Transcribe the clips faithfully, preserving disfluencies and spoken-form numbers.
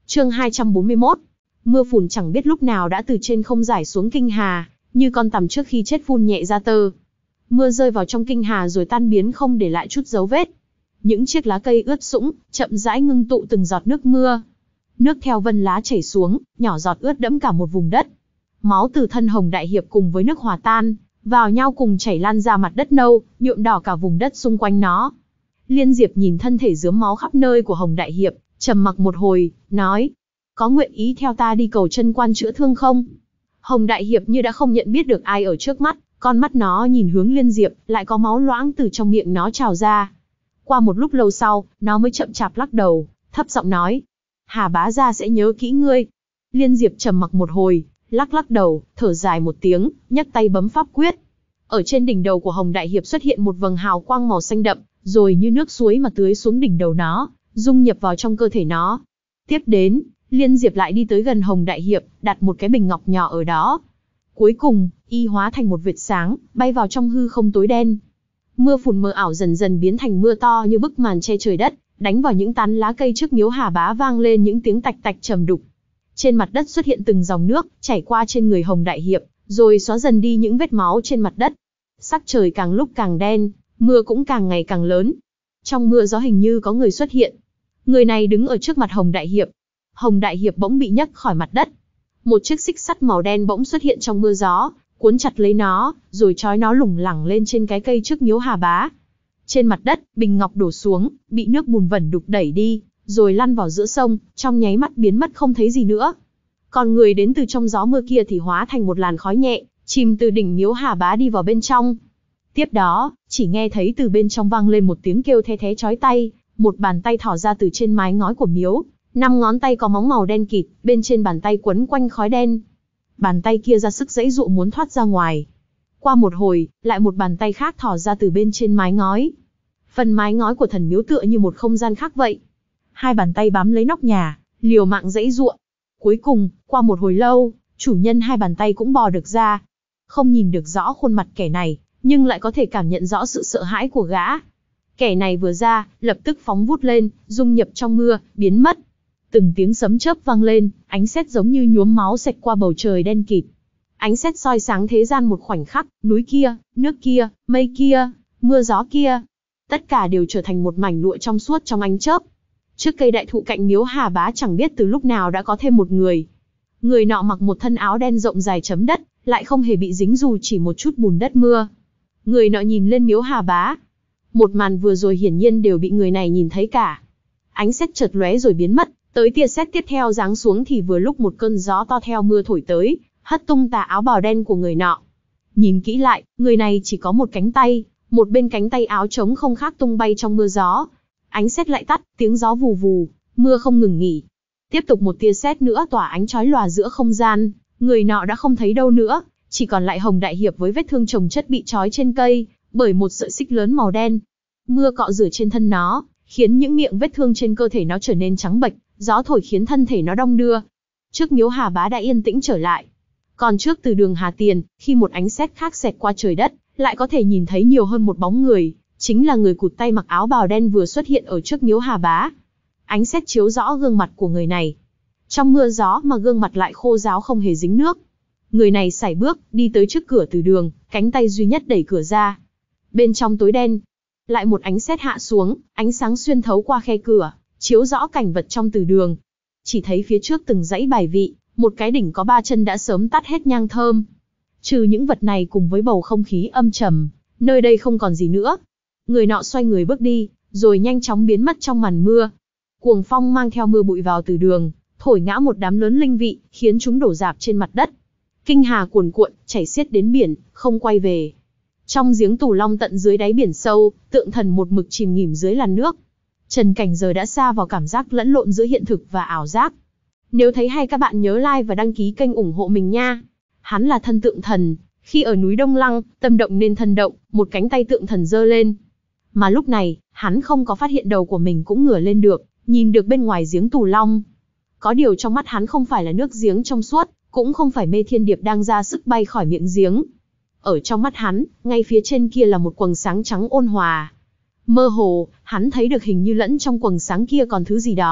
Chương hai trăm bốn mươi mốt. Mưa phùn chẳng biết lúc nào đã từ trên không rải xuống kinh hà, như con tằm trước khi chết phun nhẹ ra tơ. Mưa rơi vào trong kinh hà rồi tan biến không để lại chút dấu vết. Những chiếc lá cây ướt sũng, chậm rãi ngưng tụ từng giọt nước mưa. Nước theo vân lá chảy xuống, nhỏ giọt ướt đẫm cả một vùng đất. Máu từ thân Hồng Đại Hiệp cùng với nước hòa tan vào nhau cùng chảy lan ra mặt đất nâu, nhuộm đỏ cả vùng đất xung quanh nó. Liên Diệp nhìn thân thể rớm máu khắp nơi của Hồng Đại Hiệp, trầm mặc một hồi, nói: có nguyện ý theo ta đi cầu chân quan chữa thương không? Hồng Đại Hiệp như đã không nhận biết được ai ở trước mắt, con mắt nó nhìn hướng Liên Diệp, lại có máu loãng từ trong miệng nó trào ra. Qua một lúc lâu sau, nó mới chậm chạp lắc đầu, thấp giọng nói: Hà bá gia sẽ nhớ kỹ ngươi. Liên Diệp trầm mặc một hồi, lắc lắc đầu, thở dài một tiếng, nhấc tay bấm pháp quyết. Ở trên đỉnh đầu của Hồng Đại Hiệp xuất hiện một vầng hào quang màu xanh đậm, rồi như nước suối mà tưới xuống đỉnh đầu nó, dung nhập vào trong cơ thể nó. Tiếp đến, Liên Diệp lại đi tới gần Hồng Đại Hiệp, đặt một cái bình ngọc nhỏ ở đó. Cuối cùng, y hóa thành một vệt sáng, bay vào trong hư không tối đen. Mưa phùn mờ ảo dần dần biến thành mưa to như bức màn che trời đất, đánh vào những tán lá cây trước miếu Hà Bá vang lên những tiếng tạch tạch trầm đục. Trên mặt đất xuất hiện từng dòng nước, chảy qua trên người Hồng Đại Hiệp, rồi xóa dần đi những vết máu trên mặt đất. Sắc trời càng lúc càng đen, mưa cũng càng ngày càng lớn. Trong mưa gió hình như có người xuất hiện. Người này đứng ở trước mặt Hồng Đại Hiệp. Hồng Đại Hiệp bỗng bị nhấc khỏi mặt đất. Một chiếc xích sắt màu đen bỗng xuất hiện trong mưa gió, cuốn chặt lấy nó, rồi trói nó lủng lẳng lên trên cái cây trước miếu Hà Bá. Trên mặt đất, bình ngọc đổ xuống, bị nước bùn vẩn đục đẩy đi, rồi lăn vào giữa sông, trong nháy mắt biến mất không thấy gì nữa. Còn người đến từ trong gió mưa kia thì hóa thành một làn khói nhẹ, chìm từ đỉnh miếu Hà Bá đi vào bên trong. Tiếp đó, chỉ nghe thấy từ bên trong vang lên một tiếng kêu the thé chói tai, một bàn tay thỏ ra từ trên mái ngói của miếu, năm ngón tay có móng màu đen kịt, bên trên bàn tay quấn quanh khói đen. Bàn tay kia ra sức giãy giụa muốn thoát ra ngoài. Qua một hồi, lại một bàn tay khác thỏ ra từ bên trên mái ngói. Phần mái ngói của thần miếu tựa như một không gian khác vậy. Hai bàn tay bám lấy nóc nhà, liều mạng giãy giụa. Cuối cùng, qua một hồi lâu, chủ nhân hai bàn tay cũng bò được ra. Không nhìn được rõ khuôn mặt kẻ này, nhưng lại có thể cảm nhận rõ sự sợ hãi của gã. Kẻ này vừa ra, lập tức phóng vút lên, dung nhập trong mưa, biến mất. Từng tiếng sấm chớp vang lên, ánh sét giống như nhuốm máu xẹt qua bầu trời đen kịt. Ánh sét soi sáng thế gian một khoảnh khắc, núi kia, nước kia, mây kia, mưa gió kia, tất cả đều trở thành một mảnh lụa trong suốt trong ánh chớp. Trước cây đại thụ cạnh miếu Hà Bá chẳng biết từ lúc nào đã có thêm một người. Người nọ mặc một thân áo đen rộng dài chấm đất, lại không hề bị dính dù chỉ một chút bùn đất mưa. Người nọ nhìn lên miếu Hà Bá. Một màn vừa rồi hiển nhiên đều bị người này nhìn thấy cả. Ánh sét chợt lóe rồi biến mất, tới tia sét tiếp theo giáng xuống thì vừa lúc một cơn gió to theo mưa thổi tới, hất tung tà áo bào đen của người nọ. Nhìn kỹ lại, người này chỉ có một cánh tay, một bên cánh tay áo trống không khác tung bay trong mưa gió. Ánh sét lại tắt, tiếng gió vù vù, mưa không ngừng nghỉ. Tiếp tục một tia sét nữa tỏa ánh chói lòa giữa không gian, người nọ đã không thấy đâu nữa, chỉ còn lại Hồng Đại Hiệp với vết thương chồng chất bị trói trên cây, bởi một sợi xích lớn màu đen. Mưa cọ rửa trên thân nó, khiến những miệng vết thương trên cơ thể nó trở nên trắng bệch, gió thổi khiến thân thể nó đong đưa. Trước miếu Hà Bá đã yên tĩnh trở lại. Còn trước từ đường Hà Tiền, khi một ánh sét khác xẹt qua trời đất, lại có thể nhìn thấy nhiều hơn một bóng người, chính là người cụt tay mặc áo bào đen vừa xuất hiện ở trước miếu Hà Bá. Ánh sét chiếu rõ gương mặt của người này. Trong mưa gió mà gương mặt lại khô ráo không hề dính nước. Người này sải bước, đi tới trước cửa từ đường, cánh tay duy nhất đẩy cửa ra. Bên trong tối đen, lại một ánh sét hạ xuống, ánh sáng xuyên thấu qua khe cửa, chiếu rõ cảnh vật trong từ đường. Chỉ thấy phía trước từng dãy bài vị, một cái đỉnh có ba chân đã sớm tắt hết nhang thơm. Trừ những vật này cùng với bầu không khí âm trầm, nơi đây không còn gì nữa. Người nọ xoay người bước đi, rồi nhanh chóng biến mất trong màn mưa. Cuồng phong mang theo mưa bụi vào từ đường, thổi ngã một đám lớn linh vị, khiến chúng đổ rạp trên mặt đất. Kinh hà cuồn cuộn, chảy xiết đến biển, không quay về. Trong giếng Tù Long tận dưới đáy biển sâu, tượng thần một mực chìm nghỉm dưới làn nước. Trần Cảnh giờ đã xa vào cảm giác lẫn lộn giữa hiện thực và ảo giác. Nếu thấy hay các bạn nhớ like và đăng ký kênh ủng hộ mình nha. Hắn là thân tượng thần, khi ở núi Đông Lăng, tâm động nên thân động, một cánh tay tượng thần giơ lên. Mà lúc này, hắn không có phát hiện đầu của mình cũng ngửa lên được, nhìn được bên ngoài giếng Tù Long. Có điều trong mắt hắn không phải là nước giếng trong suốt, cũng không phải Mê Thiên Điệp đang ra sức bay khỏi miệng giếng. Ở trong mắt hắn, ngay phía trên kia là một quầng sáng trắng ôn hòa. Mơ hồ, hắn thấy được hình như lẫn trong quầng sáng kia còn thứ gì đó,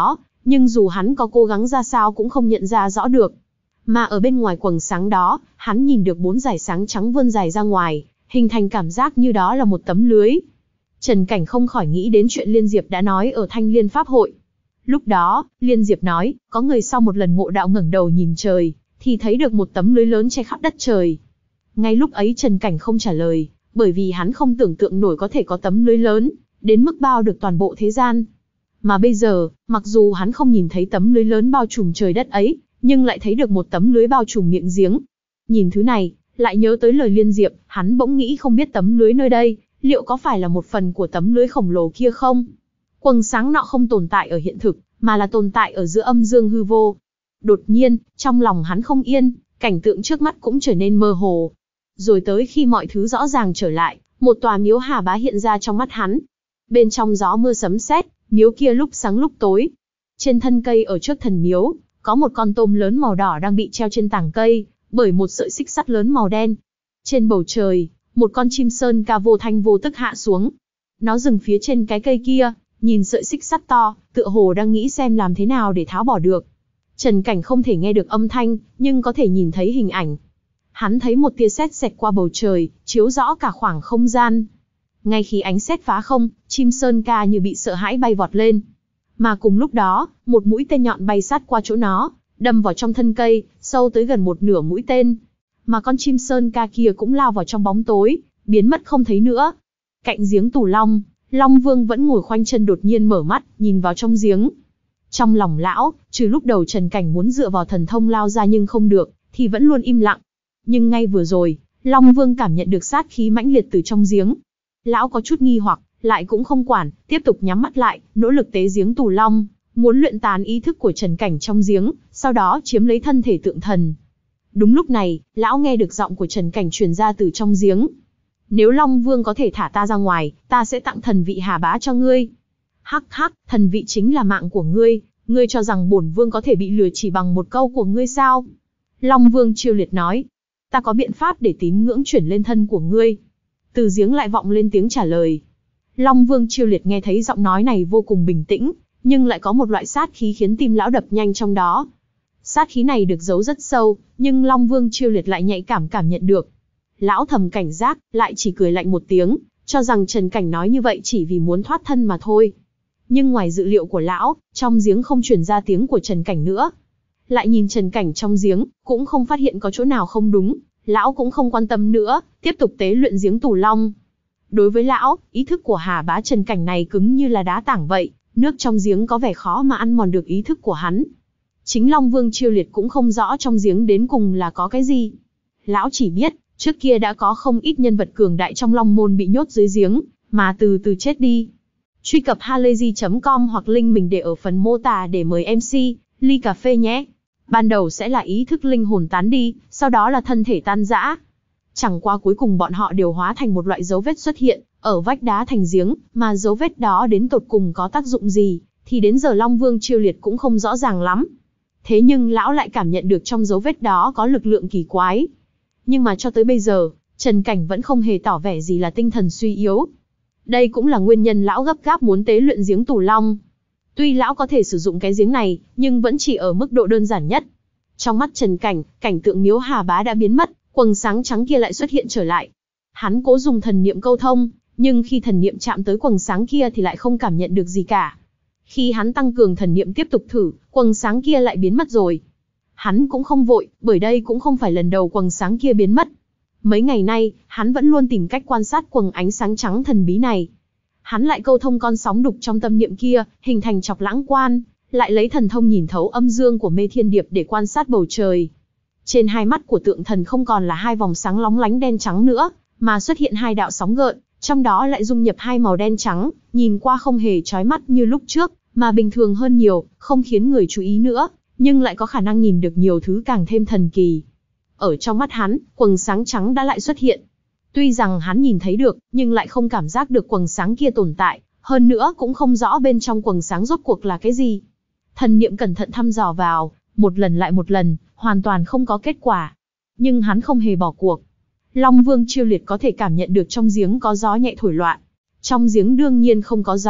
nhưng dù hắn có cố gắng ra sao cũng không nhận ra rõ được. Mà ở bên ngoài quầng sáng đó, hắn nhìn được bốn dải sáng trắng vươn dài ra ngoài, hình thành cảm giác như đó là một tấm lưới. Trần Cảnh không khỏi nghĩ đến chuyện Liên Diệp đã nói ở Thanh Liên Pháp Hội. Lúc đó, Liên Diệp nói, có người sau một lần ngộ đạo ngẩng đầu nhìn trời, thì thấy được một tấm lưới lớn che khắp đất trời. Ngay lúc ấy Trần Cảnh không trả lời, bởi vì hắn không tưởng tượng nổi có thể có tấm lưới lớn, đến mức bao được toàn bộ thế gian. Mà bây giờ, mặc dù hắn không nhìn thấy tấm lưới lớn bao trùm trời đất ấy, nhưng lại thấy được một tấm lưới bao trùm miệng giếng. Nhìn thứ này, lại nhớ tới lời Liên Diệp, hắn bỗng nghĩ không biết tấm lưới nơi đây, liệu có phải là một phần của tấm lưới khổng lồ kia không? Quầng sáng nọ không tồn tại ở hiện thực, mà là tồn tại ở giữa âm dương hư vô. Đột nhiên, trong lòng hắn không yên, cảnh tượng trước mắt cũng trở nên mơ hồ. Rồi tới khi mọi thứ rõ ràng trở lại, một tòa miếu Hà Bá hiện ra trong mắt hắn. Bên trong gió mưa sấm sét, miếu kia lúc sáng lúc tối. Trên thân cây ở trước thần miếu, có một con tôm lớn màu đỏ đang bị treo trên tảng cây, bởi một sợi xích sắt lớn màu đen. Trên bầu trời, một con chim sơn ca vô thanh vô tức hạ xuống. Nó dừng phía trên cái cây kia, nhìn sợi xích sắt to, tựa hồ đang nghĩ xem làm thế nào để tháo bỏ được. Trần Cảnh không thể nghe được âm thanh, nhưng có thể nhìn thấy hình ảnh. Hắn thấy một tia sét xẹt qua bầu trời, chiếu rõ cả khoảng không gian. Ngay khi ánh sét phá không, chim sơn ca như bị sợ hãi bay vọt lên. Mà cùng lúc đó, một mũi tên nhọn bay sát qua chỗ nó, đâm vào trong thân cây, sâu tới gần một nửa mũi tên. Mà con chim sơn ca kia cũng lao vào trong bóng tối, biến mất không thấy nữa. Cạnh giếng Tù Long, Long Vương vẫn ngồi khoanh chân đột nhiên mở mắt, nhìn vào trong giếng. Trong lòng lão, trừ lúc đầu Trần Cảnh muốn dựa vào thần thông lao ra nhưng không được, thì vẫn luôn im lặng. Nhưng ngay vừa rồi, Long Vương cảm nhận được sát khí mãnh liệt từ trong giếng. Lão có chút nghi hoặc, lại cũng không quản, tiếp tục nhắm mắt lại, nỗ lực tế giếng Tù Long, muốn luyện tán ý thức của Trần Cảnh trong giếng, sau đó chiếm lấy thân thể tượng thần. Đúng lúc này, lão nghe được giọng của Trần Cảnh truyền ra từ trong giếng. Nếu Long Vương có thể thả ta ra ngoài, ta sẽ tặng thần vị Hà Bá cho ngươi. Hắc hắc, thần vị chính là mạng của ngươi, ngươi cho rằng bổn vương có thể bị lừa chỉ bằng một câu của ngươi sao? Long Vương chiêu liệt nói, ta có biện pháp để tín ngưỡng chuyển lên thân của ngươi. Từ giếng lại vọng lên tiếng trả lời. Long Vương chiêu liệt nghe thấy giọng nói này vô cùng bình tĩnh, nhưng lại có một loại sát khí khiến tim lão đập nhanh trong đó. Sát khí này được giấu rất sâu, nhưng Long Vương chiêu liệt lại nhạy cảm cảm nhận được. Lão thầm cảnh giác, lại chỉ cười lạnh một tiếng, cho rằng Trần Cảnh nói như vậy chỉ vì muốn thoát thân mà thôi. Nhưng ngoài dự liệu của lão, trong giếng không truyền ra tiếng của Trần Cảnh nữa. Lại nhìn Trần Cảnh trong giếng, cũng không phát hiện có chỗ nào không đúng, lão cũng không quan tâm nữa, tiếp tục tế luyện giếng Tù Long. Đối với lão, ý thức của Hà Bá Trần Cảnh này cứng như là đá tảng vậy, nước trong giếng có vẻ khó mà ăn mòn được ý thức của hắn. Chính Long Vương chiêu liệt cũng không rõ trong giếng đến cùng là có cái gì. Lão chỉ biết, trước kia đã có không ít nhân vật cường đại trong Long Môn bị nhốt dưới giếng, mà từ từ chết đi. Truy cập halayzi chấm com hoặc link mình để ở phần mô tả để mời em xê, ly cà phê nhé. Ban đầu sẽ là ý thức linh hồn tán đi, sau đó là thân thể tan rã. Chẳng qua cuối cùng bọn họ đều hóa thành một loại dấu vết xuất hiện, ở vách đá thành giếng, mà dấu vết đó đến tột cùng có tác dụng gì, thì đến giờ Long Vương chiêu liệt cũng không rõ ràng lắm. Thế nhưng lão lại cảm nhận được trong dấu vết đó có lực lượng kỳ quái. Nhưng mà cho tới bây giờ, Trần Cảnh vẫn không hề tỏ vẻ gì là tinh thần suy yếu. Đây cũng là nguyên nhân lão gấp gáp muốn tế luyện giếng Tù Long. Tuy lão có thể sử dụng cái giếng này, nhưng vẫn chỉ ở mức độ đơn giản nhất. Trong mắt Trần Cảnh, cảnh tượng miếu Hà Bá đã biến mất, quầng sáng trắng kia lại xuất hiện trở lại. Hắn cố dùng thần niệm câu thông, nhưng khi thần niệm chạm tới quầng sáng kia thì lại không cảm nhận được gì cả. Khi hắn tăng cường thần niệm tiếp tục thử, quầng sáng kia lại biến mất rồi. Hắn cũng không vội, bởi đây cũng không phải lần đầu quầng sáng kia biến mất. Mấy ngày nay, hắn vẫn luôn tìm cách quan sát quầng ánh sáng trắng thần bí này. Hắn lại câu thông con sóng đục trong tâm niệm kia, hình thành chọc lãng quan, lại lấy thần thông nhìn thấu âm dương của mê thiên điệp để quan sát bầu trời. Trên hai mắt của tượng thần không còn là hai vòng sáng lóng lánh đen trắng nữa, mà xuất hiện hai đạo sóng gợn, trong đó lại dung nhập hai màu đen trắng, nhìn qua không hề chói mắt như lúc trước, mà bình thường hơn nhiều, không khiến người chú ý nữa, nhưng lại có khả năng nhìn được nhiều thứ càng thêm thần kỳ. Ở trong mắt hắn, quầng sáng trắng đã lại xuất hiện. Tuy rằng hắn nhìn thấy được, nhưng lại không cảm giác được quầng sáng kia tồn tại, hơn nữa cũng không rõ bên trong quầng sáng rốt cuộc là cái gì. Thần niệm cẩn thận thăm dò vào, một lần lại một lần, hoàn toàn không có kết quả. Nhưng hắn không hề bỏ cuộc. Long Vương chiêu liệt có thể cảm nhận được trong giếng có gió nhẹ thổi loạn. Trong giếng đương nhiên không có gió,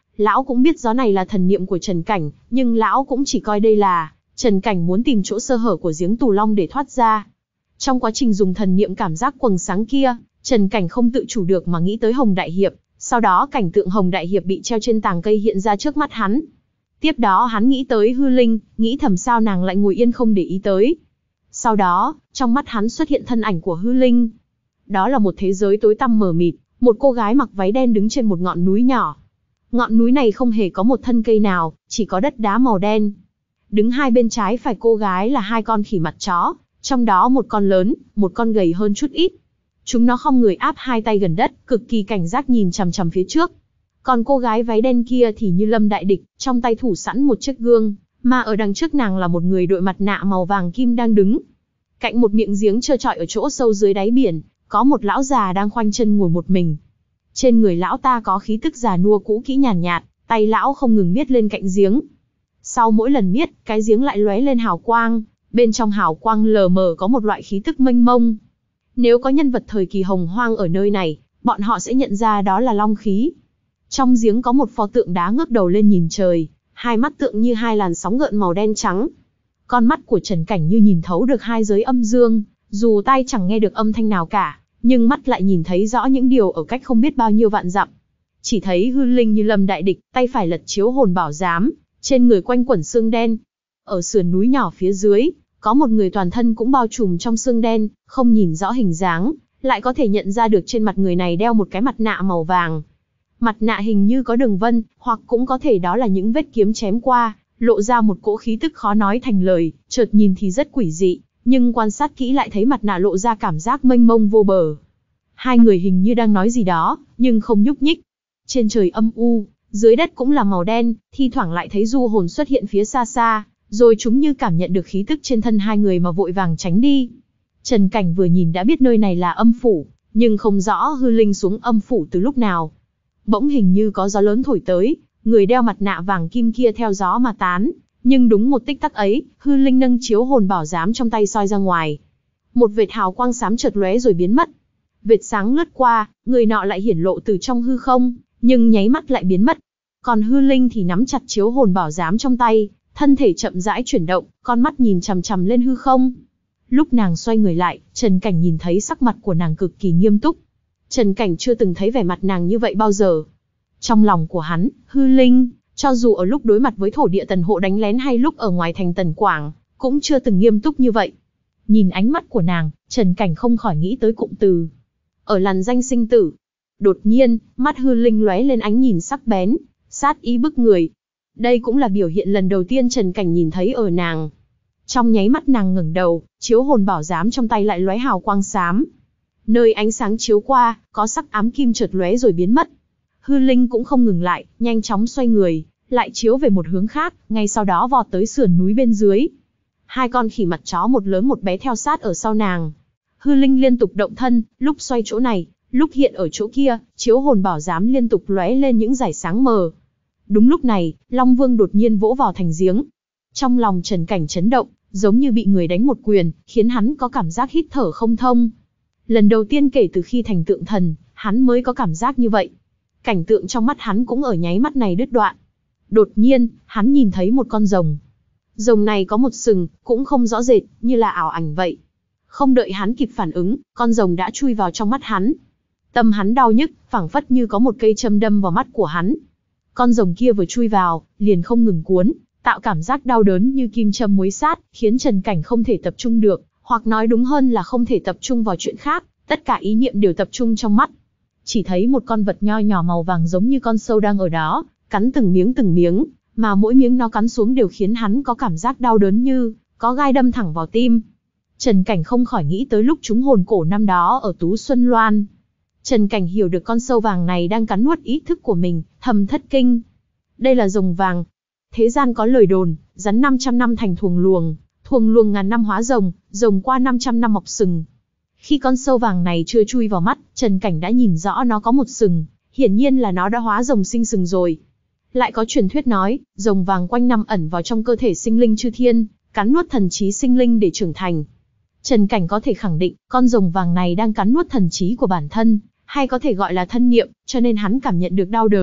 Lão cũng biết gió này là thần niệm của Trần Cảnh, nhưng lão cũng chỉ coi đây là Trần Cảnh muốn tìm chỗ sơ hở của giếng Tù Long để thoát ra. Trong quá trình dùng thần niệm cảm giác quầng sáng kia, Trần Cảnh không tự chủ được mà nghĩ tới Hồng Đại Hiệp, sau đó cảnh tượng Hồng Đại Hiệp bị treo trên tàng cây hiện ra trước mắt hắn. Tiếp đó hắn nghĩ tới Hư Linh, nghĩ thầm sao nàng lại ngồi yên không để ý tới. Sau đó, trong mắt hắn xuất hiện thân ảnh của Hư Linh. Đó là một thế giới tối tăm mờ mịt, một cô gái mặc váy đen đứng trên một ngọn núi nhỏ. Ngọn núi này không hề có một thân cây nào, chỉ có đất đá màu đen. Đứng hai bên trái phải cô gái là hai con khỉ mặt chó, trong đó một con lớn, một con gầy hơn chút ít. Chúng nó khom người áp hai tay gần đất, cực kỳ cảnh giác nhìn chằm chằm phía trước. Còn cô gái váy đen kia thì như lâm đại địch, trong tay thủ sẵn một chiếc gương, mà ở đằng trước nàng là một người đội mặt nạ màu vàng kim đang đứng. Cạnh một miệng giếng trơ trọi ở chỗ sâu dưới đáy biển, có một lão già đang khoanh chân ngồi một mình. Trên người lão ta có khí tức già nua cũ kỹ nhàn nhạt, nhạt, tay lão không ngừng miết lên cạnh giếng. Sau mỗi lần miết, cái giếng lại lóe lên hào quang, bên trong hào quang lờ mờ có một loại khí tức mênh mông. Nếu có nhân vật thời kỳ hồng hoang ở nơi này, bọn họ sẽ nhận ra đó là long khí. Trong giếng có một pho tượng đá ngước đầu lên nhìn trời, hai mắt tượng như hai làn sóng gợn màu đen trắng. Con mắt của Trần Cảnh như nhìn thấu được hai giới âm dương, dù tai chẳng nghe được âm thanh nào cả, nhưng mắt lại nhìn thấy rõ những điều ở cách không biết bao nhiêu vạn dặm. Chỉ thấy Hư Linh như lâm đại địch, tay phải lật chiếu hồn bảo giám, trên người quanh quẩn xương đen. Ở sườn núi nhỏ phía dưới, có một người toàn thân cũng bao trùm trong xương đen, không nhìn rõ hình dáng, lại có thể nhận ra được trên mặt người này đeo một cái mặt nạ màu vàng. Mặt nạ hình như có đường vân, hoặc cũng có thể đó là những vết kiếm chém qua, lộ ra một cỗ khí tức khó nói thành lời, chợt nhìn thì rất quỷ dị, nhưng quan sát kỹ lại thấy mặt nạ lộ ra cảm giác mênh mông vô bờ. Hai người hình như đang nói gì đó, nhưng không nhúc nhích. Trên trời âm u, dưới đất cũng là màu đen, thi thoảng lại thấy du hồn xuất hiện phía xa xa, rồi chúng như cảm nhận được khí tức trên thân hai người mà vội vàng tránh đi. Trần Cảnh vừa nhìn đã biết nơi này là âm phủ, nhưng không rõ Hư Linh xuống âm phủ từ lúc nào. Bỗng hình như có gió lớn thổi tới, người đeo mặt nạ vàng kim kia theo gió mà tán, nhưng đúng một tích tắc ấy, Hư Linh nâng chiếu hồn bảo giám trong tay soi ra ngoài. Một vệt hào quang xám chợt lóe rồi biến mất. Vệt sáng lướt qua, người nọ lại hiển lộ từ trong hư không, nhưng nháy mắt lại biến mất. Còn Hư Linh thì nắm chặt chiếu hồn bảo giám trong tay, thân thể chậm rãi chuyển động, con mắt nhìn chằm chằm lên hư không. Lúc nàng xoay người lại, Trần Cảnh nhìn thấy sắc mặt của nàng cực kỳ nghiêm túc. Trần Cảnh chưa từng thấy vẻ mặt nàng như vậy bao giờ. Trong lòng của hắn, Hư Linh, cho dù ở lúc đối mặt với thổ địa Tần Hộ đánh lén hay lúc ở ngoài thành Tần Quảng, cũng chưa từng nghiêm túc như vậy. Nhìn ánh mắt của nàng, Trần Cảnh không khỏi nghĩ tới cụm từ ở làn danh sinh tử. Đột nhiên, mắt Hư Linh lóe lên ánh nhìn sắc bén, sát ý bức người. Đây cũng là biểu hiện lần đầu tiên Trần Cảnh nhìn thấy ở nàng. Trong nháy mắt nàng ngẩng đầu, chiếu hồn bảo giám trong tay lại lóe hào quang xám. Nơi ánh sáng chiếu qua, có sắc ám kim chợt lóe rồi biến mất. Hư Linh cũng không ngừng lại, nhanh chóng xoay người, lại chiếu về một hướng khác, ngay sau đó vọt tới sườn núi bên dưới. Hai con khỉ mặt chó một lớn một bé theo sát ở sau nàng. Hư Linh liên tục động thân, lúc xoay chỗ này, lúc hiện ở chỗ kia, chiếu hồn bảo giám liên tục lóe lên những dải sáng mờ. Đúng lúc này, Long Vương đột nhiên vỗ vào thành giếng. Trong lòng Trần Cảnh chấn động, giống như bị người đánh một quyền, khiến hắn có cảm giác hít thở không thông. Lần đầu tiên kể từ khi thành tượng thần, hắn mới có cảm giác như vậy. Cảnh tượng trong mắt hắn cũng ở nháy mắt này đứt đoạn. Đột nhiên, hắn nhìn thấy một con rồng. Rồng này có một sừng, cũng không rõ rệt, như là ảo ảnh vậy. Không đợi hắn kịp phản ứng, con rồng đã chui vào trong mắt hắn. Tâm hắn đau nhức, phảng phất như có một cây châm đâm vào mắt của hắn. Con rồng kia vừa chui vào, liền không ngừng cuốn, tạo cảm giác đau đớn như kim châm muối sát, khiến Trần Cảnh không thể tập trung được, hoặc nói đúng hơn là không thể tập trung vào chuyện khác, tất cả ý niệm đều tập trung trong mắt. Chỉ thấy một con vật nho nhỏ màu vàng giống như con sâu đang ở đó, cắn từng miếng từng miếng, mà mỗi miếng nó cắn xuống đều khiến hắn có cảm giác đau đớn như có gai đâm thẳng vào tim. Trần Cảnh không khỏi nghĩ tới lúc trúng hồn cổ năm đó ở Tú Xuân Loan. Trần Cảnh hiểu được con sâu vàng này đang cắn nuốt ý thức của mình, thầm thất kinh. Đây là rồng vàng. Thế gian có lời đồn, rắn năm trăm năm thành thuồng luồng, thuồng luồng ngàn năm hóa rồng, rồng qua năm trăm năm mọc sừng. Khi con sâu vàng này chưa chui vào mắt, Trần Cảnh đã nhìn rõ nó có một sừng, hiển nhiên là nó đã hóa rồng sinh sừng rồi. Lại có truyền thuyết nói, rồng vàng quanh năm ẩn vào trong cơ thể sinh linh chư thiên, cắn nuốt thần trí sinh linh để trưởng thành. Trần Cảnh có thể khẳng định, con rồng vàng này đang cắn nuốt thần trí của bản thân, hay có thể gọi là thân niệm, cho nên hắn cảm nhận được đau đớn,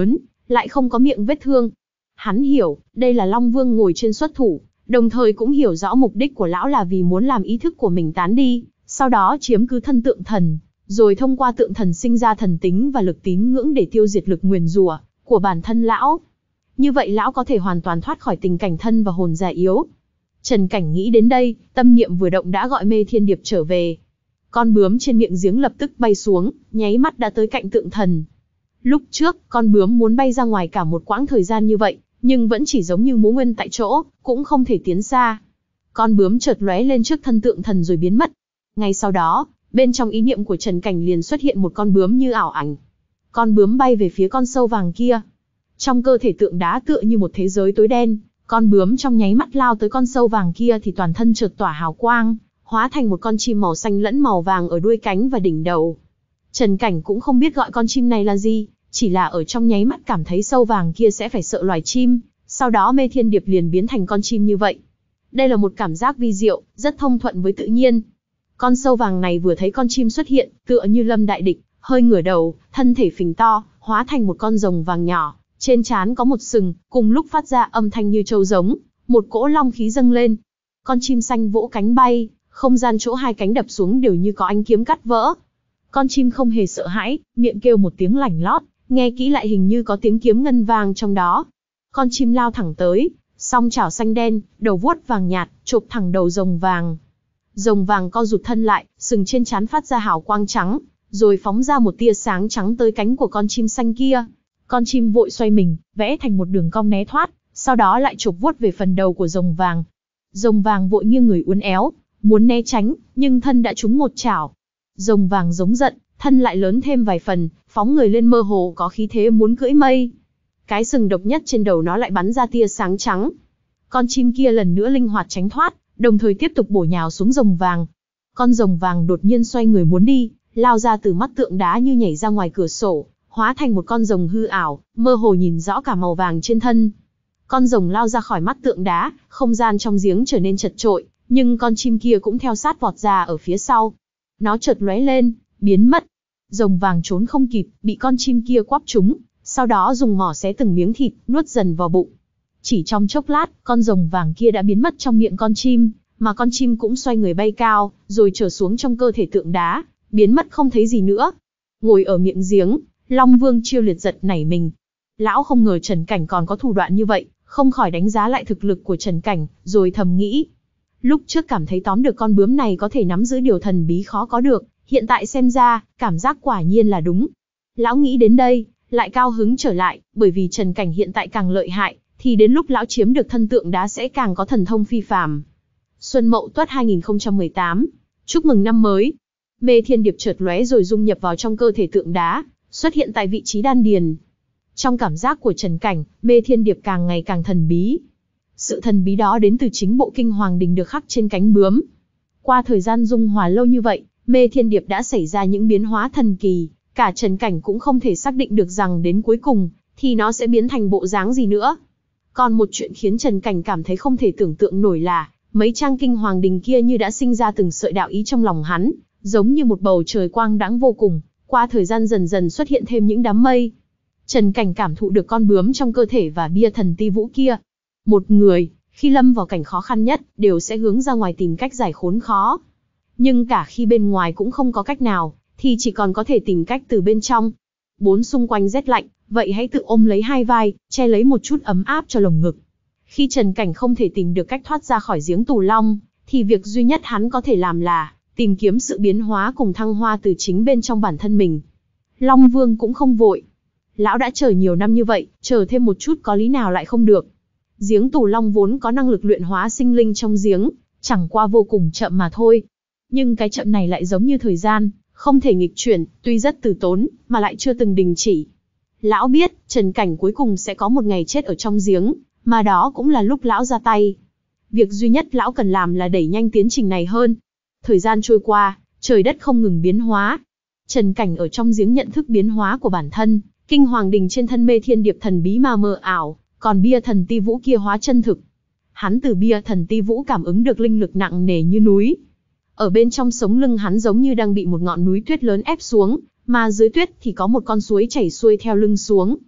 lại không có miệng vết thương. Hắn hiểu, đây là Long Vương ngồi trên xuất thủ, đồng thời cũng hiểu rõ mục đích của lão là vì muốn làm ý thức của mình tán đi, sau đó chiếm cứ thân tượng thần, rồi thông qua tượng thần sinh ra thần tính và lực tín ngưỡng để tiêu diệt lực nguyền rủa của bản thân lão. Như vậy lão có thể hoàn toàn thoát khỏi tình cảnh thân và hồn già yếu. Trần Cảnh nghĩ đến đây, tâm niệm vừa động đã gọi Mê Thiên Điệp trở về. Con bướm trên miệng giếng lập tức bay xuống, nháy mắt đã tới cạnh tượng thần. Lúc trước, con bướm muốn bay ra ngoài cả một quãng thời gian như vậy, nhưng vẫn chỉ giống như mú nguyên tại chỗ, cũng không thể tiến xa. Con bướm chợt lóe lên trước thân tượng thần rồi biến mất. Ngay sau đó, bên trong ý niệm của Trần Cảnh liền xuất hiện một con bướm như ảo ảnh. Con bướm bay về phía con sâu vàng kia. Trong cơ thể tượng đá tựa như một thế giới tối đen, con bướm trong nháy mắt lao tới con sâu vàng kia thì toàn thân chợt tỏa hào quang, hóa thành một con chim màu xanh lẫn màu vàng ở đuôi cánh và đỉnh đầu. Trần Cảnh cũng không biết gọi con chim này là gì, chỉ là ở trong nháy mắt cảm thấy sâu vàng kia sẽ phải sợ loài chim, sau đó Mê Thiên Điệp liền biến thành con chim như vậy. Đây là một cảm giác vi diệu, rất thông thuận với tự nhiên. Con sâu vàng này vừa thấy con chim xuất hiện, tựa như lâm đại địch, hơi ngửa đầu, thân thể phình to, hóa thành một con rồng vàng nhỏ, trên trán có một sừng, cùng lúc phát ra âm thanh như trâu giống, một cỗ long khí dâng lên. Con chim xanh vỗ cánh bay, không gian chỗ hai cánh đập xuống đều như có ánh kiếm cắt vỡ. Con chim không hề sợ hãi, miệng kêu một tiếng lảnh lót, nghe kỹ lại hình như có tiếng kiếm ngân vang trong đó. Con chim lao thẳng tới, song chảo xanh đen, đầu vuốt vàng nhạt, chộp thẳng đầu rồng vàng. Rồng vàng co rụt thân lại, sừng trên trán phát ra hào quang trắng, rồi phóng ra một tia sáng trắng tới cánh của con chim xanh kia. Con chim vội xoay mình, vẽ thành một đường cong né thoát, sau đó lại chộp vuốt về phần đầu của rồng vàng. Rồng vàng vội nghiêng người uốn éo, muốn né tránh, nhưng thân đã trúng một chảo. Rồng vàng giống giận, thân lại lớn thêm vài phần, phóng người lên mơ hồ có khí thế muốn cưỡi mây. Cái sừng độc nhất trên đầu nó lại bắn ra tia sáng trắng. Con chim kia lần nữa linh hoạt tránh thoát, đồng thời tiếp tục bổ nhào xuống rồng vàng. Con rồng vàng đột nhiên xoay người muốn đi, lao ra từ mắt tượng đá như nhảy ra ngoài cửa sổ, hóa thành một con rồng hư ảo, mơ hồ nhìn rõ cả màu vàng trên thân. Con rồng lao ra khỏi mắt tượng đá, không gian trong giếng trở nên chật trội, nhưng con chim kia cũng theo sát vọt ra ở phía sau. Nó chợt lóe lên, biến mất. Rồng vàng trốn không kịp, bị con chim kia quắp trúng, sau đó dùng mỏ xé từng miếng thịt, nuốt dần vào bụng. Chỉ trong chốc lát, con rồng vàng kia đã biến mất trong miệng con chim, mà con chim cũng xoay người bay cao, rồi trở xuống trong cơ thể tượng đá, biến mất không thấy gì nữa. Ngồi ở miệng giếng, Long Vương Chiêu Liệt giật nảy mình. Lão không ngờ Trần Cảnh còn có thủ đoạn như vậy, không khỏi đánh giá lại thực lực của Trần Cảnh, rồi thầm nghĩ. Lúc trước cảm thấy tóm được con bướm này có thể nắm giữ điều thần bí khó có được, hiện tại xem ra, cảm giác quả nhiên là đúng. Lão nghĩ đến đây, lại cao hứng trở lại, bởi vì Trần Cảnh hiện tại càng lợi hại, thì đến lúc lão chiếm được thân tượng đá sẽ càng có thần thông phi phàm. Xuân Mậu Tuất hai nghìn không trăm mười tám, chúc mừng năm mới. Mê Thiên Điệp chợt lóe rồi dung nhập vào trong cơ thể tượng đá, xuất hiện tại vị trí đan điền. Trong cảm giác của Trần Cảnh, Mê Thiên Điệp càng ngày càng thần bí. Sự thần bí đó đến từ chính bộ kinh hoàng đình được khắc trên cánh bướm. Qua thời gian dung hòa lâu như vậy, Mê Thiên Điệp đã xảy ra những biến hóa thần kỳ, cả Trần Cảnh cũng không thể xác định được rằng đến cuối cùng, thì nó sẽ biến thành bộ dáng gì nữa. Còn một chuyện khiến Trần Cảnh cảm thấy không thể tưởng tượng nổi là, mấy trang kinh hoàng đình kia như đã sinh ra từng sợi đạo ý trong lòng hắn, giống như một bầu trời quang đãng vô cùng, qua thời gian dần dần xuất hiện thêm những đám mây. Trần Cảnh cảm thụ được con bướm trong cơ thể và bia thần ti vũ kia. Một người, khi lâm vào cảnh khó khăn nhất, đều sẽ hướng ra ngoài tìm cách giải khốn khó. Nhưng cả khi bên ngoài cũng không có cách nào, thì chỉ còn có thể tìm cách từ bên trong. Bốn xung quanh rét lạnh, vậy hãy tự ôm lấy hai vai, che lấy một chút ấm áp cho lồng ngực. Khi Trần Cảnh không thể tìm được cách thoát ra khỏi giếng tù long, thì việc duy nhất hắn có thể làm là tìm kiếm sự biến hóa cùng thăng hoa từ chính bên trong bản thân mình. Long Vương cũng không vội. Lão đã chờ nhiều năm như vậy, chờ thêm một chút có lý nào lại không được. Giếng tù long vốn có năng lực luyện hóa sinh linh trong giếng, chẳng qua vô cùng chậm mà thôi. Nhưng cái chậm này lại giống như thời gian, không thể nghịch chuyển, tuy rất từ tốn, mà lại chưa từng đình chỉ. Lão biết, Trần Cảnh cuối cùng sẽ có một ngày chết ở trong giếng, mà đó cũng là lúc lão ra tay. Việc duy nhất lão cần làm là đẩy nhanh tiến trình này hơn. Thời gian trôi qua, trời đất không ngừng biến hóa. Trần Cảnh ở trong giếng nhận thức biến hóa của bản thân, kinh hoàng đình trên thân Mê Thiên Điệp thần bí mà mờ ảo, còn bia thần ti vũ kia hóa chân thực. Hắn từ bia thần ti vũ cảm ứng được linh lực nặng nề như núi. Ở bên trong sống lưng hắn giống như đang bị một ngọn núi tuyết lớn ép xuống, mà dưới tuyết thì có một con suối chảy xuôi theo lưng xuống.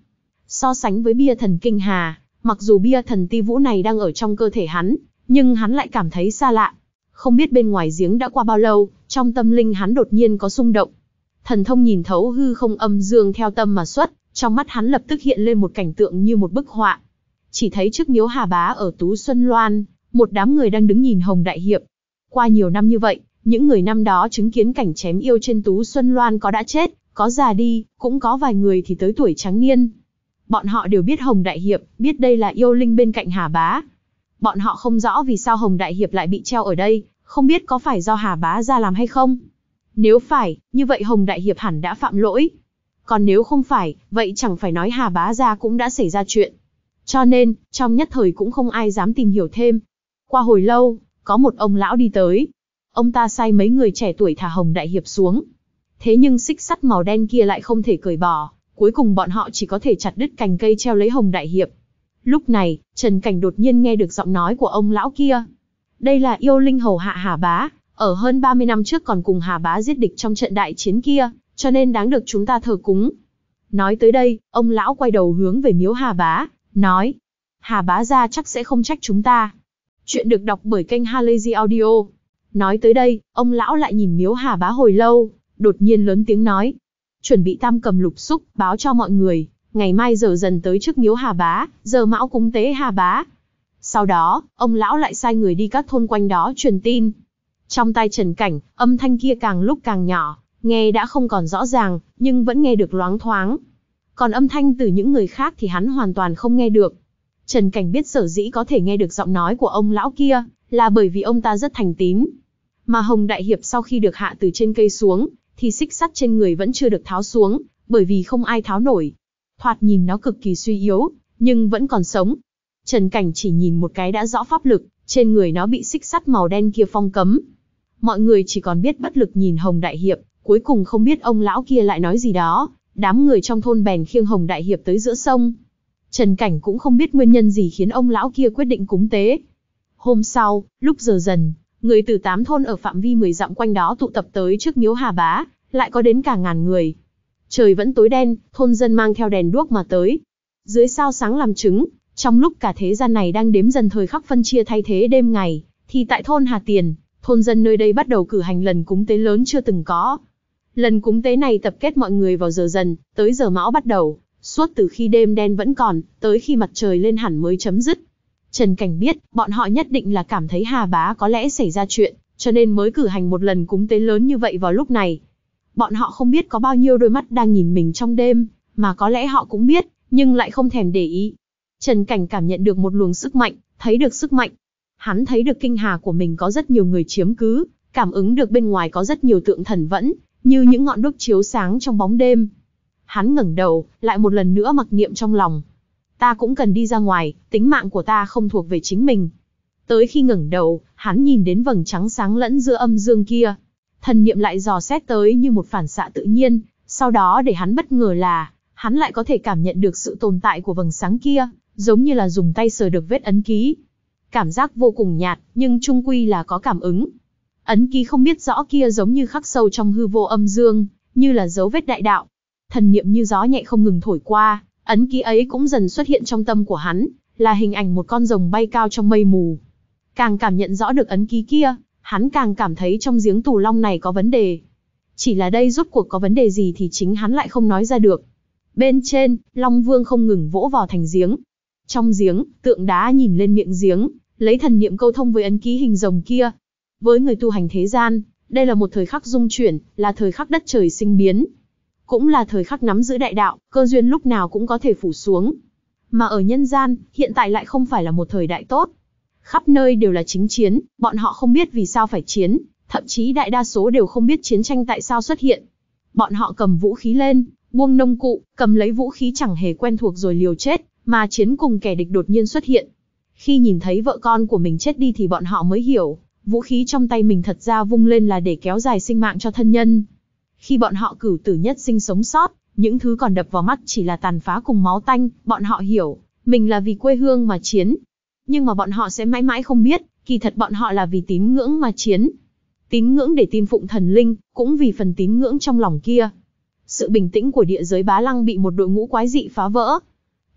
So sánh với bia thần kinh hà, mặc dù bia thần ti vũ này đang ở trong cơ thể hắn, nhưng hắn lại cảm thấy xa lạ. Không biết bên ngoài giếng đã qua bao lâu, trong tâm linh hắn đột nhiên có xung động. Thần thông nhìn thấu hư không âm dương theo tâm mà xuất, trong mắt hắn lập tức hiện lên một cảnh tượng như một bức họa. Chỉ thấy trước miếu Hà Bá ở Tú Xuân Loan, một đám người đang đứng nhìn Hồng Đại Hiệp. Qua nhiều năm như vậy, những người năm đó chứng kiến cảnh chém yêu trên Tú Xuân Loan có đã chết, có già đi, cũng có vài người thì tới tuổi tráng niên. Bọn họ đều biết Hồng Đại Hiệp, biết đây là yêu linh bên cạnh Hà Bá. Bọn họ không rõ vì sao Hồng Đại Hiệp lại bị treo ở đây, không biết có phải do Hà Bá ra làm hay không. Nếu phải, như vậy Hồng Đại Hiệp hẳn đã phạm lỗi. Còn nếu không phải, vậy chẳng phải nói Hà Bá ra cũng đã xảy ra chuyện. Cho nên, trong nhất thời cũng không ai dám tìm hiểu thêm. Qua hồi lâu, có một ông lão đi tới. Ông ta sai mấy người trẻ tuổi thả Hồng Đại Hiệp xuống. Thế nhưng xích sắt màu đen kia lại không thể cởi bỏ, cuối cùng bọn họ chỉ có thể chặt đứt cành cây treo lấy Hồng Đại Hiệp. Lúc này, Trần Cảnh đột nhiên nghe được giọng nói của ông lão kia. Đây là yêu linh hầu hạ Hà Bá, ở hơn ba mươi năm trước còn cùng Hà Bá giết địch trong trận đại chiến kia, cho nên đáng được chúng ta thờ cúng. Nói tới đây, ông lão quay đầu hướng về miếu Hà Bá, nói, Hà Bá ra chắc sẽ không trách chúng ta. Chuyện được đọc bởi kênh Halazy Audio. Nói tới đây, ông lão lại nhìn miếu Hà Bá hồi lâu, đột nhiên lớn tiếng nói, chuẩn bị tam cầm lục xúc, báo cho mọi người, ngày mai giờ dần tới trước miếu Hà Bá, giờ mão cúng tế Hà Bá. Sau đó, ông lão lại sai người đi các thôn quanh đó truyền tin. Trong tai Trần Cảnh, âm thanh kia càng lúc càng nhỏ, nghe đã không còn rõ ràng, nhưng vẫn nghe được loáng thoáng. Còn âm thanh từ những người khác thì hắn hoàn toàn không nghe được. Trần Cảnh biết sở dĩ có thể nghe được giọng nói của ông lão kia, là bởi vì ông ta rất thành tín. Mà Hồng Đại Hiệp sau khi được hạ từ trên cây xuống, thì xích sắt trên người vẫn chưa được tháo xuống, bởi vì không ai tháo nổi. Thoạt nhìn nó cực kỳ suy yếu, nhưng vẫn còn sống. Trần Cảnh chỉ nhìn một cái đã rõ pháp lực, trên người nó bị xích sắt màu đen kia phong cấm. Mọi người chỉ còn biết bất lực nhìn Hồng Đại Hiệp, cuối cùng không biết ông lão kia lại nói gì đó, đám người trong thôn bèn khiêng Hồng Đại Hiệp tới giữa sông. Trần Cảnh cũng không biết nguyên nhân gì khiến ông lão kia quyết định cúng tế. Hôm sau, lúc giờ dần, người từ tám thôn ở phạm vi mười dặm quanh đó tụ tập tới trước miếu Hà Bá, lại có đến cả ngàn người. Trời vẫn tối đen, thôn dân mang theo đèn đuốc mà tới. Dưới sao sáng làm chứng, trong lúc cả thế gian này đang đếm dần thời khắc phân chia thay thế đêm ngày, thì tại thôn Hà Tiền, thôn dân nơi đây bắt đầu cử hành lần cúng tế lớn chưa từng có. Lần cúng tế này tập kết mọi người vào giờ dần, tới giờ mão bắt đầu, suốt từ khi đêm đen vẫn còn, tới khi mặt trời lên hẳn mới chấm dứt. Trần Cảnh biết, bọn họ nhất định là cảm thấy Hà Bá có lẽ xảy ra chuyện, cho nên mới cử hành một lần cúng tế lớn như vậy vào lúc này. Bọn họ không biết có bao nhiêu đôi mắt đang nhìn mình trong đêm, mà có lẽ họ cũng biết, nhưng lại không thèm để ý. Trần Cảnh cảm nhận được một luồng sức mạnh, thấy được sức mạnh. Hắn thấy được kinh hà của mình có rất nhiều người chiếm cứ, cảm ứng được bên ngoài có rất nhiều tượng thần vẫn, như những ngọn đuốc chiếu sáng trong bóng đêm. Hắn ngẩng đầu, lại một lần nữa mặc niệm trong lòng. Ta cũng cần đi ra ngoài, tính mạng của ta không thuộc về chính mình. Tới khi ngẩng đầu, hắn nhìn đến vầng trắng sáng lẫn giữa âm dương kia. Thần niệm lại dò xét tới như một phản xạ tự nhiên, sau đó để hắn bất ngờ là, hắn lại có thể cảm nhận được sự tồn tại của vầng sáng kia, giống như là dùng tay sờ được vết ấn ký. Cảm giác vô cùng nhạt, nhưng chung quy là có cảm ứng. Ấn ký không biết rõ kia giống như khắc sâu trong hư vô âm dương, như là dấu vết đại đạo. Thần niệm như gió nhẹ không ngừng thổi qua, ấn ký ấy cũng dần xuất hiện trong tâm của hắn, là hình ảnh một con rồng bay cao trong mây mù. Càng cảm nhận rõ được ấn ký kia, hắn càng cảm thấy trong giếng Tù Long này có vấn đề. Chỉ là đây rốt cuộc có vấn đề gì thì chính hắn lại không nói ra được. Bên trên, Long Vương không ngừng vỗ vào thành giếng. Trong giếng, tượng đá nhìn lên miệng giếng, lấy thần niệm câu thông với ấn ký hình rồng kia. Với người tu hành thế gian, đây là một thời khắc dung chuyển, là thời khắc đất trời sinh biến. Cũng là thời khắc nắm giữ đại đạo, cơ duyên lúc nào cũng có thể phủ xuống. Mà ở nhân gian, hiện tại lại không phải là một thời đại tốt. Khắp nơi đều là chính chiến, bọn họ không biết vì sao phải chiến, thậm chí đại đa số đều không biết chiến tranh tại sao xuất hiện. Bọn họ cầm vũ khí lên, buông nông cụ, cầm lấy vũ khí chẳng hề quen thuộc rồi liều chết, mà chiến cùng kẻ địch đột nhiên xuất hiện. Khi nhìn thấy vợ con của mình chết đi thì bọn họ mới hiểu, vũ khí trong tay mình thật ra vung lên là để kéo dài sinh mạng cho thân nhân. Khi bọn họ cửu tử nhất sinh sống sót, những thứ còn đập vào mắt chỉ là tàn phá cùng máu tanh, bọn họ hiểu, mình là vì quê hương mà chiến. Nhưng mà bọn họ sẽ mãi mãi không biết, kỳ thật bọn họ là vì tín ngưỡng mà chiến. Tín ngưỡng để tin phụng thần linh, cũng vì phần tín ngưỡng trong lòng kia. Sự bình tĩnh của địa giới Bá Lăng bị một đội ngũ quái dị phá vỡ.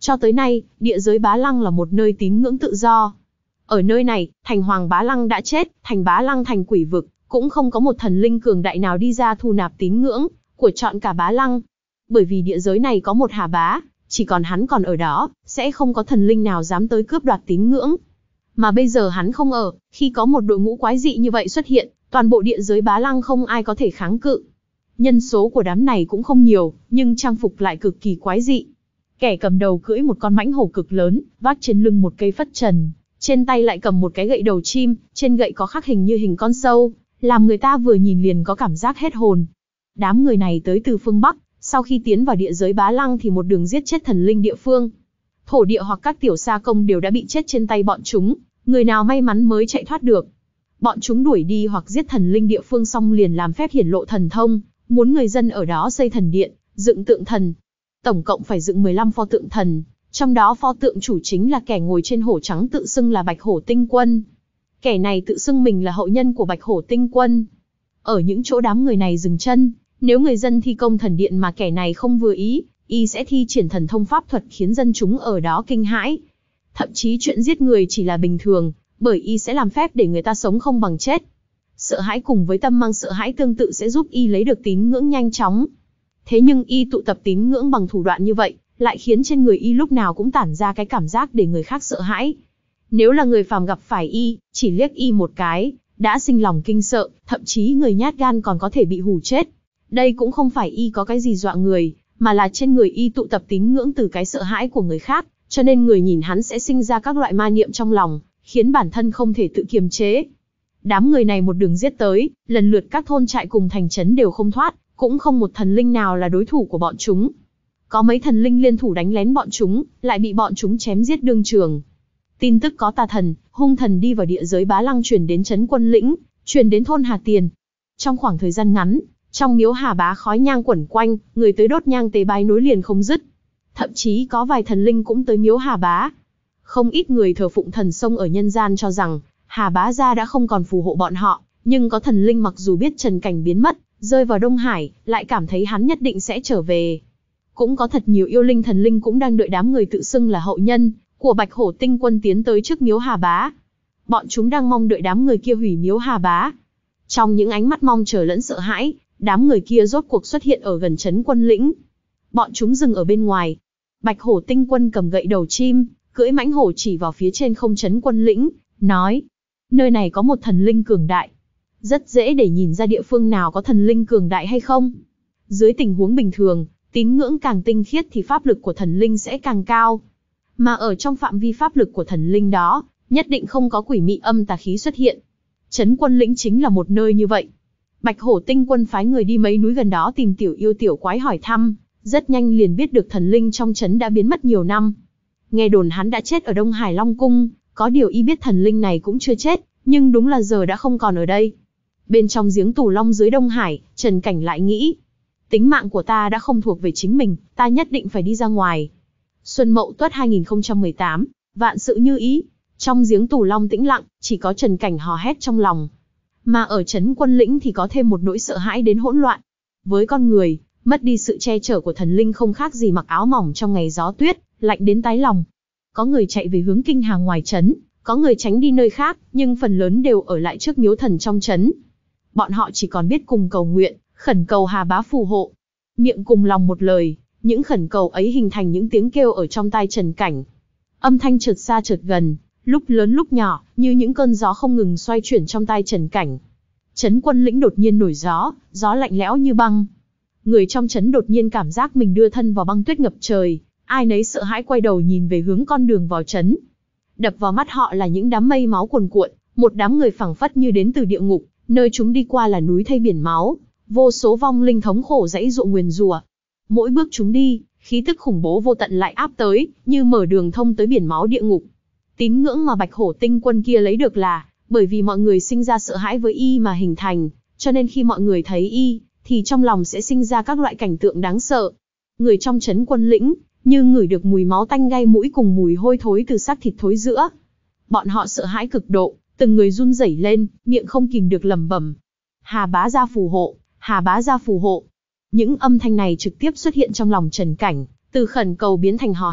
Cho tới nay, địa giới Bá Lăng là một nơi tín ngưỡng tự do. Ở nơi này, thành Hoàng Bá Lăng đã chết, thành Bá Lăng thành quỷ vực, cũng không có một thần linh cường đại nào đi ra thu nạp tín ngưỡng của trọn cả Bá Lăng. Bởi vì địa giới này có một Hà Bá, chỉ còn hắn còn ở đó, sẽ không có thần linh nào dám tới cướp đoạt tín ngưỡng. Mà bây giờ hắn không ở, khi có một đội ngũ quái dị như vậy xuất hiện, toàn bộ địa giới Bá Lăng không ai có thể kháng cự. Nhân số của đám này cũng không nhiều, nhưng trang phục lại cực kỳ quái dị. Kẻ cầm đầu cưỡi một con mãnh hổ cực lớn, vác trên lưng một cây phất trần, trên tay lại cầm một cái gậy đầu chim, trên gậy có khắc hình như hình con sâu, làm người ta vừa nhìn liền có cảm giác hết hồn. Đám người này tới từ phương Bắc, sau khi tiến vào địa giới Bá Lăng thì một đường giết chết thần linh địa phương. Thổ địa hoặc các tiểu sa công đều đã bị chết trên tay bọn chúng, người nào may mắn mới chạy thoát được. Bọn chúng đuổi đi hoặc giết thần linh địa phương xong liền làm phép hiển lộ thần thông, muốn người dân ở đó xây thần điện, dựng tượng thần. Tổng cộng phải dựng mười lăm pho tượng thần, trong đó pho tượng chủ chính là kẻ ngồi trên hổ trắng tự xưng là Bạch Hổ Tinh Quân. Kẻ này tự xưng mình là hậu nhân của Bạch Hổ Tinh Quân. Ở những chỗ đám người này dừng chân, nếu người dân thi công thần điện mà kẻ này không vừa ý, y sẽ thi triển thần thông pháp thuật khiến dân chúng ở đó kinh hãi. Thậm chí chuyện giết người chỉ là bình thường, bởi y sẽ làm phép để người ta sống không bằng chết. Sợ hãi cùng với tâm mang sợ hãi tương tự sẽ giúp y lấy được tín ngưỡng nhanh chóng. Thế nhưng y tụ tập tín ngưỡng bằng thủ đoạn như vậy, lại khiến trên người y lúc nào cũng tản ra cái cảm giác để người khác sợ hãi. Nếu là người phàm gặp phải y, chỉ liếc y một cái, đã sinh lòng kinh sợ, thậm chí người nhát gan còn có thể bị hù chết. Đây cũng không phải y có cái gì dọa người, mà là trên người y tụ tập tín ngưỡng từ cái sợ hãi của người khác, cho nên người nhìn hắn sẽ sinh ra các loại ma niệm trong lòng, khiến bản thân không thể tự kiềm chế. Đám người này một đường giết tới, lần lượt các thôn trại cùng thành trấn đều không thoát, cũng không một thần linh nào là đối thủ của bọn chúng. Có mấy thần linh liên thủ đánh lén bọn chúng, lại bị bọn chúng chém giết đương trường. Tin tức có tà thần, hung thần đi vào địa giới Bá Lăng truyền đến trấn Quân Lĩnh, truyền đến thôn Hà Tiền. Trong khoảng thời gian ngắn, trong miếu Hà Bá khói nhang quẩn quanh, người tới đốt nhang tế bái nối liền không dứt. Thậm chí có vài thần linh cũng tới miếu Hà Bá. Không ít người thờ phụng thần sông ở nhân gian cho rằng Hà Bá gia đã không còn phù hộ bọn họ, nhưng có thần linh mặc dù biết Trần Cảnh biến mất, rơi vào Đông Hải, lại cảm thấy hắn nhất định sẽ trở về. Cũng có thật nhiều yêu linh thần linh cũng đang đợi đám người tự xưng là hậu nhân của Bạch Hổ Tinh Quân tiến tới trước miếu Hà Bá. Bọn chúng đang mong đợi đám người kia hủy miếu Hà Bá. Trong những ánh mắt mong chờ lẫn sợ hãi, đám người kia rốt cuộc xuất hiện ở gần trấn Quân Lĩnh. Bọn chúng dừng ở bên ngoài. Bạch Hổ Tinh Quân cầm gậy đầu chim, cưỡi mãnh hổ chỉ vào phía trên không trấn Quân Lĩnh, nói: nơi này có một thần linh cường đại. Rất dễ để nhìn ra địa phương nào có thần linh cường đại hay không. Dưới tình huống bình thường, tín ngưỡng càng tinh khiết thì pháp lực của thần linh sẽ càng cao. Mà ở trong phạm vi pháp lực của thần linh đó, nhất định không có quỷ mị âm tà khí xuất hiện. Trấn Quân Lĩnh chính là một nơi như vậy. Bạch Hổ Tinh Quân phái người đi mấy núi gần đó tìm tiểu yêu tiểu quái hỏi thăm, rất nhanh liền biết được thần linh trong trấn đã biến mất nhiều năm. Nghe đồn hắn đã chết ở Đông Hải Long Cung, có điều y biết thần linh này cũng chưa chết, nhưng đúng là giờ đã không còn ở đây. Bên trong giếng tù long dưới Đông Hải, Trần Cảnh lại nghĩ, tính mạng của ta đã không thuộc về chính mình, ta nhất định phải đi ra ngoài. Xuân Mậu Tuất hai nghìn không trăm mười tám, vạn sự như ý. Trong giếng tù long tĩnh lặng, chỉ có Trần Cảnh hò hét trong lòng. Mà ở trấn Quân Lĩnh thì có thêm một nỗi sợ hãi đến hỗn loạn. Với con người, mất đi sự che chở của thần linh không khác gì mặc áo mỏng trong ngày gió tuyết, lạnh đến tái lòng. Có người chạy về hướng kinh hà ngoài trấn, có người tránh đi nơi khác, nhưng phần lớn đều ở lại trước miếu thần trong trấn. Bọn họ chỉ còn biết cùng cầu nguyện, khẩn cầu Hà Bá phù hộ. Miệng cùng lòng một lời, những khẩn cầu ấy hình thành những tiếng kêu ở trong tai Trần Cảnh. Âm thanh chợt xa chợt gần, lúc lớn lúc nhỏ, như những cơn gió không ngừng xoay chuyển trong tai Trần Cảnh. Trấn Quân Lĩnh đột nhiên nổi gió, gió lạnh lẽo như băng. Người trong trấn đột nhiên cảm giác mình đưa thân vào băng tuyết ngập trời, ai nấy sợ hãi quay đầu nhìn về hướng con đường vào trấn. Đập vào mắt họ là những đám mây máu cuồn cuộn, một đám người phảng phất như đến từ địa ngục, nơi chúng đi qua là núi thây biển máu, vô số vong linh thống khổ dãy dụa nguyền rủa. Mỗi bước chúng đi, khí tức khủng bố vô tận lại áp tới, như mở đường thông tới biển máu địa ngục. Tín ngưỡng mà Bạch Hổ Tinh Quân kia lấy được là, bởi vì mọi người sinh ra sợ hãi với y mà hình thành, cho nên khi mọi người thấy y, thì trong lòng sẽ sinh ra các loại cảnh tượng đáng sợ. Người trong trấn Quân Lĩnh, như ngửi được mùi máu tanh gai mũi cùng mùi hôi thối từ xác thịt thối rữa. Bọn họ sợ hãi cực độ, từng người run rẩy lên, miệng không kìm được lẩm bẩm: Hà Bá gia phù hộ, Hà Bá gia phù hộ. Những âm thanh này trực tiếp xuất hiện trong lòng Trần Cảnh, từ khẩn cầu biến thành hò hét,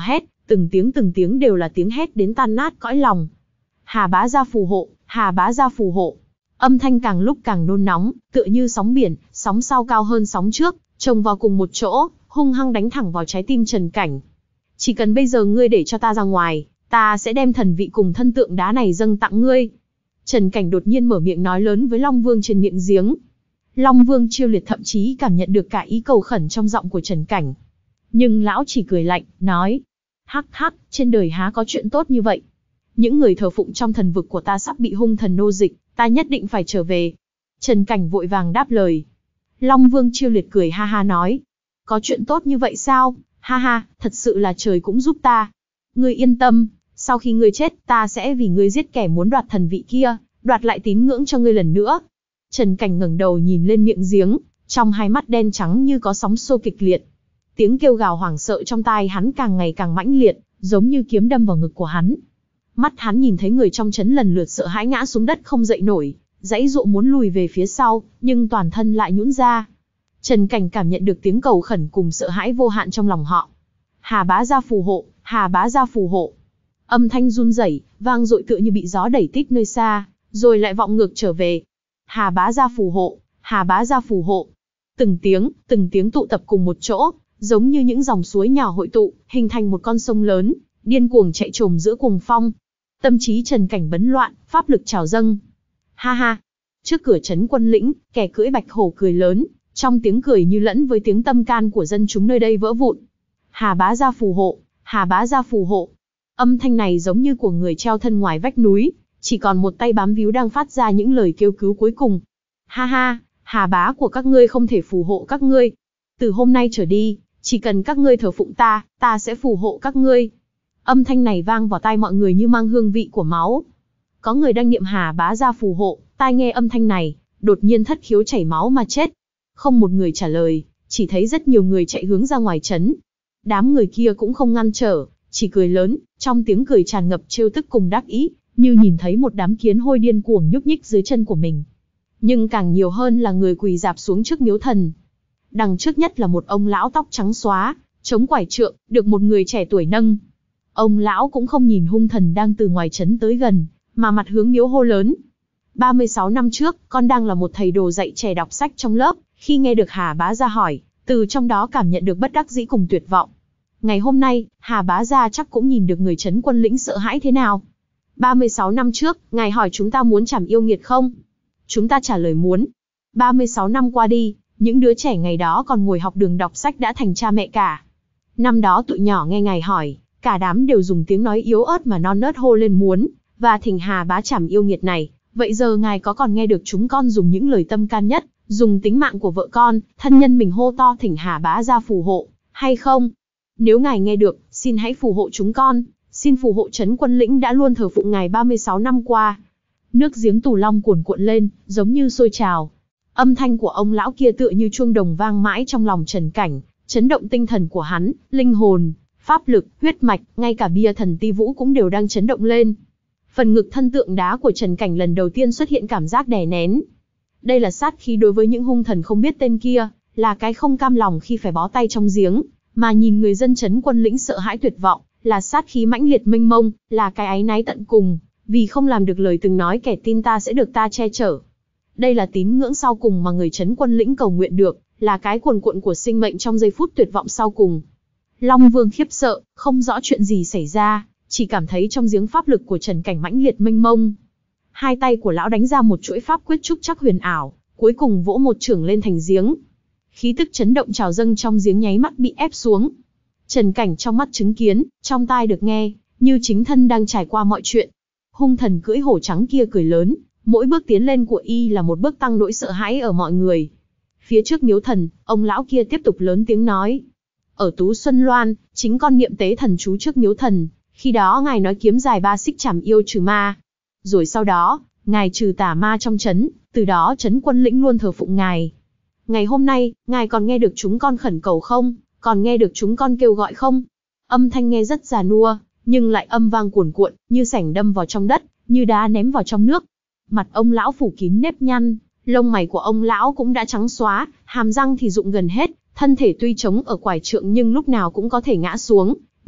từng tiếng từng tiếng đều là tiếng hét đến tan nát cõi lòng. Hà bá gia phù hộ, Hà bá gia phù hộ. Âm thanh càng lúc càng nôn nóng, tựa như sóng biển, sóng sau cao hơn sóng trước, chồng vào cùng một chỗ, hung hăng đánh thẳng vào trái tim Trần Cảnh. Chỉ cần bây giờ ngươi để cho ta ra ngoài, ta sẽ đem thần vị cùng thân tượng đá này dâng tặng ngươi. Trần Cảnh đột nhiên mở miệng nói lớn với Long Vương trên miệng giếng. Long Vương Chiêu Liệt thậm chí cảm nhận được cả ý cầu khẩn trong giọng của Trần Cảnh. Nhưng lão chỉ cười lạnh, nói. Hắc hắc, trên đời há có chuyện tốt như vậy. Những người thờ phụng trong thần vực của ta sắp bị hung thần nô dịch, ta nhất định phải trở về. Trần Cảnh vội vàng đáp lời. Long Vương Chiêu Liệt cười ha ha nói. Có chuyện tốt như vậy sao? Ha ha, thật sự là trời cũng giúp ta. Ngươi yên tâm, sau khi ngươi chết, ta sẽ vì ngươi giết kẻ muốn đoạt thần vị kia, đoạt lại tín ngưỡng cho ngươi lần nữa. Trần Cảnh ngẩng đầu nhìn lên miệng giếng, trong hai mắt đen trắng như có sóng xô kịch liệt. Tiếng kêu gào hoảng sợ trong tai hắn càng ngày càng mãnh liệt, giống như kiếm đâm vào ngực của hắn. Mắt hắn nhìn thấy người trong trấn lần lượt sợ hãi ngã xuống đất không dậy nổi, giãy giụa muốn lùi về phía sau, nhưng toàn thân lại nhũn ra. Trần Cảnh cảm nhận được tiếng cầu khẩn cùng sợ hãi vô hạn trong lòng họ. Hà bá gia phù hộ, Hà bá gia phù hộ. Âm thanh run rẩy, vang dội tựa như bị gió đẩy tít nơi xa, rồi lại vọng ngược trở về. Hà bá gia phù hộ, Hà bá gia phù hộ. Từng tiếng, từng tiếng tụ tập cùng một chỗ, giống như những dòng suối nhỏ hội tụ, hình thành một con sông lớn, điên cuồng chạy trồm giữa cuồng phong. Tâm trí Trần Cảnh bấn loạn, pháp lực trào dâng. Ha ha. Trước cửa trấn Quân Lĩnh, kẻ cưỡi bạch hổ cười lớn, trong tiếng cười như lẫn với tiếng tâm can của dân chúng nơi đây vỡ vụn. Hà bá gia phù hộ, Hà bá gia phù hộ. Âm thanh này giống như của người treo thân ngoài vách núi, chỉ còn một tay bám víu đang phát ra những lời kêu cứu cuối cùng. Ha ha, Hà bá của các ngươi không thể phù hộ các ngươi. Từ hôm nay trở đi, chỉ cần các ngươi thờ phụng ta, ta sẽ phù hộ các ngươi. Âm thanh này vang vào tai mọi người như mang hương vị của máu. Có người đang niệm Hà bá gia phù hộ, tai nghe âm thanh này, đột nhiên thất khiếu chảy máu mà chết. Không một người trả lời, chỉ thấy rất nhiều người chạy hướng ra ngoài trấn. Đám người kia cũng không ngăn trở, chỉ cười lớn, trong tiếng cười tràn ngập trêu tức cùng đắc ý, như nhìn thấy một đám kiến hôi điên cuồng nhúc nhích dưới chân của mình. Nhưng càng nhiều hơn là người quỳ rạp xuống trước miếu thần. Đằng trước nhất là một ông lão tóc trắng xóa, chống quải trượng, được một người trẻ tuổi nâng. Ông lão cũng không nhìn hung thần đang từ ngoài trấn tới gần, mà mặt hướng miếu hô lớn. ba mươi sáu năm trước, con đang là một thầy đồ dạy trẻ đọc sách trong lớp, khi nghe được Hà bá gia hỏi, từ trong đó cảm nhận được bất đắc dĩ cùng tuyệt vọng. Ngày hôm nay, Hà bá gia chắc cũng nhìn được người trấn Quân Lĩnh sợ hãi thế nào. ba mươi sáu năm trước, ngài hỏi chúng ta muốn trảm yêu nghiệt không? Chúng ta trả lời muốn. ba mươi sáu năm qua đi, những đứa trẻ ngày đó còn ngồi học đường đọc sách đã thành cha mẹ cả. Năm đó tụi nhỏ nghe ngài hỏi, cả đám đều dùng tiếng nói yếu ớt mà non nớt hô lên muốn, và thỉnh Hà bá trảm yêu nghiệt này. Vậy giờ ngài có còn nghe được chúng con dùng những lời tâm can nhất, dùng tính mạng của vợ con, thân nhân mình hô to thỉnh Hà bá gia phù hộ, hay không? Nếu ngài nghe được, xin hãy phù hộ chúng con, xin phù hộ trấn Quân Lĩnh đã luôn thờ phụng ngài ba mươi sáu năm qua. Nước giếng Tù Long cuồn cuộn lên, giống như sôi trào. Âm thanh của ông lão kia tựa như chuông đồng vang mãi trong lòng Trần Cảnh, chấn động tinh thần của hắn, linh hồn, pháp lực, huyết mạch, ngay cả bia thần ti vũ cũng đều đang chấn động lên. Phần ngực thân tượng đá của Trần Cảnh lần đầu tiên xuất hiện cảm giác đè nén. Đây là sát khí đối với những hung thần không biết tên kia, là cái không cam lòng khi phải bó tay trong giếng, mà nhìn người dân trấn Quân Lĩnh sợ hãi tuyệt vọng, là sát khí mãnh liệt mênh mông, là cái áy náy tận cùng, vì không làm được lời từng nói kẻ tin ta sẽ được ta che chở. Đây là tín ngưỡng sau cùng mà người trấn Quân Lĩnh cầu nguyện được, là cái cuồn cuộn của sinh mệnh trong giây phút tuyệt vọng sau cùng. Long Vương khiếp sợ, không rõ chuyện gì xảy ra, chỉ cảm thấy trong giếng pháp lực của Trần Cảnh mãnh liệt mênh mông. Hai tay của lão đánh ra một chuỗi pháp quyết trúc chắc huyền ảo, cuối cùng vỗ một chưởng lên thành giếng. Khí tức chấn động trào dâng trong giếng nháy mắt bị ép xuống. Trần Cảnh trong mắt chứng kiến, trong tai được nghe, như chính thân đang trải qua mọi chuyện. Hung thần cưỡi hổ trắng kia cười lớn, mỗi bước tiến lên của y là một bước tăng nỗi sợ hãi ở mọi người. Phía trước miếu thần, ông lão kia tiếp tục lớn tiếng nói. Ở Tú Xuân Loan, chính con niệm tế thần chú trước miếu thần, khi đó ngài nói kiếm dài ba xích trảm yêu trừ ma. Rồi sau đó, ngài trừ tà ma trong trấn, từ đó trấn Quân Lĩnh luôn thờ phụng ngài. Ngày hôm nay, ngài còn nghe được chúng con khẩn cầu không? Còn nghe được chúng con kêu gọi không? Âm thanh nghe rất già nua, nhưng lại âm vang cuồn cuộn, như sảnh đâm vào trong đất, như đá ném vào trong nước. Mặt ông lão phủ kín nếp nhăn, lông mày của ông lão cũng đã trắng xóa, hàm răng thì rụng gần hết, thân thể tuy chống ở quải trượng nhưng lúc nào cũng có thể ngã xuống,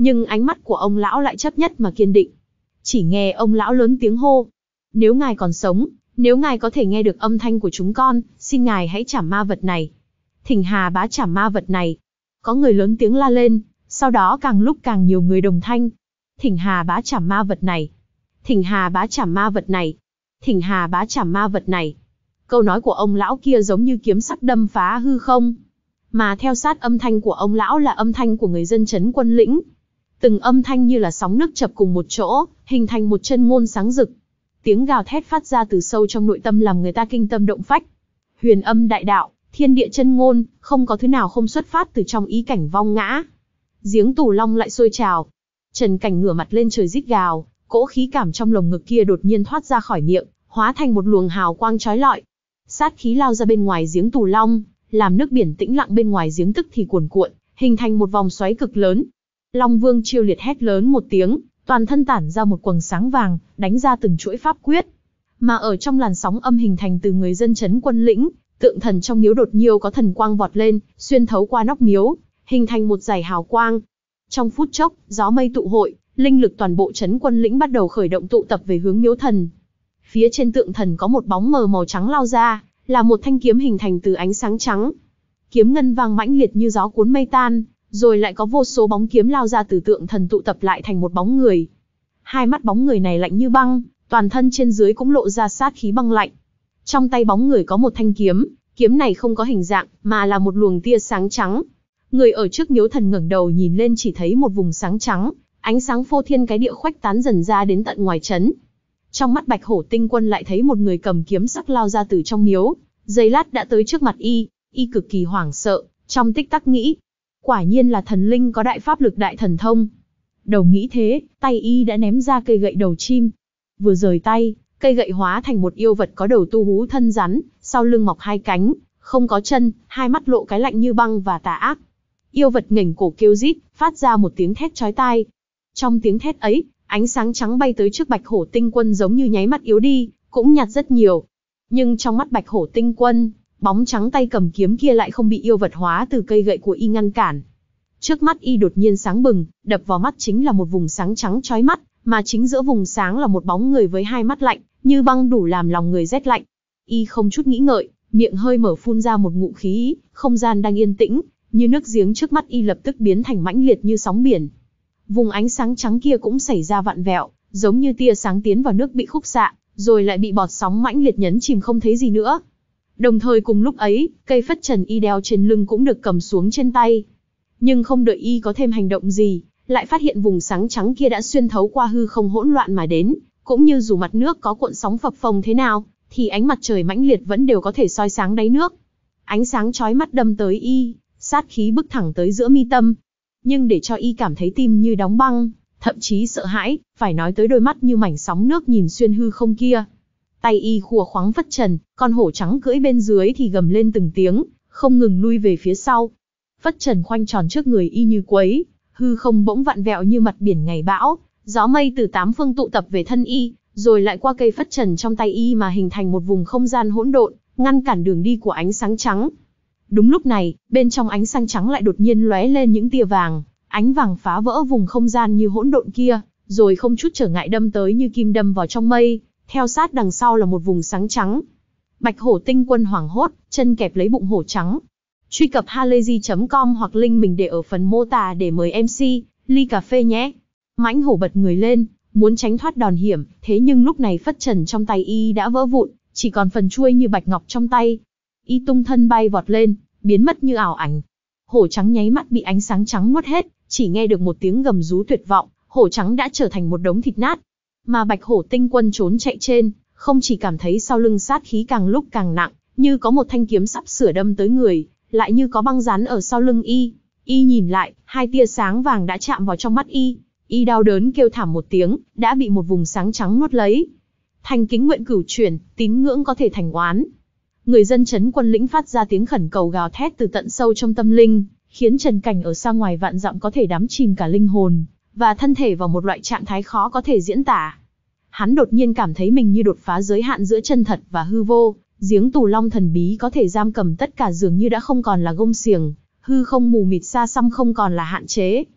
Nhưng ánh mắt của ông lão lại chấp nhất mà kiên định. Chỉ nghe ông lão lớn tiếng hô. Nếu ngài còn sống, nếu ngài có thể nghe được âm thanh của chúng con, xin ngài hãy trảm ma vật này. Thỉnh Hà Bá trảm ma vật này. Có người lớn tiếng la lên, sau đó càng lúc càng nhiều người đồng thanh. Thỉnh Hà Bá trảm ma vật này. Thỉnh Hà Bá trảm ma vật này. Thỉnh Hà Bá trảm ma vật này. Câu nói của ông lão kia giống như kiếm sắc đâm phá hư không. Mà theo sát âm thanh của ông lão là âm thanh của người dân trấn Quân Lĩnh. Từng âm thanh như là sóng nước chập cùng một chỗ, hình thành một chân ngôn sáng rực. Tiếng gào thét phát ra từ sâu trong nội tâm làm người ta kinh tâm động phách. Huyền âm đại đạo, thiên địa chân ngôn, không có thứ nào không xuất phát từ trong ý cảnh vong ngã. Giếng Tù Long lại sôi trào. Trần Cảnh ngửa mặt lên trời rít gào, cỗ khí cảm trong lồng ngực kia đột nhiên thoát ra khỏi miệng, hóa thành một luồng hào quang chói lọi. Sát khí lao ra bên ngoài giếng Tù Long, làm nước biển tĩnh lặng bên ngoài giếng tức thì cuồn cuộn, hình thành một vòng xoáy cực lớn. Long Vương Chiêu Liệt hét lớn một tiếng, toàn thân tản ra một quầng sáng vàng, đánh ra từng chuỗi pháp quyết. Mà ở trong làn sóng âm hình thành từ người dân trấn Quân Lĩnh, tượng thần trong miếu đột nhiêu có thần quang vọt lên, xuyên thấu qua nóc miếu, hình thành một dải hào quang. Trong phút chốc, gió mây tụ hội, linh lực toàn bộ trấn Quân Lĩnh bắt đầu khởi động tụ tập về hướng miếu thần. Phía trên tượng thần có một bóng mờ màu trắng lao ra, là một thanh kiếm hình thành từ ánh sáng trắng. Kiếm ngân vang mãnh liệt như gió cuốn mây tan, rồi lại có vô số bóng kiếm lao ra từ tượng thần tụ tập lại thành một bóng người. Hai mắt bóng người này lạnh như băng, toàn thân trên dưới cũng lộ ra sát khí băng lạnh. Trong tay bóng người có một thanh kiếm, kiếm này không có hình dạng, mà là một luồng tia sáng trắng. Người ở trước miếu thần ngẩng đầu nhìn lên chỉ thấy một vùng sáng trắng, ánh sáng phô thiên cái địa khuếch tán dần ra đến tận ngoài trấn. Trong mắt Bạch Hổ Tinh Quân lại thấy một người cầm kiếm sắc lao ra từ trong miếu, giây lát đã tới trước mặt y, y cực kỳ hoảng sợ, trong tích tắc nghĩ, quả nhiên là thần linh có đại pháp lực đại thần thông. Đầu nghĩ thế, tay y đã ném ra cây gậy đầu chim. Vừa rời tay, cây gậy hóa thành một yêu vật có đầu tu hú thân rắn, sau lưng mọc hai cánh, không có chân, hai mắt lộ cái lạnh như băng và tà ác. Yêu vật nghềnh cổ kêu rít, phát ra một tiếng thét chói tai. Trong tiếng thét ấy, ánh sáng trắng bay tới trước Bạch Hổ Tinh Quân giống như nháy mắt yếu đi, cũng nhạt rất nhiều. Nhưng trong mắt Bạch Hổ Tinh Quân, bóng trắng tay cầm kiếm kia lại không bị yêu vật hóa từ cây gậy của y ngăn cản. Trước mắt y đột nhiên sáng bừng, đập vào mắt chính là một vùng sáng trắng chói mắt, mà chính giữa vùng sáng là một bóng người với hai mắt lạnh, như băng đủ làm lòng người rét lạnh. Y không chút nghĩ ngợi, miệng hơi mở phun ra một ngụm khí, không gian đang yên tĩnh, như nước giếng trước mắt y lập tức biến thành mãnh liệt như sóng biển. Vùng ánh sáng trắng kia cũng xảy ra vặn vẹo, giống như tia sáng tiến vào nước bị khúc xạ, rồi lại bị bọt sóng mãnh liệt nhấn chìm không thấy gì nữa. Đồng thời cùng lúc ấy, cây phất trần y đeo trên lưng cũng được cầm xuống trên tay. Nhưng không đợi y có thêm hành động gì, lại phát hiện vùng sáng trắng kia đã xuyên thấu qua hư không hỗn loạn mà đến, cũng như dù mặt nước có cuộn sóng phập phồng thế nào, thì ánh mặt trời mãnh liệt vẫn đều có thể soi sáng đáy nước. Ánh sáng chói mắt đâm tới y, sát khí bức thẳng tới giữa mi tâm. Nhưng để cho y cảm thấy tim như đóng băng, thậm chí sợ hãi, phải nói tới đôi mắt như mảnh sóng nước nhìn xuyên hư không kia. Tay y khua khoáng phất trần, con hổ trắng cưỡi bên dưới thì gầm lên từng tiếng, không ngừng lui về phía sau. Phất trần khoanh tròn trước người y như quấy, hư không bỗng vặn vẹo như mặt biển ngày bão, gió mây từ tám phương tụ tập về thân y, rồi lại qua cây phất trần trong tay y mà hình thành một vùng không gian hỗn độn, ngăn cản đường đi của ánh sáng trắng. Đúng lúc này, bên trong ánh sáng trắng lại đột nhiên lóe lên những tia vàng, ánh vàng phá vỡ vùng không gian như hỗn độn kia, rồi không chút trở ngại đâm tới như kim đâm vào trong mây, theo sát đằng sau là một vùng sáng trắng. Bạch Hổ Tinh Quân hoảng hốt, chân kẹp lấy bụng hổ trắng. Truy cập halayzi chấm com hoặc link mình để ở phần mô tả để mời em xê, ly cà phê nhé. Mãnh hổ bật người lên, muốn tránh thoát đòn hiểm, thế nhưng lúc này phất trần trong tay y đã vỡ vụn, chỉ còn phần chuôi như bạch ngọc trong tay. Y tung thân bay vọt lên, biến mất như ảo ảnh. Hổ trắng nháy mắt bị ánh sáng trắng nuốt hết, chỉ nghe được một tiếng gầm rú tuyệt vọng, hổ trắng đã trở thành một đống thịt nát. Mà Bạch Hổ Tinh Quân trốn chạy trên, không chỉ cảm thấy sau lưng sát khí càng lúc càng nặng, như có một thanh kiếm sắp sửa đâm tới người, lại như có băng rắn ở sau lưng y. Y nhìn lại, hai tia sáng vàng đã chạm vào trong mắt y. Y đau đớn kêu thảm một tiếng, đã bị một vùng sáng trắng nuốt lấy. Thành kính nguyện cửu chuyển, tín ngưỡng có thể thành oán. Người dân trấn Quân Lĩnh phát ra tiếng khẩn cầu gào thét từ tận sâu trong tâm linh, khiến Trần Cảnh ở xa ngoài vạn dặm có thể đắm chìm cả linh hồn và thân thể vào một loại trạng thái khó có thể diễn tả. Hắn đột nhiên cảm thấy mình như đột phá giới hạn giữa chân thật và hư vô, giếng Tù Long thần bí có thể giam cầm tất cả dường như đã không còn là gông xiềng, hư không mù mịt xa xăm không còn là hạn chế.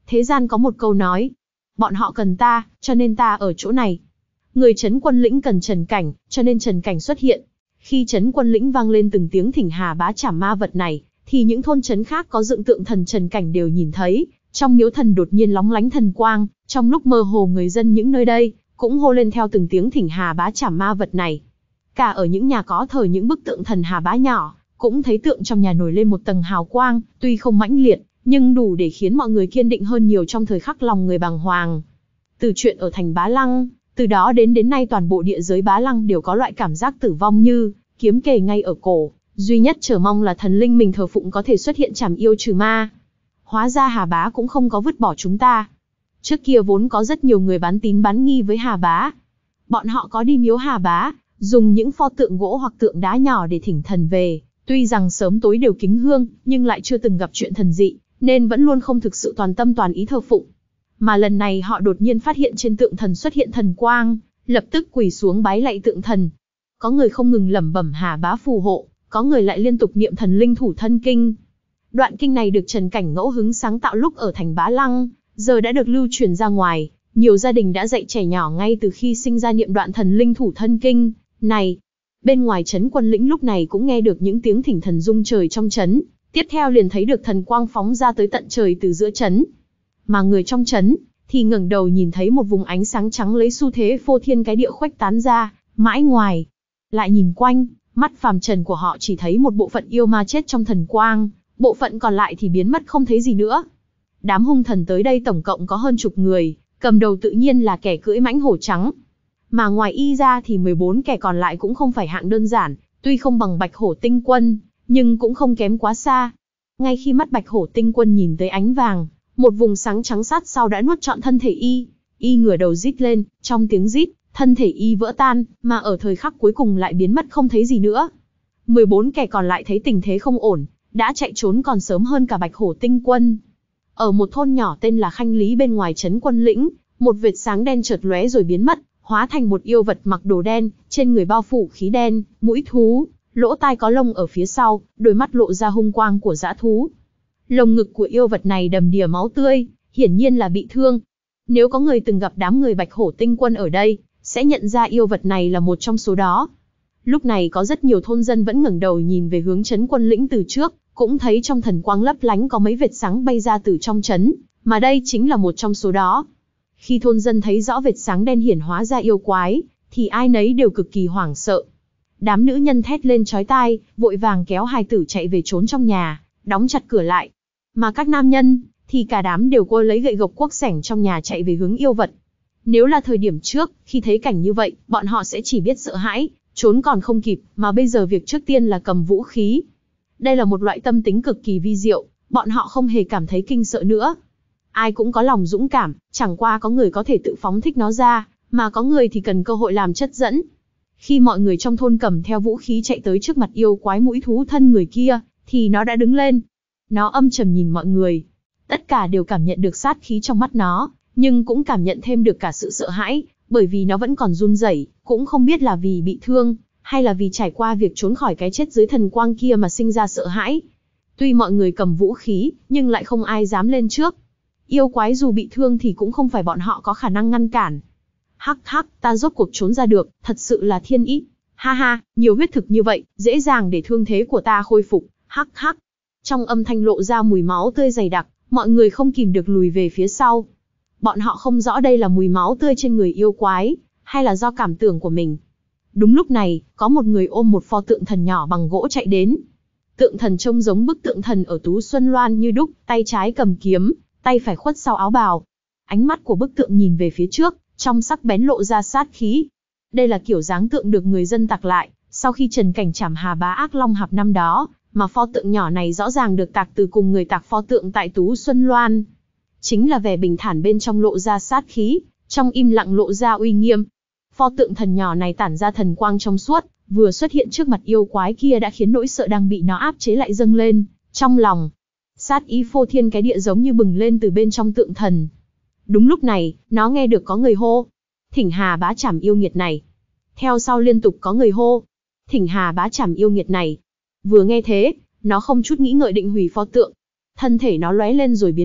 Thế gian có một câu nói, bọn họ cần ta, cho nên ta ở chỗ này. Người Trấn Quân Lĩnh cần Trần Cảnh, cho nên Trần Cảnh xuất hiện. Khi Trấn Quân Lĩnh vang lên từng tiếng thỉnh hà bá trảm ma vật này, thì những thôn trấn khác có dựng tượng thần Trần Cảnh đều nhìn thấy, trong miếu thần đột nhiên lóng lánh thần quang, trong lúc mơ hồ người dân những nơi đây cũng hô lên theo từng tiếng thỉnh hà bá trảm ma vật này. Cả ở những nhà có thờ những bức tượng thần hà bá nhỏ, cũng thấy tượng trong nhà nổi lên một tầng hào quang, tuy không mãnh liệt, nhưng đủ để khiến mọi người kiên định hơn nhiều trong thời khắc lòng người bàng hoàng. Từ chuyện ở thành Bá Lăng, từ đó đến đến nay toàn bộ địa giới Bá Lăng đều có loại cảm giác tử vong như kiếm kề ngay ở cổ, duy nhất chờ mong là thần linh mình thờ phụng có thể xuất hiện trảm yêu trừ ma. Hóa ra Hà Bá cũng không có vứt bỏ chúng ta. Trước kia vốn có rất nhiều người bán tín bán nghi với Hà Bá. Bọn họ có đi miếu Hà Bá, dùng những pho tượng gỗ hoặc tượng đá nhỏ để thỉnh thần về, tuy rằng sớm tối đều kính hương, nhưng lại chưa từng gặp chuyện thần dị, nên vẫn luôn không thực sự toàn tâm toàn ý thờ phụng. Mà lần này họ đột nhiên phát hiện trên tượng thần xuất hiện thần quang, lập tức quỳ xuống bái lạy tượng thần. Có người không ngừng lẩm bẩm Hà Bá phù hộ, có người lại liên tục niệm thần linh thủ thân kinh. Đoạn kinh này được Trần Cảnh ngẫu hứng sáng tạo lúc ở thành Bá Lăng, giờ đã được lưu truyền ra ngoài, nhiều gia đình đã dạy trẻ nhỏ ngay từ khi sinh ra niệm đoạn thần linh thủ thân kinh này. Bên ngoài Trấn Quân Lĩnh lúc này cũng nghe được những tiếng thỉnh thần rung trời trong trấn, tiếp theo liền thấy được thần quang phóng ra tới tận trời từ giữa trấn. Mà người trong trấn thì ngẩng đầu nhìn thấy một vùng ánh sáng trắng lấy xu thế phô thiên cái địa khuếch tán ra, mãi ngoài. Lại nhìn quanh, mắt phàm trần của họ chỉ thấy một bộ phận yêu ma chết trong thần quang, bộ phận còn lại thì biến mất không thấy gì nữa. Đám hung thần tới đây tổng cộng có hơn chục người, cầm đầu tự nhiên là kẻ cưỡi mãnh hổ trắng. Mà ngoài y ra thì mười bốn kẻ còn lại cũng không phải hạng đơn giản, tuy không bằng Bạch Hổ Tinh Quân, nhưng cũng không kém quá xa. Ngay khi mắt Bạch Hổ Tinh Quân nhìn tới ánh vàng, một vùng sáng trắng sát sau đã nuốt trọn thân thể y. Y ngửa đầu rít lên, trong tiếng rít, thân thể y vỡ tan, mà ở thời khắc cuối cùng lại biến mất không thấy gì nữa. mười bốn kẻ còn lại thấy tình thế không ổn, đã chạy trốn còn sớm hơn cả Bạch Hổ Tinh Quân. Ở một thôn nhỏ tên là Khanh Lý bên ngoài Trấn Quân Lĩnh, một vệt sáng đen chợt lóe rồi biến mất, hóa thành một yêu vật mặc đồ đen, trên người bao phủ khí đen, mũi thú, lỗ tai có lông ở phía sau, đôi mắt lộ ra hung quang của dã thú. Lồng ngực của yêu vật này đầm đìa máu tươi, hiển nhiên là bị thương. Nếu có người từng gặp đám người Bạch Hổ Tinh Quân ở đây, sẽ nhận ra yêu vật này là một trong số đó. Lúc này có rất nhiều thôn dân vẫn ngẩng đầu nhìn về hướng Trấn Quân Lĩnh từ trước, cũng thấy trong thần quang lấp lánh có mấy vệt sáng bay ra từ trong trấn, mà đây chính là một trong số đó. Khi thôn dân thấy rõ vệt sáng đen hiển hóa ra yêu quái, thì ai nấy đều cực kỳ hoảng sợ. Đám nữ nhân thét lên chói tai, vội vàng kéo hài tử chạy về trốn trong nhà, đóng chặt cửa lại. Mà các nam nhân, thì cả đám đều quơ lấy gậy gộc cuốc xẻng trong nhà chạy về hướng yêu vật. Nếu là thời điểm trước, khi thấy cảnh như vậy, bọn họ sẽ chỉ biết sợ hãi, trốn còn không kịp, mà bây giờ việc trước tiên là cầm vũ khí. Đây là một loại tâm tính cực kỳ vi diệu, bọn họ không hề cảm thấy kinh sợ nữa. Ai cũng có lòng dũng cảm, chẳng qua có người có thể tự phóng thích nó ra, mà có người thì cần cơ hội làm chất dẫn. Khi mọi người trong thôn cầm theo vũ khí chạy tới trước mặt yêu quái mũi thú thân người kia, thì nó đã đứng lên. Nó âm trầm nhìn mọi người. Tất cả đều cảm nhận được sát khí trong mắt nó, nhưng cũng cảm nhận thêm được cả sự sợ hãi, bởi vì nó vẫn còn run rẩy, cũng không biết là vì bị thương, hay là vì trải qua việc trốn khỏi cái chết dưới thần quang kia mà sinh ra sợ hãi. Tuy mọi người cầm vũ khí, nhưng lại không ai dám lên trước. Yêu quái dù bị thương thì cũng không phải bọn họ có khả năng ngăn cản. Hắc hắc, ta rốt cuộc trốn ra được, thật sự là thiên ý. Ha ha, nhiều huyết thực như vậy, dễ dàng để thương thế của ta khôi phục. Hắc hắc. Trong âm thanh lộ ra mùi máu tươi dày đặc, mọi người không kìm được lùi về phía sau. Bọn họ không rõ đây là mùi máu tươi trên người yêu quái, hay là do cảm tưởng của mình. Đúng lúc này, có một người ôm một pho tượng thần nhỏ bằng gỗ chạy đến. Tượng thần trông giống bức tượng thần ở Tú Xuân Loan như đúc, tay trái cầm kiếm, tay phải khuất sau áo bào. Ánh mắt của bức tượng nhìn về phía trước, trong sắc bén lộ ra sát khí. Đây là kiểu dáng tượng được người dân tạc lại, sau khi Trần Cảnh trảm Hà Bá Ác Long Hạp năm đó, mà pho tượng nhỏ này rõ ràng được tạc từ cùng người tạc pho tượng tại Tú Xuân Loan. Chính là vẻ bình thản bên trong lộ ra sát khí, trong im lặng lộ ra uy nghiêm. Pho tượng thần nhỏ này tản ra thần quang trong suốt, vừa xuất hiện trước mặt yêu quái kia đã khiến nỗi sợ đang bị nó áp chế lại dâng lên trong lòng. Sát ý phô thiên cái địa giống như bừng lên từ bên trong tượng thần. Đúng lúc này, nó nghe được có người hô: "Thỉnh Hà Bá trảm yêu nghiệt này." Theo sau liên tục có người hô: "Thỉnh Hà Bá trảm yêu nghiệt này." Vừa nghe thế, nó không chút nghĩ ngợi định hủy pho tượng. Thân thể nó lóe lên rồi biến mất,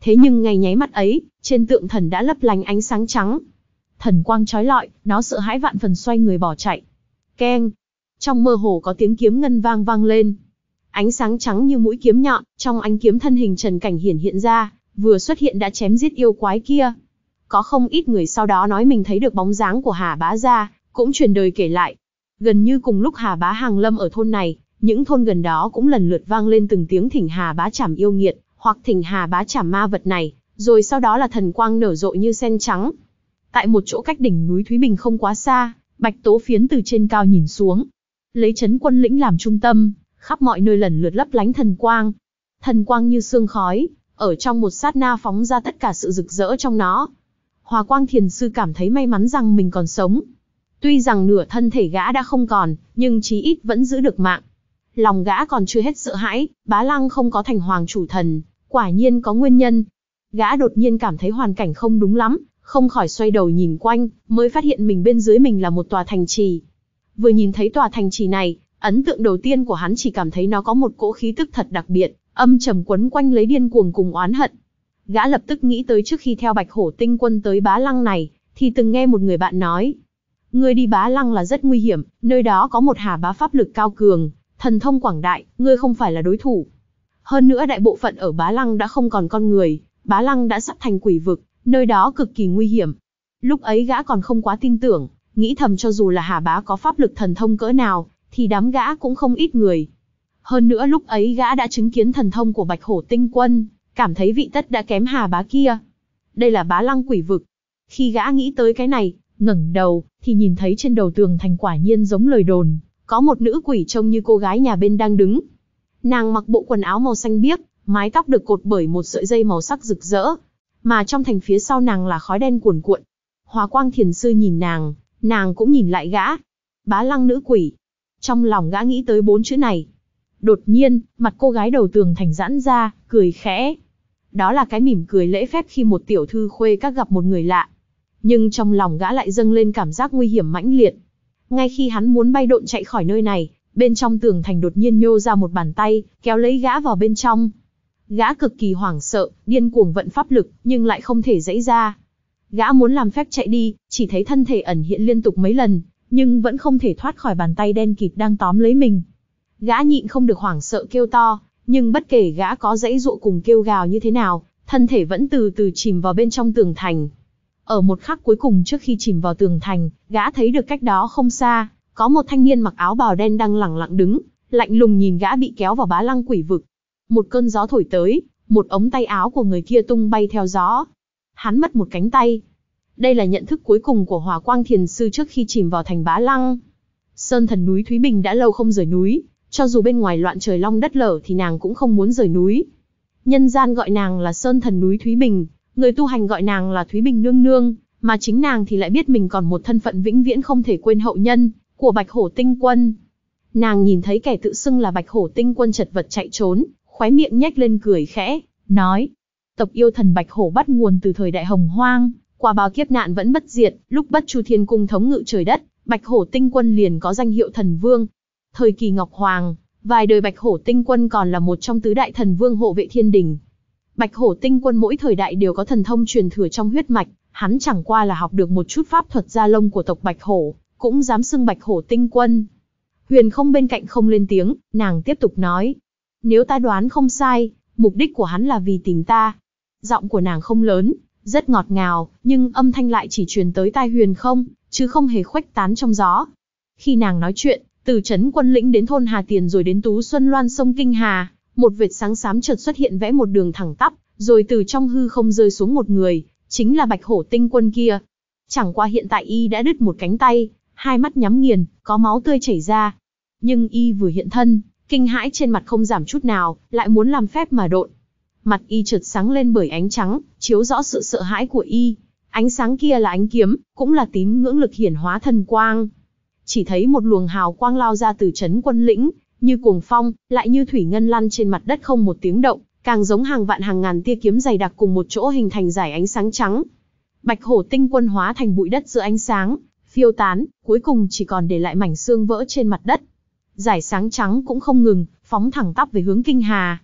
Thế nhưng ngay nháy mắt ấy, trên tượng thần đã lấp lánh ánh sáng trắng. Thần quang chói lọi, nó sợ hãi vạn phần xoay người bỏ chạy. Keng! Trong mơ hồ có tiếng kiếm ngân vang vang lên. Ánh sáng trắng như mũi kiếm nhọn, trong ánh kiếm thân hình Trần Cảnh Hiển hiện ra, vừa xuất hiện đã chém giết yêu quái kia. Có không ít người sau đó nói mình thấy được bóng dáng của Hà Bá gia, cũng truyền đời kể lại. Gần như cùng lúc Hà Bá hàng lâm ở thôn này, những thôn gần đó cũng lần lượt vang lên từng tiếng thỉnh Hà Bá trảm yêu nghiệt, hoặc thỉnh Hà Bá trảm ma vật này, rồi sau đó là thần quang nở rộ như sen trắng. Tại một chỗ cách đỉnh núi Thúy Bình không quá xa, Bạch Tố Phiến từ trên cao nhìn xuống, lấy Trấn Quân Lĩnh làm trung tâm, khắp mọi nơi lần lượt lấp lánh thần quang. Thần quang như sương khói, ở trong một sát na phóng ra tất cả sự rực rỡ trong nó. Hòa Quang Thiền Sư cảm thấy may mắn rằng mình còn sống. Tuy rằng nửa thân thể gã đã không còn, nhưng chí ít vẫn giữ được mạng. Lòng gã còn chưa hết sợ hãi, Bá Lăng không có thành hoàng chủ thần, quả nhiên có nguyên nhân. Gã đột nhiên cảm thấy hoàn cảnh không đúng lắm, không khỏi xoay đầu nhìn quanh, mới phát hiện mình bên dưới mình là một tòa thành trì. Vừa nhìn thấy tòa thành trì này, ấn tượng đầu tiên của hắn chỉ cảm thấy nó có một cỗ khí tức thật đặc biệt, âm trầm quấn quanh lấy điên cuồng cùng oán hận. Gã lập tức nghĩ tới trước khi theo Bạch Hổ Tinh Quân tới Bá Lăng này, thì từng nghe một người bạn nói, ngươi đi Bá Lăng là rất nguy hiểm, nơi đó có một Hà Bá pháp lực cao cường, thần thông quảng đại, ngươi không phải là đối thủ. Hơn nữa đại bộ phận ở Bá Lăng đã không còn con người, Bá Lăng đã sắp thành quỷ vực, nơi đó cực kỳ nguy hiểm. Lúc ấy gã còn không quá tin tưởng, nghĩ thầm cho dù là Hà Bá có pháp lực thần thông cỡ nào, thì đám gã cũng không ít người. Hơn nữa lúc ấy gã đã chứng kiến thần thông của Bạch Hổ Tinh Quân, cảm thấy vị tất đã kém Hà Bá kia. Đây là Bá Lăng quỷ vực. Khi gã nghĩ tới cái này, ngẩng đầu, thì nhìn thấy trên đầu tường thành quả nhiên giống lời đồn, có một nữ quỷ trông như cô gái nhà bên đang đứng. Nàng mặc bộ quần áo màu xanh biếc, mái tóc được cột bởi một sợi dây màu sắc rực rỡ, mà trong thành phía sau nàng là khói đen cuồn cuộn. Hòa Quang Thiền Sư nhìn nàng, nàng cũng nhìn lại gã. Bá Lăng nữ quỷ. Trong lòng gã nghĩ tới bốn chữ này. Đột nhiên, mặt cô gái đầu tường thành giãn ra, cười khẽ. Đó là cái mỉm cười lễ phép khi một tiểu thư khuê các gặp một người lạ. Nhưng trong lòng gã lại dâng lên cảm giác nguy hiểm mãnh liệt. Ngay khi hắn muốn bay độn chạy khỏi nơi này, bên trong tường thành đột nhiên nhô ra một bàn tay, kéo lấy gã vào bên trong. Gã cực kỳ hoảng sợ, điên cuồng vận pháp lực, nhưng lại không thể giãy ra. Gã muốn làm phép chạy đi, chỉ thấy thân thể ẩn hiện liên tục mấy lần, nhưng vẫn không thể thoát khỏi bàn tay đen kịt đang tóm lấy mình. Gã nhịn không được hoảng sợ kêu to, nhưng bất kể gã có giãy giụa cùng kêu gào như thế nào, thân thể vẫn từ từ chìm vào bên trong tường thành. Ở một khắc cuối cùng trước khi chìm vào tường thành, gã thấy được cách đó không xa, có một thanh niên mặc áo bào đen đang lẳng lặng đứng, lạnh lùng nhìn gã bị kéo vào Bá Lăng quỷ vực. Một cơn gió thổi tới, một ống tay áo của người kia tung bay theo gió. Hắn mất một cánh tay. Đây là nhận thức cuối cùng của Hòa Quang Thiền Sư trước khi chìm vào thành Bá Lăng. Sơn thần núi Thúy Bình đã lâu không rời núi, cho dù bên ngoài loạn trời long đất lở thì nàng cũng không muốn rời núi. Nhân gian gọi nàng là Sơn thần núi Thúy Bình, người tu hành gọi nàng là Thúy Bình nương nương, mà chính nàng thì lại biết mình còn một thân phận vĩnh viễn không thể quên hậu nhân của Bạch Hổ Tinh Quân. Nàng nhìn thấy kẻ tự xưng là Bạch Hổ Tinh Quân chật vật chạy trốn, khóe miệng nhếch lên cười khẽ, nói: tộc yêu thần Bạch Hổ bắt nguồn từ thời Đại Hồng Hoang, qua bao kiếp nạn vẫn bất diệt, lúc Bất Chu Thiên Cung thống ngự trời đất, Bạch Hổ Tinh Quân liền có danh hiệu thần vương. Thời kỳ Ngọc Hoàng, vài đời Bạch Hổ Tinh Quân còn là một trong tứ đại thần vương hộ vệ thiên đình. Bạch Hổ Tinh Quân mỗi thời đại đều có thần thông truyền thừa trong huyết mạch, hắn chẳng qua là học được một chút pháp thuật da lông của tộc Bạch Hổ, cũng dám xưng Bạch Hổ Tinh Quân. Huyền Không bên cạnh không lên tiếng, nàng tiếp tục nói: nếu ta đoán không sai, mục đích của hắn là vì tìm ta. Giọng của nàng không lớn, rất ngọt ngào, nhưng âm thanh lại chỉ truyền tới tai Huyền Không, chứ không hề khuếch tán trong gió. Khi nàng nói chuyện, từ Trấn Quân Lĩnh đến thôn Hà Tiền rồi đến Tú Xuân Loan sông Kinh Hà, một vệt sáng xám chợt xuất hiện vẽ một đường thẳng tắp, rồi từ trong hư không rơi xuống một người, chính là Bạch Hổ Tinh Quân kia. Chẳng qua hiện tại y đã đứt một cánh tay, hai mắt nhắm nghiền, có máu tươi chảy ra. Nhưng y vừa hiện thân, kinh hãi trên mặt không giảm chút nào, lại muốn làm phép mà độn. Mặt y chợt sáng lên bởi ánh trắng, chiếu rõ sự sợ hãi của y. Ánh sáng kia là ánh kiếm, cũng là tín ngưỡng lực hiển hóa thần quang. Chỉ thấy một luồng hào quang lao ra từ Trấn Quân Lĩnh, như cuồng phong, lại như thủy ngân lăn trên mặt đất không một tiếng động, càng giống hàng vạn hàng ngàn tia kiếm dày đặc cùng một chỗ hình thành dải ánh sáng trắng. Bạch Hổ Tinh Quân hóa thành bụi đất giữa ánh sáng, phiêu tán, cuối cùng chỉ còn để lại mảnh xương vỡ trên mặt đất. Dải sáng trắng cũng không ngừng, phóng thẳng tắp về hướng Kinh Hà.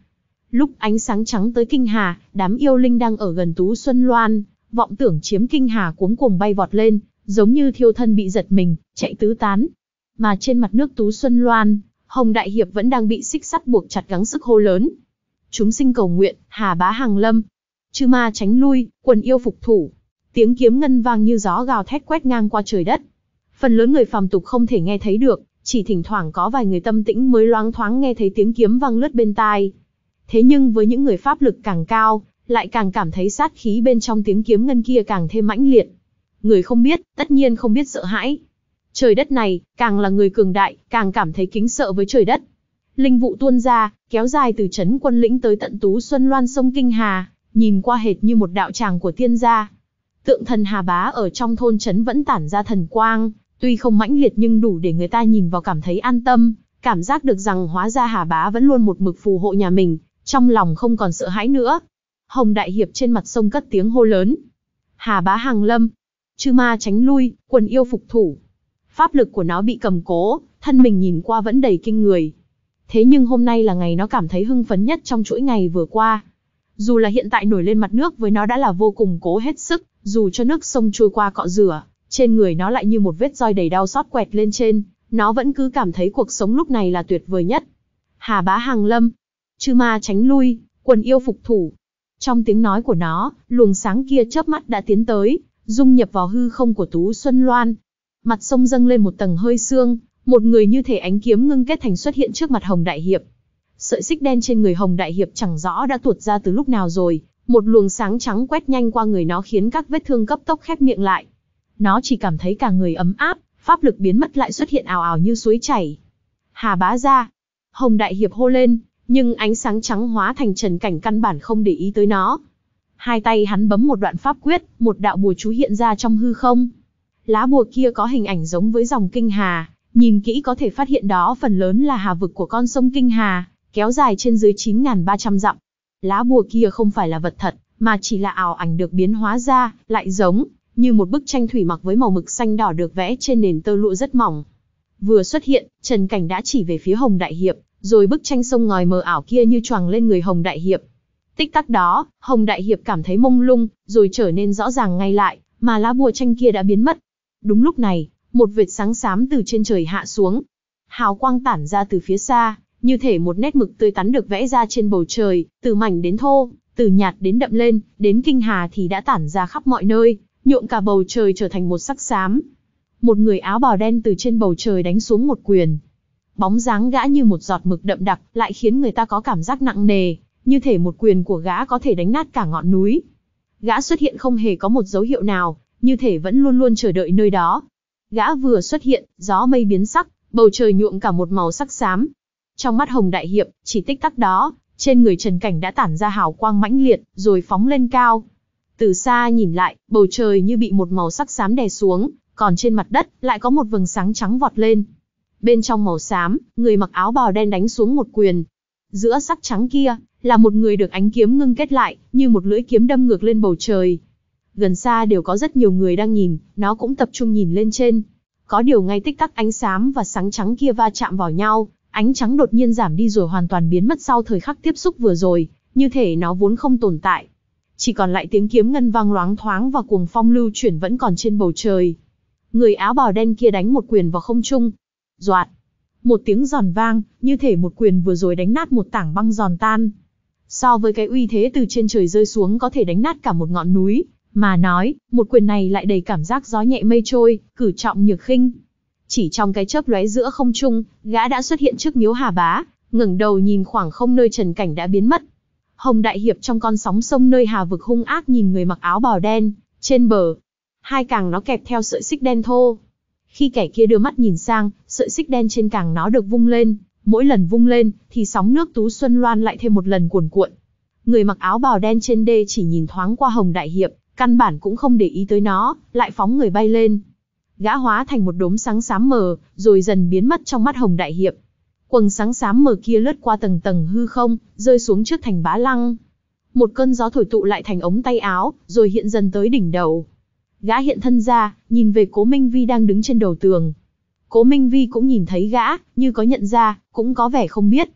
Lúc ánh sáng trắng tới kinh hà, đám yêu linh đang ở gần Tú Xuân Loan, vọng tưởng chiếm kinh hà cuống cuồng bay vọt lên, giống như thiêu thân bị giật mình, chạy tứ tán. Mà trên mặt nước Tú Xuân Loan, Hồng Đại Hiệp vẫn đang bị xích sắt buộc chặt gắng sức hô lớn. Chúng sinh cầu nguyện, Hà Bá hàng lâm. Chư ma tránh lui, quần yêu phục thủ. Tiếng kiếm ngân vang như gió gào thét quét ngang qua trời đất. Phần lớn người phàm tục không thể nghe thấy được, chỉ thỉnh thoảng có vài người tâm tĩnh mới loáng thoáng nghe thấy tiếng kiếm vang lướt bên tai. Thế nhưng với những người pháp lực càng cao, lại càng cảm thấy sát khí bên trong tiếng kiếm ngân kia càng thêm mãnh liệt. Người không biết, tất nhiên không biết sợ hãi. Trời đất này, càng là người cường đại, càng cảm thấy kính sợ với trời đất. Linh vụ tuôn ra, kéo dài từ trấn Quân Lĩnh tới tận Tú Xuân Loan sông Kinh Hà, nhìn qua hệt như một đạo tràng của tiên gia. Tượng thần Hà Bá ở trong thôn trấn vẫn tản ra thần quang, tuy không mãnh liệt nhưng đủ để người ta nhìn vào cảm thấy an tâm, cảm giác được rằng hóa ra Hà Bá vẫn luôn một mực phù hộ nhà mình, trong lòng không còn sợ hãi nữa. Hồng Đại Hiệp trên mặt sông cất tiếng hô lớn. Hà Bá hàng lâm. Chư ma tránh lui, quần yêu phục thủ. Pháp lực của nó bị cầm cố, thân mình nhìn qua vẫn đầy kinh người. Thế nhưng hôm nay là ngày nó cảm thấy hưng phấn nhất trong chuỗi ngày vừa qua. Dù là hiện tại nổi lên mặt nước với nó đã là vô cùng cố hết sức, dù cho nước sông trôi qua cọ rửa, trên người nó lại như một vết roi đầy đau xót quẹt lên trên, nó vẫn cứ cảm thấy cuộc sống lúc này là tuyệt vời nhất. Hà Bá hàng lâm. Chư ma tránh lui, quần yêu phục thủ. Trong tiếng nói của nó, luồng sáng kia chớp mắt đã tiến tới, dung nhập vào hư không của Tú Xuân Loan. Mặt sông dâng lên một tầng hơi sương, một người như thể ánh kiếm ngưng kết thành xuất hiện trước mặt Hồng Đại Hiệp. Sợi xích đen trên người Hồng Đại Hiệp chẳng rõ đã tuột ra từ lúc nào rồi, một luồng sáng trắng quét nhanh qua người nó khiến các vết thương cấp tốc khép miệng lại. Nó chỉ cảm thấy cả người ấm áp, pháp lực biến mất lại xuất hiện ào ào như suối chảy. Hà Bá ra. Hồng Đại Hiệp hô lên, nhưng ánh sáng trắng hóa thành trần cảnh căn bản không để ý tới nó. Hai tay hắn bấm một đoạn pháp quyết, một đạo bùa chú hiện ra trong hư không. Lá bùa kia có hình ảnh giống với dòng Kinh Hà, nhìn kỹ có thể phát hiện đó phần lớn là hà vực của con sông Kinh Hà, kéo dài trên dưới chín nghìn ba trăm dặm. Lá bùa kia không phải là vật thật, mà chỉ là ảo ảnh được biến hóa ra, lại giống như một bức tranh thủy mặc với màu mực xanh đỏ được vẽ trên nền tơ lụa rất mỏng. Vừa xuất hiện, Trần Cảnh đã chỉ về phía Hồng Đại Hiệp, rồi bức tranh sông ngòi mờ ảo kia như choàng lên người Hồng Đại Hiệp. Tích tắc đó, Hồng Đại Hiệp cảm thấy mông lung, rồi trở nên rõ ràng ngay lại, mà lá bùa tranh kia đã biến mất. Đúng lúc này, một vệt sáng xám từ trên trời hạ xuống. Hào quang tản ra từ phía xa, như thể một nét mực tươi tắn được vẽ ra trên bầu trời, từ mảnh đến thô, từ nhạt đến đậm lên, đến Kinh Hà thì đã tản ra khắp mọi nơi, nhuộm cả bầu trời trở thành một sắc xám. Một người áo bào đen từ trên bầu trời đánh xuống một quyền. Bóng dáng gã như một giọt mực đậm đặc, lại khiến người ta có cảm giác nặng nề, như thể một quyền của gã có thể đánh nát cả ngọn núi. Gã xuất hiện không hề có một dấu hiệu nào, như thể vẫn luôn luôn chờ đợi nơi đó. Gã vừa xuất hiện, gió mây biến sắc, bầu trời nhuộm cả một màu sắc xám. Trong mắt Hồng Đại Hiệp, chỉ tích tắc đó, trên người Trần Cảnh đã tản ra hào quang mãnh liệt, rồi phóng lên cao. Từ xa nhìn lại, bầu trời như bị một màu sắc xám đè xuống, còn trên mặt đất lại có một vầng sáng trắng vọt lên. Bên trong màu xám, người mặc áo bào đen đánh xuống một quyền. Giữa sắc trắng kia, là một người được ánh kiếm ngưng kết lại, như một lưỡi kiếm đâm ngược lên bầu trời. Gần xa đều có rất nhiều người đang nhìn, nó cũng tập trung nhìn lên trên. Có điều ngay tích tắc ánh xám và sáng trắng kia va chạm vào nhau, ánh trắng đột nhiên giảm đi rồi hoàn toàn biến mất sau thời khắc tiếp xúc vừa rồi, như thể nó vốn không tồn tại. Chỉ còn lại tiếng kiếm ngân vang loáng thoáng và cuồng phong lưu chuyển vẫn còn trên bầu trời. Người áo bào đen kia đánh một quyền vào không trung. Doạt! Một tiếng giòn vang, như thể một quyền vừa rồi đánh nát một tảng băng giòn tan. So với cái uy thế từ trên trời rơi xuống có thể đánh nát cả một ngọn núi, mà nói, một quyền này lại đầy cảm giác gió nhẹ mây trôi, cử trọng nhược khinh. Chỉ trong cái chớp lóe giữa không trung, gã đã xuất hiện trước miếu Hà Bá, ngẩng đầu nhìn khoảng không nơi Trần Cảnh đã biến mất. Hồng Đại Hiệp trong con sóng sông nơi hà vực hung ác nhìn người mặc áo bào đen, trên bờ. Hai càng nó kẹp theo sợi xích đen thô. Khi kẻ kia đưa mắt nhìn sang, sợi xích đen trên càng nó được vung lên, mỗi lần vung lên, thì sóng nước Tú Xuân Loan lại thêm một lần cuồn cuộn. Người mặc áo bào đen trên đê chỉ nhìn thoáng qua Hồng Đại Hiệp, căn bản cũng không để ý tới nó, lại phóng người bay lên. Gã hóa thành một đốm sáng xám mờ, rồi dần biến mất trong mắt Hồng Đại Hiệp. Quầng sáng xám mờ kia lướt qua tầng tầng hư không, rơi xuống trước thành Bá Lăng. Một cơn gió thổi tụ lại thành ống tay áo, rồi hiện dần tới đỉnh đầu. Gã hiện thân ra, nhìn về Cố Minh Vi đang đứng trên đầu tường. Cố Minh Vi cũng nhìn thấy gã, như có nhận ra, cũng có vẻ không biết.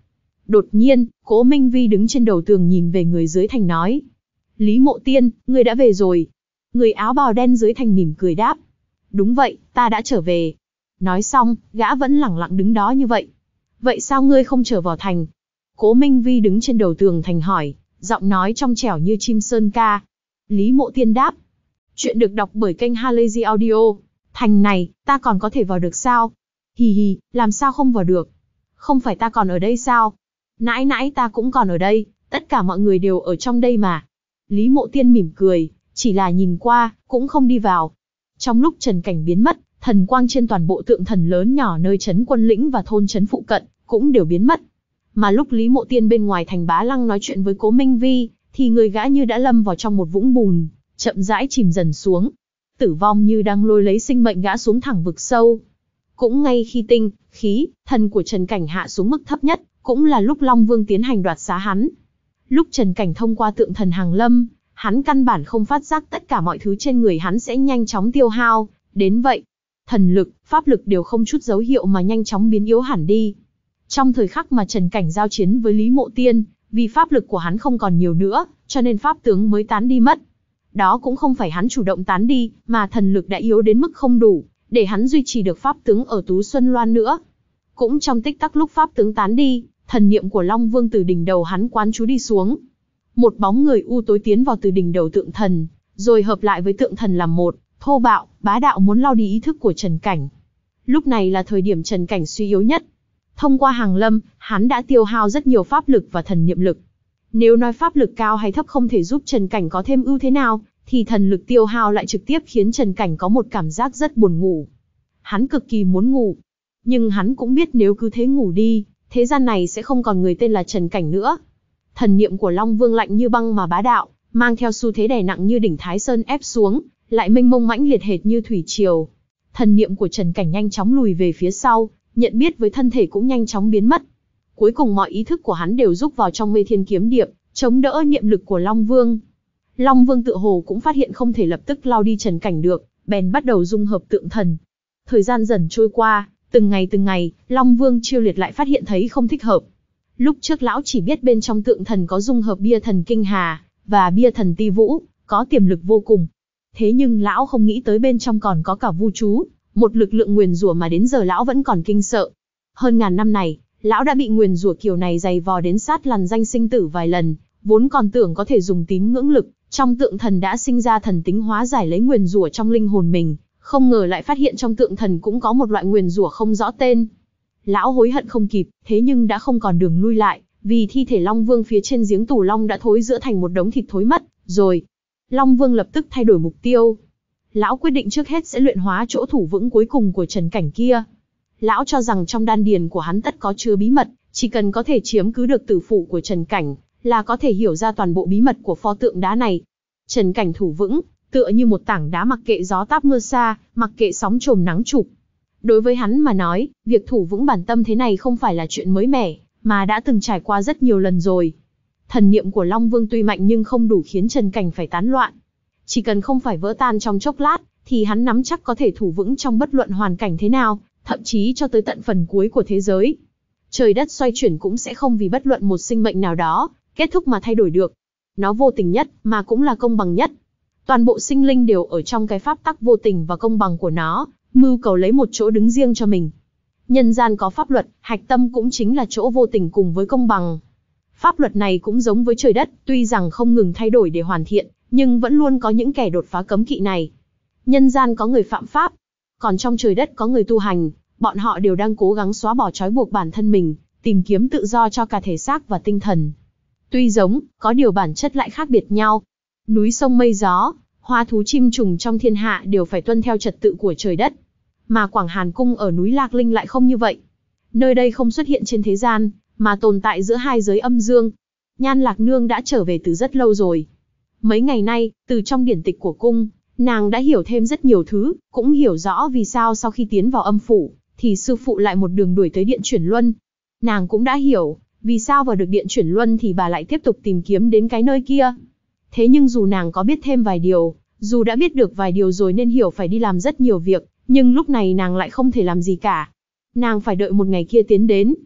Đột nhiên, Cố Minh Vi đứng trên đầu tường nhìn về người dưới thành nói. Lý Mộ Tiên, ngươi đã về rồi. Người áo bào đen dưới thành mỉm cười đáp. Đúng vậy, ta đã trở về. Nói xong, gã vẫn lẳng lặng đứng đó như vậy. Vậy sao ngươi không trở vào thành? Cố Minh Vi đứng trên đầu tường thành hỏi, giọng nói trong trẻo như chim sơn ca. Lý Mộ Tiên đáp. Chuyện được đọc bởi kênh Halazy Audio. Thành này, ta còn có thể vào được sao? Hì hì, làm sao không vào được? Không phải ta còn ở đây sao? Nãy nãy ta cũng còn ở đây, tất cả mọi người đều ở trong đây mà. Lý Mộ Tiên mỉm cười, chỉ là nhìn qua, cũng không đi vào. Trong lúc Trần Cảnh biến mất, thần quang trên toàn bộ tượng thần lớn nhỏ nơi trấn Quân Lĩnh và thôn trấn phụ cận, cũng đều biến mất. Mà lúc Lý Mộ Tiên bên ngoài thành Bá Lăng nói chuyện với Cố Minh Vi, thì người gã như đã lâm vào trong một vũng bùn, chậm rãi chìm dần xuống. Tử vong như đang lôi lấy sinh mệnh gã xuống thẳng vực sâu. Cũng ngay khi tinh, khí, thần của Trần Cảnh hạ xuống mức thấp nhất, cũng là lúc Long Vương tiến hành đoạt xá hắn. Lúc Trần Cảnh thông qua tượng thần hàng lâm, hắn căn bản không phát giác tất cả mọi thứ trên người hắn sẽ nhanh chóng tiêu hao, đến vậy. Thần lực, pháp lực đều không chút dấu hiệu mà nhanh chóng biến yếu hẳn đi. Trong thời khắc mà Trần Cảnh giao chiến với Lý Mộ Tiên, vì pháp lực của hắn không còn nhiều nữa, cho nên pháp tướng mới tán đi mất. Đó cũng không phải hắn chủ động tán đi, mà thần lực đã yếu đến mức không đủ, để hắn duy trì được pháp tướng ở Tú Xuân Loan nữa. Cũng trong tích tắc lúc pháp tướng tán đi, thần niệm của Long Vương từ đỉnh đầu hắn quán chú đi xuống. Một bóng người u tối tiến vào từ đỉnh đầu tượng thần, rồi hợp lại với tượng thần làm một, thô bạo, bá đạo muốn lao đi ý thức của Trần Cảnh. Lúc này là thời điểm Trần Cảnh suy yếu nhất. Thông qua hàng lâm, hắn đã tiêu hao rất nhiều pháp lực và thần niệm lực. Nếu nói pháp lực cao hay thấp không thể giúp Trần Cảnh có thêm ưu thế nào, thì thần lực tiêu hao lại trực tiếp khiến Trần Cảnh có một cảm giác rất buồn ngủ. Hắn cực kỳ muốn ngủ. Nhưng hắn cũng biết nếu cứ thế ngủ đi, thế gian này sẽ không còn người tên là Trần Cảnh nữa. Thần niệm của Long Vương lạnh như băng mà bá đạo, mang theo xu thế đè nặng như đỉnh Thái Sơn ép xuống, lại mênh mông mãnh liệt hệt như thủy triều. Thần niệm của Trần Cảnh nhanh chóng lùi về phía sau, nhận biết với thân thể cũng nhanh chóng biến mất. Cuối cùng mọi ý thức của hắn đều rúc vào trong Mê Thiên Kiếm Điệp, chống đỡ niệm lực của Long Vương. Long Vương tựa hồ cũng phát hiện không thể lập tức lao đi Trần Cảnh được, bèn bắt đầu dung hợp tượng thần. Thời gian dần trôi qua, từng ngày từng ngày, Long Vương Chiêu Liệt lại phát hiện thấy không thích hợp. Lúc trước lão chỉ biết bên trong tượng thần có dung hợp bia thần Kinh Hà và bia thần Ti Vũ, có tiềm lực vô cùng. Thế nhưng lão không nghĩ tới bên trong còn có cả vu chú, một lực lượng nguyền rủa mà đến giờ lão vẫn còn kinh sợ. Hơn ngàn năm này, lão đã bị nguyền rủa kiểu này dày vò đến sát lằn danh sinh tử vài lần, vốn còn tưởng có thể dùng tín ngưỡng lực, trong tượng thần đã sinh ra thần tính hóa giải lấy nguyền rủa trong linh hồn mình, không ngờ lại phát hiện trong tượng thần cũng có một loại nguyền rủa không rõ tên. Lão hối hận không kịp, thế nhưng đã không còn đường lui lại, vì thi thể Long Vương phía trên giếng tù long đã thối rữa thành một đống thịt thối mất, rồi. Long Vương lập tức thay đổi mục tiêu. Lão quyết định trước hết sẽ luyện hóa chỗ thủ vững cuối cùng của Trần Cảnh kia. Lão cho rằng trong đan điền của hắn tất có chứa bí mật, chỉ cần có thể chiếm cứ được tử phủ của Trần Cảnh, là có thể hiểu ra toàn bộ bí mật của pho tượng đá này. Trần Cảnh thủ vững, tựa như một tảng đá mặc kệ gió táp mưa xa, mặc kệ sóng trồm nắng chụp. Đối với hắn mà nói, việc thủ vững bản tâm thế này không phải là chuyện mới mẻ, mà đã từng trải qua rất nhiều lần rồi. Thần niệm của Long Vương tuy mạnh nhưng không đủ khiến Trần Cảnh phải tán loạn. Chỉ cần không phải vỡ tan trong chốc lát, thì hắn nắm chắc có thể thủ vững trong bất luận hoàn cảnh thế nào, thậm chí cho tới tận phần cuối của thế giới. Trời đất xoay chuyển cũng sẽ không vì bất luận một sinh mệnh nào đó, kết thúc mà thay đổi được. Nó vô tình nhất, mà cũng là công bằng nhất. Toàn bộ sinh linh đều ở trong cái pháp tắc vô tình và công bằng của nó, mưu cầu lấy một chỗ đứng riêng cho mình. Nhân gian có pháp luật, hạch tâm cũng chính là chỗ vô tình cùng với công bằng. Pháp luật này cũng giống với trời đất, tuy rằng không ngừng thay đổi để hoàn thiện, nhưng vẫn luôn có những kẻ đột phá cấm kỵ này. Nhân gian có người phạm pháp, còn trong trời đất có người tu hành, bọn họ đều đang cố gắng xóa bỏ trói buộc bản thân mình, tìm kiếm tự do cho cả thể xác và tinh thần. Tuy giống, có điều bản chất lại khác biệt nhau. Núi sông mây gió, hoa thú chim trùng trong thiên hạ đều phải tuân theo trật tự của trời đất. Mà Quảng Hàn Cung ở núi Lạc Linh lại không như vậy. Nơi đây không xuất hiện trên thế gian, mà tồn tại giữa hai giới âm dương. Nhan Lạc Nương đã trở về từ rất lâu rồi. Mấy ngày nay, từ trong điển tịch của cung, nàng đã hiểu thêm rất nhiều thứ, cũng hiểu rõ vì sao sau khi tiến vào âm phủ, thì sư phụ lại một đường đuổi tới Điện Chuyển Luân. Nàng cũng đã hiểu, vì sao vào được Điện Chuyển Luân thì bà lại tiếp tục tìm kiếm đến cái nơi kia. Thế nhưng dù nàng có biết thêm vài điều, dù đã biết được vài điều rồi nên hiểu phải đi làm rất nhiều việc, nhưng lúc này nàng lại không thể làm gì cả. Nàng phải đợi một ngày kia tiến đến.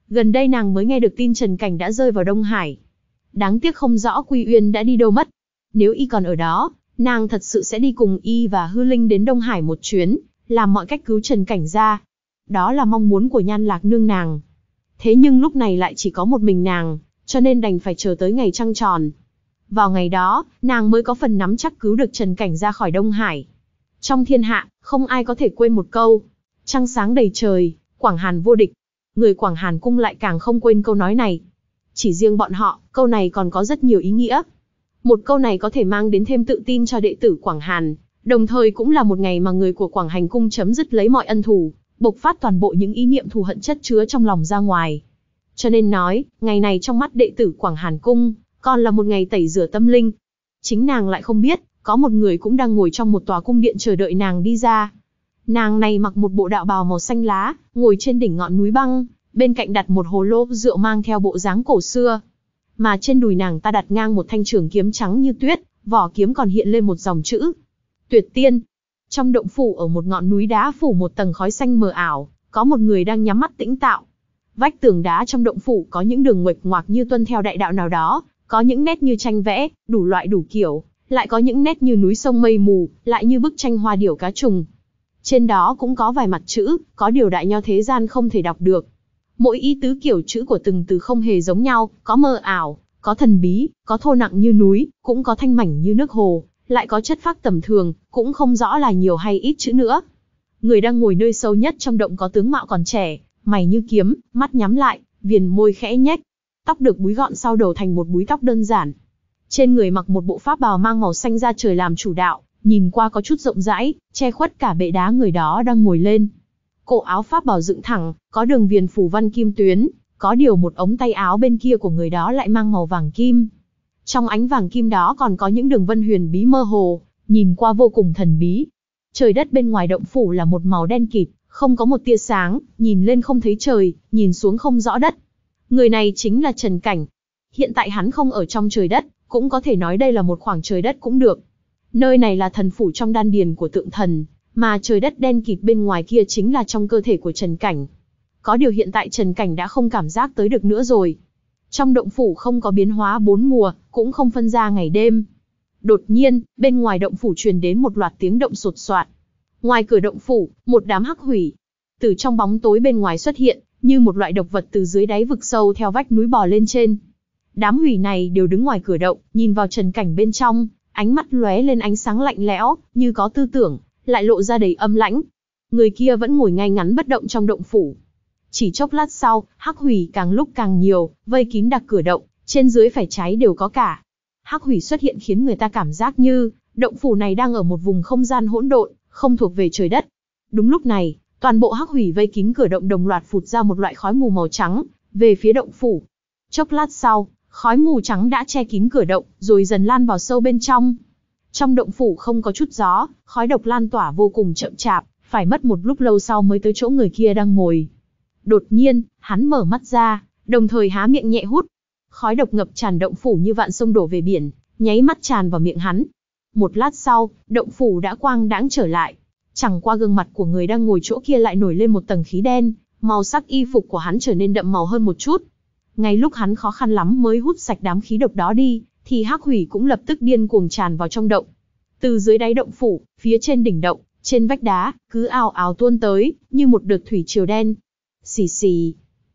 Gần đây nàng mới nghe được tin Trần Cảnh đã rơi vào Đông Hải. Đáng tiếc không rõ Quy Uyên đã đi đâu mất. Nếu y còn ở đó, nàng thật sự sẽ đi cùng y và Hư Linh đến Đông Hải một chuyến, làm mọi cách cứu Trần Cảnh ra. Đó là mong muốn của Nhan Lạc Nương nàng. Thế nhưng lúc này lại chỉ có một mình nàng, cho nên đành phải chờ tới ngày trăng tròn. Vào ngày đó, nàng mới có phần nắm chắc cứu được Trần Cảnh ra khỏi Đông Hải. Trong thiên hạ, không ai có thể quên một câu: trăng sáng đầy trời, Quảng Hàn vô địch. Người Quảng Hàn cung lại càng không quên câu nói này. Chỉ riêng bọn họ, câu này còn có rất nhiều ý nghĩa. Một câu này có thể mang đến thêm tự tin cho đệ tử Quảng Hàn, đồng thời cũng là một ngày mà người của Quảng Hành cung chấm dứt lấy mọi ân thù, bộc phát toàn bộ những ý niệm thù hận chất chứa trong lòng ra ngoài. Cho nên nói, ngày này trong mắt đệ tử Quảng Hàn cung, còn là một ngày tẩy rửa tâm linh. Chính nàng lại không biết, có một người cũng đang ngồi trong một tòa cung điện chờ đợi nàng đi ra. Nàng này mặc một bộ đạo bào màu xanh lá, ngồi trên đỉnh ngọn núi băng, bên cạnh đặt một hồ lô rượu mang theo bộ dáng cổ xưa. Mà trên đùi nàng ta đặt ngang một thanh trường kiếm trắng như tuyết, vỏ kiếm còn hiện lên một dòng chữ: Tuyệt Tiên. Trong động phủ ở một ngọn núi đá phủ một tầng khói xanh mờ ảo, có một người đang nhắm mắt tĩnh tạo. Vách tường đá trong động phủ có những đường nguệch ngoạc như tuân theo đại đạo nào đó, có những nét như tranh vẽ, đủ loại đủ kiểu, lại có những nét như núi sông mây mù, lại như bức tranh hoa điểu cá trùng. Trên đó cũng có vài mặt chữ, có điều đại nho thế gian không thể đọc được. Mỗi ý tứ kiểu chữ của từng từ không hề giống nhau, có mờ ảo, có thần bí, có thô nặng như núi, cũng có thanh mảnh như nước hồ, lại có chất phác tầm thường, cũng không rõ là nhiều hay ít chữ nữa. Người đang ngồi nơi sâu nhất trong động có tướng mạo còn trẻ, mày như kiếm, mắt nhắm lại, viền môi khẽ nhếch. Tóc được búi gọn sau đầu thành một búi tóc đơn giản. Trên người mặc một bộ pháp bào mang màu xanh da trời làm chủ đạo, nhìn qua có chút rộng rãi, che khuất cả bệ đá người đó đang ngồi lên. Cổ áo pháp bào dựng thẳng, có đường viền phủ văn kim tuyến, có điều một ống tay áo bên kia của người đó lại mang màu vàng kim. Trong ánh vàng kim đó còn có những đường vân huyền bí mơ hồ, nhìn qua vô cùng thần bí. Trời đất bên ngoài động phủ là một màu đen kịt, không có một tia sáng, nhìn lên không thấy trời, nhìn xuống không rõ đất. Người này chính là Trần Cảnh. Hiện tại hắn không ở trong trời đất, cũng có thể nói đây là một khoảng trời đất cũng được. Nơi này là thần phủ trong đan điền của tượng thần, mà trời đất đen kịt bên ngoài kia chính là trong cơ thể của Trần Cảnh. Có điều hiện tại Trần Cảnh đã không cảm giác tới được nữa rồi. Trong động phủ không có biến hóa bốn mùa, cũng không phân ra ngày đêm. Đột nhiên, bên ngoài động phủ truyền đến một loạt tiếng động sột soạt. Ngoài cửa động phủ, một đám hắc hủy từ trong bóng tối bên ngoài xuất hiện, như một loại độc vật từ dưới đáy vực sâu theo vách núi bò lên trên. Đám hủy này đều đứng ngoài cửa động, nhìn vào Trần Cảnh bên trong, ánh mắt lóe lên ánh sáng lạnh lẽo, như có tư tưởng, lại lộ ra đầy âm lãnh. Người kia vẫn ngồi ngay ngắn bất động trong động phủ. Chỉ chốc lát sau, hắc hủy càng lúc càng nhiều, vây kín đặc cửa động, trên dưới phải trái đều có cả. Hắc hủy xuất hiện khiến người ta cảm giác như động phủ này đang ở một vùng không gian hỗn độn, không thuộc về trời đất. Đúng lúc này, toàn bộ hắc hủy vây kín cửa động đồng loạt phụt ra một loại khói mù màu trắng về phía động phủ. Chốc lát sau, khói mù trắng đã che kín cửa động, rồi dần lan vào sâu bên trong. Trong động phủ không có chút gió, khói độc lan tỏa vô cùng chậm chạp, phải mất một lúc lâu sau mới tới chỗ người kia đang ngồi. Đột nhiên, hắn mở mắt ra, đồng thời há miệng nhẹ hút. Khói độc ngập tràn động phủ như vạn sông đổ về biển, nháy mắt tràn vào miệng hắn. Một lát sau, động phủ đã quang đãng trở lại. Chẳng qua gương mặt của người đang ngồi chỗ kia lại nổi lên một tầng khí đen, màu sắc y phục của hắn trở nên đậm màu hơn một chút. Ngay lúc hắn khó khăn lắm mới hút sạch đám khí độc đó đi, thì hắc hủy cũng lập tức điên cuồng tràn vào trong động. Từ dưới đáy động phủ, phía trên đỉnh động, trên vách đá, cứ ào ào tuôn tới, như một đợt thủy triều đen. Xì xì,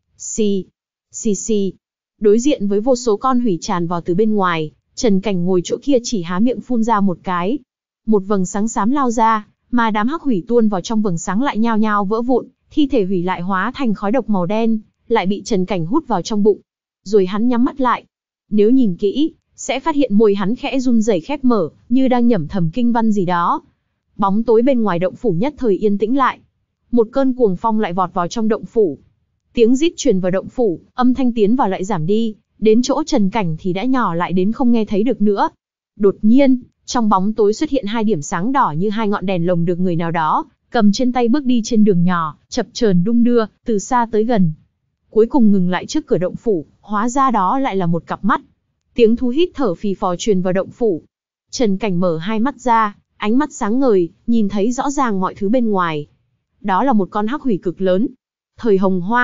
xì, xì xì. Đối diện với vô số con hủy tràn vào từ bên ngoài, Trần Cảnh ngồi chỗ kia chỉ há miệng phun ra một cái. Một vầng sáng xám lao ra, mà đám hắc hủy tuôn vào trong vầng sáng lại nhao nhao vỡ vụn, thi thể hủy lại hóa thành khói độc màu đen, lại bị Trần Cảnh hút vào trong bụng. Rồi hắn nhắm mắt lại. Nếu nhìn kỹ, sẽ phát hiện môi hắn khẽ run rẩy khép mở, như đang nhẩm thầm kinh văn gì đó. Bóng tối bên ngoài động phủ nhất thời yên tĩnh lại. Một cơn cuồng phong lại vọt vào trong động phủ. Tiếng rít truyền vào động phủ, âm thanh tiến vào lại giảm đi, đến chỗ Trần Cảnh thì đã nhỏ lại đến không nghe thấy được nữa. Đột nhiên, trong bóng tối xuất hiện hai điểm sáng đỏ như hai ngọn đèn lồng được người nào đó cầm trên tay bước đi trên đường nhỏ, chập chờn đung đưa, từ xa tới gần. Cuối cùng ngừng lại trước cửa động phủ, hóa ra đó lại là một cặp mắt. Tiếng thú hít thở phì phò truyền vào động phủ. Trần Cảnh mở hai mắt ra, ánh mắt sáng ngời, nhìn thấy rõ ràng mọi thứ bên ngoài. Đó là một con hắc hủy cực lớn. Thời Hồng Hoang,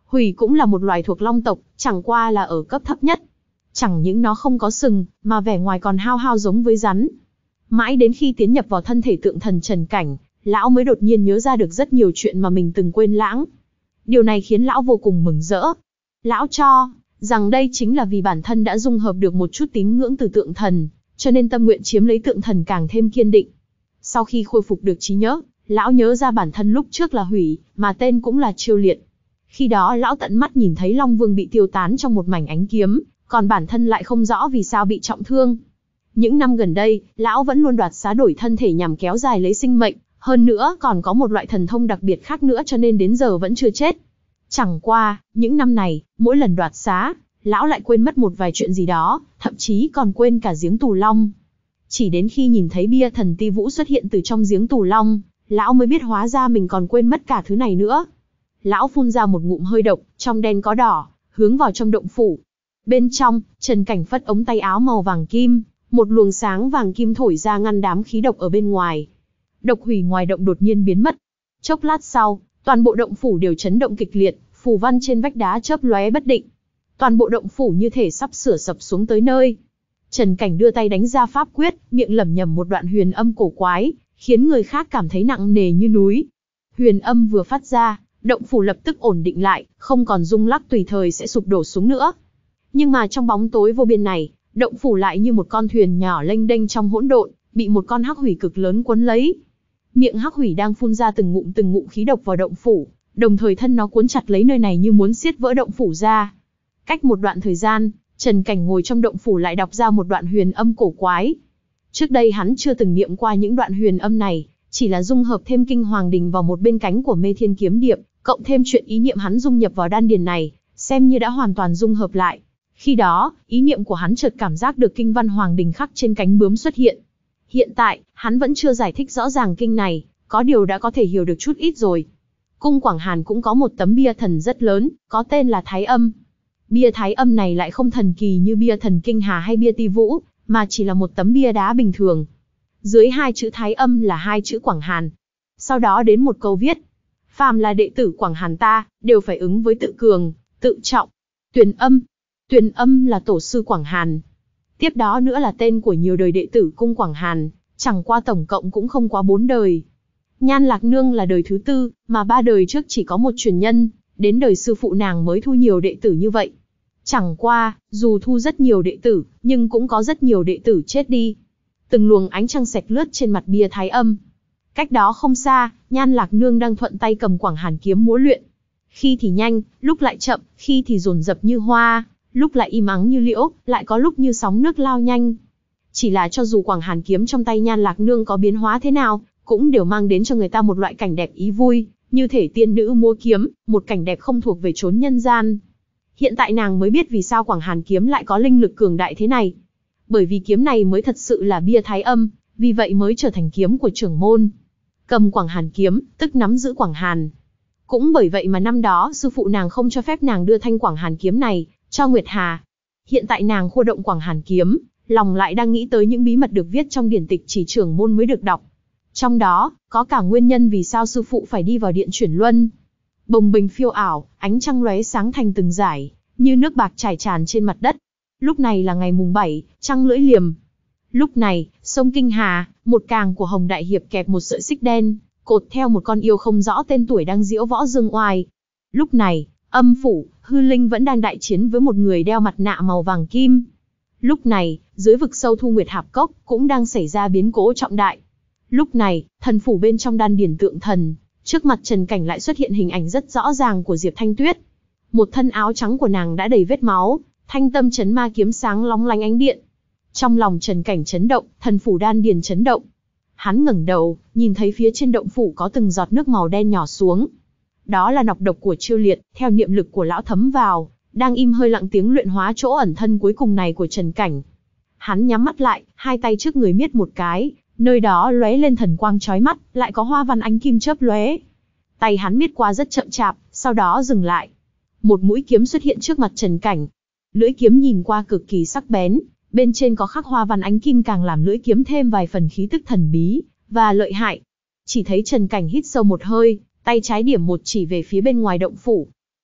Hủy cũng là một loài thuộc long tộc, chẳng qua là ở cấp thấp nhất. Chẳng những nó không có sừng, mà vẻ ngoài còn hao hao giống với rắn. Mãi đến khi tiến nhập vào thân thể tượng thần Trần Cảnh, lão mới đột nhiên nhớ ra được rất nhiều chuyện mà mình từng quên lãng. Điều này khiến lão vô cùng mừng rỡ. Lão cho rằng đây chính là vì bản thân đã dung hợp được một chút tín ngưỡng từ tượng thần, cho nên tâm nguyện chiếm lấy tượng thần càng thêm kiên định. Sau khi khôi phục được trí nhớ, lão nhớ ra bản thân lúc trước là Hủy, mà tên cũng là Chiêu Liệt. Khi đó lão tận mắt nhìn thấy Long Vương bị tiêu tán trong một mảnh ánh kiếm, còn bản thân lại không rõ vì sao bị trọng thương. Những năm gần đây, lão vẫn luôn đoạt xá đổi thân thể nhằm kéo dài lấy sinh mệnh, hơn nữa còn có một loại thần thông đặc biệt khác nữa cho nên đến giờ vẫn chưa chết. Chẳng qua, những năm này, mỗi lần đoạt xá, lão lại quên mất một vài chuyện gì đó, thậm chí còn quên cả giếng Tù Long. Chỉ đến khi nhìn thấy bia thần Ti Vũ xuất hiện từ trong giếng Tù Long, lão mới biết hóa ra mình còn quên mất cả thứ này nữa. Lão phun ra một ngụm hơi độc, trong đen có đỏ, hướng vào trong động phủ. Bên trong, Trần Cảnh phất ống tay áo màu vàng kim, một luồng sáng vàng kim thổi ra ngăn đám khí độc ở bên ngoài. Độc hủy ngoài động đột nhiên biến mất. Chốc lát sau, toàn bộ động phủ đều chấn động kịch liệt, phù văn trên vách đá chớp lóe bất định. Toàn bộ động phủ như thể sắp sửa sập xuống tới nơi. Trần Cảnh đưa tay đánh ra pháp quyết, miệng lẩm nhẩm một đoạn huyền âm cổ quái, khiến người khác cảm thấy nặng nề như núi. Huyền âm vừa phát ra, động phủ lập tức ổn định lại, không còn rung lắc tùy thời sẽ sụp đổ xuống nữa. Nhưng mà trong bóng tối vô biên này, động phủ lại như một con thuyền nhỏ lênh đênh trong hỗn độn, bị một con hắc hủy cực lớn quấn lấy. Miệng hắc hủy đang phun ra từng ngụm từng ngụm khí độc vào động phủ, đồng thời thân nó cuốn chặt lấy nơi này như muốn xiết vỡ động phủ ra. Cách một đoạn thời gian, Trần Cảnh ngồi trong động phủ lại đọc ra một đoạn huyền âm cổ quái. Trước đây hắn chưa từng niệm qua những đoạn huyền âm này, chỉ là dung hợp thêm kinh hoàng đình vào một bên cánh của Mê Thiên Kiếm Điệp, cộng thêm chuyện ý niệm hắn dung nhập vào đan điền này, xem như đã hoàn toàn dung hợp lại. Khi đó, ý niệm của hắn chợt cảm giác được kinh văn hoàng đình khắc trên cánh bướm xuất hiện. Hiện tại, hắn vẫn chưa giải thích rõ ràng kinh này, có điều đã có thể hiểu được chút ít rồi. Cung Quảng Hàn cũng có một tấm bia thần rất lớn, có tên là Thái Âm. Bia Thái Âm này lại không thần kỳ như bia thần Kinh Hà hay bia Ti Vũ, mà chỉ là một tấm bia đá bình thường. Dưới hai chữ Thái Âm là hai chữ Quảng Hàn. Sau đó đến một câu viết: phàm là đệ tử Quảng Hàn ta, đều phải ứng với tự cường, tự trọng. Tuyền Âm. Tuyền Âm là tổ sư Quảng Hàn. Tiếp đó nữa là tên của nhiều đời đệ tử cung Quảng Hàn, chẳng qua tổng cộng cũng không quá bốn đời. Nhan Lạc Nương là đời thứ tư, mà ba đời trước chỉ có một truyền nhân, đến đời sư phụ nàng mới thu nhiều đệ tử như vậy. Chẳng qua, dù thu rất nhiều đệ tử, nhưng cũng có rất nhiều đệ tử chết đi. Từng luồng ánh trăng xẹt lướt trên mặt bia Thái Âm. Cách đó không xa, Nhan Lạc Nương đang thuận tay cầm Quảng Hàn kiếm múa luyện. Khi thì nhanh, lúc lại chậm, khi thì dồn dập như hoa, lúc lại im ắng như liễu, lại có lúc như sóng nước lao nhanh. Chỉ là cho dù Quảng Hàn kiếm trong tay Nhan Lạc Nương có biến hóa thế nào, cũng đều mang đến cho người ta một loại cảnh đẹp ý vui, như thể tiên nữ múa kiếm, một cảnh đẹp không thuộc về chốn nhân gian. Hiện tại nàng mới biết vì sao Quảng Hàn kiếm lại có linh lực cường đại thế này. Bởi vì kiếm này mới thật sự là bia Thái Âm, vì vậy mới trở thành kiếm của trưởng môn. Cầm Quảng Hàn kiếm, tức nắm giữ Quảng Hàn. Cũng bởi vậy mà năm đó sư phụ nàng không cho phép nàng đưa thanh Quảng Hàn kiếm này cho Nguyệt Hà. Hiện tại nàng khô động Quảng Hàn kiếm, lòng lại đang nghĩ tới những bí mật được viết trong điển tịch chỉ trưởng môn mới được đọc. Trong đó, có cả nguyên nhân vì sao sư phụ phải đi vào điện chuyển luân. Bồng bềnh phiêu ảo, ánh trăng lóe sáng thành từng dải, như nước bạc trải tràn trên mặt đất. Lúc này là ngày mùng bảy, trăng lưỡi liềm. Lúc này, sông Kinh Hà, một càng của Hồng Đại Hiệp kẹp một sợi xích đen, cột theo một con yêu không rõ tên tuổi đang diễu võ dương oai. Lúc này, âm phủ, hư linh vẫn đang đại chiến với một người đeo mặt nạ màu vàng kim. Lúc này, dưới vực sâu Thu Nguyệt Hạp Cốc cũng đang xảy ra biến cố trọng đại. Lúc này, thần phủ bên trong đan điển tượng thần, trước mặt Trần Cảnh lại xuất hiện hình ảnh rất rõ ràng của Diệp Thanh Tuyết. Một thân áo trắng của nàng đã đầy vết máu, thanh tâm chấn ma kiếm sáng lóng lánh ánh điện. Trong lòng Trần Cảnh chấn động, thần phủ đan điển chấn động. Hắn ngẩng đầu, nhìn thấy phía trên động phủ có từng giọt nước màu đen nhỏ xuống. Đó là nọc độc của Chiêu Liệt, theo niệm lực của lão thấm vào, đang im hơi lặng tiếng luyện hóa chỗ ẩn thân cuối cùng này của Trần Cảnh. Hắn nhắm mắt lại, hai tay trước người miết một cái, nơi đó lóe lên thần quang chói mắt, lại có hoa văn ánh kim chớp lóe. Tay hắn miết qua rất chậm chạp, sau đó dừng lại. Một mũi kiếm xuất hiện trước mặt Trần Cảnh. Lưỡi kiếm nhìn qua cực kỳ sắc bén, bên trên có khắc hoa văn ánh kim càng làm lưỡi kiếm thêm vài phần khí tức thần bí và lợi hại. Chỉ thấy Trần Cảnh hít sâu một hơi, tay trái điểm một chỉ về phía bên ngoài động phủ.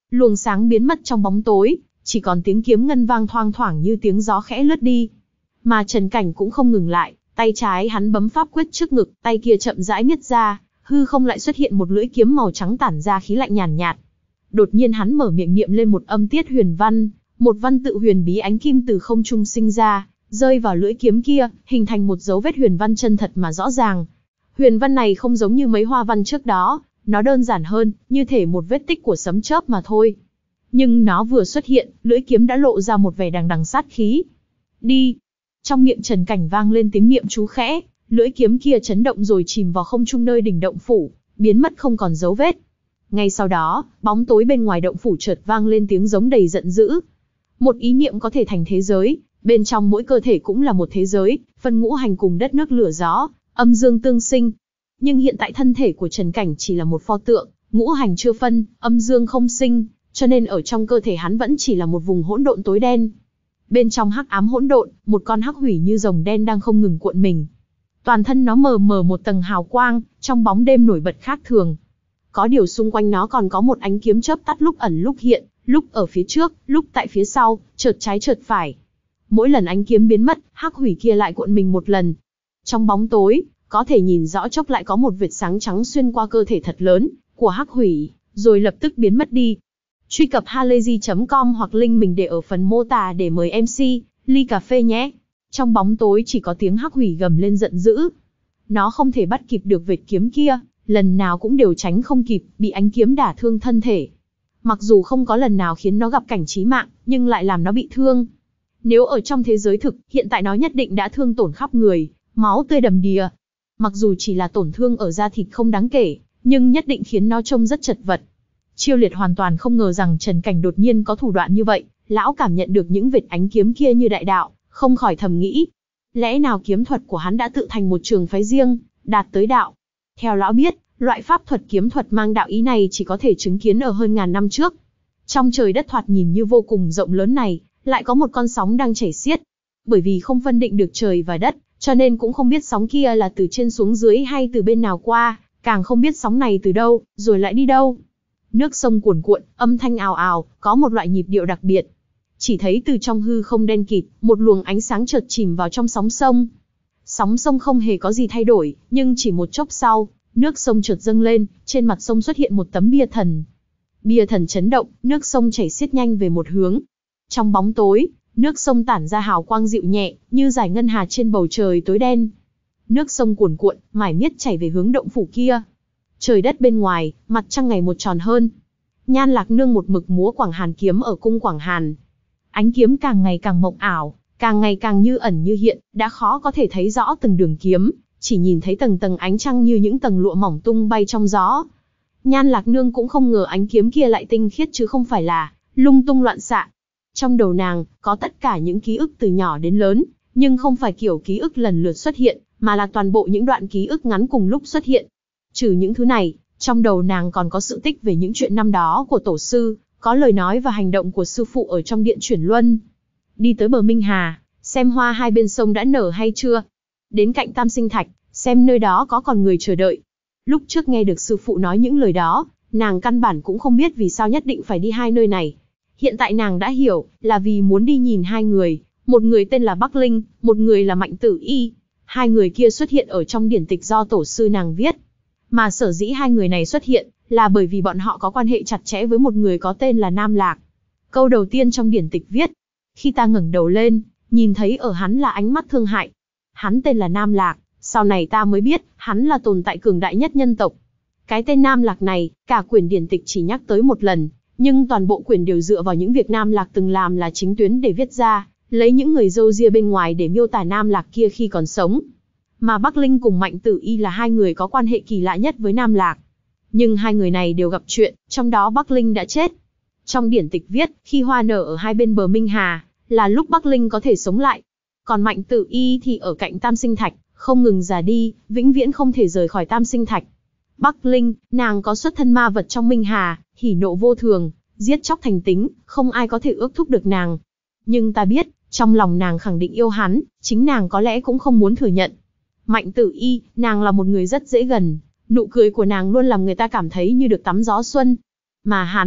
luồng sáng biến mất trong bóng tối, chỉ còn tiếng kiếm ngân vang thoang thoảng như tiếng gió khẽ lướt đi. Mà Trần Cảnh cũng không ngừng lại, tay trái hắn bấm pháp quyết trước ngực, tay kia chậm rãi miết ra, hư không lại xuất hiện một lưỡi kiếm màu trắng tản ra khí lạnh nhàn nhạt, nhạt. Đột nhiên hắn mở miệng niệm lên một âm tiết huyền văn, một văn tự huyền bí ánh kim từ không trung sinh ra, rơi vào lưỡi kiếm kia, hình thành một dấu vết huyền văn chân thật mà rõ ràng. Huyền văn này không giống như mấy hoa văn trước đó, nó đơn giản hơn, như thể một vết tích của sấm chớp mà thôi. Nhưng nó vừa xuất hiện, lưỡi kiếm đã lộ ra một vẻ đằng đằng sát khí. Đi! Trong miệng Trần Cảnh vang lên tiếng niệm chú khẽ, lưỡi kiếm kia chấn động rồi chìm vào không trung nơi đỉnh động phủ, biến mất không còn dấu vết. Ngay sau đó, bóng tối bên ngoài động phủ chợt vang lên tiếng giống đầy giận dữ. Một ý niệm có thể thành thế giới, bên trong mỗi cơ thể cũng là một thế giới, phân ngũ hành cùng đất nước lửa gió, âm dương tương sinh. Nhưng hiện tại thân thể của Trần Cảnh chỉ là một pho tượng, ngũ hành chưa phân, âm dương không sinh, cho nên ở trong cơ thể hắn vẫn chỉ là một vùng hỗn độn tối đen. Bên trong hắc ám hỗn độn, một con hắc hủy như rồng đen đang không ngừng cuộn mình. Toàn thân nó mờ mờ một tầng hào quang, trong bóng đêm nổi bật khác thường. Có điều xung quanh nó còn có một ánh kiếm chớp tắt lúc ẩn lúc hiện, lúc ở phía trước, lúc tại phía sau, chợt trái chợt phải. Mỗi lần ánh kiếm biến mất, hắc hủy kia lại cuộn mình một lần. Trong bóng tối, có thể nhìn rõ chốc lại có một vệt sáng trắng xuyên qua cơ thể thật lớn của hắc hủy, rồi lập tức biến mất đi. Truy cập halayzi chấm com hoặc link mình để ở phần mô tả để mời em xê, ly cà phê nhé. Trong bóng tối chỉ có tiếng hắc hủy gầm lên giận dữ. Nó không thể bắt kịp được vệt kiếm kia, lần nào cũng đều tránh không kịp, bị ánh kiếm đả thương thân thể. Mặc dù không có lần nào khiến nó gặp cảnh chí mạng, nhưng lại làm nó bị thương. Nếu ở trong thế giới thực, hiện tại nó nhất định đã thương tổn khắp người, máu tươi đầm đìa. Mặc dù chỉ là tổn thương ở da thịt không đáng kể, nhưng nhất định khiến nó trông rất chật vật. Chiêu Liệt hoàn toàn không ngờ rằng Trần Cảnh đột nhiên có thủ đoạn như vậy, lão cảm nhận được những vệt ánh kiếm kia như đại đạo, không khỏi thầm nghĩ. Lẽ nào kiếm thuật của hắn đã tự thành một trường phái riêng, đạt tới đạo? Theo lão biết, loại pháp thuật kiếm thuật mang đạo ý này chỉ có thể chứng kiến ở hơn ngàn năm trước. Trong trời đất thoạt nhìn như vô cùng rộng lớn này, lại có một con sóng đang chảy xiết. Bởi vì không phân định được trời và đất, cho nên cũng không biết sóng kia là từ trên xuống dưới hay từ bên nào qua, càng không biết sóng này từ đâu, rồi lại đi đâu. Nước sông cuồn cuộn, âm thanh ào ào, có một loại nhịp điệu đặc biệt. Chỉ thấy từ trong hư không đen kịt, một luồng ánh sáng chợt chìm vào trong sóng sông. Sóng sông không hề có gì thay đổi, nhưng chỉ một chốc sau, nước sông chợt dâng lên, trên mặt sông xuất hiện một tấm bia thần. Bia thần chấn động, nước sông chảy xiết nhanh về một hướng. Trong bóng tối, nước sông tản ra hào quang dịu nhẹ, như dải ngân hà trên bầu trời tối đen. Nước sông cuồn cuộn, mải miết chảy về hướng động phủ kia. Trời đất bên ngoài, mặt trăng ngày một tròn hơn. Nhan Lạc Nương một mực múa Quảng Hàn kiếm ở cung Quảng Hàn. Ánh kiếm càng ngày càng mộng ảo, càng ngày càng như ẩn như hiện, đã khó có thể thấy rõ từng đường kiếm, chỉ nhìn thấy tầng tầng ánh trăng như những tầng lụa mỏng tung bay trong gió. Nhan Lạc Nương cũng không ngờ ánh kiếm kia lại tinh khiết chứ không phải là lung tung loạn xạ. Trong đầu nàng, có tất cả những ký ức từ nhỏ đến lớn, nhưng không phải kiểu ký ức lần lượt xuất hiện, mà là toàn bộ những đoạn ký ức ngắn cùng lúc xuất hiện. Trừ những thứ này, trong đầu nàng còn có sự tích về những chuyện năm đó của tổ sư, có lời nói và hành động của sư phụ ở trong điện chuyển luân. Đi tới bờ Minh Hà, xem hoa hai bên sông đã nở hay chưa. Đến cạnh Tam Sinh Thạch, xem nơi đó có còn người chờ đợi. Lúc trước nghe được sư phụ nói những lời đó, nàng căn bản cũng không biết vì sao nhất định phải đi hai nơi này. Hiện tại nàng đã hiểu, là vì muốn đi nhìn hai người, một người tên là Bắc Linh, một người là Mạnh Tử Y. Hai người kia xuất hiện ở trong điển tịch do tổ sư nàng viết. Mà sở dĩ hai người này xuất hiện, là bởi vì bọn họ có quan hệ chặt chẽ với một người có tên là Nam Lạc. Câu đầu tiên trong điển tịch viết, khi ta ngẩng đầu lên, nhìn thấy ở hắn là ánh mắt thương hại. Hắn tên là Nam Lạc, sau này ta mới biết, hắn là tồn tại cường đại nhất nhân tộc. Cái tên Nam Lạc này, cả quyển điển tịch chỉ nhắc tới một lần, nhưng toàn bộ quyển đều dựa vào những việc Nam Lạc từng làm là chính tuyến để viết ra, lấy những người râu ria bên ngoài để miêu tả Nam Lạc kia khi còn sống. Mà Bắc Linh cùng Mạnh Tử Y là hai người có quan hệ kỳ lạ nhất với Nam Lạc. Nhưng hai người này đều gặp chuyện, trong đó Bắc Linh đã chết. Trong điển tịch viết, khi hoa nở ở hai bên bờ Minh Hà, là lúc Bắc Linh có thể sống lại. Còn Mạnh Tử Y thì ở cạnh Tam Sinh Thạch, không ngừng già đi, vĩnh viễn không thể rời khỏi Tam Sinh Thạch. Bắc Linh, nàng có xuất thân ma vật trong Minh Hà, hỉ nộ vô thường, giết chóc thành tính, không ai có thể ước thúc được nàng. Nhưng ta biết, trong lòng nàng khẳng định yêu hắn, chính nàng có lẽ cũng không muốn thừa nhận. Mạnh Tử Y, nàng là một người rất dễ gần, nụ cười của nàng luôn làm người ta cảm thấy như được tắm gió xuân. Mà hắn,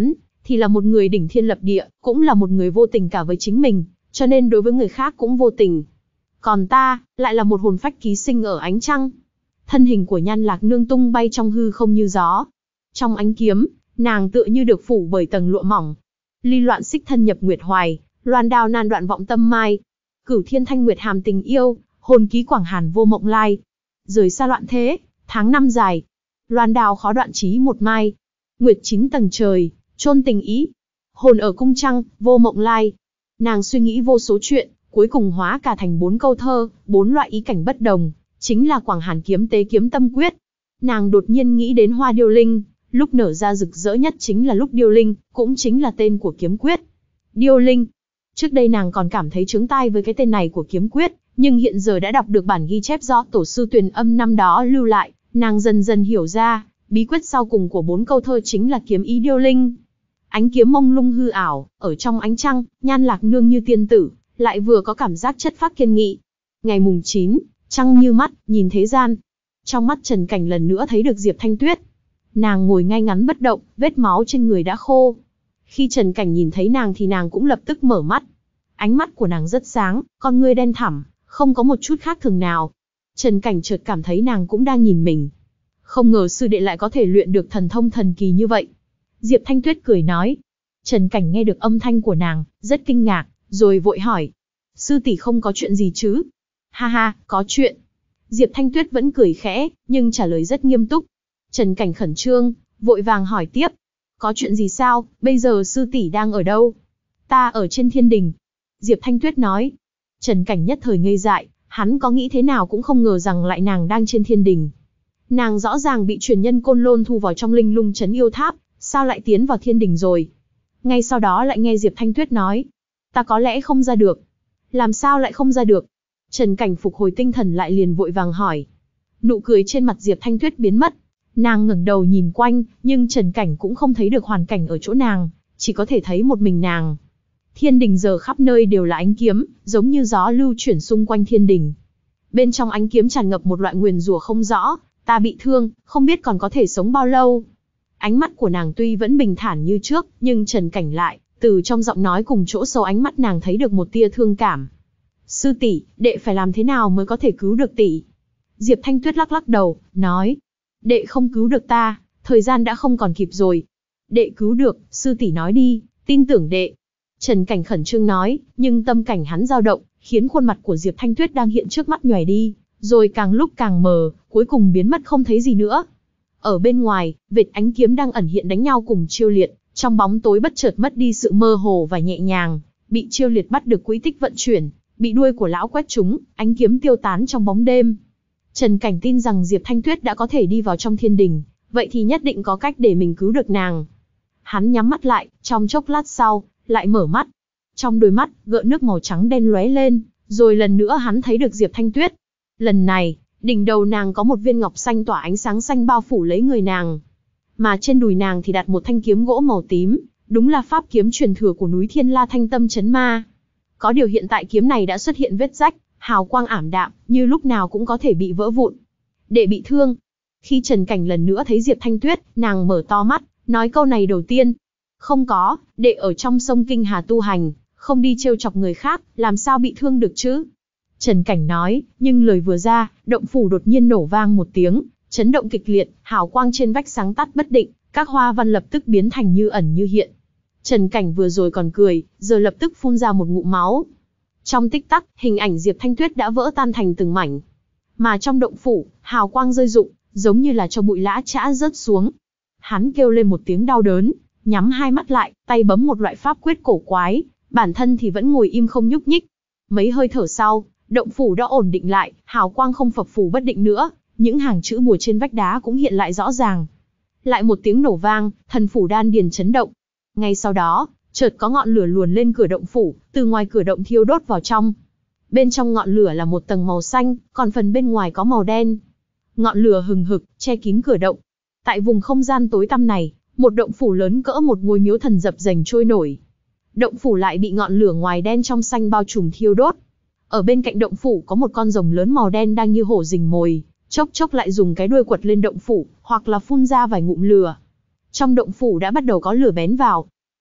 thì là một người đỉnh thiên lập địa, cũng là một người vô tình cả với chính mình, cho nên đối với người khác cũng vô tình. Còn ta, lại là một hồn phách ký sinh ở ánh trăng. Thân hình của Nhan Lạc Nương tung bay trong hư không như gió. Trong ánh kiếm, nàng tựa như được phủ bởi tầng lụa mỏng. Ly loạn xích thân nhập nguyệt hoài, loan đao nan đoạn vọng tâm mai. Cửu thiên thanh nguyệt hàm tình yêu, hồn ký quảng hàn vô mộng lai. Rời xa loạn thế, tháng năm dài. Loan đao khó đoạn chí một mai. Nguyệt chín tầng trời, chôn tình ý. Hồn ở cung trăng, vô mộng lai. Nàng suy nghĩ vô số chuyện, cuối cùng hóa cả thành bốn câu thơ, bốn loại ý cảnh bất đồng, chính là Quảng Hàn kiếm tế kiếm tâm quyết. Nàng đột nhiên nghĩ đến hoa điêu linh, lúc nở ra rực rỡ nhất chính là lúc điêu linh, cũng chính là tên của kiếm quyết. Điêu linh. Trước đây nàng còn cảm thấy chướng tai với cái tên này của kiếm quyết, nhưng hiện giờ đã đọc được bản ghi chép do tổ sư Tuyền Âm năm đó lưu lại, nàng dần dần hiểu ra, bí quyết sau cùng của bốn câu thơ chính là kiếm ý điêu linh. Ánh kiếm mông lung hư ảo, ở trong ánh trăng, Nhan Lạc Nương như tiên tử, lại vừa có cảm giác chất phác kiên nghị. Ngày mùng chín, trăng như mắt, nhìn thế gian. Trong mắt Trần Cảnh lần nữa thấy được Diệp Thanh Tuyết. Nàng ngồi ngay ngắn bất động, vết máu trên người đã khô. Khi Trần Cảnh nhìn thấy nàng thì nàng cũng lập tức mở mắt. Ánh mắt của nàng rất sáng, con ngươi đen thẳm, không có một chút khác thường nào. Trần Cảnh chợt cảm thấy nàng cũng đang nhìn mình. Không ngờ sư đệ lại có thể luyện được thần thông thần kỳ như vậy. Diệp Thanh Tuyết cười nói. Trần Cảnh nghe được âm thanh của nàng, rất kinh ngạc, rồi vội hỏi. Sư tỷ không có chuyện gì chứ? Ha ha, có chuyện. Diệp Thanh Tuyết vẫn cười khẽ, nhưng trả lời rất nghiêm túc. Trần Cảnh khẩn trương, vội vàng hỏi tiếp. Có chuyện gì sao, bây giờ sư tỷ đang ở đâu? Ta ở trên thiên đình. Diệp Thanh Tuyết nói. Trần Cảnh nhất thời ngây dại, hắn có nghĩ thế nào cũng không ngờ rằng lại nàng đang trên thiên đình. Nàng rõ ràng bị truyền nhân Côn Lôn thu vào trong linh lung trấn yêu tháp, sao lại tiến vào thiên đình rồi? Ngay sau đó lại nghe Diệp Thanh Tuyết nói. Ta có lẽ không ra được. Làm sao lại không ra được? Trần Cảnh phục hồi tinh thần lại liền vội vàng hỏi. Nụ cười trên mặt Diệp Thanh Tuyết biến mất. Nàng ngẩng đầu nhìn quanh, nhưng Trần Cảnh cũng không thấy được hoàn cảnh ở chỗ nàng, chỉ có thể thấy một mình nàng. Thiên đình giờ khắp nơi đều là ánh kiếm, giống như gió lưu chuyển xung quanh thiên đình. Bên trong ánh kiếm tràn ngập một loại nguyền rủa không rõ, ta bị thương, không biết còn có thể sống bao lâu. Ánh mắt của nàng tuy vẫn bình thản như trước, nhưng Trần Cảnh lại, từ trong giọng nói cùng chỗ sâu ánh mắt nàng thấy được một tia thương cảm. Sư tỷ, đệ phải làm thế nào mới có thể cứu được tỷ? Diệp Thanh Tuyết lắc lắc đầu, nói. Đệ không cứu được ta, thời gian đã không còn kịp rồi. Đệ cứu được, sư tỷ nói đi, tin tưởng đệ. Trần Cảnh khẩn trương nói, nhưng tâm cảnh hắn dao động, khiến khuôn mặt của Diệp Thanh Tuyết đang hiện trước mắt nhòe đi, rồi càng lúc càng mờ, cuối cùng biến mất không thấy gì nữa. Ở bên ngoài, vệt ánh kiếm đang ẩn hiện đánh nhau cùng Chiêu Liệt, trong bóng tối bất chợt mất đi sự mơ hồ và nhẹ nhàng, bị Chiêu Liệt bắt được quỹ tích vận chuyển, bị đuôi của lão quét trúng, ánh kiếm tiêu tán trong bóng đêm. Trần Cảnh tin rằng Diệp Thanh Tuyết đã có thể đi vào trong thiên đình, vậy thì nhất định có cách để mình cứu được nàng. Hắn nhắm mắt lại, trong chốc lát sau, lại mở mắt. Trong đôi mắt, gợn nước màu trắng đen lóe lên, rồi lần nữa hắn thấy được Diệp Thanh Tuyết. Lần này, đỉnh đầu nàng có một viên ngọc xanh tỏa ánh sáng xanh bao phủ lấy người nàng. Mà trên đùi nàng thì đặt một thanh kiếm gỗ màu tím, đúng là pháp kiếm truyền thừa của núi Thiên La Thanh Tâm Chấn Ma. Có điều hiện tại kiếm này đã xuất hiện vết rách, hào quang ảm đạm, như lúc nào cũng có thể bị vỡ vụn. Đệ bị thương. Khi Trần Cảnh lần nữa thấy Diệp Thanh Tuyết, nàng mở to mắt, nói câu này đầu tiên. Không có, đệ ở trong sông Kinh Hà tu hành, không đi trêu chọc người khác, làm sao bị thương được chứ? Trần Cảnh nói, nhưng lời vừa ra, động phủ đột nhiên nổ vang một tiếng, chấn động kịch liệt, hào quang trên vách sáng tắt bất định, các hoa văn lập tức biến thành như ẩn như hiện. Trần Cảnh vừa rồi còn cười, giờ lập tức phun ra một ngụm máu. Trong tích tắc, hình ảnh Diệp Thanh Tuyết đã vỡ tan thành từng mảnh. Mà trong động phủ, hào quang rơi rụng, giống như là cho bụi lã chã rớt xuống. Hắn kêu lên một tiếng đau đớn, nhắm hai mắt lại, tay bấm một loại pháp quyết cổ quái, bản thân thì vẫn ngồi im không nhúc nhích. Mấy hơi thở sau, động phủ đã ổn định lại, hào quang không phập phù bất định nữa, những hàng chữ bùa trên vách đá cũng hiện lại rõ ràng. Lại một tiếng nổ vang, thần phủ đan điền chấn động. Ngay sau đó, chợt có ngọn lửa luồn lên cửa động phủ, từ ngoài cửa động thiêu đốt vào trong. Bên trong ngọn lửa là một tầng màu xanh, còn phần bên ngoài có màu đen. Ngọn lửa hừng hực, che kín cửa động. Tại vùng không gian tối tăm này, một động phủ lớn cỡ một ngôi miếu thần dập dềnh trôi nổi. Động phủ lại bị ngọn lửa ngoài đen trong xanh bao trùm thiêu đốt. Ở bên cạnh động phủ có một con rồng lớn màu đen đang như hổ rình mồi, chốc chốc lại dùng cái đuôi quật lên động phủ, hoặc là phun ra vài ngụm lửa. Trong động phủ đã bắt đầu có lửa bén vào.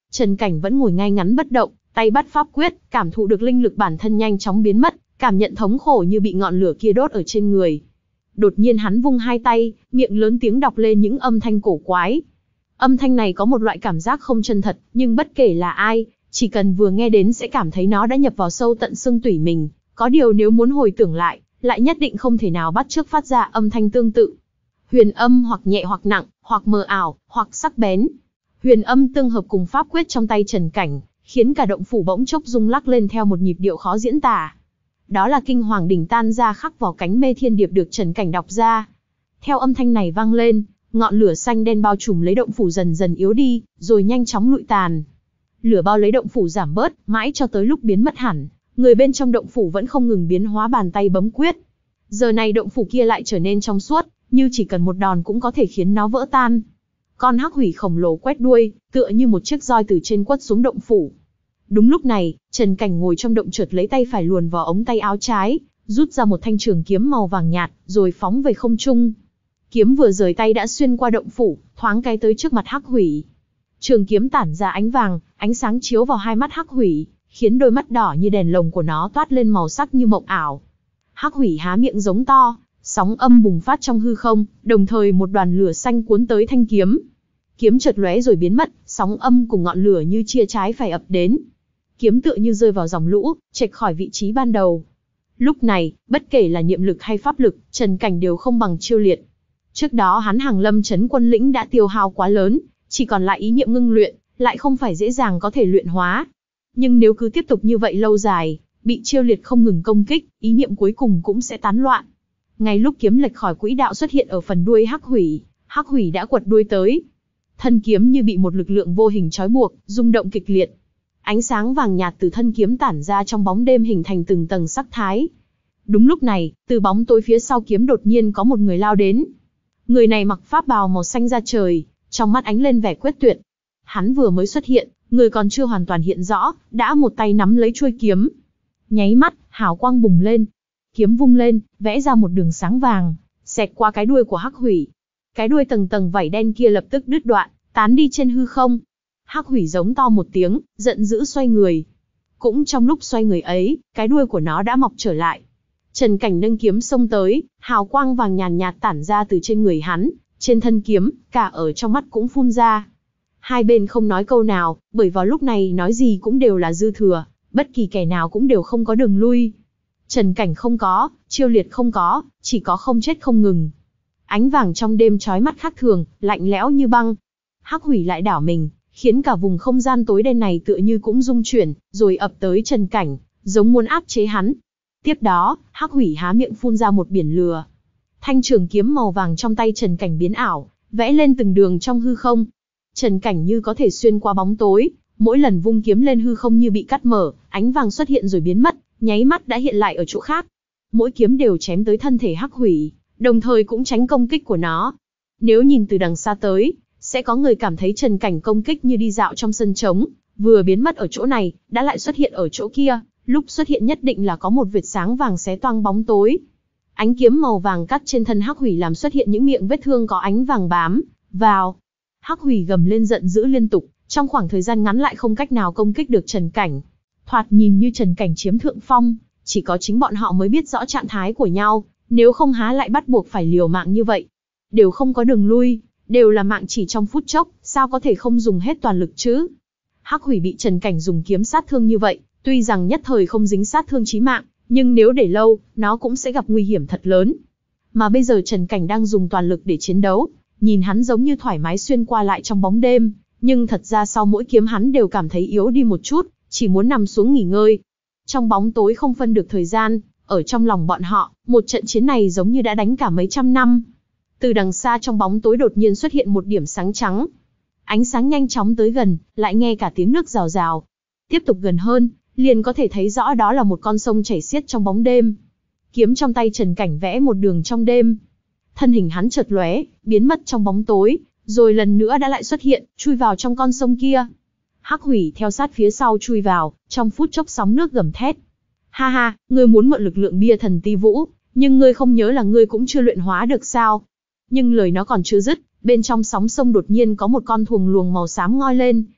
Trần Cảnh vẫn ngồi ngay ngắn bất động, tay bắt pháp quyết, cảm thụ được linh lực bản thân nhanh chóng biến mất, cảm nhận thống khổ như bị ngọn lửa kia đốt ở trên người. Đột nhiên hắn vung hai tay, miệng lớn tiếng đọc lên những âm thanh cổ quái. Âm thanh này có một loại cảm giác không chân thật, nhưng bất kể là ai, chỉ cần vừa nghe đến sẽ cảm thấy nó đã nhập vào sâu tận xương tủy mình. Có điều nếu muốn hồi tưởng lại, lại nhất định không thể nào bắt chước phát ra âm thanh tương tự. Huyền âm hoặc nhẹ hoặc nặng, hoặc mờ ảo, hoặc sắc bén. Huyền âm tương hợp cùng pháp quyết trong tay Trần Cảnh, khiến cả động phủ bỗng chốc rung lắc lên theo một nhịp điệu khó diễn tả. Đó là kinh hoàng đỉnh tan ra khắc vào cánh mê thiên điệp được Trần Cảnh đọc ra. Theo âm thanh này vang lên, ngọn lửa xanh đen bao trùm lấy động phủ dần dần yếu đi, rồi nhanh chóng lụi tàn. Lửa bao lấy động phủ giảm bớt, mãi cho tới lúc biến mất hẳn, người bên trong động phủ vẫn không ngừng biến hóa bàn tay bấm quyết. Giờ này động phủ kia lại trở nên trong suốt, như chỉ cần một đòn cũng có thể khiến nó vỡ tan. Con hắc hủy khổng lồ quét đuôi, tựa như một chiếc roi từ trên quất xuống động phủ. Đúng lúc này, Trần Cảnh ngồi trong động chợt lấy tay phải luồn vào ống tay áo trái, rút ra một thanh trường kiếm màu vàng nhạt, rồi phóng về không trung. Kiếm vừa rời tay đã xuyên qua động phủ, thoáng cái tới trước mặt hắc hủy. Trường kiếm tản ra ánh vàng, ánh sáng chiếu vào hai mắt hắc hủy, khiến đôi mắt đỏ như đèn lồng của nó toát lên màu sắc như mộng ảo. Hắc hủy há miệng giống to, sóng âm bùng phát trong hư không, đồng thời một đoàn lửa xanh cuốn tới thanh kiếm. Kiếm chợt lóe rồi biến mất, sóng âm cùng ngọn lửa như chia trái phải ập đến. Kiếm tựa như rơi vào dòng lũ, chệch khỏi vị trí ban đầu. Lúc này, bất kể là niệm lực hay pháp lực, Trần Cảnh đều không bằng Chiêu Liệt. Trước đó hắn Hàng Lâm Trấn Quân lĩnh đã tiêu hao quá lớn, chỉ còn lại ý niệm ngưng luyện, lại không phải dễ dàng có thể luyện hóa. Nhưng nếu cứ tiếp tục như vậy lâu dài, bị Chiêu Liệt không ngừng công kích, ý niệm cuối cùng cũng sẽ tán loạn. Ngay lúc kiếm lệch khỏi quỹ đạo xuất hiện ở phần đuôi hắc hủy, hắc hủy đã quật đuôi tới. Thân kiếm như bị một lực lượng vô hình trói buộc, rung động kịch liệt. Ánh sáng vàng nhạt từ thân kiếm tản ra trong bóng đêm hình thành từng tầng sắc thái. Đúng lúc này, từ bóng tối phía sau kiếm đột nhiên có một người lao đến. Người này mặc pháp bào màu xanh da trời, trong mắt ánh lên vẻ quyết tuyệt. Hắn vừa mới xuất hiện, người còn chưa hoàn toàn hiện rõ, đã một tay nắm lấy chuôi kiếm. Nháy mắt, hào quang bùng lên. Kiếm vung lên, vẽ ra một đường sáng vàng, xẹt qua cái đuôi của hắc hủy. Cái đuôi tầng tầng vảy đen kia lập tức đứt đoạn, tán đi trên hư không. Hắc hủy giống to một tiếng, giận dữ xoay người. Cũng trong lúc xoay người ấy, cái đuôi của nó đã mọc trở lại. Trần Cảnh nâng kiếm xông tới, hào quang vàng nhàn nhạt tản ra từ trên người hắn, trên thân kiếm, cả ở trong mắt cũng phun ra. Hai bên không nói câu nào, bởi vào lúc này nói gì cũng đều là dư thừa, bất kỳ kẻ nào cũng đều không có đường lui. Trần Cảnh không có, Chiêu Liệt không có, chỉ có không chết không ngừng. Ánh vàng trong đêm chói mắt khác thường, lạnh lẽo như băng. Hắc hủy lại đảo mình, khiến cả vùng không gian tối đen này tựa như cũng rung chuyển, rồi ập tới Trần Cảnh, giống muốn áp chế hắn. Tiếp đó, hắc hủy há miệng phun ra một biển lửa. Thanh trường kiếm màu vàng trong tay Trần Cảnh biến ảo, vẽ lên từng đường trong hư không. Trần Cảnh như có thể xuyên qua bóng tối, mỗi lần vung kiếm lên hư không như bị cắt mở, ánh vàng xuất hiện rồi biến mất, nháy mắt đã hiện lại ở chỗ khác. Mỗi kiếm đều chém tới thân thể hắc hủy, đồng thời cũng tránh công kích của nó. Nếu nhìn từ đằng xa tới, sẽ có người cảm thấy Trần Cảnh công kích như đi dạo trong sân trống, vừa biến mất ở chỗ này, đã lại xuất hiện ở chỗ kia, lúc xuất hiện nhất định là có một vệt sáng vàng xé toang bóng tối. Ánh kiếm màu vàng cắt trên thân hắc hủy làm xuất hiện những miệng vết thương có ánh vàng bám vào. Hắc hủy gầm lên giận dữ liên tục, trong khoảng thời gian ngắn lại không cách nào công kích được Trần Cảnh. Thoạt nhìn như Trần Cảnh chiếm thượng phong, chỉ có chính bọn họ mới biết rõ trạng thái của nhau, nếu không há lại bắt buộc phải liều mạng như vậy. Đều không có đường lui, đều là mạng chỉ trong phút chốc, sao có thể không dùng hết toàn lực chứ? Hắc hủy bị Trần Cảnh dùng kiếm sát thương như vậy, tuy rằng nhất thời không dính sát thương chí mạng, nhưng nếu để lâu, nó cũng sẽ gặp nguy hiểm thật lớn. Mà bây giờ Trần Cảnh đang dùng toàn lực để chiến đấu, nhìn hắn giống như thoải mái xuyên qua lại trong bóng đêm, nhưng thật ra sau mỗi kiếm hắn đều cảm thấy yếu đi một chút, chỉ muốn nằm xuống nghỉ ngơi. Trong bóng tối không phân được thời gian, ở trong lòng bọn họ, một trận chiến này giống như đã đánh cả mấy trăm năm. Từ đằng xa trong bóng tối đột nhiên xuất hiện một điểm sáng trắng. Ánh sáng nhanh chóng tới gần, lại nghe cả tiếng nước rào rào. Tiếp tục gần hơn, liền có thể thấy rõ đó là một con sông chảy xiết trong bóng đêm. Kiếm trong tay Trần Cảnh vẽ một đường trong đêm. Thân hình hắn chợt lóe, biến mất trong bóng tối, rồi lần nữa đã lại xuất hiện, chui vào trong con sông kia. Hắc hủy theo sát phía sau chui vào, trong phút chốc sóng nước gầm thét. Ha ha, ngươi muốn mượn lực lượng bia thần ti vũ, nhưng ngươi không nhớ là ngươi cũng chưa luyện hóa được sao? Nhưng lời nó còn chưa dứt, bên trong sóng sông đột nhiên có một con thuồng luồng màu xám ngoi lên,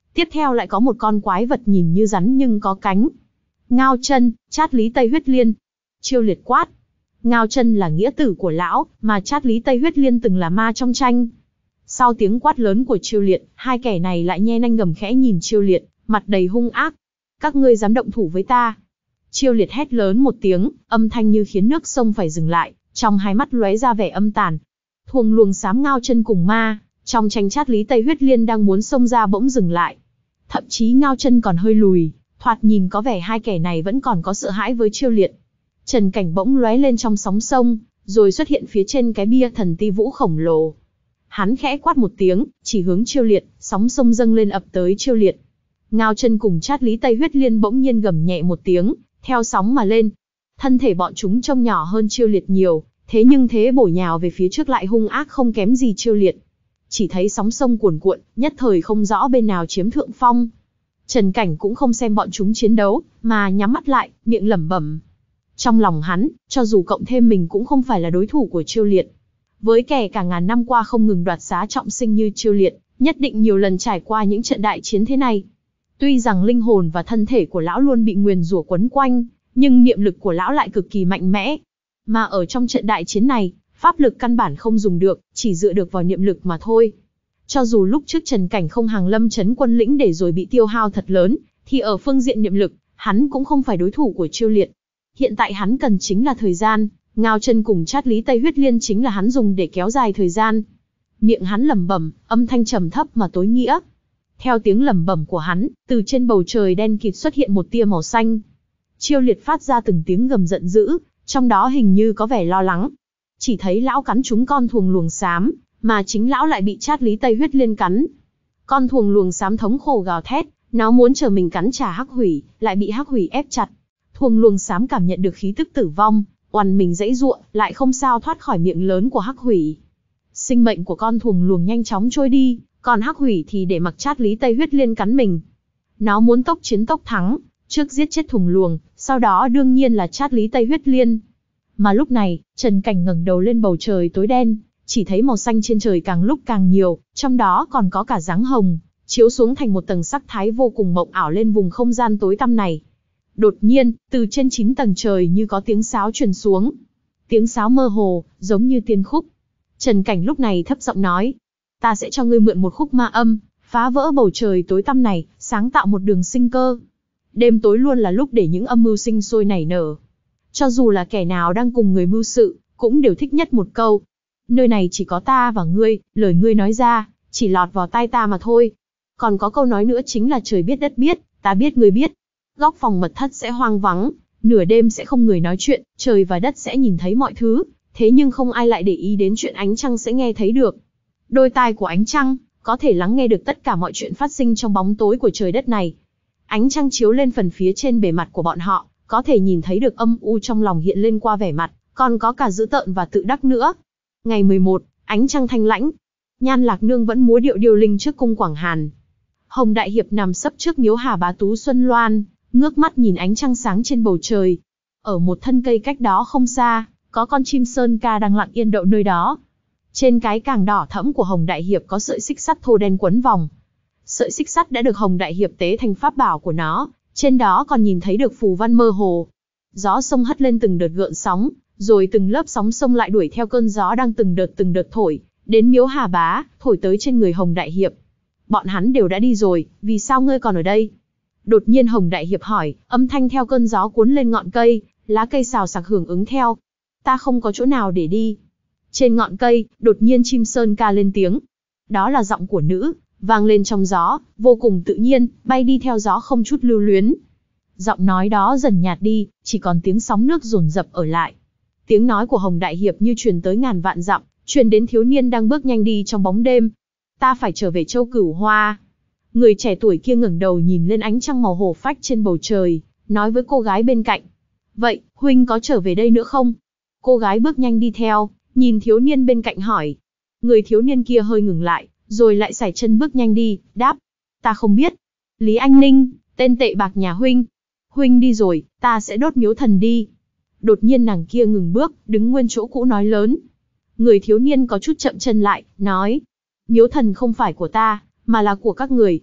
Tiếp theo lại có một con quái vật nhìn như rắn nhưng có cánh. Ngao Chân, Chát Lý Tây Huyết Liên. Chiêu liệt quát. Ngao Chân là nghĩa tử của lão, mà Chát Lý Tây Huyết Liên từng là ma trong tranh. Sau tiếng quát lớn của Chiêu Liệt, hai kẻ này lại nhe nanh gầm khẽ nhìn Chiêu Liệt, mặt đầy hung ác. Các ngươi dám động thủ với ta? Chiêu Liệt hét lớn một tiếng, âm thanh như khiến nước sông phải dừng lại, trong hai mắt lóe ra vẻ âm tàn. Thuồng luồng xám Ngao Chân cùng ma, trong tranh Chát Lý Tây Huyết Liên đang muốn xông ra bỗng dừng lại. Thậm chí Ngao Chân còn hơi lùi, thoạt nhìn có vẻ hai kẻ này vẫn còn có sợ hãi với Chiêu Liệt. Trần cảnh bỗng lóe lên trong sóng sông, rồi xuất hiện phía trên cái bia thần ti vũ khổng lồ. Hắn khẽ quát một tiếng, chỉ hướng Chiêu Liệt, sóng sông dâng lên ập tới Chiêu Liệt. Ngao Chân cùng Chát Lý Tây Huyết Liên bỗng nhiên gầm nhẹ một tiếng, theo sóng mà lên. Thân thể bọn chúng trông nhỏ hơn Chiêu Liệt nhiều, thế nhưng thế bổ nhào về phía trước lại hung ác không kém gì Chiêu Liệt. Chỉ thấy sóng sông cuồn cuộn, nhất thời không rõ bên nào chiếm thượng phong. Trần Cảnh cũng không xem bọn chúng chiến đấu, mà nhắm mắt lại, miệng lẩm bẩm. Trong lòng hắn, cho dù cộng thêm mình cũng không phải là đối thủ của Chiêu Liệt. Với kẻ cả ngàn năm qua không ngừng đoạt xá trọng sinh như Chiêu Liệt, nhất định nhiều lần trải qua những trận đại chiến thế này. Tuy rằng linh hồn và thân thể của lão luôn bị nguyền rủa quấn quanh, nhưng niệm lực của lão lại cực kỳ mạnh mẽ. Mà ở trong trận đại chiến này, pháp lực căn bản không dùng được, chỉ dựa được vào niệm lực mà thôi. Cho dù lúc trước Trần Cảnh không hàng lâm chấn quân lĩnh để rồi bị tiêu hao thật lớn, thì ở phương diện niệm lực, hắn cũng không phải đối thủ của Chiêu Liệt. Hiện tại hắn cần chính là thời gian, Ngao Chân cùng Chát Lý Tây Huyết Liên chính là hắn dùng để kéo dài thời gian. Miệng hắn lẩm bẩm, âm thanh trầm thấp mà tối nghĩa. Theo tiếng lẩm bẩm của hắn, từ trên bầu trời đen kịt xuất hiện một tia màu xanh. Chiêu Liệt phát ra từng tiếng gầm giận dữ, trong đó hình như có vẻ lo lắng. Chỉ thấy lão cắn trúng con thuồng luồng xám, mà chính lão lại bị Chát Lý Tây Huyết Liên cắn. Con thuồng luồng xám thống khổ gào thét, nó muốn chờ mình cắn trả Hắc Hủy, lại bị Hắc Hủy ép chặt. Thuồng luồng xám cảm nhận được khí tức tử vong, oằn mình giãy giụa, lại không sao thoát khỏi miệng lớn của Hắc Hủy. Sinh mệnh của con thuồng luồng nhanh chóng trôi đi, còn Hắc Hủy thì để mặc Chát Lý Tây Huyết Liên cắn mình. Nó muốn tốc chiến tốc thắng, trước giết chết thuồng luồng, sau đó đương nhiên là Chát Lý Tây Huyết Liên. Mà lúc này, Trần Cảnh ngẩng đầu lên bầu trời tối đen, chỉ thấy màu xanh trên trời càng lúc càng nhiều, trong đó còn có cả dáng hồng, chiếu xuống thành một tầng sắc thái vô cùng mộng ảo lên vùng không gian tối tăm này. Đột nhiên, từ trên chín tầng trời như có tiếng sáo truyền xuống. Tiếng sáo mơ hồ, giống như tiên khúc. Trần Cảnh lúc này thấp giọng nói, ta sẽ cho ngươi mượn một khúc ma âm, phá vỡ bầu trời tối tăm này, sáng tạo một đường sinh cơ. Đêm tối luôn là lúc để những âm mưu sinh sôi nảy nở. Cho dù là kẻ nào đang cùng người mưu sự, cũng đều thích nhất một câu. Nơi này chỉ có ta và ngươi, lời ngươi nói ra, chỉ lọt vào tai ta mà thôi. Còn có câu nói nữa chính là trời biết đất biết, ta biết ngươi biết. Góc phòng mật thất sẽ hoang vắng, nửa đêm sẽ không người nói chuyện, trời và đất sẽ nhìn thấy mọi thứ, thế nhưng không ai lại để ý đến chuyện ánh trăng sẽ nghe thấy được. Đôi tai của ánh trăng, có thể lắng nghe được tất cả mọi chuyện phát sinh trong bóng tối của trời đất này. Ánh trăng chiếu lên phần phía trên bề mặt của bọn họ, có thể nhìn thấy được âm u trong lòng hiện lên qua vẻ mặt, còn có cả dữ tợn và tự đắc nữa. Ngày mười một, ánh trăng thanh lãnh. Nhan Lạc Nương vẫn múa điệu điêu linh trước cung Quảng Hàn. Hồng Đại Hiệp nằm sấp trước miếu Hà Bá Tú Xuân Loan, ngước mắt nhìn ánh trăng sáng trên bầu trời. Ở một thân cây cách đó không xa, có con chim sơn ca đang lặng yên đậu nơi đó. Trên cái càng đỏ thẫm của Hồng Đại Hiệp có sợi xích sắt thô đen quấn vòng. Sợi xích sắt đã được Hồng Đại Hiệp tế thành pháp bảo của nó, trên đó còn nhìn thấy được phù văn mơ hồ. Gió sông hất lên từng đợt gợn sóng, rồi từng lớp sóng sông lại đuổi theo cơn gió đang từng đợt từng đợt thổi, đến miếu Hà Bá, thổi tới trên người Hồng Đại Hiệp. Bọn hắn đều đã đi rồi, vì sao ngươi còn ở đây? Đột nhiên Hồng Đại Hiệp hỏi, âm thanh theo cơn gió cuốn lên ngọn cây, lá cây xào xạc hưởng ứng theo. Ta không có chỗ nào để đi. Trên ngọn cây, đột nhiên chim sơn ca lên tiếng. Đó là giọng của nữ, vang lên trong gió, vô cùng tự nhiên, bay đi theo gió không chút lưu luyến. Giọng nói đó dần nhạt đi, chỉ còn tiếng sóng nước dồn dập ở lại. Tiếng nói của Hồng Đại Hiệp như truyền tới ngàn vạn dặm, truyền đến thiếu niên đang bước nhanh đi trong bóng đêm. Ta phải trở về Châu Cửu Hoa. Người trẻ tuổi kia ngẩng đầu nhìn lên ánh trăng màu hổ phách trên bầu trời, nói với cô gái bên cạnh. Vậy, huynh có trở về đây nữa không? Cô gái bước nhanh đi theo, nhìn thiếu niên bên cạnh hỏi. Người thiếu niên kia hơi ngừng lại, rồi lại sải chân bước nhanh đi, đáp. Ta không biết. Lý Anh Ninh, tên tệ bạc nhà huynh. Huynh đi rồi, ta sẽ đốt miếu thần đi. Đột nhiên nàng kia ngừng bước, đứng nguyên chỗ cũ nói lớn. Người thiếu niên có chút chậm chân lại, nói. Miếu thần không phải của ta, mà là của các người.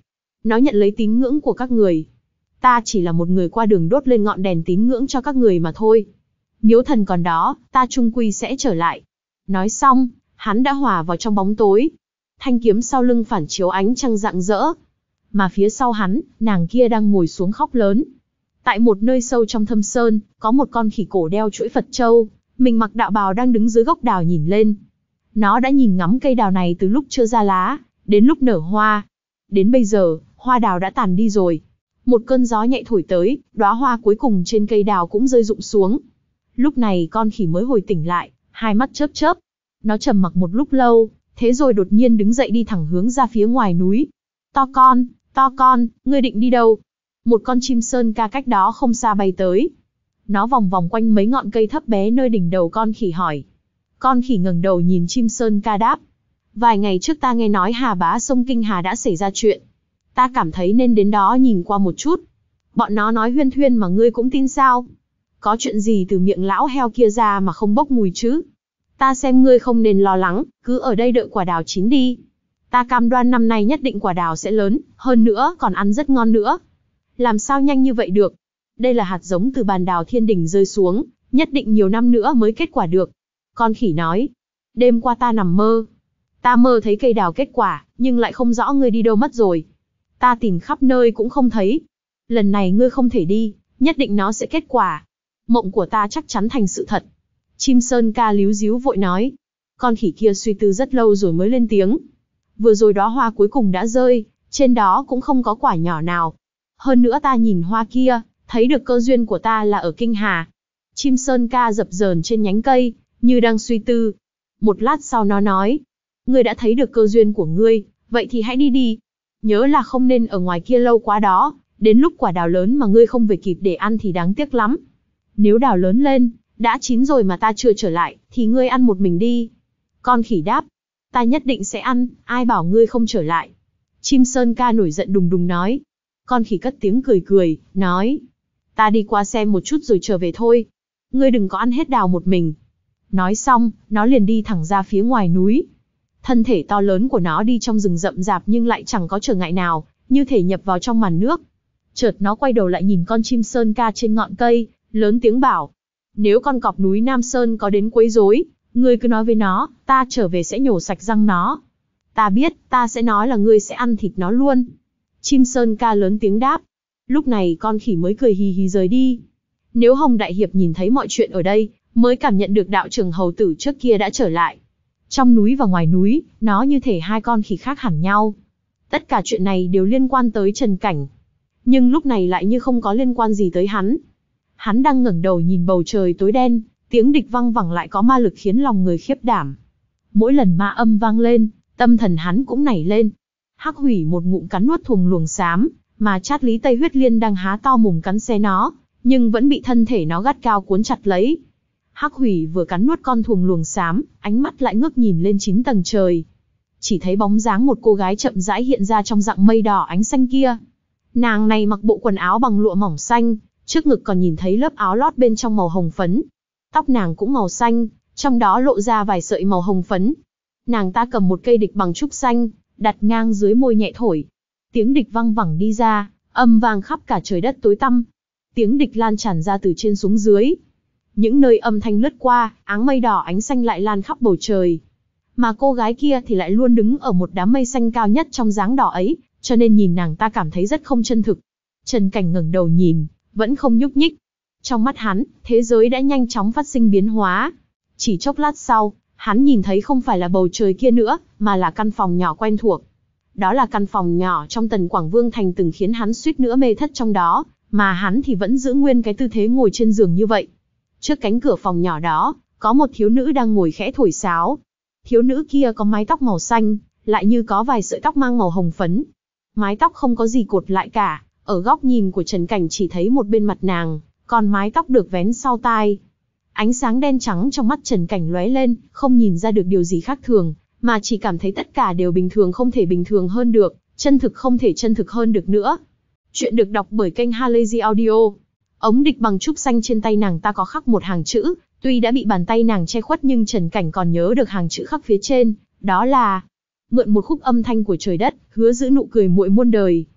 Nó nhận lấy tín ngưỡng của các người. Ta chỉ là một người qua đường đốt lên ngọn đèn tín ngưỡng cho các người mà thôi. Miếu thần còn đó, ta chung quy sẽ trở lại. Nói xong, hắn đã hòa vào trong bóng tối. Thanh kiếm sau lưng phản chiếu ánh trăng rạng rỡ. Mà phía sau hắn, nàng kia đang ngồi xuống khóc lớn. Tại một nơi sâu trong thâm sơn, có một con khỉ cổ đeo chuỗi Phật châu, mình mặc đạo bào đang đứng dưới gốc đào nhìn lên. Nó đã nhìn ngắm cây đào này từ lúc chưa ra lá, đến lúc nở hoa. Đến bây giờ, hoa đào đã tàn đi rồi. Một cơn gió nhẹ thổi tới, đóa hoa cuối cùng trên cây đào cũng rơi rụng xuống. Lúc này con khỉ mới hồi tỉnh lại, hai mắt chớp chớp. Nó trầm mặc một lúc lâu, thế rồi đột nhiên đứng dậy đi thẳng hướng ra phía ngoài núi. To con, to con, ngươi định đi đâu? Một con chim sơn ca cách đó không xa bay tới. Nó vòng vòng quanh mấy ngọn cây thấp bé nơi đỉnh đầu con khỉ hỏi. Con khỉ ngẩng đầu nhìn chim sơn ca đáp. Vài ngày trước ta nghe nói Hà Bá sông Kinh Hà đã xảy ra chuyện. Ta cảm thấy nên đến đó nhìn qua một chút. Bọn nó nói huyên thuyên mà ngươi cũng tin sao? Có chuyện gì từ miệng lão heo kia ra mà không bốc mùi chứ? Ta xem ngươi không nên lo lắng, cứ ở đây đợi quả đào chín đi. Ta cam đoan năm nay nhất định quả đào sẽ lớn, hơn nữa còn ăn rất ngon nữa. Làm sao nhanh như vậy được? Đây là hạt giống từ bàn đào thiên đình rơi xuống, nhất định nhiều năm nữa mới kết quả được. Con khỉ nói, đêm qua ta nằm mơ. Ta mơ thấy cây đào kết quả, nhưng lại không rõ ngươi đi đâu mất rồi. Ta tìm khắp nơi cũng không thấy. Lần này ngươi không thể đi, nhất định nó sẽ kết quả. Mộng của ta chắc chắn thành sự thật. Chim sơn ca líu díu vội nói. Con khỉ kia suy tư rất lâu rồi mới lên tiếng. Vừa rồi đóa hoa cuối cùng đã rơi, trên đó cũng không có quả nhỏ nào. Hơn nữa ta nhìn hoa kia, thấy được cơ duyên của ta là ở Kinh Hà. Chim sơn ca dập dờn trên nhánh cây, như đang suy tư. Một lát sau nó nói. Ngươi đã thấy được cơ duyên của ngươi, vậy thì hãy đi đi. Nhớ là không nên ở ngoài kia lâu quá đó, đến lúc quả đào lớn mà ngươi không về kịp để ăn thì đáng tiếc lắm. Nếu đào lớn lên, đã chín rồi mà ta chưa trở lại, thì ngươi ăn một mình đi. Con khỉ đáp, ta nhất định sẽ ăn, ai bảo ngươi không trở lại. Chim sơn ca nổi giận đùng đùng nói. Con khỉ cất tiếng cười cười, nói, ta đi qua xem một chút rồi trở về thôi. Ngươi đừng có ăn hết đào một mình. Nói xong, nó liền đi thẳng ra phía ngoài núi. Thân thể to lớn của nó đi trong rừng rậm rạp nhưng lại chẳng có trở ngại nào, như thể nhập vào trong màn nước. Chợt nó quay đầu lại nhìn con chim sơn ca trên ngọn cây, lớn tiếng bảo. Nếu con cọp núi Nam Sơn có đến quấy rối, ngươi cứ nói với nó, ta trở về sẽ nhổ sạch răng nó. Ta biết, ta sẽ nói là ngươi sẽ ăn thịt nó luôn. Chim sơn ca lớn tiếng đáp. Lúc này con khỉ mới cười hì hì rời đi. Nếu Hồng Đại Hiệp nhìn thấy mọi chuyện ở đây, mới cảm nhận được đạo trưởng hầu tử trước kia đã trở lại. Trong núi và ngoài núi, nó như thể hai con khỉ khác hẳn nhau. Tất cả chuyện này đều liên quan tới Trần Cảnh. Nhưng lúc này lại như không có liên quan gì tới hắn. Hắn đang ngẩng đầu nhìn bầu trời tối đen, tiếng địch văng vẳng lại có ma lực khiến lòng người khiếp đảm. Mỗi lần ma âm vang lên, tâm thần hắn cũng nảy lên. Hắc Hủy một ngụm cắn nuốt thuồng luồng xám, mà Chát Lý Tây Huyết Liên đang há to mồm cắn xé nó, nhưng vẫn bị thân thể nó gắt cao cuốn chặt lấy. Hắc Hủy vừa cắn nuốt con thuồng luồng xám, ánh mắt lại ngước nhìn lên chín tầng trời. Chỉ thấy bóng dáng một cô gái chậm rãi hiện ra trong dạng mây đỏ ánh xanh kia. Nàng này mặc bộ quần áo bằng lụa mỏng xanh, trước ngực còn nhìn thấy lớp áo lót bên trong màu hồng phấn. Tóc nàng cũng màu xanh, trong đó lộ ra vài sợi màu hồng phấn. Nàng ta cầm một cây địch bằng trúc xanh, đặt ngang dưới môi nhẹ thổi. Tiếng địch văng vẳng đi ra, âm vang khắp cả trời đất tối tăm. Tiếng địch lan tràn ra từ trên xuống dưới. Những nơi âm thanh lướt qua, áng mây đỏ ánh xanh lại lan khắp bầu trời. Mà cô gái kia thì lại luôn đứng ở một đám mây xanh cao nhất trong dáng đỏ ấy, cho nên nhìn nàng ta cảm thấy rất không chân thực. Trần Cảnh ngẩng đầu nhìn, vẫn không nhúc nhích. Trong mắt hắn, thế giới đã nhanh chóng phát sinh biến hóa. Chỉ chốc lát sau, hắn nhìn thấy không phải là bầu trời kia nữa, mà là căn phòng nhỏ quen thuộc. Đó là căn phòng nhỏ trong Tần Quảng Vương Thành từng khiến hắn suýt nữa mê thất trong đó, mà hắn thì vẫn giữ nguyên cái tư thế ngồi trên giường như vậy. Trước cánh cửa phòng nhỏ đó, có một thiếu nữ đang ngồi khẽ thổi sáo. Thiếu nữ kia có mái tóc màu xanh, lại như có vài sợi tóc mang màu hồng phấn. Mái tóc không có gì cột lại cả, ở góc nhìn của Trần Cảnh chỉ thấy một bên mặt nàng, còn mái tóc được vén sau tai. Ánh sáng đen trắng trong mắt Trần Cảnh lóe lên, không nhìn ra được điều gì khác thường, mà chỉ cảm thấy tất cả đều bình thường không thể bình thường hơn được, chân thực không thể chân thực hơn được nữa. Chuyện được đọc bởi kênh Halazy Audio. Ống địch bằng trúc xanh trên tay nàng ta có khắc một hàng chữ, tuy đã bị bàn tay nàng che khuất nhưng Trần Cảnh còn nhớ được hàng chữ khắc phía trên, đó là: mượn một khúc âm thanh của trời đất, hứa giữ nụ cười muội muôn đời.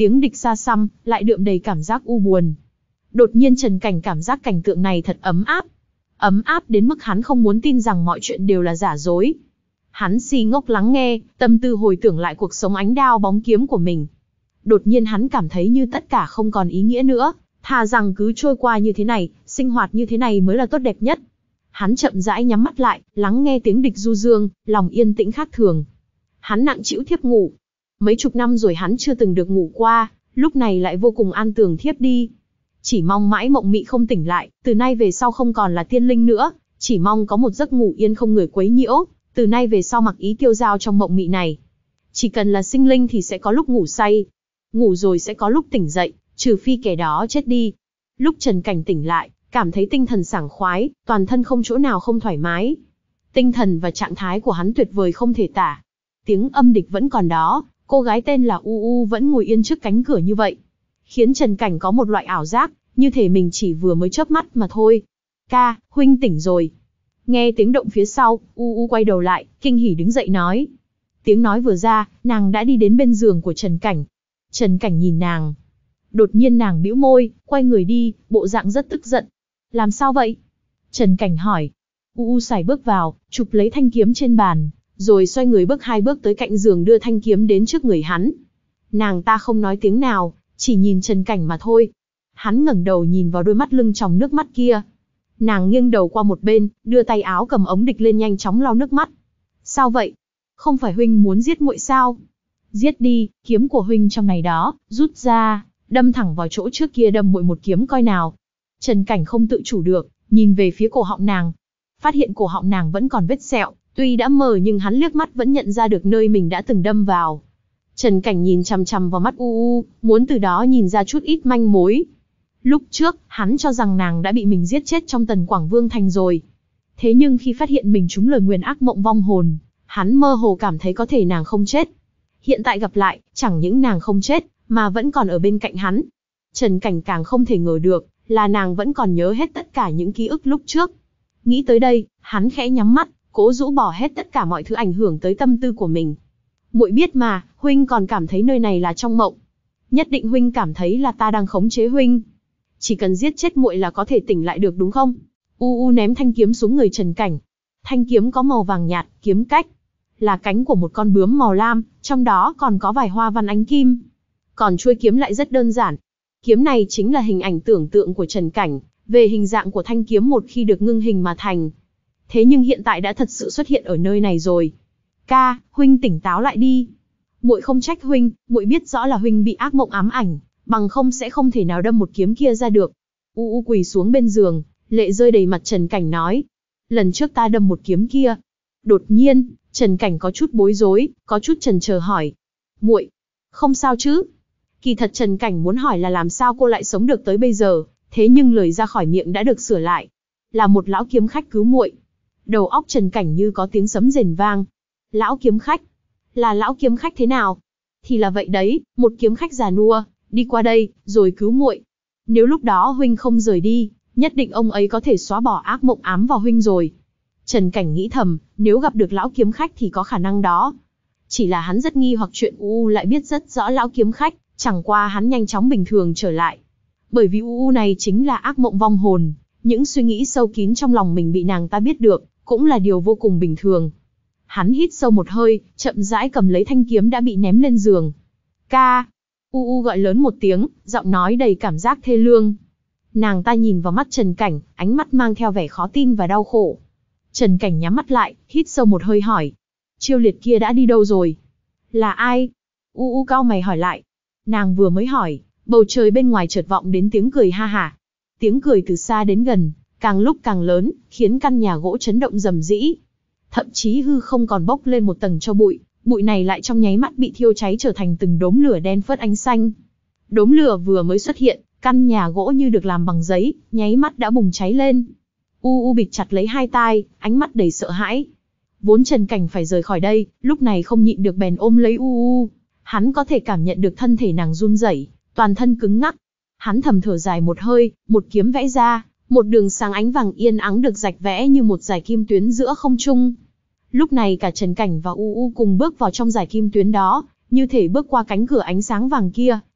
tiếng địch xa xăm, lại đượm đầy cảm giác u buồn. Đột nhiên Trần Cảnh cảm giác cảnh tượng này thật ấm áp. Ấm áp đến mức hắn không muốn tin rằng mọi chuyện đều là giả dối. Hắn si ngốc lắng nghe, tâm tư hồi tưởng lại cuộc sống ánh đao bóng kiếm của mình. Đột nhiên hắn cảm thấy như tất cả không còn ý nghĩa nữa, thà rằng cứ trôi qua như thế này, sinh hoạt như thế này mới là tốt đẹp nhất. Hắn chậm rãi nhắm mắt lại, lắng nghe tiếng địch du dương, lòng yên tĩnh khác thường. Hắn nặng trĩu thiếp ngủ. Mấy chục năm rồi hắn chưa từng được ngủ qua, lúc này lại vô cùng an tường thiếp đi. Chỉ mong mãi mộng mị không tỉnh lại, từ nay về sau không còn là tiên linh nữa, chỉ mong có một giấc ngủ yên không người quấy nhiễu, từ nay về sau mặc ý tiêu dao trong mộng mị này. Chỉ cần là sinh linh thì sẽ có lúc ngủ say, ngủ rồi sẽ có lúc tỉnh dậy, trừ phi kẻ đó chết đi. Lúc Trần Cảnh tỉnh lại, cảm thấy tinh thần sảng khoái, toàn thân không chỗ nào không thoải mái. Tinh thần và trạng thái của hắn tuyệt vời không thể tả. Tiếng âm địch vẫn còn đó, cô gái tên là U U vẫn ngồi yên trước cánh cửa như vậy, khiến Trần Cảnh có một loại ảo giác, như thể mình chỉ vừa mới chớp mắt mà thôi. Ca, huynh tỉnh rồi. Nghe tiếng động phía sau, U U quay đầu lại, kinh hỉ đứng dậy nói. Tiếng nói vừa ra, nàng đã đi đến bên giường của Trần Cảnh. Trần Cảnh nhìn nàng. Đột nhiên nàng bĩu môi, quay người đi, bộ dạng rất tức giận. Làm sao vậy? Trần Cảnh hỏi. U U sải bước vào, chụp lấy thanh kiếm trên bàn, rồi xoay người bước hai bước tới cạnh giường đưa thanh kiếm đến trước người hắn. Nàng ta không nói tiếng nào, chỉ nhìn Trần Cảnh mà thôi. Hắn ngẩng đầu nhìn vào đôi mắt lưng tròng nước mắt kia. Nàng nghiêng đầu qua một bên, đưa tay áo cầm ống địch lên nhanh chóng lau nước mắt. Sao vậy? Không phải huynh muốn giết muội sao? Giết đi, kiếm của huynh trong này đó, rút ra, đâm thẳng vào chỗ trước kia đâm muội một kiếm coi nào. Trần Cảnh không tự chủ được, nhìn về phía cổ họng nàng. Phát hiện cổ họng nàng vẫn còn vết sẹo, tuy đã mờ nhưng hắn liếc mắt vẫn nhận ra được nơi mình đã từng đâm vào. Trần Cảnh nhìn chằm chằm vào mắt U U, muốn từ đó nhìn ra chút ít manh mối. Lúc trước, hắn cho rằng nàng đã bị mình giết chết trong Tần Quảng Vương Thành rồi. Thế nhưng khi phát hiện mình trúng lời nguyền ác mộng vong hồn, hắn mơ hồ cảm thấy có thể nàng không chết. Hiện tại gặp lại, chẳng những nàng không chết, mà vẫn còn ở bên cạnh hắn. Trần Cảnh càng không thể ngờ được, là nàng vẫn còn nhớ hết tất cả những ký ức lúc trước. Nghĩ tới đây, hắn khẽ nhắm mắt, cố rũ bỏ hết tất cả mọi thứ ảnh hưởng tới tâm tư của mình. Muội biết mà, huynh còn cảm thấy nơi này là trong mộng. Nhất định huynh cảm thấy là ta đang khống chế huynh. Chỉ cần giết chết muội là có thể tỉnh lại được đúng không? U U ném thanh kiếm xuống người Trần Cảnh. Thanh kiếm có màu vàng nhạt, kiếm cách là cánh của một con bướm màu lam, trong đó còn có vài hoa văn ánh kim. Còn chuôi kiếm lại rất đơn giản. Kiếm này chính là hình ảnh tưởng tượng của Trần Cảnh, về hình dạng của thanh kiếm một khi được ngưng hình mà thành. Thế nhưng hiện tại đã thật sự xuất hiện ở nơi này rồi. Ca, huynh tỉnh táo lại đi. Muội không trách huynh, muội biết rõ là huynh bị ác mộng ám ảnh, bằng không sẽ không thể nào đâm một kiếm kia ra được. U U quỳ xuống bên giường, lệ rơi đầy mặt Trần Cảnh nói. Lần trước ta đâm một kiếm kia. Đột nhiên, Trần Cảnh có chút bối rối, có chút chần chờ hỏi. Muội, không sao chứ? Kỳ thật Trần Cảnh muốn hỏi là làm sao cô lại sống được tới bây giờ, thế nhưng lời ra khỏi miệng đã được sửa lại. Là một lão kiếm khách cứu muội. Đầu óc Trần Cảnh như có tiếng sấm rền vang. Lão kiếm khách? Là lão kiếm khách thế nào? Thì là vậy đấy, một kiếm khách già nua, đi qua đây, rồi cứu muội. Nếu lúc đó huynh không rời đi, nhất định ông ấy có thể xóa bỏ ác mộng ám vào huynh rồi. Trần Cảnh nghĩ thầm, nếu gặp được lão kiếm khách thì có khả năng đó. Chỉ là hắn rất nghi hoặc chuyện U U lại biết rất rõ lão kiếm khách, chẳng qua hắn nhanh chóng bình thường trở lại. Bởi vì U U này chính là ác mộng vong hồn, những suy nghĩ sâu kín trong lòng mình bị nàng ta biết được, cũng là điều vô cùng bình thường. Hắn hít sâu một hơi, chậm rãi cầm lấy thanh kiếm đã bị ném lên giường. Ca! U U gọi lớn một tiếng, giọng nói đầy cảm giác thê lương. Nàng ta nhìn vào mắt Trần Cảnh, ánh mắt mang theo vẻ khó tin và đau khổ. Trần Cảnh nhắm mắt lại, hít sâu một hơi hỏi. Chiêu liệt kia đã đi đâu rồi? Là ai? U U cau mày hỏi lại. Nàng vừa mới hỏi, bầu trời bên ngoài chợt vọng đến tiếng cười ha hả. Tiếng cười từ xa đến gần, càng lúc càng lớn, khiến căn nhà gỗ chấn động rầm rĩ. Thậm chí hư không còn bốc lên một tầng cho bụi, bụi này lại trong nháy mắt bị thiêu cháy trở thành từng đốm lửa đen phớt ánh xanh. Đốm lửa vừa mới xuất hiện, căn nhà gỗ như được làm bằng giấy, nháy mắt đã bùng cháy lên. U U bịt chặt lấy hai tai, ánh mắt đầy sợ hãi. Vốn Trần Cảnh phải rời khỏi đây, lúc này không nhịn được bèn ôm lấy U U. Hắn có thể cảm nhận được thân thể nàng run rẩy, toàn thân cứng ngắc. Hắn thầm thở dài một hơi, một kiếm vẽ ra, một đường sáng ánh vàng yên ắng được rạch vẽ như một dải kim tuyến giữa không trung. Lúc này cả Trần Cảnh và U U cùng bước vào trong dải kim tuyến đó, như thể bước qua cánh cửa ánh sáng vàng kia,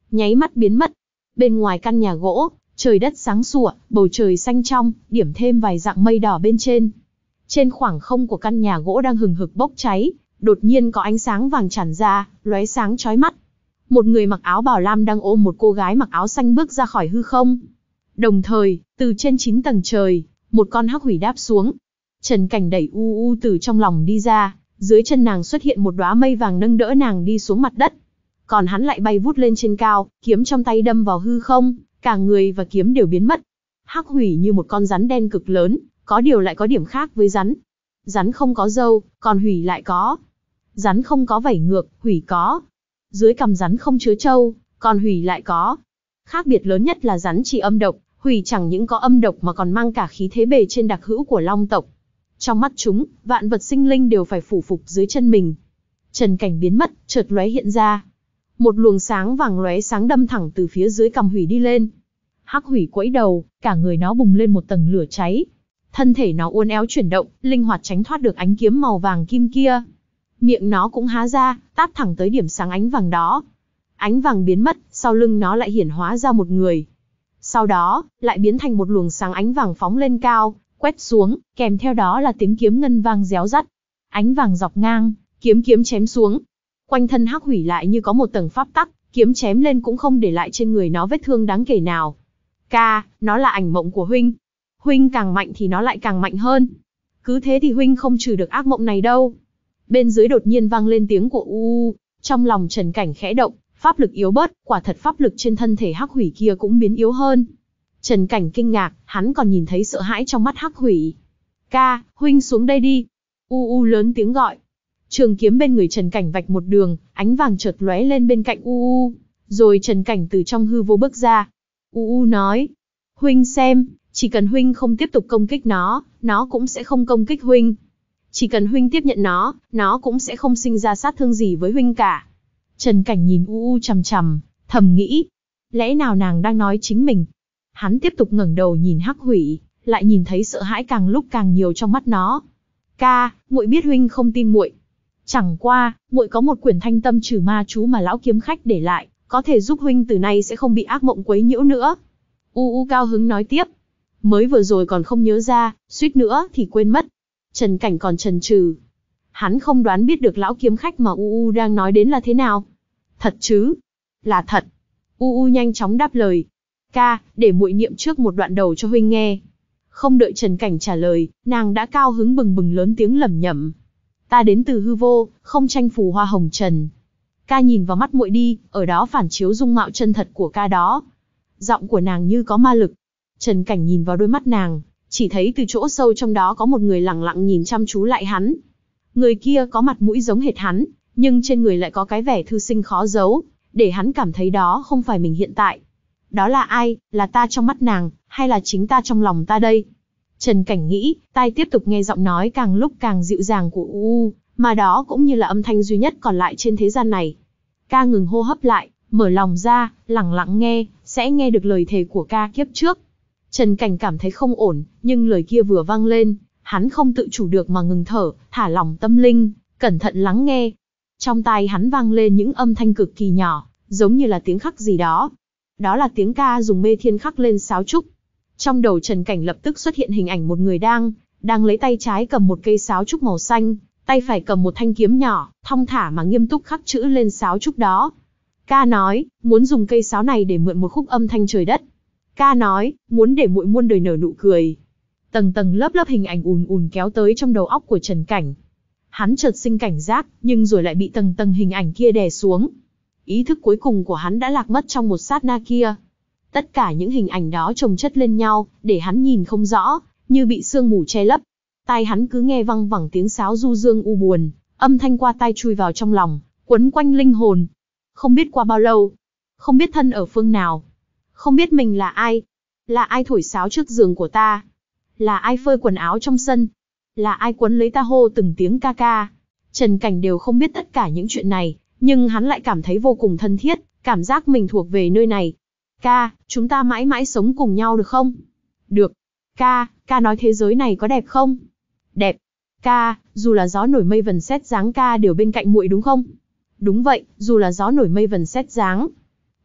nháy mắt biến mất. Bên ngoài căn nhà gỗ, trời đất sáng sủa, bầu trời xanh trong, điểm thêm vài dạng mây đỏ bên trên. Trên khoảng không của căn nhà gỗ đang hừng hực bốc cháy, đột nhiên có ánh sáng vàng tràn ra, lóe sáng chói mắt. Một người mặc áo bào lam đang ôm một cô gái mặc áo xanh bước ra khỏi hư không. Đồng thời, từ trên chín tầng trời, một con hắc hủy đáp xuống. Trần Cảnh đẩy U U từ trong lòng đi ra, dưới chân nàng xuất hiện một đóa mây vàng nâng đỡ nàng đi xuống mặt đất. Còn hắn lại bay vút lên trên cao, kiếm trong tay đâm vào hư không, cả người và kiếm đều biến mất. Hắc hủy như một con rắn đen cực lớn, có điều lại có điểm khác với rắn. Rắn không có râu, còn hủy lại có. Rắn không có vảy ngược, hủy có. Dưới cằm rắn không chứa trâu, còn hủy lại có. Khác biệt lớn nhất là rắn chỉ âm độc, hủy chẳng những có âm độc mà còn mang cả khí thế bề trên đặc hữu của long tộc. Trong mắt chúng, vạn vật sinh linh đều phải phủ phục dưới chân mình. Trần Cảnh biến mất, chợt lóe hiện ra. Một luồng sáng vàng lóe sáng đâm thẳng từ phía dưới cằm hủy đi lên. Hắc hủy quẫy đầu, cả người nó bùng lên một tầng lửa cháy. Thân thể nó uốn éo chuyển động, linh hoạt tránh thoát được ánh kiếm màu vàng kim kia. Miệng nó cũng há ra, táp thẳng tới điểm sáng ánh vàng đó. Ánh vàng biến mất, sau lưng nó lại hiển hóa ra một người. Sau đó, lại biến thành một luồng sáng ánh vàng phóng lên cao, quét xuống, kèm theo đó là tiếng kiếm ngân vang réo rắt. Ánh vàng dọc ngang, kiếm kiếm chém xuống. Quanh thân hắc hủy lại như có một tầng pháp tắc, kiếm chém lên cũng không để lại trên người nó vết thương đáng kể nào. Ca, nó là ảnh mộng của huynh. Huynh càng mạnh thì nó lại càng mạnh hơn. Cứ thế thì huynh không trừ được ác mộng này đâu. Bên dưới đột nhiên vang lên tiếng của U U, trong lòng Trần Cảnh khẽ động, pháp lực yếu bớt, quả thật pháp lực trên thân thể hắc hủy kia cũng biến yếu hơn. Trần Cảnh kinh ngạc, hắn còn nhìn thấy sợ hãi trong mắt hắc hủy. Ca, huynh xuống đây đi. U U lớn tiếng gọi. Trường kiếm bên người Trần Cảnh vạch một đường, ánh vàng chợt lóe lên bên cạnh U U, rồi Trần Cảnh từ trong hư vô bước ra. U U nói, huynh xem, chỉ cần huynh không tiếp tục công kích nó, nó cũng sẽ không công kích huynh. Chỉ cần huynh tiếp nhận nó, nó cũng sẽ không sinh ra sát thương gì với huynh cả. Trần Cảnh nhìn U U chằm chằm, thầm nghĩ, lẽ nào nàng đang nói chính mình? Hắn tiếp tục ngẩng đầu nhìn hắc hủy, lại nhìn thấy sợ hãi càng lúc càng nhiều trong mắt nó. Ca, muội biết huynh không tin muội. Chẳng qua, muội có một quyển thanh tâm trừ ma chú mà lão kiếm khách để lại, có thể giúp huynh từ nay sẽ không bị ác mộng quấy nhiễu nữa. U U cao hứng nói tiếp. Mới vừa rồi còn không nhớ ra, suýt nữa thì quên mất. Trần Cảnh còn chần chừ. Hắn không đoán biết được lão kiếm khách mà U U đang nói đến là thế nào. Thật chứ? Là thật. U U nhanh chóng đáp lời. Ca, để muội niệm trước một đoạn đầu cho huynh nghe. Không đợi Trần Cảnh trả lời, nàng đã cao hứng bừng bừng lớn tiếng lẩm nhẩm. Ta đến từ hư vô, không tranh phù hoa hồng trần. Ca nhìn vào mắt muội đi, ở đó phản chiếu dung mạo chân thật của ca đó. Giọng của nàng như có ma lực. Trần Cảnh nhìn vào đôi mắt nàng, chỉ thấy từ chỗ sâu trong đó có một người lặng lặng nhìn chăm chú lại hắn. Người kia có mặt mũi giống hệt hắn, nhưng trên người lại có cái vẻ thư sinh khó giấu, để hắn cảm thấy đó không phải mình hiện tại. Đó là ai, là ta trong mắt nàng, hay là chính ta trong lòng ta đây? Trần Cảnh nghĩ, tai tiếp tục nghe giọng nói càng lúc càng dịu dàng của U U, mà đó cũng như là âm thanh duy nhất còn lại trên thế gian này. Ca ngừng hô hấp lại, mở lòng ra, lặng lặng nghe, sẽ nghe được lời thề của ca kiếp trước. Trần Cảnh cảm thấy không ổn, nhưng lời kia vừa vang lên, hắn không tự chủ được mà ngừng thở, thả lỏng tâm linh, cẩn thận lắng nghe. Trong tai hắn vang lên những âm thanh cực kỳ nhỏ, giống như là tiếng khắc gì đó. Đó là tiếng ca dùng mê thiên khắc lên sáo trúc. Trong đầu Trần Cảnh lập tức xuất hiện hình ảnh một người đang, đang lấy tay trái cầm một cây sáo trúc màu xanh, tay phải cầm một thanh kiếm nhỏ, thong thả mà nghiêm túc khắc chữ lên sáo trúc đó. Ca nói, muốn dùng cây sáo này để mượn một khúc âm thanh trời đất. Ca nói, muốn để muội muôn đời nở nụ cười. Tầng tầng lớp lớp hình ảnh ùn ùn kéo tới trong đầu óc của Trần Cảnh. Hắn chợt sinh cảnh giác, nhưng rồi lại bị tầng tầng hình ảnh kia đè xuống. Ý thức cuối cùng của hắn đã lạc mất trong một sát na kia. Tất cả những hình ảnh đó chồng chất lên nhau, để hắn nhìn không rõ, như bị sương mù che lấp. Tai hắn cứ nghe văng vẳng tiếng sáo du dương u buồn, âm thanh qua tai chui vào trong lòng, quấn quanh linh hồn. Không biết qua bao lâu, không biết thân ở phương nào, không biết mình là ai, là ai thổi sáo trước giường của ta, là ai phơi quần áo trong sân, là ai quấn lấy ta hô từng tiếng ca ca. Trần Cảnh đều không biết tất cả những chuyện này, nhưng hắn lại cảm thấy vô cùng thân thiết, cảm giác mình thuộc về nơi này. Ca, chúng ta mãi mãi sống cùng nhau được không? Được. Ca, ca nói thế giới này có đẹp không? Đẹp. Ca, dù là gió nổi mây vần sét dáng ca đều bên cạnh muội đúng không? Đúng vậy, dù là gió nổi mây vần sét dáng.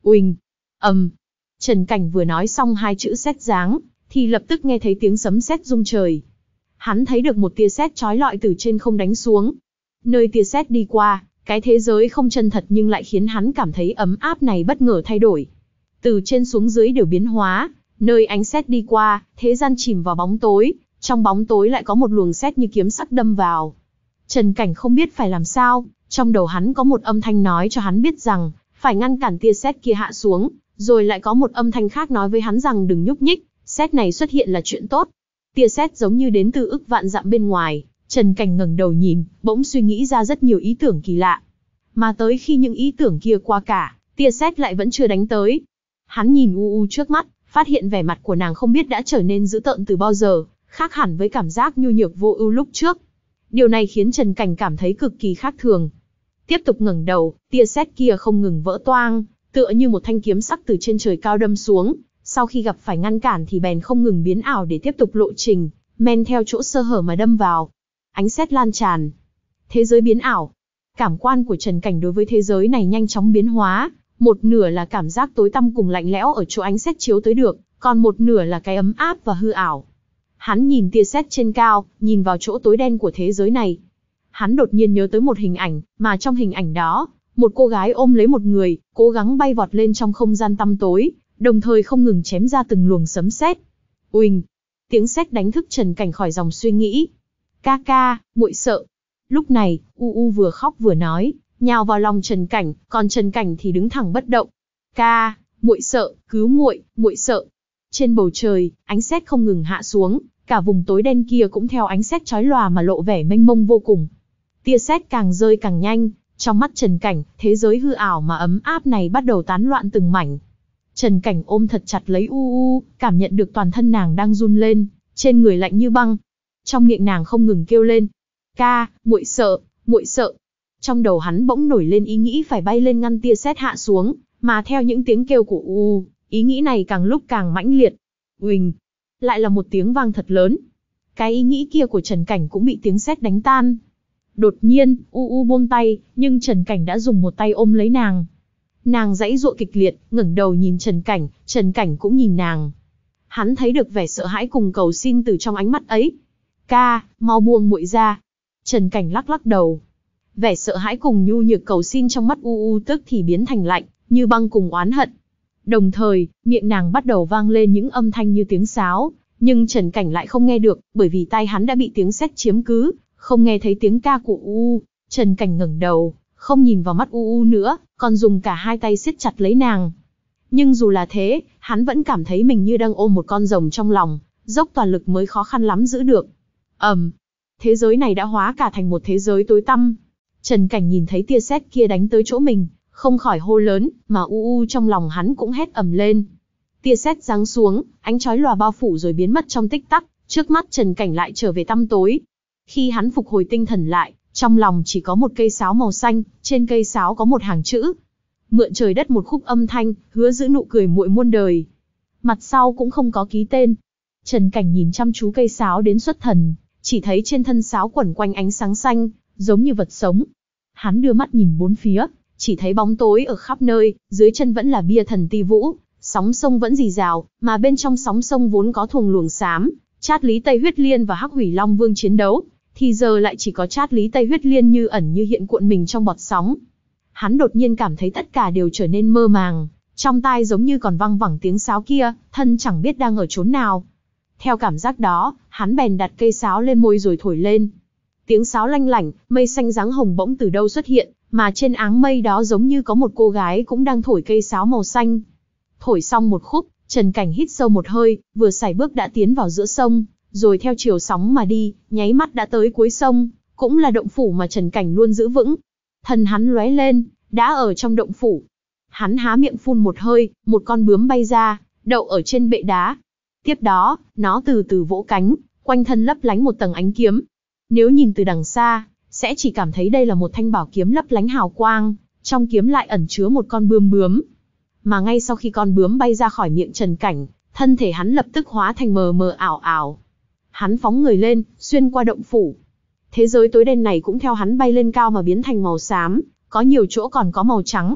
Uỳnh, ầm. Trần Cảnh vừa nói xong hai chữ sét giáng, thì lập tức nghe thấy tiếng sấm sét rung trời. Hắn thấy được một tia sét chói lọi từ trên không đánh xuống. Nơi tia sét đi qua, cái thế giới không chân thật nhưng lại khiến hắn cảm thấy ấm áp này bất ngờ thay đổi. Từ trên xuống dưới đều biến hóa, nơi ánh sét đi qua, thế gian chìm vào bóng tối, trong bóng tối lại có một luồng sét như kiếm sắc đâm vào. Trần Cảnh không biết phải làm sao, trong đầu hắn có một âm thanh nói cho hắn biết rằng, phải ngăn cản tia sét kia hạ xuống, rồi lại có một âm thanh khác nói với hắn rằng đừng nhúc nhích, sét này xuất hiện là chuyện tốt. Tia sét giống như đến từ ức vạn dặm bên ngoài, Trần Cảnh ngẩng đầu nhìn, bỗng suy nghĩ ra rất nhiều ý tưởng kỳ lạ. Mà tới khi những ý tưởng kia qua cả, tia sét lại vẫn chưa đánh tới. Hắn nhìn U U trước mắt, phát hiện vẻ mặt của nàng không biết đã trở nên dữ tợn từ bao giờ, khác hẳn với cảm giác nhu nhược vô ưu lúc trước. Điều này khiến Trần Cảnh cảm thấy cực kỳ khác thường. Tiếp tục ngẩng đầu, tia sét kia không ngừng vỡ toang, tựa như một thanh kiếm sắc từ trên trời cao đâm xuống, sau khi gặp phải ngăn cản thì bèn không ngừng biến ảo để tiếp tục lộ trình, men theo chỗ sơ hở mà đâm vào. Ánh sét lan tràn, thế giới biến ảo. Cảm quan của Trần Cảnh đối với thế giới này nhanh chóng biến hóa, một nửa là cảm giác tối tăm cùng lạnh lẽo ở chỗ ánh sét chiếu tới được, còn một nửa là cái ấm áp và hư ảo. Hắn nhìn tia sét trên cao, nhìn vào chỗ tối đen của thế giới này. Hắn đột nhiên nhớ tới một hình ảnh, mà trong hình ảnh đó, một cô gái ôm lấy một người, cố gắng bay vọt lên trong không gian tăm tối, đồng thời không ngừng chém ra từng luồng sấm sét. Uỳnh, tiếng sét đánh thức Trần Cảnh khỏi dòng suy nghĩ. Ca ca, muội sợ. Lúc này, U U vừa khóc vừa nói, nhào vào lòng Trần Cảnh, còn Trần Cảnh thì đứng thẳng bất động. Ca, muội sợ, cứu muội, muội sợ. Trên bầu trời, ánh sét không ngừng hạ xuống, cả vùng tối đen kia cũng theo ánh sét chói lòa mà lộ vẻ mênh mông vô cùng. Tia sét càng rơi càng nhanh, trong mắt Trần Cảnh, thế giới hư ảo mà ấm áp này bắt đầu tán loạn từng mảnh. Trần Cảnh ôm thật chặt lấy U U, cảm nhận được toàn thân nàng đang run lên, trên người lạnh như băng. Trong miệng nàng không ngừng kêu lên, ca, muội sợ, muội sợ. Trong đầu hắn bỗng nổi lên ý nghĩ phải bay lên ngăn tia sét hạ xuống, mà theo những tiếng kêu của U U, ý nghĩ này càng lúc càng mãnh liệt. Uỳnh, lại là một tiếng vang thật lớn. Cái ý nghĩ kia của Trần Cảnh cũng bị tiếng sét đánh tan. Đột nhiên, U U buông tay, nhưng Trần Cảnh đã dùng một tay ôm lấy nàng. Nàng giãy giụa kịch liệt, ngẩng đầu nhìn Trần Cảnh, Trần Cảnh cũng nhìn nàng. Hắn thấy được vẻ sợ hãi cùng cầu xin từ trong ánh mắt ấy. Ca, mau buông muội ra. Trần Cảnh lắc lắc đầu. Vẻ sợ hãi cùng nhu nhược cầu xin trong mắt U U tức thì biến thành lạnh, như băng cùng oán hận. Đồng thời, miệng nàng bắt đầu vang lên những âm thanh như tiếng sáo, nhưng Trần Cảnh lại không nghe được, bởi vì tai hắn đã bị tiếng sét chiếm cứ, không nghe thấy tiếng ca của U U. Trần Cảnh ngẩng đầu, không nhìn vào mắt U U nữa, còn dùng cả hai tay siết chặt lấy nàng. Nhưng dù là thế, hắn vẫn cảm thấy mình như đang ôm một con rồng trong lòng, dốc toàn lực mới khó khăn lắm giữ được. Ầm, um, thế giới này đã hóa cả thành một thế giới tối tăm. Trần Cảnh nhìn thấy tia sét kia đánh tới chỗ mình, không khỏi hô lớn, mà U U trong lòng hắn cũng hét ầm lên. Tia sét giáng xuống, ánh chói lòa bao phủ rồi biến mất trong tích tắc, trước mắt Trần Cảnh lại trở về tăm tối. Khi hắn phục hồi tinh thần lại, trong lòng chỉ có một cây sáo màu xanh, trên cây sáo có một hàng chữ. Mượn trời đất một khúc âm thanh, hứa giữ nụ cười muội muôn đời. Mặt sau cũng không có ký tên. Trần Cảnh nhìn chăm chú cây sáo đến xuất thần, chỉ thấy trên thân sáo quẩn quanh ánh sáng xanh, giống như vật sống. Hắn đưa mắt nhìn bốn phía, chỉ thấy bóng tối ở khắp nơi, dưới chân vẫn là bia thần ti vũ, sóng sông vẫn rì rào, mà bên trong sóng sông vốn có thuồng luồng xám, Trát Lý Tây Huyết Liên và Hắc Hủy Long Vương chiến đấu, thì giờ lại chỉ có Trát Lý Tây Huyết Liên như ẩn như hiện cuộn mình trong bọt sóng. Hắn đột nhiên cảm thấy tất cả đều trở nên mơ màng, trong tai giống như còn văng vẳng tiếng sáo kia, thân chẳng biết đang ở chốn nào. Theo cảm giác đó, hắn bèn đặt cây sáo lên môi rồi thổi lên. Tiếng sáo lanh lảnh, mây xanh dáng hồng bỗng từ đâu xuất hiện, mà trên áng mây đó giống như có một cô gái cũng đang thổi cây sáo màu xanh. Thổi xong một khúc, Trần Cảnh hít sâu một hơi, vừa sải bước đã tiến vào giữa sông, rồi theo chiều sóng mà đi, nháy mắt đã tới cuối sông, cũng là động phủ mà Trần Cảnh luôn giữ vững. Thần hắn lóe lên, đã ở trong động phủ. Hắn há miệng phun một hơi, một con bướm bay ra, đậu ở trên bệ đá. Tiếp đó, nó từ từ vỗ cánh, quanh thân lấp lánh một tầng ánh kiếm. Nếu nhìn từ đằng xa, sẽ chỉ cảm thấy đây là một thanh bảo kiếm lấp lánh hào quang, trong kiếm lại ẩn chứa một con bươm bướm. Mà ngay sau khi con bướm bay ra khỏi miệng Trần Cảnh, thân thể hắn lập tức hóa thành mờ mờ ảo ảo. Hắn phóng người lên, xuyên qua động phủ. Thế giới tối đen này cũng theo hắn bay lên cao mà biến thành màu xám, có nhiều chỗ còn có màu trắng.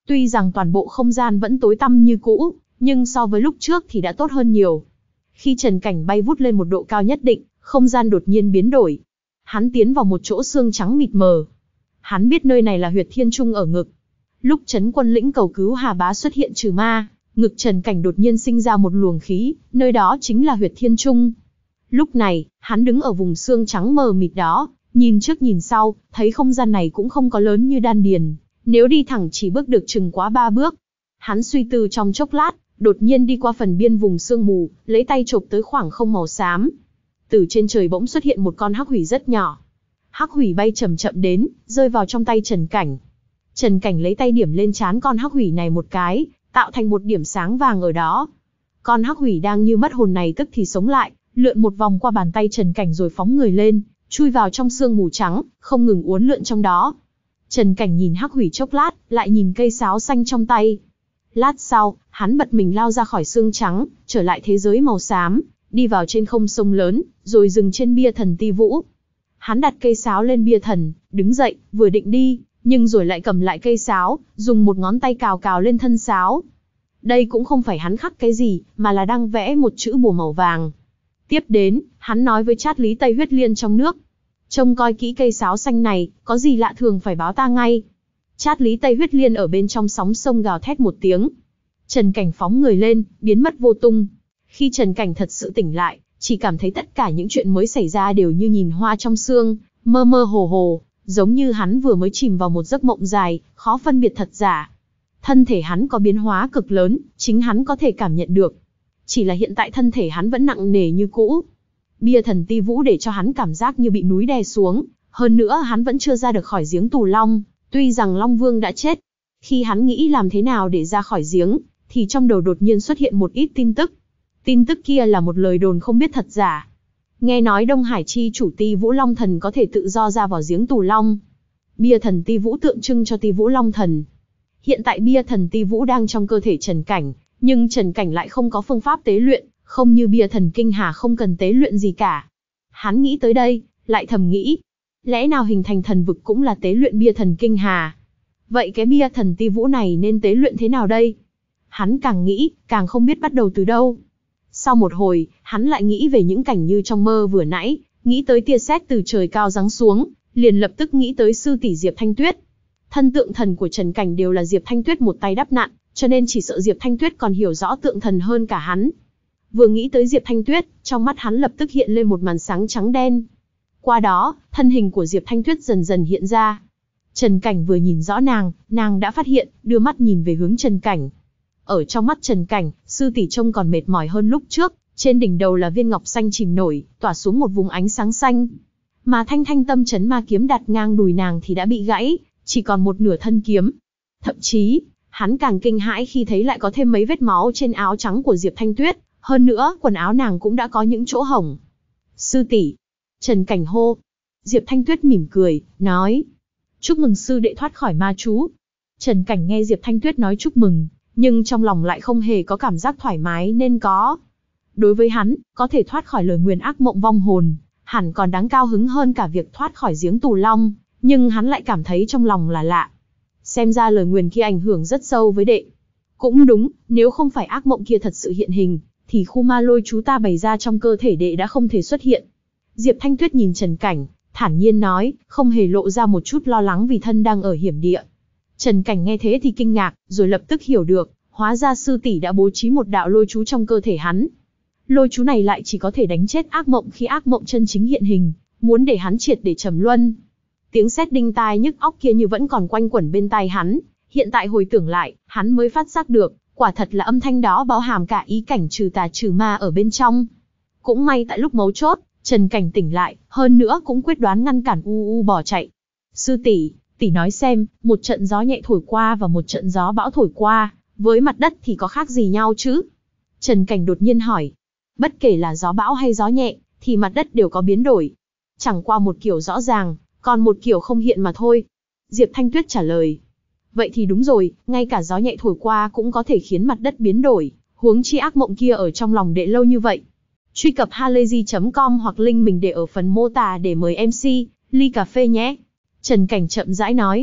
Tuy rằng toàn bộ không gian vẫn tối tăm như cũ, nhưng so với lúc trước thì đã tốt hơn nhiều. Khi Trần Cảnh bay vút lên một độ cao nhất định, không gian đột nhiên biến đổi. Hắn tiến vào một chỗ xương trắng mịt mờ. Hắn biết nơi này là huyệt thiên trung ở ngực. Lúc Trấn Quân lĩnh cầu cứu Hà Bá xuất hiện trừ ma, ngực Trần Cảnh đột nhiên sinh ra một luồng khí, nơi đó chính là huyệt thiên trung. Lúc này, hắn đứng ở vùng xương trắng mờ mịt đó, nhìn trước nhìn sau, thấy không gian này cũng không có lớn như đan điền, nếu đi thẳng chỉ bước được chừng quá ba bước. Hắn suy tư trong chốc lát, đột nhiên đi qua phần biên vùng sương mù, lấy tay chộp tới khoảng không màu xám. Từ trên trời bỗng xuất hiện một con hắc hủy rất nhỏ. Hắc hủy bay chậm chậm đến, rơi vào trong tay Trần Cảnh. Trần Cảnh lấy tay điểm lên trán con hắc hủy này một cái, tạo thành một điểm sáng vàng ở đó. Con hắc hủy đang như mất hồn này tức thì sống lại, lượn một vòng qua bàn tay Trần Cảnh rồi phóng người lên, chui vào trong sương mù trắng, không ngừng uốn lượn trong đó. Trần Cảnh nhìn hắc hủy chốc lát, lại nhìn cây sáo xanh trong tay. Lát sau, hắn bật mình lao ra khỏi xương trắng, trở lại thế giới màu xám, đi vào trên không sông lớn, rồi dừng trên bia thần Ti Vũ. Hắn đặt cây sáo lên bia thần, đứng dậy, vừa định đi, nhưng rồi lại cầm lại cây sáo, dùng một ngón tay cào cào lên thân sáo. Đây cũng không phải hắn khắc cái gì, mà là đang vẽ một chữ bùa màu vàng. Tiếp đến, hắn nói với Trát Lý Tây Huyết Liên trong nước. Trông coi kỹ cây sáo xanh này, có gì lạ thường phải báo ta ngay. Trát Lý Tây Huyết Liên ở bên trong sóng sông gào thét một tiếng. Trần Cảnh phóng người lên, biến mất vô tung. Khi Trần Cảnh thật sự tỉnh lại, chỉ cảm thấy tất cả những chuyện mới xảy ra đều như nhìn hoa trong sương, mơ mơ hồ hồ, giống như hắn vừa mới chìm vào một giấc mộng dài, khó phân biệt thật giả. Thân thể hắn có biến hóa cực lớn, chính hắn có thể cảm nhận được. Chỉ là hiện tại thân thể hắn vẫn nặng nề như cũ. Bia thần Ti Vũ để cho hắn cảm giác như bị núi đè xuống, hơn nữa hắn vẫn chưa ra được khỏi giếng Tù Long, tuy rằng Long Vương đã chết. Khi hắn nghĩ làm thế nào để ra khỏi giếng, thì trong đầu đột nhiên xuất hiện một ít tin tức. Tin tức kia là một lời đồn không biết thật giả. Nghe nói Đông Hải chi chủ Ti Vũ Long Thần có thể tự do ra vào giếng Tù Long. Bia thần Ti Vũ tượng trưng cho Ti Vũ Long Thần. Hiện tại bia thần Ti Vũ đang trong cơ thể Trần Cảnh, nhưng Trần Cảnh lại không có phương pháp tế luyện, không như bia thần Kinh Hà không cần tế luyện gì cả. Hắn nghĩ tới đây, lại thầm nghĩ, lẽ nào hình thành thần vực cũng là tế luyện bia thần Kinh Hà? Vậy cái bia thần Ti Vũ này nên tế luyện thế nào đây? Hắn càng nghĩ, càng không biết bắt đầu từ đâu. Sau một hồi, hắn lại nghĩ về những cảnh như trong mơ vừa nãy, nghĩ tới tia sét từ trời cao giáng xuống, liền lập tức nghĩ tới sư tỷ Diệp Thanh Tuyết. Thân tượng thần của Trần Cảnh đều là Diệp Thanh Tuyết một tay đắp nặn, cho nên chỉ sợ Diệp Thanh Tuyết còn hiểu rõ tượng thần hơn cả hắn. Vừa nghĩ tới Diệp Thanh Tuyết, trong mắt hắn lập tức hiện lên một màn sáng trắng đen. Qua đó, thân hình của Diệp Thanh Tuyết dần dần hiện ra. Trần Cảnh vừa nhìn rõ nàng, nàng đã phát hiện, đưa mắt nhìn về hướng Trần Cảnh. Ở trong mắt Trần Cảnh, sư tỷ trông còn mệt mỏi hơn lúc trước, trên đỉnh đầu là viên ngọc xanh chìm nổi, tỏa xuống một vùng ánh sáng xanh. Mà thanh thanh tâm chấn ma kiếm đặt ngang đùi nàng thì đã bị gãy, chỉ còn một nửa thân kiếm. Thậm chí, hắn càng kinh hãi khi thấy lại có thêm mấy vết máu trên áo trắng của Diệp Thanh Tuyết, hơn nữa, quần áo nàng cũng đã có những chỗ hổng. Sư tỷ, Trần Cảnh hô. Diệp Thanh Tuyết mỉm cười, nói: chúc mừng sư đệ thoát khỏi ma chú. Trần Cảnh nghe Diệp Thanh Tuyết nói chúc mừng, nhưng trong lòng lại không hề có cảm giác thoải mái nên có. Đối với hắn, có thể thoát khỏi lời nguyền ác mộng vong hồn, hẳn còn đáng cao hứng hơn cả việc thoát khỏi giếng Tù Long, nhưng hắn lại cảm thấy trong lòng là lạ. Xem ra lời nguyền kia ảnh hưởng rất sâu với đệ. Cũng đúng, nếu không phải ác mộng kia thật sự hiện hình, thì khu ma lôi chú ta bày ra trong cơ thể đệ đã không thể xuất hiện. Diệp Thanh Tuyết nhìn Trần Cảnh, thản nhiên nói, không hề lộ ra một chút lo lắng vì thân đang ở hiểm địa. Trần Cảnh nghe thế thì kinh ngạc, rồi lập tức hiểu được, hóa ra sư tỷ đã bố trí một đạo lôi chú trong cơ thể hắn. Lôi chú này lại chỉ có thể đánh chết ác mộng khi ác mộng chân chính hiện hình, muốn để hắn triệt để trầm luân. Tiếng sét đinh tai nhức óc kia như vẫn còn quanh quẩn bên tai hắn, hiện tại hồi tưởng lại, hắn mới phát giác được, quả thật là âm thanh đó bao hàm cả ý cảnh trừ tà trừ ma ở bên trong. Cũng may tại lúc mấu chốt, Trần Cảnh tỉnh lại, hơn nữa cũng quyết đoán ngăn cản u u bỏ chạy. Sư tỷ, tỷ nói xem, một trận gió nhẹ thổi qua và một trận gió bão thổi qua, với mặt đất thì có khác gì nhau chứ? Trần Cảnh đột nhiên hỏi. Bất kể là gió bão hay gió nhẹ, thì mặt đất đều có biến đổi. Chẳng qua một kiểu rõ ràng, còn một kiểu không hiện mà thôi. Diệp Thanh Tuyết trả lời. Vậy thì đúng rồi, ngay cả gió nhẹ thổi qua cũng có thể khiến mặt đất biến đổi, huống chi ác mộng kia ở trong lòng đệ lâu như vậy. Truy cập halayzi chấm com hoặc link mình để ở phần mô tả để mời em xê, ly cà phê nhé. Trần Cảnh chậm rãi nói.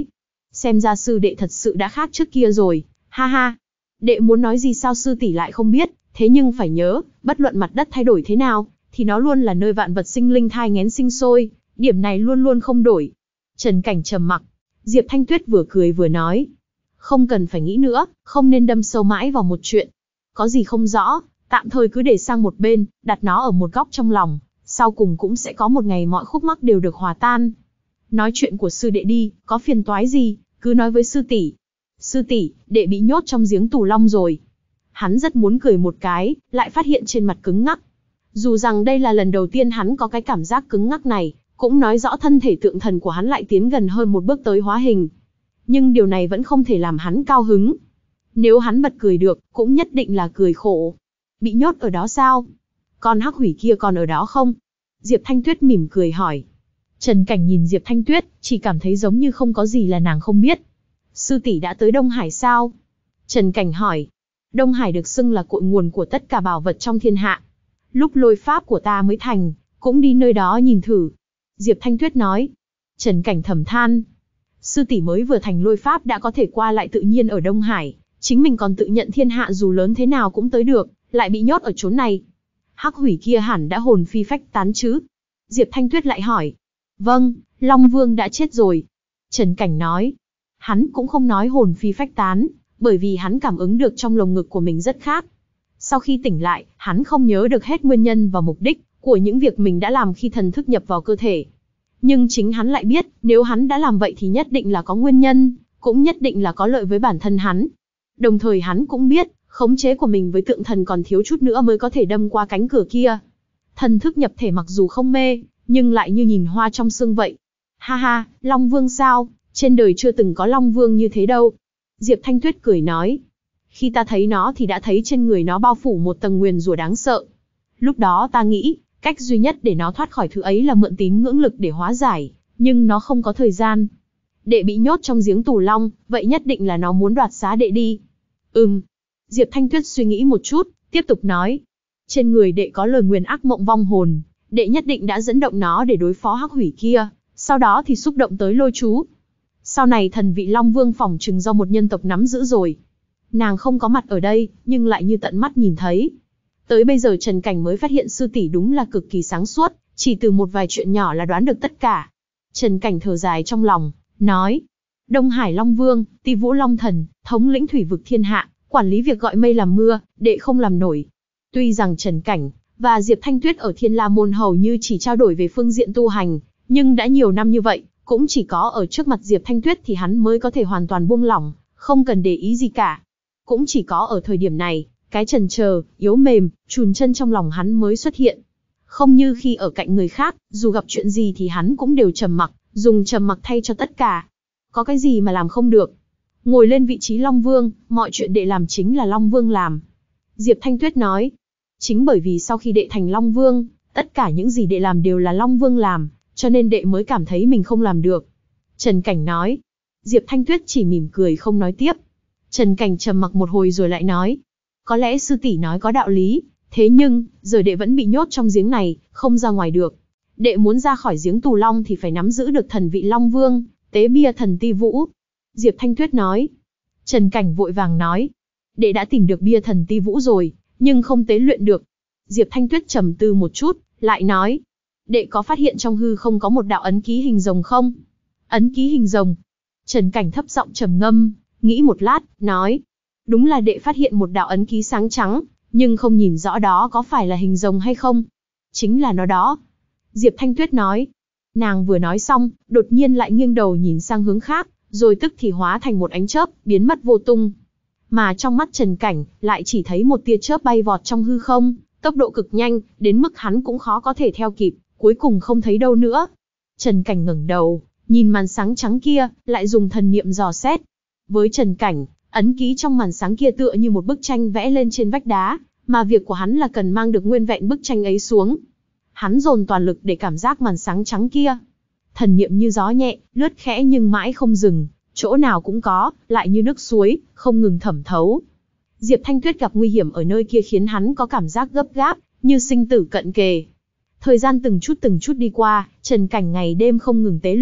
Xem ra sư đệ thật sự đã khác trước kia rồi, ha ha. Đệ muốn nói gì sao sư tỷ lại không biết, thế nhưng phải nhớ, bất luận mặt đất thay đổi thế nào, thì nó luôn là nơi vạn vật sinh linh thai nghén sinh sôi, điểm này luôn luôn không đổi. Trần Cảnh trầm mặc, Diệp Thanh Tuyết vừa cười vừa nói. Không cần phải nghĩ nữa, không nên đâm sâu mãi vào một chuyện. Có gì không rõ, tạm thời cứ để sang một bên, đặt nó ở một góc trong lòng, sau cùng cũng sẽ có một ngày mọi khúc mắc đều được hòa tan. Nói chuyện của sư đệ đi, có phiền toái gì, cứ nói với sư tỷ. Sư tỷ, đệ bị nhốt trong giếng tù long rồi. Hắn rất muốn cười một cái, lại phát hiện trên mặt cứng ngắc. Dù rằng đây là lần đầu tiên hắn có cái cảm giác cứng ngắc này, cũng nói rõ thân thể tượng thần của hắn lại tiến gần hơn một bước tới hóa hình. Nhưng điều này vẫn không thể làm hắn cao hứng. Nếu hắn bật cười được, cũng nhất định là cười khổ. Bị nhốt ở đó sao? Con hắc hủy kia còn ở đó không? Diệp Thanh Tuyết mỉm cười hỏi. Trần Cảnh nhìn Diệp Thanh Tuyết, chỉ cảm thấy giống như không có gì là nàng không biết. Sư tỷ đã tới Đông Hải sao? Trần Cảnh hỏi. Đông Hải được xưng là cội nguồn của tất cả bảo vật trong thiên hạ. Lúc lôi pháp của ta mới thành, cũng đi nơi đó nhìn thử. Diệp Thanh Tuyết nói. Trần Cảnh thầm than. Sư tỷ mới vừa thành lôi pháp đã có thể qua lại tự nhiên ở Đông Hải, chính mình còn tự nhận thiên hạ dù lớn thế nào cũng tới được, lại bị nhốt ở chốn này. Hắc hủy kia hẳn đã hồn phi phách tán chứ? Diệp Thanh Tuyết lại hỏi. Vâng, Long Vương đã chết rồi. Trần Cảnh nói. Hắn cũng không nói hồn phi phách tán, bởi vì hắn cảm ứng được trong lồng ngực của mình rất khác. Sau khi tỉnh lại, hắn không nhớ được hết nguyên nhân và mục đích của những việc mình đã làm khi thần thức nhập vào cơ thể. Nhưng chính hắn lại biết, nếu hắn đã làm vậy thì nhất định là có nguyên nhân, cũng nhất định là có lợi với bản thân hắn. Đồng thời hắn cũng biết, khống chế của mình với tượng thần còn thiếu chút nữa mới có thể đâm qua cánh cửa kia. Thần thức nhập thể mặc dù không mê, nhưng lại như nhìn hoa trong sương vậy. Ha ha, Long Vương sao? Trên đời chưa từng có Long Vương như thế đâu. Diệp Thanh Tuyết cười nói. Khi ta thấy nó thì đã thấy trên người nó bao phủ một tầng nguyền rủa đáng sợ. Lúc đó ta nghĩ, cách duy nhất để nó thoát khỏi thứ ấy là mượn tín ngưỡng lực để hóa giải, nhưng nó không có thời gian. Đệ bị nhốt trong giếng tù long, vậy nhất định là nó muốn đoạt xá đệ đi. Ừm. Diệp Thanh Tuyết suy nghĩ một chút, tiếp tục nói. Trên người đệ có lời nguyền ác mộng vong hồn, đệ nhất định đã dẫn động nó để đối phó hắc hủy kia, sau đó thì xúc động tới lôi chú. Sau này thần vị Long Vương phỏng chừng do một nhân tộc nắm giữ rồi. Nàng không có mặt ở đây, nhưng lại như tận mắt nhìn thấy. Tới bây giờ Trần Cảnh mới phát hiện sư tỷ đúng là cực kỳ sáng suốt, chỉ từ một vài chuyện nhỏ là đoán được tất cả. Trần Cảnh thở dài trong lòng, nói. Đông Hải Long Vương, Ti Vũ Long Thần, thống lĩnh thủy vực thiên hạ, quản lý việc gọi mây làm mưa, đệ không làm nổi. Tuy rằng Trần Cảnh và Diệp Thanh Tuyết ở Thiên La Môn hầu như chỉ trao đổi về phương diện tu hành, nhưng đã nhiều năm như vậy, cũng chỉ có ở trước mặt Diệp Thanh Tuyết thì hắn mới có thể hoàn toàn buông lỏng, không cần để ý gì cả. Cũng chỉ có ở thời điểm này, cái chần chờ, yếu mềm, chùn chân trong lòng hắn mới xuất hiện. Không như khi ở cạnh người khác, dù gặp chuyện gì thì hắn cũng đều trầm mặc, dùng trầm mặc thay cho tất cả. Có cái gì mà làm không được? Ngồi lên vị trí Long Vương, mọi chuyện đệ làm chính là Long Vương làm. Diệp Thanh Tuyết nói. Chính bởi vì sau khi đệ thành Long Vương, tất cả những gì đệ làm đều là Long Vương làm, cho nên đệ mới cảm thấy mình không làm được. Trần Cảnh nói. Diệp Thanh Tuyết chỉ mỉm cười không nói tiếp. Trần Cảnh trầm mặc một hồi rồi lại nói. Có lẽ sư tỷ nói có đạo lý, thế nhưng, giờ đệ vẫn bị nhốt trong giếng này, không ra ngoài được. Đệ muốn ra khỏi giếng tù long thì phải nắm giữ được thần vị Long Vương, tế bia thần Ti Vũ. Diệp Thanh Tuyết nói. Trần Cảnh vội vàng nói. Đệ đã tìm được bia thần Ti Vũ rồi, nhưng không tế luyện được. Diệp Thanh Tuyết trầm tư một chút, lại nói. Đệ có phát hiện trong hư không có một đạo ấn ký hình rồng không? Ấn ký hình rồng. Trần Cảnh thấp giọng trầm ngâm, nghĩ một lát, nói. Đúng là đệ phát hiện một đạo ấn ký sáng trắng, nhưng không nhìn rõ đó có phải là hình rồng hay không. Chính là nó đó. Diệp Thanh Tuyết nói. Nàng vừa nói xong, đột nhiên lại nghiêng đầu nhìn sang hướng khác, rồi tức thì hóa thành một ánh chớp, biến mất vô tung. Mà trong mắt Trần Cảnh, lại chỉ thấy một tia chớp bay vọt trong hư không, tốc độ cực nhanh, đến mức hắn cũng khó có thể theo kịp, cuối cùng không thấy đâu nữa. Trần Cảnh ngẩng đầu, nhìn màn sáng trắng kia, lại dùng thần niệm dò xét. Với Trần Cảnh, ấn ký trong màn sáng kia tựa như một bức tranh vẽ lên trên vách đá, mà việc của hắn là cần mang được nguyên vẹn bức tranh ấy xuống. Hắn dồn toàn lực để cảm giác màn sáng trắng kia. Thần niệm như gió nhẹ, lướt khẽ nhưng mãi không dừng, chỗ nào cũng có, lại như nước suối, không ngừng thẩm thấu. Diệp Thanh Tuyết gặp nguy hiểm ở nơi kia khiến hắn có cảm giác gấp gáp, như sinh tử cận kề. Thời gian từng chút từng chút đi qua, Trần Cảnh ngày đêm không ngừng tế luyện,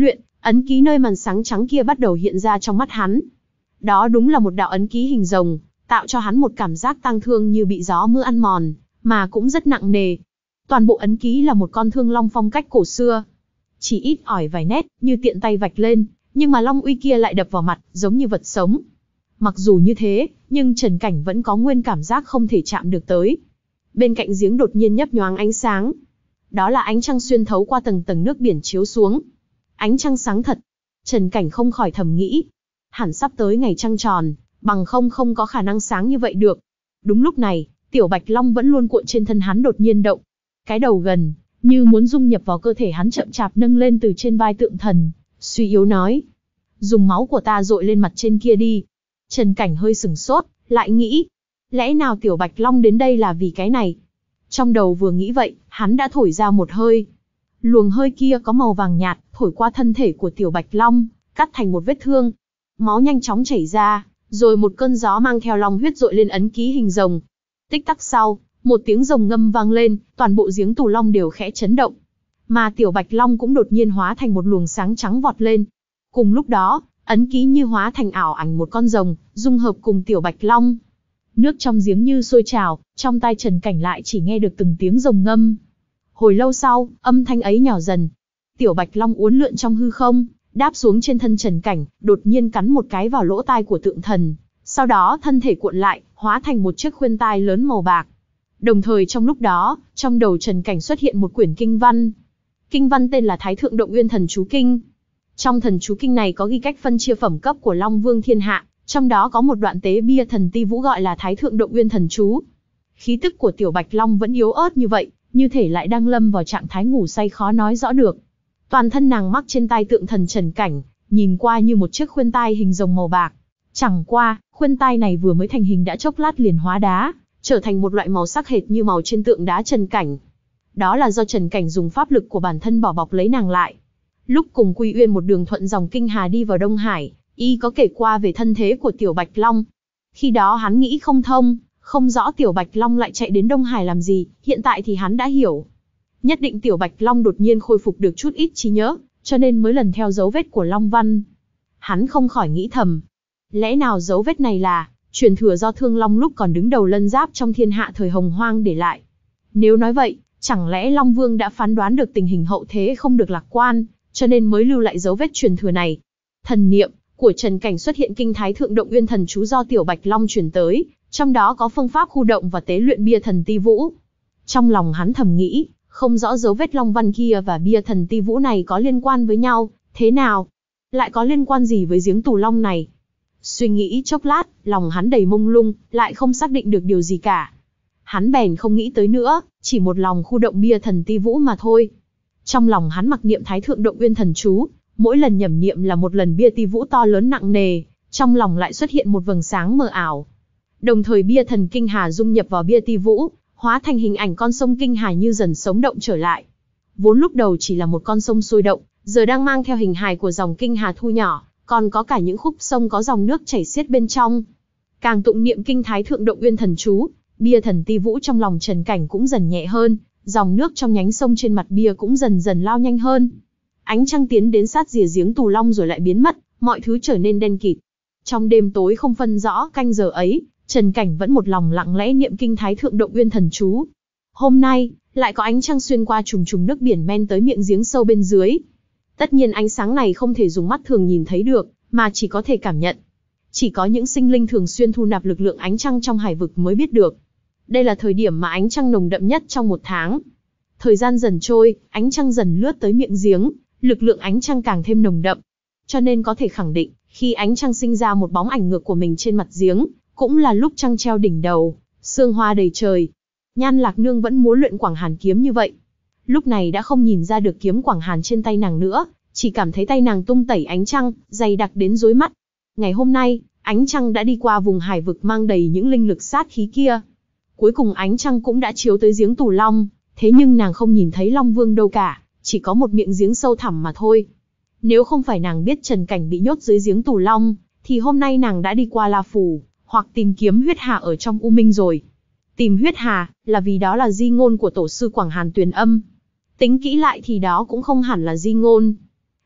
ấn ký nơi màn sáng trắng kia bắt đầu hiện ra trong mắt hắn. Đó đúng là một đạo ấn ký hình rồng, tạo cho hắn một cảm giác tang thương như bị gió mưa ăn mòn, mà cũng rất nặng nề. Toàn bộ ấn ký là một con thương long phong cách cổ xưa. Chỉ ít ỏi vài nét, như tiện tay vạch lên, nhưng mà long uy kia lại đập vào mặt, giống như vật sống. Mặc dù như thế, nhưng Trần Cảnh vẫn có nguyên cảm giác không thể chạm được tới. Bên cạnh giếng đột nhiên nhấp nhoáng ánh sáng. Đó là ánh trăng xuyên thấu qua tầng tầng nước biển chiếu xuống. Ánh trăng sáng thật. Trần Cảnh không khỏi thầm nghĩ. Hẳn sắp tới ngày trăng tròn, bằng không không có khả năng sáng như vậy được. Đúng lúc này, tiểu bạch long vẫn luôn cuộn trên thân hắn đột nhiên động. Cái đầu gần, như muốn dung nhập vào cơ thể hắn chậm chạp nâng lên từ trên vai tượng thần, suy yếu nói. Dùng máu của ta dội lên mặt trên kia đi. Trần Cảnh hơi sửng sốt, lại nghĩ. Lẽ nào tiểu bạch long đến đây là vì cái này? Trong đầu vừa nghĩ vậy, hắn đã thổi ra một hơi. Luồng hơi kia có màu vàng nhạt, thổi qua thân thể của tiểu bạch long, cắt thành một vết thương. Máu nhanh chóng chảy ra, rồi một cơn gió mang theo long huyết dội lên ấn ký hình rồng. Tích tắc sau, một tiếng rồng ngâm vang lên, toàn bộ giếng tù long đều khẽ chấn động. Mà tiểu bạch long cũng đột nhiên hóa thành một luồng sáng trắng vọt lên. Cùng lúc đó, ấn ký như hóa thành ảo ảnh một con rồng, dung hợp cùng tiểu bạch long. Nước trong giếng như sôi trào, trong tai Trần Cảnh lại chỉ nghe được từng tiếng rồng ngâm. Hồi lâu sau, âm thanh ấy nhỏ dần. Tiểu bạch long uốn lượn trong hư không, đáp xuống trên thân Trần Cảnh, đột nhiên cắn một cái vào lỗ tai của tượng thần. Sau đó thân thể cuộn lại, hóa thành một chiếc khuyên tai lớn màu bạc. Đồng thời trong lúc đó, trong đầu Trần Cảnh xuất hiện một quyển kinh văn. Kinh văn tên là Thái Thượng Động Uyên Thần Chú Kinh. Trong thần chú kinh này có ghi cách phân chia phẩm cấp của Long Vương thiên hạ, trong đó có một đoạn tế bia thần ti vũ gọi là Thái Thượng Động Uyên Thần Chú. Khí tức của tiểu bạch long vẫn yếu ớt như vậy, như thể lại đang lâm vào trạng thái ngủ say khó nói rõ được. Toàn thân nàng mắc trên tai tượng thần Trần Cảnh, nhìn qua như một chiếc khuyên tai hình rồng màu bạc. Chẳng qua, khuyên tai này vừa mới thành hình đã chốc lát liền hóa đá, trở thành một loại màu sắc hệt như màu trên tượng đá Trần Cảnh. Đó là do Trần Cảnh dùng pháp lực của bản thân bỏ bọc lấy nàng lại. Lúc cùng Quy Uyên một đường thuận dòng kinh hà đi vào Đông Hải, y có kể qua về thân thế của tiểu bạch long. Khi đó hắn nghĩ không thông, không rõ tiểu bạch long lại chạy đến Đông Hải làm gì, hiện tại thì hắn đã hiểu. Nhất định tiểu bạch long đột nhiên khôi phục được chút ít trí nhớ, cho nên mới lần theo dấu vết của Long Văn. Hắn không khỏi nghĩ thầm, lẽ nào dấu vết này là truyền thừa do Thương Long lúc còn đứng đầu lân giáp trong thiên hạ thời Hồng Hoang để lại? Nếu nói vậy, chẳng lẽ Long Vương đã phán đoán được tình hình hậu thế không được lạc quan, cho nên mới lưu lại dấu vết truyền thừa này? Thần niệm của Trần Cảnh xuất hiện kinh Thái Thượng Động Uyên Thần Chú do tiểu bạch long truyền tới, trong đó có phương pháp khu động và tế luyện bia thần ti vũ. Trong lòng hắn thầm nghĩ, không rõ dấu vết long văn kia và bia thần ti vũ này có liên quan với nhau, thế nào? Lại có liên quan gì với giếng tù long này? Suy nghĩ chốc lát, lòng hắn đầy mông lung, lại không xác định được điều gì cả. Hắn bèn không nghĩ tới nữa, chỉ một lòng khu động bia thần ti vũ mà thôi. Trong lòng hắn mặc niệm Thái Thượng Động Uyên Thần Chú, mỗi lần nhẩm niệm là một lần bia ti vũ to lớn nặng nề, trong lòng lại xuất hiện một vầng sáng mờ ảo. Đồng thời bia thần kinh hà dung nhập vào bia ti vũ, hóa thành hình ảnh con sông kinh hà như dần sống động trở lại. Vốn lúc đầu chỉ là một con sông sôi động, giờ đang mang theo hình hài của dòng kinh hà thu nhỏ, còn có cả những khúc sông có dòng nước chảy xiết bên trong. Càng tụng niệm kinh Thái Thượng Động Uyên Thần Chú, bia thần ti vũ trong lòng Trần Cảnh cũng dần nhẹ hơn, dòng nước trong nhánh sông trên mặt bia cũng dần dần lao nhanh hơn. Ánh trăng tiến đến sát rìa giếng tù long rồi lại biến mất, mọi thứ trở nên đen kịt. Trong đêm tối không phân rõ canh giờ ấy, Trần Cảnh vẫn một lòng lặng lẽ niệm kinh Thái Thượng Động Uyên Thần Chú. Hôm nay, lại có ánh trăng xuyên qua trùng trùng nước biển men tới miệng giếng sâu bên dưới. Tất nhiên ánh sáng này không thể dùng mắt thường nhìn thấy được, mà chỉ có thể cảm nhận. Chỉ có những sinh linh thường xuyên thu nạp lực lượng ánh trăng trong hải vực mới biết được. Đây là thời điểm mà ánh trăng nồng đậm nhất trong một tháng. Thời gian dần trôi, ánh trăng dần lướt tới miệng giếng, lực lượng ánh trăng càng thêm nồng đậm. Cho nên có thể khẳng định, khi ánh trăng sinh ra một bóng ảnh ngược của mình trên mặt giếng, cũng là lúc trăng treo đỉnh đầu, sương hoa đầy trời. Nhan Lạc Nương vẫn múa luyện Quảng Hàn kiếm như vậy. Lúc này đã không nhìn ra được kiếm Quảng Hàn trên tay nàng nữa, chỉ cảm thấy tay nàng tung tẩy ánh trăng, dày đặc đến rối mắt. Ngày hôm nay, ánh trăng đã đi qua vùng hải vực mang đầy những linh lực sát khí kia. Cuối cùng ánh trăng cũng đã chiếu tới giếng tù long, thế nhưng nàng không nhìn thấy Long Vương đâu cả, chỉ có một miệng giếng sâu thẳm mà thôi. Nếu không phải nàng biết Trần Cảnh bị nhốt dưới giếng tù long, thì hôm nay nàng đã đi qua La Phủ, hoặc tìm kiếm huyết hà ở trong U Minh rồi. Tìm huyết hà, là vì đó là di ngôn của tổ sư Quảng Hàn Tuyền Âm. Tính kỹ lại thì đó cũng không hẳn là di ngôn.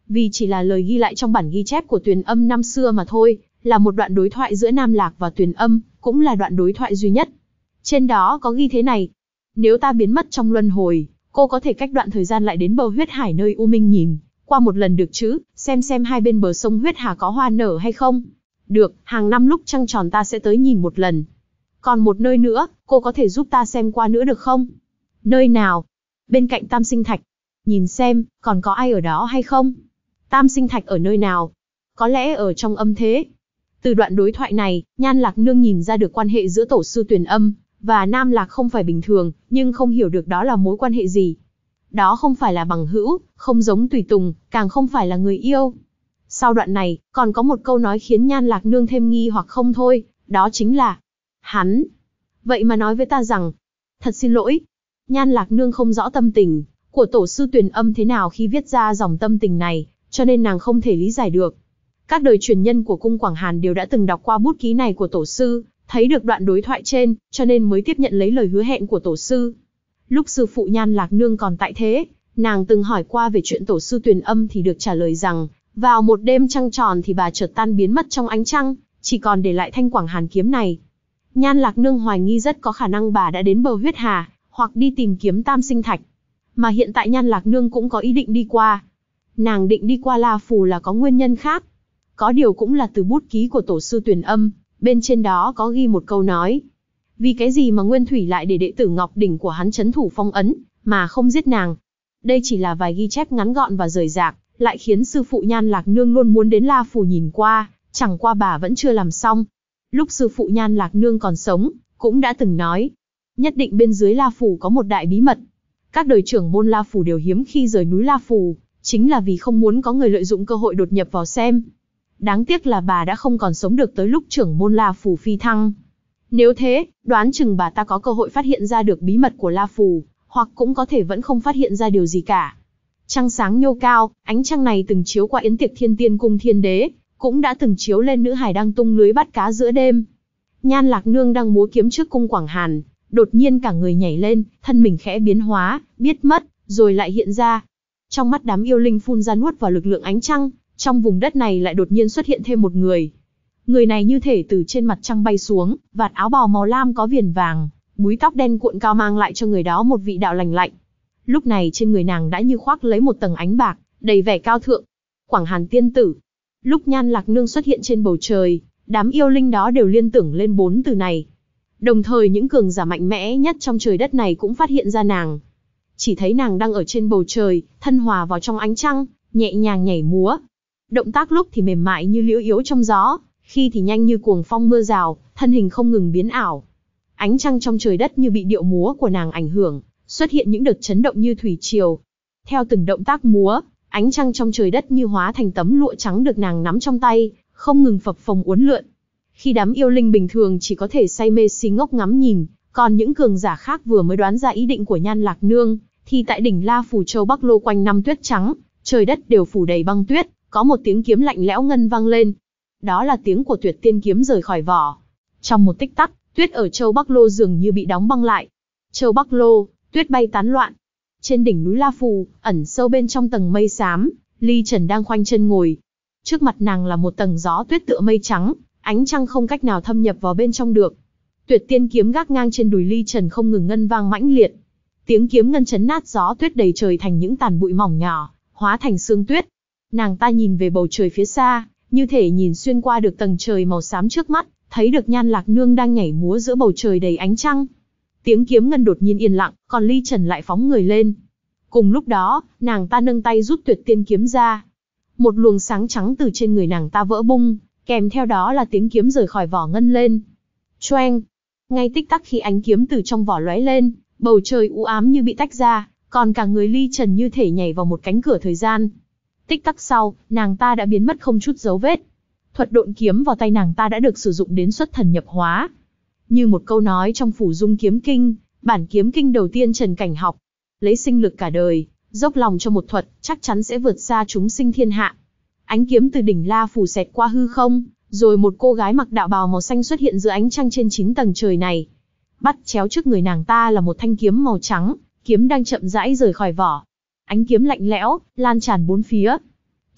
vì chỉ là lời ghi lại trong bản ghi chép của Tuyền Âm năm xưa mà thôi, là một đoạn đối thoại giữa Nam Lạc và Tuyền Âm, cũng là đoạn đối thoại duy nhất. Trên đó có ghi thế này: nếu ta biến mất trong luân hồi, cô có thể cách đoạn thời gian lại đến bờ huyết hải nơi U Minh nhìn qua một lần được chứ, xem xem hai bên bờ sông huyết hà có hoa nở hay không. Được, hàng năm lúc trăng tròn ta sẽ tới nhìn một lần. Còn một nơi nữa, cô có thể giúp ta xem qua nữa được không? Nơi nào? Bên cạnh Tam Sinh Thạch. Nhìn xem, còn có ai ở đó hay không? Tam Sinh Thạch ở nơi nào? Có lẽ ở trong âm thế. Từ đoạn đối thoại này, Nhan Lạc Nương nhìn ra được quan hệ giữa tổ sư Tuyền Âm và Nam Lạc không phải bình thường, nhưng không hiểu được đó là mối quan hệ gì. Đó không phải là bằng hữu, không giống tùy tùng, càng không phải là người yêu. Sau đoạn này, còn có một câu nói khiến Nhan Lạc Nương thêm nghi hoặc không thôi, đó chính là: hắn, vậy mà nói với ta rằng, thật xin lỗi. Nhan Lạc Nương không rõ tâm tình của tổ sư Tuyền Âm thế nào khi viết ra dòng tâm tình này, cho nên nàng không thể lý giải được. Các đời truyền nhân của cung Quảng Hàn đều đã từng đọc qua bút ký này của tổ sư, thấy được đoạn đối thoại trên, cho nên mới tiếp nhận lấy lời hứa hẹn của tổ sư. Lúc sư phụ Nhan Lạc Nương còn tại thế, nàng từng hỏi qua về chuyện tổ sư Tuyền Âm thì được trả lời rằng, vào một đêm trăng tròn thì bà chợt tan biến mất trong ánh trăng, chỉ còn để lại thanh Quảng Hàn kiếm này. Nhan Lạc Nương hoài nghi rất có khả năng bà đã đến bờ huyết hà, hoặc đi tìm kiếm Tam Sinh Thạch. Mà hiện tại Nhan Lạc Nương cũng có ý định đi qua. Nàng định đi qua La Phù là có nguyên nhân khác. Có điều cũng là từ bút ký của tổ sư Tuyền Âm, bên trên đó có ghi một câu nói: vì cái gì mà Nguyên Thủy lại để đệ tử Ngọc Đỉnh của hắn trấn thủ phong ấn, mà không giết nàng. Đây chỉ là vài ghi chép ngắn gọn và rời rạc, lại khiến sư phụ Nhan Lạc Nương luôn muốn đến La Phù nhìn qua, chẳng qua bà vẫn chưa làm xong. Lúc sư phụ Nhan Lạc Nương còn sống, cũng đã từng nói, nhất định bên dưới La Phù có một đại bí mật. Các đời trưởng môn La Phù đều hiếm khi rời núi La Phù, chính là vì không muốn có người lợi dụng cơ hội đột nhập vào xem. Đáng tiếc là bà đã không còn sống được tới lúc trưởng môn La Phù phi thăng. Nếu thế, đoán chừng bà ta có cơ hội phát hiện ra được bí mật của La Phù, hoặc cũng có thể vẫn không phát hiện ra điều gì cả. Trăng sáng nhô cao, ánh trăng này từng chiếu qua yến tiệc Thiên Tiên cung Thiên Đế, cũng đã từng chiếu lên nữ hài đang tung lưới bắt cá giữa đêm. Nhan Lạc Nương đang múa kiếm trước cung Quảng Hàn, đột nhiên cả người nhảy lên, thân mình khẽ biến hóa, biết mất, rồi lại hiện ra. Trong mắt đám yêu linh phun ra nuốt vào lực lượng ánh trăng, trong vùng đất này lại đột nhiên xuất hiện thêm một người. Người này như thể từ trên mặt trăng bay xuống, vạt áo bào màu lam có viền vàng, búi tóc đen cuộn cao mang lại cho người đó một vị đạo lành lạnh. Lúc này trên người nàng đã như khoác lấy một tầng ánh bạc, đầy vẻ cao thượng. Quảng Hàn tiên tử. Lúc Nhan Lạc Nương xuất hiện trên bầu trời, đám yêu linh đó đều liên tưởng lên bốn từ này. Đồng thời những cường giả mạnh mẽ nhất trong trời đất này cũng phát hiện ra nàng. Chỉ thấy nàng đang ở trên bầu trời, thân hòa vào trong ánh trăng, nhẹ nhàng nhảy múa. Động tác lúc thì mềm mại như liễu yếu trong gió, khi thì nhanh như cuồng phong mưa rào, thân hình không ngừng biến ảo. Ánh trăng trong trời đất như bị điệu múa của nàng ảnh hưởng, xuất hiện những đợt chấn động như thủy triều. Theo từng động tác múa, ánh trăng trong trời đất như hóa thành tấm lụa trắng được nàng nắm trong tay, không ngừng phập phồng uốn lượn. Khi đám yêu linh bình thường chỉ có thể say mê si ngốc ngắm nhìn, còn những cường giả khác vừa mới đoán ra ý định của Nhan Lạc Nương, thì tại đỉnh La Phù Châu Bắc Lô quanh năm tuyết trắng, trời đất đều phủ đầy băng tuyết, có một tiếng kiếm lạnh lẽo ngân vang lên. Đó là tiếng của Tuyệt Tiên kiếm rời khỏi vỏ. Trong một tích tắc, tuyết ở Châu Bắc Lô dường như bị đóng băng lại. Châu Bắc Lô, tuyết bay tán loạn. Trên đỉnh núi La Phù, ẩn sâu bên trong tầng mây xám, Ly Trần đang khoanh chân ngồi. Trước mặt nàng là một tầng gió tuyết tựa mây trắng, ánh trăng không cách nào thâm nhập vào bên trong được. Tuyệt Tiên kiếm gác ngang trên đùi Ly Trần không ngừng ngân vang mãnh liệt. Tiếng kiếm ngân chấn nát gió tuyết đầy trời thành những tàn bụi mỏng nhỏ, hóa thành sương tuyết. Nàng ta nhìn về bầu trời phía xa, như thể nhìn xuyên qua được tầng trời màu xám trước mắt, thấy được Nhan Lạc Nương đang nhảy múa giữa bầu trời đầy ánh trăng. Tiếng kiếm ngân đột nhiên yên lặng, còn Ly Trần lại phóng người lên. Cùng lúc đó, nàng ta nâng tay rút Tuyệt Tiên kiếm ra. Một luồng sáng trắng từ trên người nàng ta vỡ bung, kèm theo đó là tiếng kiếm rời khỏi vỏ ngân lên. Choeng! Ngay tích tắc khi ánh kiếm từ trong vỏ lóe lên, bầu trời u ám như bị tách ra, còn cả người Ly Trần như thể nhảy vào một cánh cửa thời gian. Tích tắc sau, nàng ta đã biến mất không chút dấu vết. Thuật độn kiếm vào tay nàng ta đã được sử dụng đến xuất thần nhập hóa. Như một câu nói trong Phủ Dung Kiếm Kinh, bản kiếm kinh đầu tiên Trần Cảnh học. Lấy sinh lực cả đời, dốc lòng cho một thuật, chắc chắn sẽ vượt xa chúng sinh thiên hạ. Ánh kiếm từ đỉnh La Phù xẹt qua hư không, rồi một cô gái mặc đạo bào màu xanh xuất hiện giữa ánh trăng trên chín tầng trời này. Bắt chéo trước người nàng ta là một thanh kiếm màu trắng, kiếm đang chậm rãi rời khỏi vỏ. Ánh kiếm lạnh lẽo, lan tràn bốn phía.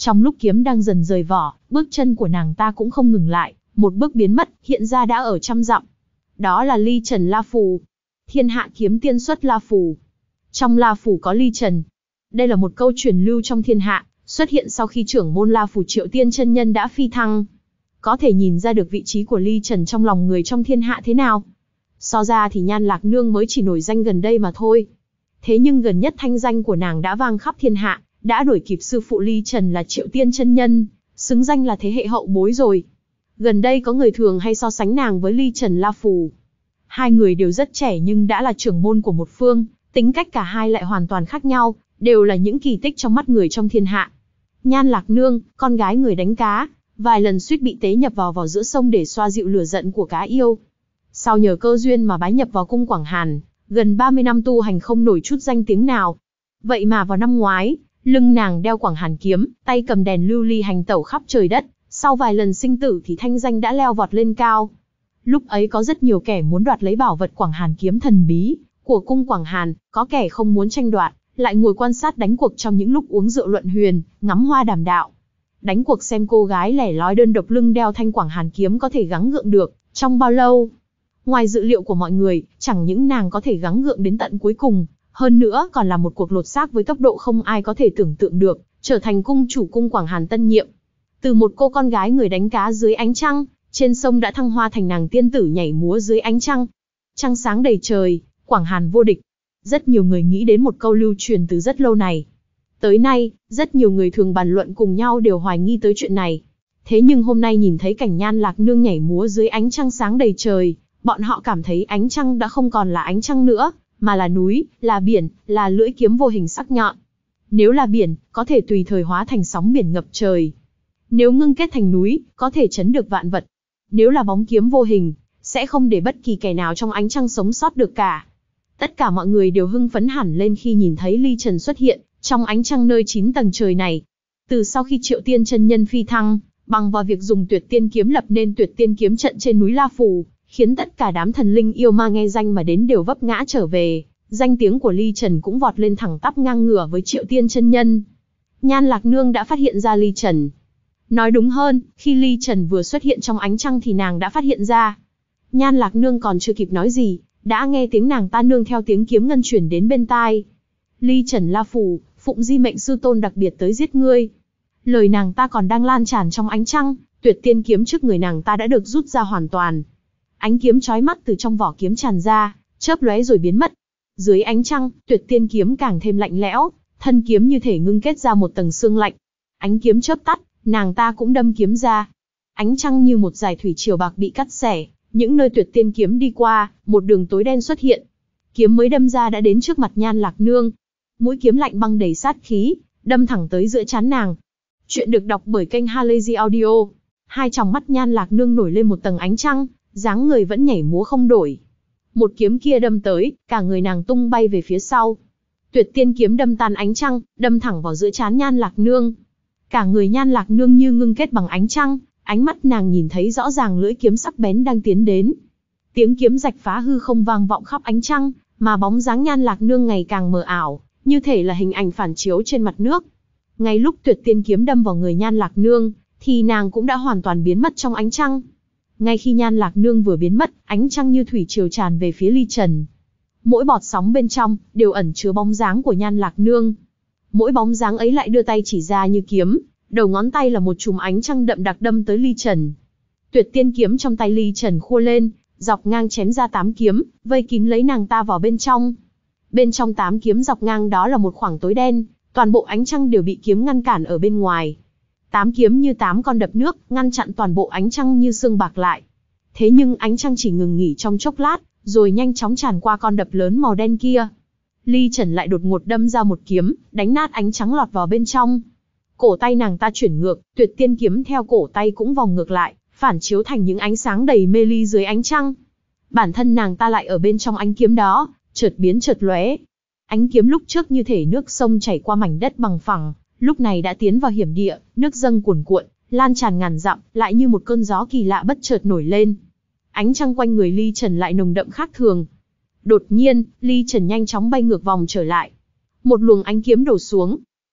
Trong lúc kiếm đang dần rời vỏ, bước chân của nàng ta cũng không ngừng lại, một bước biến mất, hiện ra đã ở trăm dặm. Đó là Ly Trần La Phù. Thiên hạ kiếm tiên xuất La Phù. Trong La Phù có Ly Trần. Đây là một câu truyền lưu trong thiên hạ, xuất hiện sau khi trưởng môn La Phù Triệu Tiên chân nhân đã phi thăng. Có thể nhìn ra được vị trí của Ly Trần trong lòng người trong thiên hạ thế nào. So ra thì Nhan Lạc Nương mới chỉ nổi danh gần đây mà thôi. Thế nhưng gần nhất thanh danh của nàng đã vang khắp thiên hạ, đã đuổi kịp sư phụ Ly Trần là Triệu Tiên chân nhân, xứng danh là thế hệ hậu bối rồi. Gần đây có người thường hay so sánh nàng với Ly Trần La Phù. Hai người đều rất trẻ nhưng đã là trưởng môn của một phương, tính cách cả hai lại hoàn toàn khác nhau, đều là những kỳ tích trong mắt người trong thiên hạ. Nhan Lạc Nương, con gái người đánh cá, vài lần suýt bị tế nhập vào vào giữa sông để xoa dịu lửa giận của cá yêu. Sau nhờ cơ duyên mà bái nhập vào cung Quảng Hàn, gần ba mươi năm tu hành không nổi chút danh tiếng nào. Vậy mà vào năm ngoái, lưng nàng đeo Quảng Hàn kiếm, tay cầm đèn lưu ly hành tẩu khắp trời đất, sau vài lần sinh tử thì thanh danh đã leo vọt lên cao. Lúc ấy có rất nhiều kẻ muốn đoạt lấy bảo vật Quảng Hàn kiếm thần bí của cung Quảng Hàn, có kẻ không muốn tranh đoạt, lại ngồi quan sát đánh cuộc trong những lúc uống rượu luận huyền, ngắm hoa đàm đạo. Đánh cuộc xem cô gái lẻ loi đơn độc lưng đeo thanh Quảng Hàn kiếm có thể gắng gượng được trong bao lâu. Ngoài dự liệu của mọi người, chẳng những nàng có thể gắng gượng đến tận cuối cùng, hơn nữa còn là một cuộc lột xác với tốc độ không ai có thể tưởng tượng được, trở thành cung chủ cung Quảng Hàn tân nhiệm. Từ một cô con gái người đánh cá dưới ánh trăng, trên sông đã thăng hoa thành nàng tiên tử nhảy múa dưới ánh trăng. Trăng sáng đầy trời, Quảng Hàn vô địch. Rất nhiều người nghĩ đến một câu lưu truyền từ rất lâu này. Tới nay, rất nhiều người thường bàn luận cùng nhau đều hoài nghi tới chuyện này. Thế nhưng hôm nay nhìn thấy cảnh Nhan Lạc Nương nhảy múa dưới ánh trăng sáng đầy trời, bọn họ cảm thấy ánh trăng đã không còn là ánh trăng nữa, mà là núi, là biển, là lưỡi kiếm vô hình sắc nhọn. Nếu là biển, có thể tùy thời hóa thành sóng biển ngập trời. Nếu ngưng kết thành núi, có thể chấn được vạn vật. Nếu là bóng kiếm vô hình, sẽ không để bất kỳ kẻ nào trong ánh trăng sống sót được cả. Tất cả mọi người đều hưng phấn hẳn lên khi nhìn thấy Ly Trần xuất hiện trong ánh trăng nơi chín tầng trời này. Từ sau khi Triệu Tiên chân nhân phi thăng, bằng vào việc dùng Tuyệt Tiên kiếm lập nên Tuyệt Tiên kiếm trận trên núi La Phù, khiến tất cả đám thần linh yêu ma nghe danh mà đến đều vấp ngã trở về. Danh tiếng của Ly Trần cũng vọt lên thẳng tắp ngang ngửa với Triệu Tiên chân nhân. Nhan Lạc Nương đã phát hiện ra Ly Trần. Nói đúng hơn, khi Ly Trần vừa xuất hiện trong ánh trăng thì nàng đã phát hiện ra. Nhan Lạc Nương còn chưa kịp nói gì, đã nghe tiếng nàng ta nương theo tiếng kiếm ngân chuyển đến bên tai. Ly Trần La Phù, phụng di mệnh sư tôn đặc biệt tới giết ngươi. Lời nàng ta còn đang lan tràn trong ánh trăng, Tuyệt Tiên kiếm trước người nàng ta đã được rút ra hoàn toàn. Ánh kiếm chói mắt từ trong vỏ kiếm tràn ra, chớp lóe rồi biến mất. Dưới ánh trăng, Tuyệt Tiên kiếm càng thêm lạnh lẽo, thân kiếm như thể ngưng kết ra một tầng sương lạnh. Ánh kiếm chớp tắt, nàng ta cũng đâm kiếm ra. Ánh trăng như một dải thủy triều bạc bị cắt xẻ, những nơi Tuyệt Tiên kiếm đi qua, một đường tối đen xuất hiện. Kiếm mới đâm ra đã đến trước mặt Nhan Lạc Nương. Mũi kiếm lạnh băng đầy sát khí, đâm thẳng tới giữa trán nàng. Chuyện được đọc bởi kênh Halazy Audio. Hai tròng mắt Nhan Lạc Nương nổi lên một tầng ánh trăng, dáng người vẫn nhảy múa không đổi. Một kiếm kia đâm tới, cả người nàng tung bay về phía sau. Tuyệt Tiên kiếm đâm tan ánh trăng, đâm thẳng vào giữa trán Nhan Lạc Nương. Cả người Nhan Lạc Nương như ngưng kết bằng ánh trăng, ánh mắt nàng nhìn thấy rõ ràng lưỡi kiếm sắc bén đang tiến đến. Tiếng kiếm rạch phá hư không vang vọng khắp ánh trăng, mà bóng dáng Nhan Lạc Nương ngày càng mờ ảo, như thể là hình ảnh phản chiếu trên mặt nước. Ngay lúc Tuyệt Tiên kiếm đâm vào người Nhan Lạc Nương, thì nàng cũng đã hoàn toàn biến mất trong ánh trăng. Ngay khi Nhan Lạc Nương vừa biến mất, ánh trăng như thủy triều tràn về phía Ly Trần. Mỗi bọt sóng bên trong đều ẩn chứa bóng dáng của Nhan Lạc Nương. Mỗi bóng dáng ấy lại đưa tay chỉ ra như kiếm, đầu ngón tay là một chùm ánh trăng đậm đặc đâm tới Ly Trần. Tuyệt Tiên kiếm trong tay Ly Trần khua lên, dọc ngang chém ra tám kiếm, vây kín lấy nàng ta vào bên trong. Bên trong tám kiếm dọc ngang đó là một khoảng tối đen, toàn bộ ánh trăng đều bị kiếm ngăn cản ở bên ngoài. Tám kiếm như tám con đập nước, ngăn chặn toàn bộ ánh trăng như xương bạc lại. Thế nhưng ánh trăng chỉ ngừng nghỉ trong chốc lát, rồi nhanh chóng tràn qua con đập lớn màu đen kia. Ly Trần lại đột ngột đâm ra một kiếm, đánh nát ánh trắng lọt vào bên trong. Cổ tay nàng ta chuyển ngược, Tuyệt Tiên kiếm theo cổ tay cũng vòng ngược lại, phản chiếu thành những ánh sáng đầy mê ly dưới ánh trăng. Bản thân nàng ta lại ở bên trong ánh kiếm đó, chợt biến chợt lóe. Ánh kiếm lúc trước như thể nước sông chảy qua mảnh đất bằng phẳng, lúc này đã tiến vào hiểm địa, nước dâng cuồn cuộn, lan tràn ngàn dặm, lại như một cơn gió kỳ lạ bất chợt nổi lên. Ánh trăng quanh người Ly Trần lại nồng đậm khác thường. Đột nhiên, Ly Trần nhanh chóng bay ngược vòng trở lại. Một luồng ánh kiếm đổ xuống.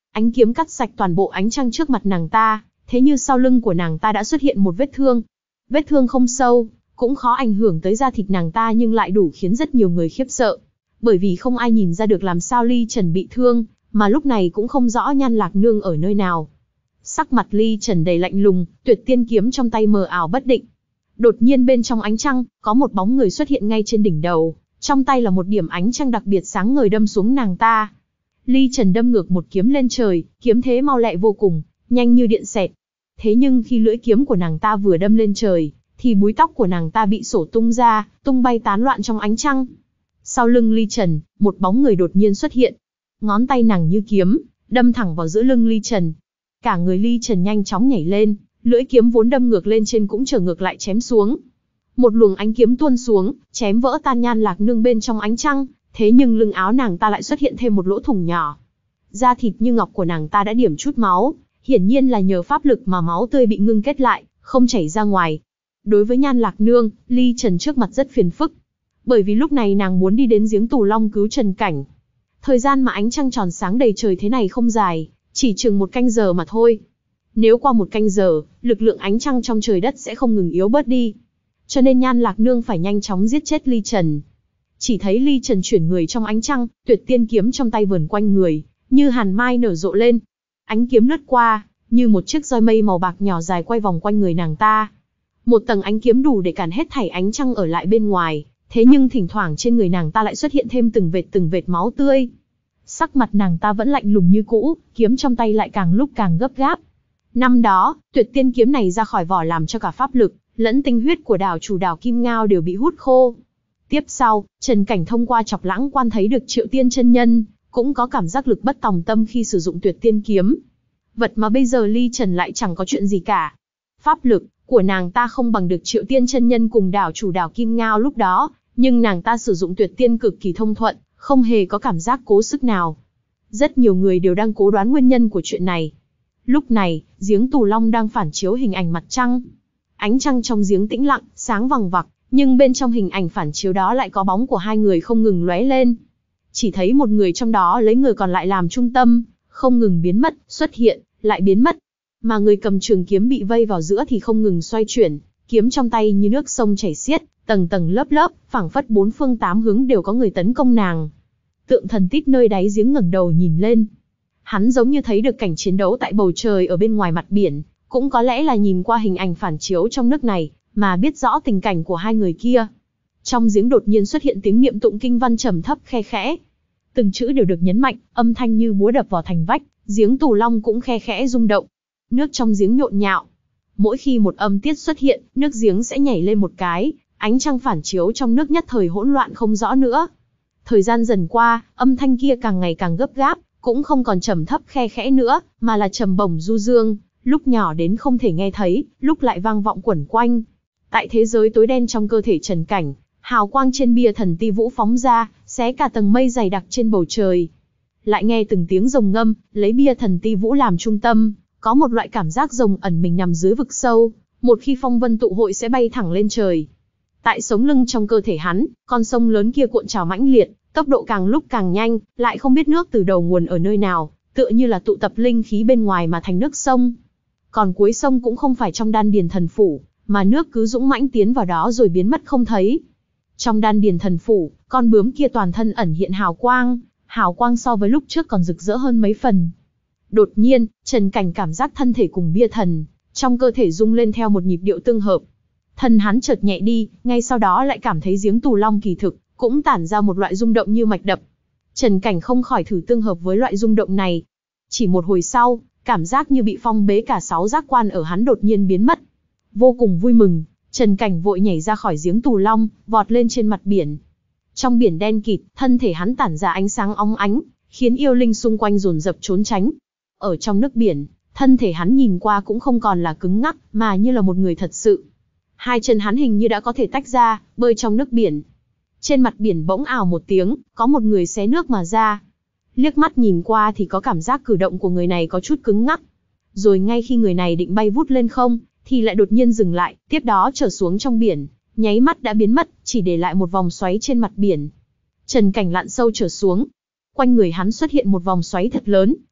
Ánh kiếm cắt sạch toàn bộ ánh trăng trước mặt nàng ta, thế như sau lưng của nàng ta đã xuất hiện một vết thương. Vết thương không sâu, cũng khó ảnh hưởng tới da thịt nàng ta nhưng lại đủ khiến rất nhiều người khiếp sợ. Bởi vì không ai nhìn ra được làm sao Ly Trần bị thương, mà lúc này cũng không rõ Nhan Lạc Nương ở nơi nào. Sắc mặt Ly Trần đầy lạnh lùng, Tuyệt Tiên kiếm trong tay mờ ảo bất định. Đột nhiên bên trong ánh trăng, có một bóng người xuất hiện ngay trên đỉnh đầu, trong tay là một điểm ánh trăng đặc biệt sáng ngời đâm xuống nàng ta. Ly Trần đâm ngược một kiếm lên trời, kiếm thế mau lẹ vô cùng, nhanh như điện xẹt. Thế nhưng khi lưỡi kiếm của nàng ta vừa đâm lên trời, thì búi tóc của nàng ta bị sổ tung ra, tung bay tán loạn trong ánh trăng. Sau lưng Ly Trần, một bóng người đột nhiên xuất hiện. Ngón tay nàng như kiếm, đâm thẳng vào giữa lưng Ly Trần. Cả người Ly Trần nhanh chóng nhảy lên, lưỡi kiếm vốn đâm ngược lên trên cũng trở ngược lại chém xuống. Một luồng ánh kiếm tuôn xuống, chém vỡ tan Nhan Lạc Nương bên trong ánh trăng, thế nhưng lưng áo nàng ta lại xuất hiện thêm một lỗ thủng nhỏ. Da thịt như ngọc của nàng ta đã điểm chút máu, hiển nhiên là nhờ pháp lực mà máu tươi bị ngưng kết lại, không chảy ra ngoài. Đối với Nhan Lạc Nương, Ly Trần trước mặt rất phiền phức, bởi vì lúc này nàng muốn đi đến giếng Tù Long cứu Trần Cảnh. Thời gian mà ánh trăng tròn sáng đầy trời thế này không dài, chỉ chừng một canh giờ mà thôi. Nếu qua một canh giờ, lực lượng ánh trăng trong trời đất sẽ không ngừng yếu bớt đi. Cho nên Nhan Lạc Nương phải nhanh chóng giết chết Ly Trần. Chỉ thấy Ly Trần chuyển người trong ánh trăng, Tuyệt Tiên kiếm trong tay vờn quanh người, như hàn mai nở rộ lên. Ánh kiếm lướt qua, như một chiếc roi mây màu bạc nhỏ dài quay vòng quanh người nàng ta. Một tầng ánh kiếm đủ để cản hết thảy ánh trăng ở lại bên ngoài, thế nhưng thỉnh thoảng trên người nàng ta lại xuất hiện thêm từng vệt từng vệt máu tươi. Sắc mặt nàng ta vẫn lạnh lùng như cũ, kiếm trong tay lại càng lúc càng gấp gáp. Năm đó, Tuyệt Tiên kiếm này ra khỏi vỏ làm cho cả pháp lực lẫn tinh huyết của đảo chủ đảo Kim Ngao đều bị hút khô. Tiếp sau, Trần Cảnh thông qua chọc lãng quan thấy được Triệu Tiên chân nhân, cũng có cảm giác lực bất tòng tâm khi sử dụng Tuyệt Tiên kiếm. Vật mà bây giờ Ly Trần lại chẳng có chuyện gì cả. Pháp lực của nàng ta không bằng được Triệu Tiên chân nhân cùng đảo chủ đảo Kim Ngao lúc đó, nhưng nàng ta sử dụng Tuyệt Tiên cực kỳ thông thuận, không hề có cảm giác cố sức nào. Rất nhiều người đều đang cố đoán nguyên nhân của chuyện này. Lúc này, giếng Tù Long đang phản chiếu hình ảnh mặt trăng. Ánh trăng trong giếng tĩnh lặng, sáng vằng vặc, nhưng bên trong hình ảnh phản chiếu đó lại có bóng của hai người không ngừng lóe lên. Chỉ thấy một người trong đó lấy người còn lại làm trung tâm, không ngừng biến mất, xuất hiện, lại biến mất. Mà người cầm trường kiếm bị vây vào giữa thì không ngừng xoay chuyển, kiếm trong tay như nước sông chảy xiết, tầng tầng lớp lớp, phảng phất bốn phương tám hướng đều có người tấn công nàng. Tượng thần Tít nơi đáy giếng ngẩng đầu nhìn lên. Hắn giống như thấy được cảnh chiến đấu tại bầu trời ở bên ngoài mặt biển, cũng có lẽ là nhìn qua hình ảnh phản chiếu trong nước này, mà biết rõ tình cảnh của hai người kia. Trong giếng đột nhiên xuất hiện tiếng niệm tụng kinh văn trầm thấp khe khẽ. Từng chữ đều được nhấn mạnh, âm thanh như búa đập vào thành vách, giếng Tù Long cũng khe khẽ rung động. Nước trong giếng nhộn nhạo. Mỗi khi một âm tiết xuất hiện, nước giếng sẽ nhảy lên một cái, ánh trăng phản chiếu trong nước nhất thời hỗn loạn không rõ nữa. Thời gian dần qua, âm thanh kia càng ngày càng gấp gáp, cũng không còn trầm thấp khe khẽ nữa, mà là trầm bổng du dương, lúc nhỏ đến không thể nghe thấy, lúc lại vang vọng quẩn quanh. Tại thế giới tối đen trong cơ thể Trần Cảnh, hào quang trên bia thần ti vũ phóng ra, xé cả tầng mây dày đặc trên bầu trời. Lại nghe từng tiếng rồng ngâm, lấy bia thần ti vũ làm trung tâm, có một loại cảm giác rồng ẩn mình nằm dưới vực sâu, một khi phong vân tụ hội sẽ bay thẳng lên trời. Tại sống lưng trong cơ thể hắn, con sông lớn kia cuộn trào mãnh liệt, tốc độ càng lúc càng nhanh, lại không biết nước từ đầu nguồn ở nơi nào, tựa như là tụ tập linh khí bên ngoài mà thành nước sông. Còn cuối sông cũng không phải trong đan điền thần phủ, mà nước cứ dũng mãnh tiến vào đó rồi biến mất không thấy. Trong đan điền thần phủ, con bướm kia toàn thân ẩn hiện hào quang, hào quang so với lúc trước còn rực rỡ hơn mấy phần. Đột nhiên, Trần Cảnh cảm giác thân thể cùng bia thần, trong cơ thể rung lên theo một nhịp điệu tương hợp. Thân hắn chợt nhẹ đi, ngay sau đó lại cảm thấy giếng Tù Long kỳ thực, cũng tản ra một loại rung động như mạch đập. Trần Cảnh không khỏi thử tương hợp với loại rung động này. Chỉ một hồi sau, cảm giác như bị phong bế cả sáu giác quan ở hắn đột nhiên biến mất. Vô cùng vui mừng, Trần Cảnh vội nhảy ra khỏi giếng Tù Long, vọt lên trên mặt biển. Trong biển đen kịt, thân thể hắn tản ra ánh sáng óng ánh, khiến yêu linh xung quanh dồn dập trốn tránh. Ở trong nước biển, thân thể hắn nhìn qua cũng không còn là cứng ngắc, mà như là một người thật sự. Hai chân hắn hình như đã có thể tách ra, bơi trong nước biển. Trên mặt biển bỗng ào một tiếng, có một người xé nước mà ra. Liếc mắt nhìn qua thì có cảm giác cử động của người này có chút cứng ngắc. Rồi ngay khi người này định bay vút lên không, thì lại đột nhiên dừng lại, tiếp đó trở xuống trong biển, nháy mắt đã biến mất, chỉ để lại một vòng xoáy trên mặt biển. Trần Cảnh lặn sâu trở xuống. Quanh người hắn xuất hiện một vòng xoáy thật lớn,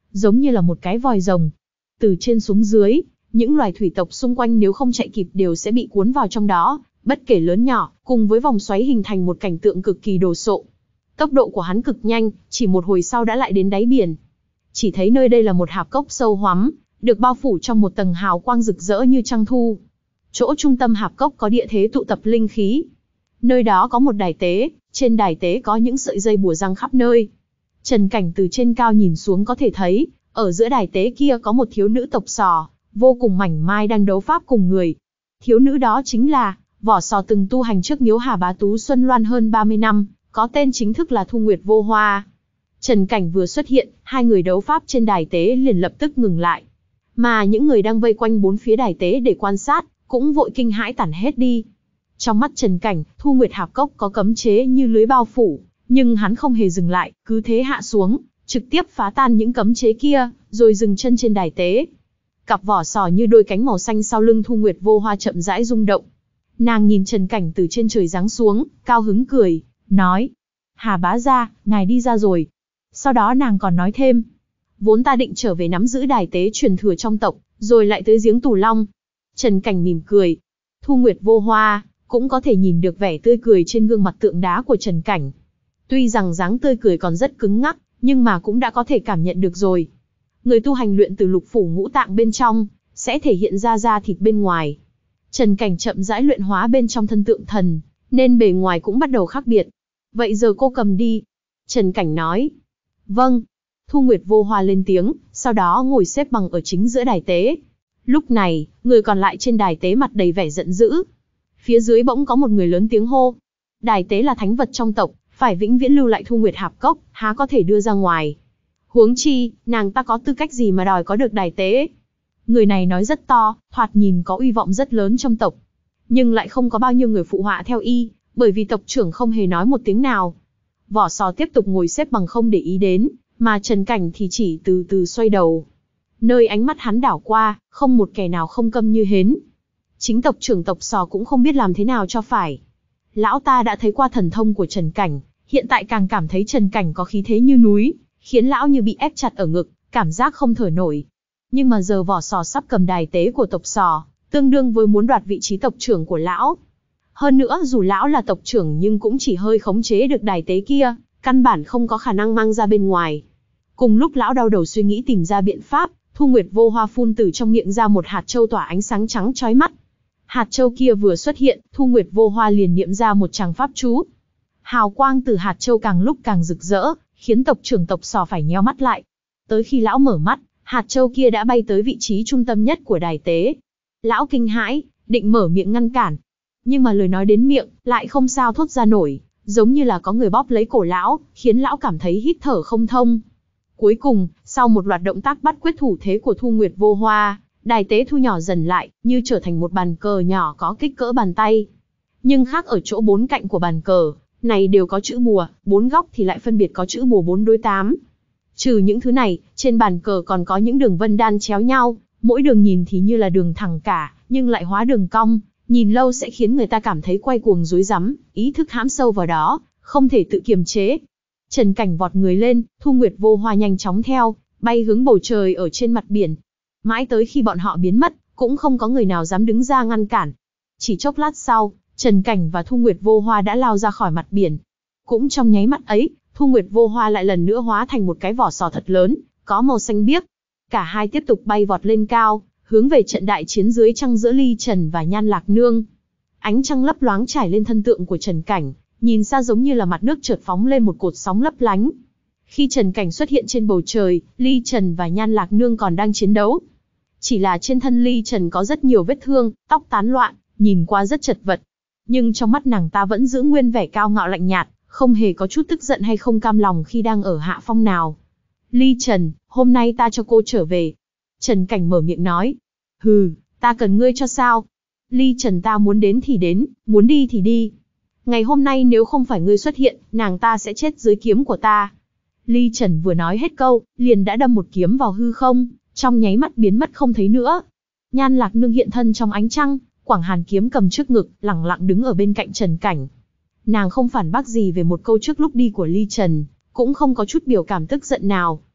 giống như là một cái vòi rồng. Từ trên xuống dưới, những loài thủy tộc xung quanh nếu không chạy kịp đều sẽ bị cuốn vào trong đó, bất kể lớn nhỏ, cùng với vòng xoáy hình thành một cảnh tượng cực kỳ đồ sộ. Tốc độ của hắn cực nhanh, chỉ một hồi sau đã lại đến đáy biển. Chỉ thấy nơi đây là một hạp cốc sâu hoắm, được bao phủ trong một tầng hào quang rực rỡ như trăng thu. Chỗ trung tâm hạp cốc có địa thế tụ tập linh khí. Nơi đó có một đài tế, trên đài tế có những sợi dây bùa răng khắp nơi. Trần Cảnh từ trên cao nhìn xuống có thể thấy, ở giữa đài tế kia có một thiếu nữ tộc Sò, vô cùng mảnh mai đang đấu pháp cùng người. Thiếu nữ đó chính là Vỏ Sò từng tu hành trước Miếu Hà Bá Tú Xuân Loan hơn ba mươi năm, có tên chính thức là Thu Nguyệt Vô Hoa. Trần Cảnh vừa xuất hiện, hai người đấu pháp trên đài tế liền lập tức ngừng lại. Mà những người đang vây quanh bốn phía đài tế để quan sát, cũng vội kinh hãi tản hết đi. Trong mắt Trần Cảnh, Thu Nguyệt Hạp Cốc có cấm chế như lưới bao phủ, nhưng hắn không hề dừng lại, cứ thế hạ xuống, trực tiếp phá tan những cấm chế kia, rồi dừng chân trên đài tế. Cặp vỏ sò như đôi cánh màu xanh sau lưng Thu Nguyệt Vô Hoa chậm rãi rung động. Nàng nhìn Trần Cảnh từ trên trời giáng xuống, cao hứng cười, nói: Hà bá gia, ngài đi ra rồi. Sau đó nàng còn nói thêm: Vốn ta định trở về nắm giữ đài tế truyền thừa trong tộc, rồi lại tới giếng Tù Long. Trần Cảnh mỉm cười. Thu Nguyệt Vô Hoa cũng có thể nhìn được vẻ tươi cười trên gương mặt tượng đá của Trần Cảnh. Tuy rằng dáng tươi cười còn rất cứng ngắc, nhưng mà cũng đã có thể cảm nhận được rồi. Người tu hành luyện từ lục phủ ngũ tạng bên trong, sẽ thể hiện ra da thịt bên ngoài. Trần Cảnh chậm rãi luyện hóa bên trong thân tượng thần, nên bề ngoài cũng bắt đầu khác biệt. Vậy giờ cô cầm đi. Trần Cảnh nói. Vâng. Thu Nguyệt Vô Hoa lên tiếng, sau đó ngồi xếp bằng ở chính giữa đài tế. Lúc này, người còn lại trên đài tế mặt đầy vẻ giận dữ. Phía dưới bỗng có một người lớn tiếng hô. Đài tế là thánh vật trong tộc, phải vĩnh viễn lưu lại Thu Nguyệt Hạp Cốc, há có thể đưa ra ngoài. Huống chi, nàng ta có tư cách gì mà đòi có được đài tế? Người này nói rất to, thoạt nhìn có uy vọng rất lớn trong tộc. Nhưng lại không có bao nhiêu người phụ họa theo y, bởi vì tộc trưởng không hề nói một tiếng nào. Vỏ Sò tiếp tục ngồi xếp bằng không để ý đến, mà Trần Cảnh thì chỉ từ từ xoay đầu. Nơi ánh mắt hắn đảo qua, không một kẻ nào không câm như hến. Chính tộc trưởng tộc Sò cũng không biết làm thế nào cho phải. Lão ta đã thấy qua thần thông của Trần Cảnh, hiện tại càng cảm thấy Trần Cảnh có khí thế như núi, khiến lão như bị ép chặt ở ngực, cảm giác không thở nổi. Nhưng mà giờ Vỏ Sò sắp cầm đài tế của tộc Sò, tương đương với muốn đoạt vị trí tộc trưởng của lão. Hơn nữa dù lão là tộc trưởng nhưng cũng chỉ hơi khống chế được đài tế kia, căn bản không có khả năng mang ra bên ngoài. Cùng lúc lão đau đầu suy nghĩ tìm ra biện pháp, Thu Nguyệt Vô Hoa phun từ trong miệng ra một hạt châu tỏa ánh sáng trắng chói mắt. Hạt châu kia vừa xuất hiện, Thu Nguyệt Vô Hoa liền niệm ra một tràng pháp chú. Hào quang từ hạt châu càng lúc càng rực rỡ, khiến tộc trưởng tộc Sò phải nheo mắt lại. Tới khi lão mở mắt, hạt châu kia đã bay tới vị trí trung tâm nhất của đài tế. Lão kinh hãi, định mở miệng ngăn cản. Nhưng mà lời nói đến miệng, lại không sao thốt ra nổi, giống như là có người bóp lấy cổ lão, khiến lão cảm thấy hít thở không thông. Cuối cùng, sau một loạt động tác bắt quyết thủ thế của Thu Nguyệt Vô Hoa, đài tế thu nhỏ dần lại, như trở thành một bàn cờ nhỏ có kích cỡ bàn tay. Nhưng khác ở chỗ bốn cạnh của bàn cờ này đều có chữ bùa, bốn góc thì lại phân biệt có chữ bùa bốn đối tám. Trừ những thứ này, trên bàn cờ còn có những đường vân đan chéo nhau, mỗi đường nhìn thì như là đường thẳng cả, nhưng lại hóa đường cong, nhìn lâu sẽ khiến người ta cảm thấy quay cuồng rối rắm, ý thức hãm sâu vào đó, không thể tự kiềm chế. Trần Cảnh vọt người lên, Thu Nguyệt Vô Hoa nhanh chóng theo, bay hướng bầu trời ở trên mặt biển. Mãi tới khi bọn họ biến mất, cũng không có người nào dám đứng ra ngăn cản. Chỉ chốc lát sau, Trần Cảnh và Thu Nguyệt Vô Hoa đã lao ra khỏi mặt biển. Cũng trong nháy mắt ấy, Thu Nguyệt Vô Hoa lại lần nữa hóa thành một cái vỏ sò thật lớn, có màu xanh biếc. Cả hai tiếp tục bay vọt lên cao, hướng về trận đại chiến dưới trăng giữa Ly Trần và Nhan Lạc Nương. Ánh trăng lấp loáng trải lên thân tượng của Trần Cảnh, nhìn xa giống như là mặt nước chợt phóng lên một cột sóng lấp lánh. Khi Trần Cảnh xuất hiện trên bầu trời, Ly Trần và Nhan Lạc Nương còn đang chiến đấu. Chỉ là trên thân Ly Trần có rất nhiều vết thương, tóc tán loạn, nhìn qua rất chật vật. Nhưng trong mắt nàng ta vẫn giữ nguyên vẻ cao ngạo lạnh nhạt, không hề có chút tức giận hay không cam lòng khi đang ở hạ phong nào. Ly Trần, hôm nay ta cho cô trở về. Trần Cảnh mở miệng nói. Hừ, ta cần ngươi cho sao? Ly Trần, ta muốn đến thì đến, muốn đi thì đi. Ngày hôm nay nếu không phải ngươi xuất hiện, nàng ta sẽ chết dưới kiếm của ta. Ly Trần vừa nói hết câu, liền đã đâm một kiếm vào hư không, trong nháy mắt biến mất không thấy nữa. Nhan Lạc Nương hiện thân trong ánh trăng, quảng hàn kiếm cầm trước ngực, lẳng lặng đứng ở bên cạnh Trần Cảnh. Nàng không phản bác gì về một câu trước lúc đi của Ly Trần, cũng không có chút biểu cảm tức giận nào.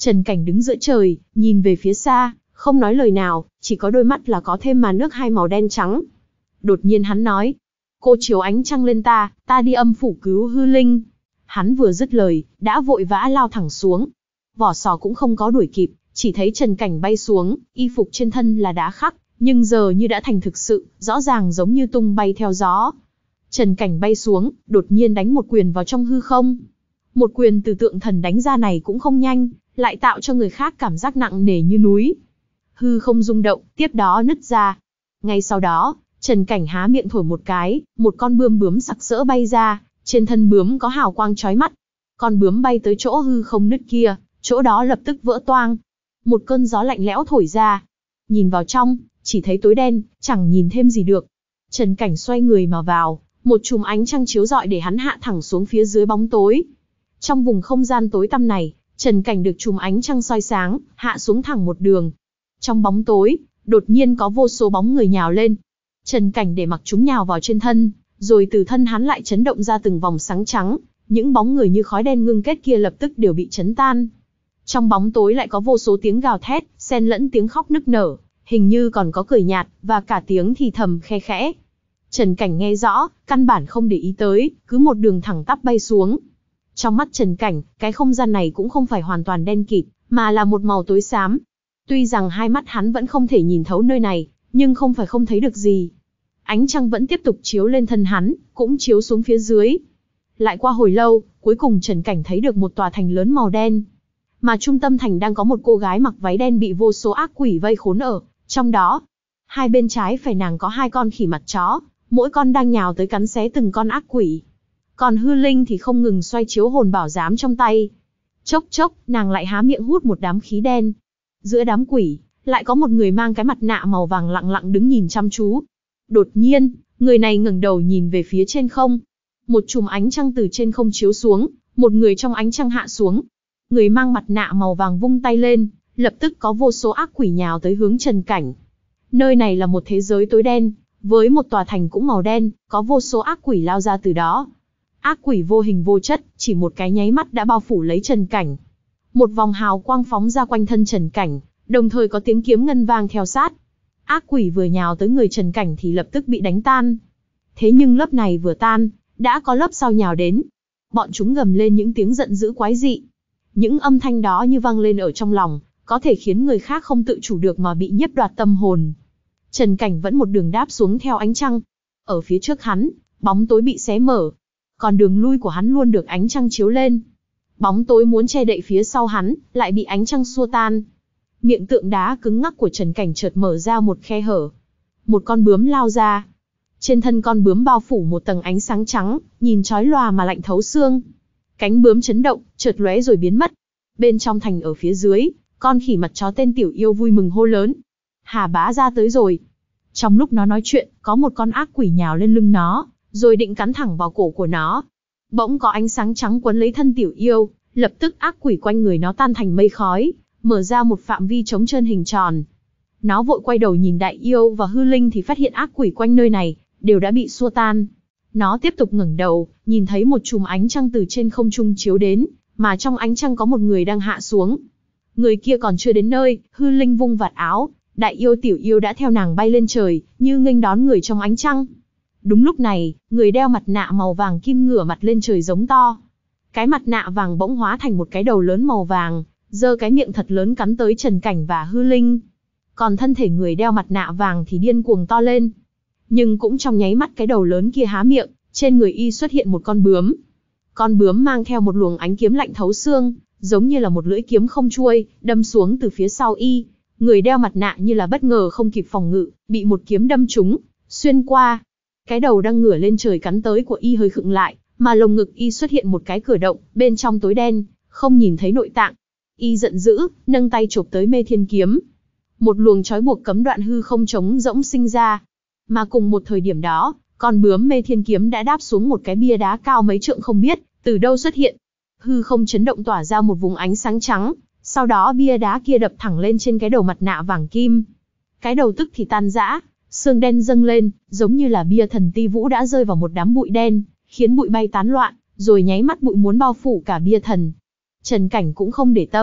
Trần Cảnh đứng giữa trời, nhìn về phía xa, không nói lời nào, chỉ có đôi mắt là có thêm màn nước hai màu đen trắng. Đột nhiên hắn nói, cô chiếu ánh trăng lên ta, ta đi âm phủ cứu hư linh. Hắn vừa dứt lời, đã vội vã lao thẳng xuống. Vỏ sò cũng không có đuổi kịp, chỉ thấy Trần Cảnh bay xuống, y phục trên thân là đá khắc, nhưng giờ như đã thành thực sự, rõ ràng giống như tung bay theo gió. Trần Cảnh bay xuống, đột nhiên đánh một quyền vào trong hư không. Một quyền từ tượng thần đánh ra này cũng không nhanh, lại tạo cho người khác cảm giác nặng nề như núi. Hư không rung động, tiếp đó nứt ra. Ngay sau đó, Trần Cảnh há miệng thổi một cái, một con bươm bướm sặc sỡ bay ra, trên thân bướm có hào quang chói mắt. Con bướm bay tới chỗ hư không nứt kia, chỗ đó lập tức vỡ toang. Một cơn gió lạnh lẽo thổi ra. Nhìn vào trong, chỉ thấy tối đen, chẳng nhìn thêm gì được. Trần Cảnh xoay người mà vào, một chùm ánh trăng chiếu rọi để hắn hạ thẳng xuống phía dưới bóng tối. Trong vùng không gian tối tăm này, Trần Cảnh được chùm ánh trăng soi sáng, hạ xuống thẳng một đường. Trong bóng tối, đột nhiên có vô số bóng người nhào lên. Trần Cảnh để mặc chúng nhào vào trên thân, rồi từ thân hắn lại chấn động ra từng vòng sáng trắng, những bóng người như khói đen ngưng kết kia lập tức đều bị chấn tan. Trong bóng tối lại có vô số tiếng gào thét, xen lẫn tiếng khóc nức nở, hình như còn có cười nhạt, và cả tiếng thì thầm khe khẽ. Trần Cảnh nghe rõ, căn bản không để ý tới, cứ một đường thẳng tắp bay xuống. Trong mắt Trần Cảnh, cái không gian này cũng không phải hoàn toàn đen kịt, mà là một màu tối xám. Tuy rằng hai mắt hắn vẫn không thể nhìn thấu nơi này, nhưng không phải không thấy được gì. Ánh trăng vẫn tiếp tục chiếu lên thân hắn, cũng chiếu xuống phía dưới. Lại qua hồi lâu, cuối cùng Trần Cảnh thấy được một tòa thành lớn màu đen. Mà trung tâm thành đang có một cô gái mặc váy đen bị vô số ác quỷ vây khốn ở trong đó. Hai bên trái phải nàng có hai con khỉ mặt chó, mỗi con đang nhào tới cắn xé từng con ác quỷ. Còn hư linh thì không ngừng xoay chiếu hồn bảo giám trong tay. Chốc chốc, nàng lại há miệng hút một đám khí đen. Giữa đám quỷ, lại có một người mang cái mặt nạ màu vàng lặng lặng đứng nhìn chăm chú. Đột nhiên, người này ngẩng đầu nhìn về phía trên không. Một chùm ánh trăng từ trên không chiếu xuống, một người trong ánh trăng hạ xuống. Người mang mặt nạ màu vàng vung tay lên, lập tức có vô số ác quỷ nhào tới hướng Trần Cảnh. Nơi này là một thế giới tối đen, với một tòa thành cũng màu đen, có vô số ác quỷ lao ra từ đó. Ác quỷ vô hình vô chất, chỉ một cái nháy mắt đã bao phủ lấy Trần Cảnh. Một vòng hào quang phóng ra quanh thân Trần Cảnh, đồng thời có tiếng kiếm ngân vang theo sát. Ác quỷ vừa nhào tới người Trần Cảnh thì lập tức bị đánh tan. Thế nhưng lớp này vừa tan, đã có lớp sau nhào đến. Bọn chúng gầm lên những tiếng giận dữ quái dị. Những âm thanh đó như vang lên ở trong lòng, có thể khiến người khác không tự chủ được mà bị nhiếp đoạt tâm hồn. Trần Cảnh vẫn một đường đáp xuống theo ánh trăng. Ở phía trước hắn, bóng tối bị xé mở. Còn đường lui của hắn luôn được ánh trăng chiếu lên. Bóng tối muốn che đậy phía sau hắn, lại bị ánh trăng xua tan. Miệng tượng đá cứng ngắc của Trần Cảnh chợt mở ra một khe hở. Một con bướm lao ra. Trên thân con bướm bao phủ một tầng ánh sáng trắng, nhìn chói lòa mà lạnh thấu xương. Cánh bướm chấn động, chợt lóe rồi biến mất. Bên trong thành ở phía dưới, con khỉ mặt chó tên Tiểu Yêu vui mừng hô lớn. Hà bá ra tới rồi. Trong lúc nó nói chuyện, có một con ác quỷ nhào lên lưng nó, rồi định cắn thẳng vào cổ của nó. Bỗng có ánh sáng trắng quấn lấy thân Tiểu Yêu, lập tức ác quỷ quanh người nó tan thành mây khói, mở ra một phạm vi trống trơn hình tròn. Nó vội quay đầu nhìn Đại Yêu và Hư Linh thì phát hiện ác quỷ quanh nơi này đều đã bị xua tan. Nó tiếp tục ngẩng đầu, nhìn thấy một chùm ánh trăng từ trên không trung chiếu đến, mà trong ánh trăng có một người đang hạ xuống. Người kia còn chưa đến nơi, Hư Linh vung vạt áo, Đại Yêu Tiểu Yêu đã theo nàng bay lên trời, như nghênh đón người trong ánh trăng. Đúng lúc này, người đeo mặt nạ màu vàng kim ngửa mặt lên trời giống to. Cái mặt nạ vàng bỗng hóa thành một cái đầu lớn màu vàng, giơ cái miệng thật lớn cắn tới Trần Cảnh và Hư Linh. Còn thân thể người đeo mặt nạ vàng thì điên cuồng to lên. Nhưng cũng trong nháy mắt cái đầu lớn kia há miệng, trên người y xuất hiện một con bướm. Con bướm mang theo một luồng ánh kiếm lạnh thấu xương, giống như là một lưỡi kiếm không chuôi, đâm xuống từ phía sau y. Người đeo mặt nạ như là bất ngờ không kịp phòng ngự, bị một kiếm đâm trúng, xuyên qua. Cái đầu đang ngửa lên trời cắn tới của y hơi khựng lại, mà lồng ngực y xuất hiện một cái cửa động, bên trong tối đen, không nhìn thấy nội tạng. Y giận dữ, nâng tay chộp tới Mê Thiên Kiếm. Một luồng trói buộc cấm đoạn hư không trống rỗng sinh ra. Mà cùng một thời điểm đó, con bướm Mê Thiên Kiếm đã đáp xuống một cái bia đá cao mấy trượng không biết từ đâu xuất hiện. Hư không chấn động tỏa ra một vùng ánh sáng trắng, sau đó bia đá kia đập thẳng lên trên cái đầu mặt nạ vàng kim. Cái đầu tức thì tan rã, xương đen dâng lên, giống như là bia thần ti vũ đã rơi vào một đám bụi đen, khiến bụi bay tán loạn, rồi nháy mắt bụi muốn bao phủ cả bia thần. Trần Cảnh cũng không để tâm,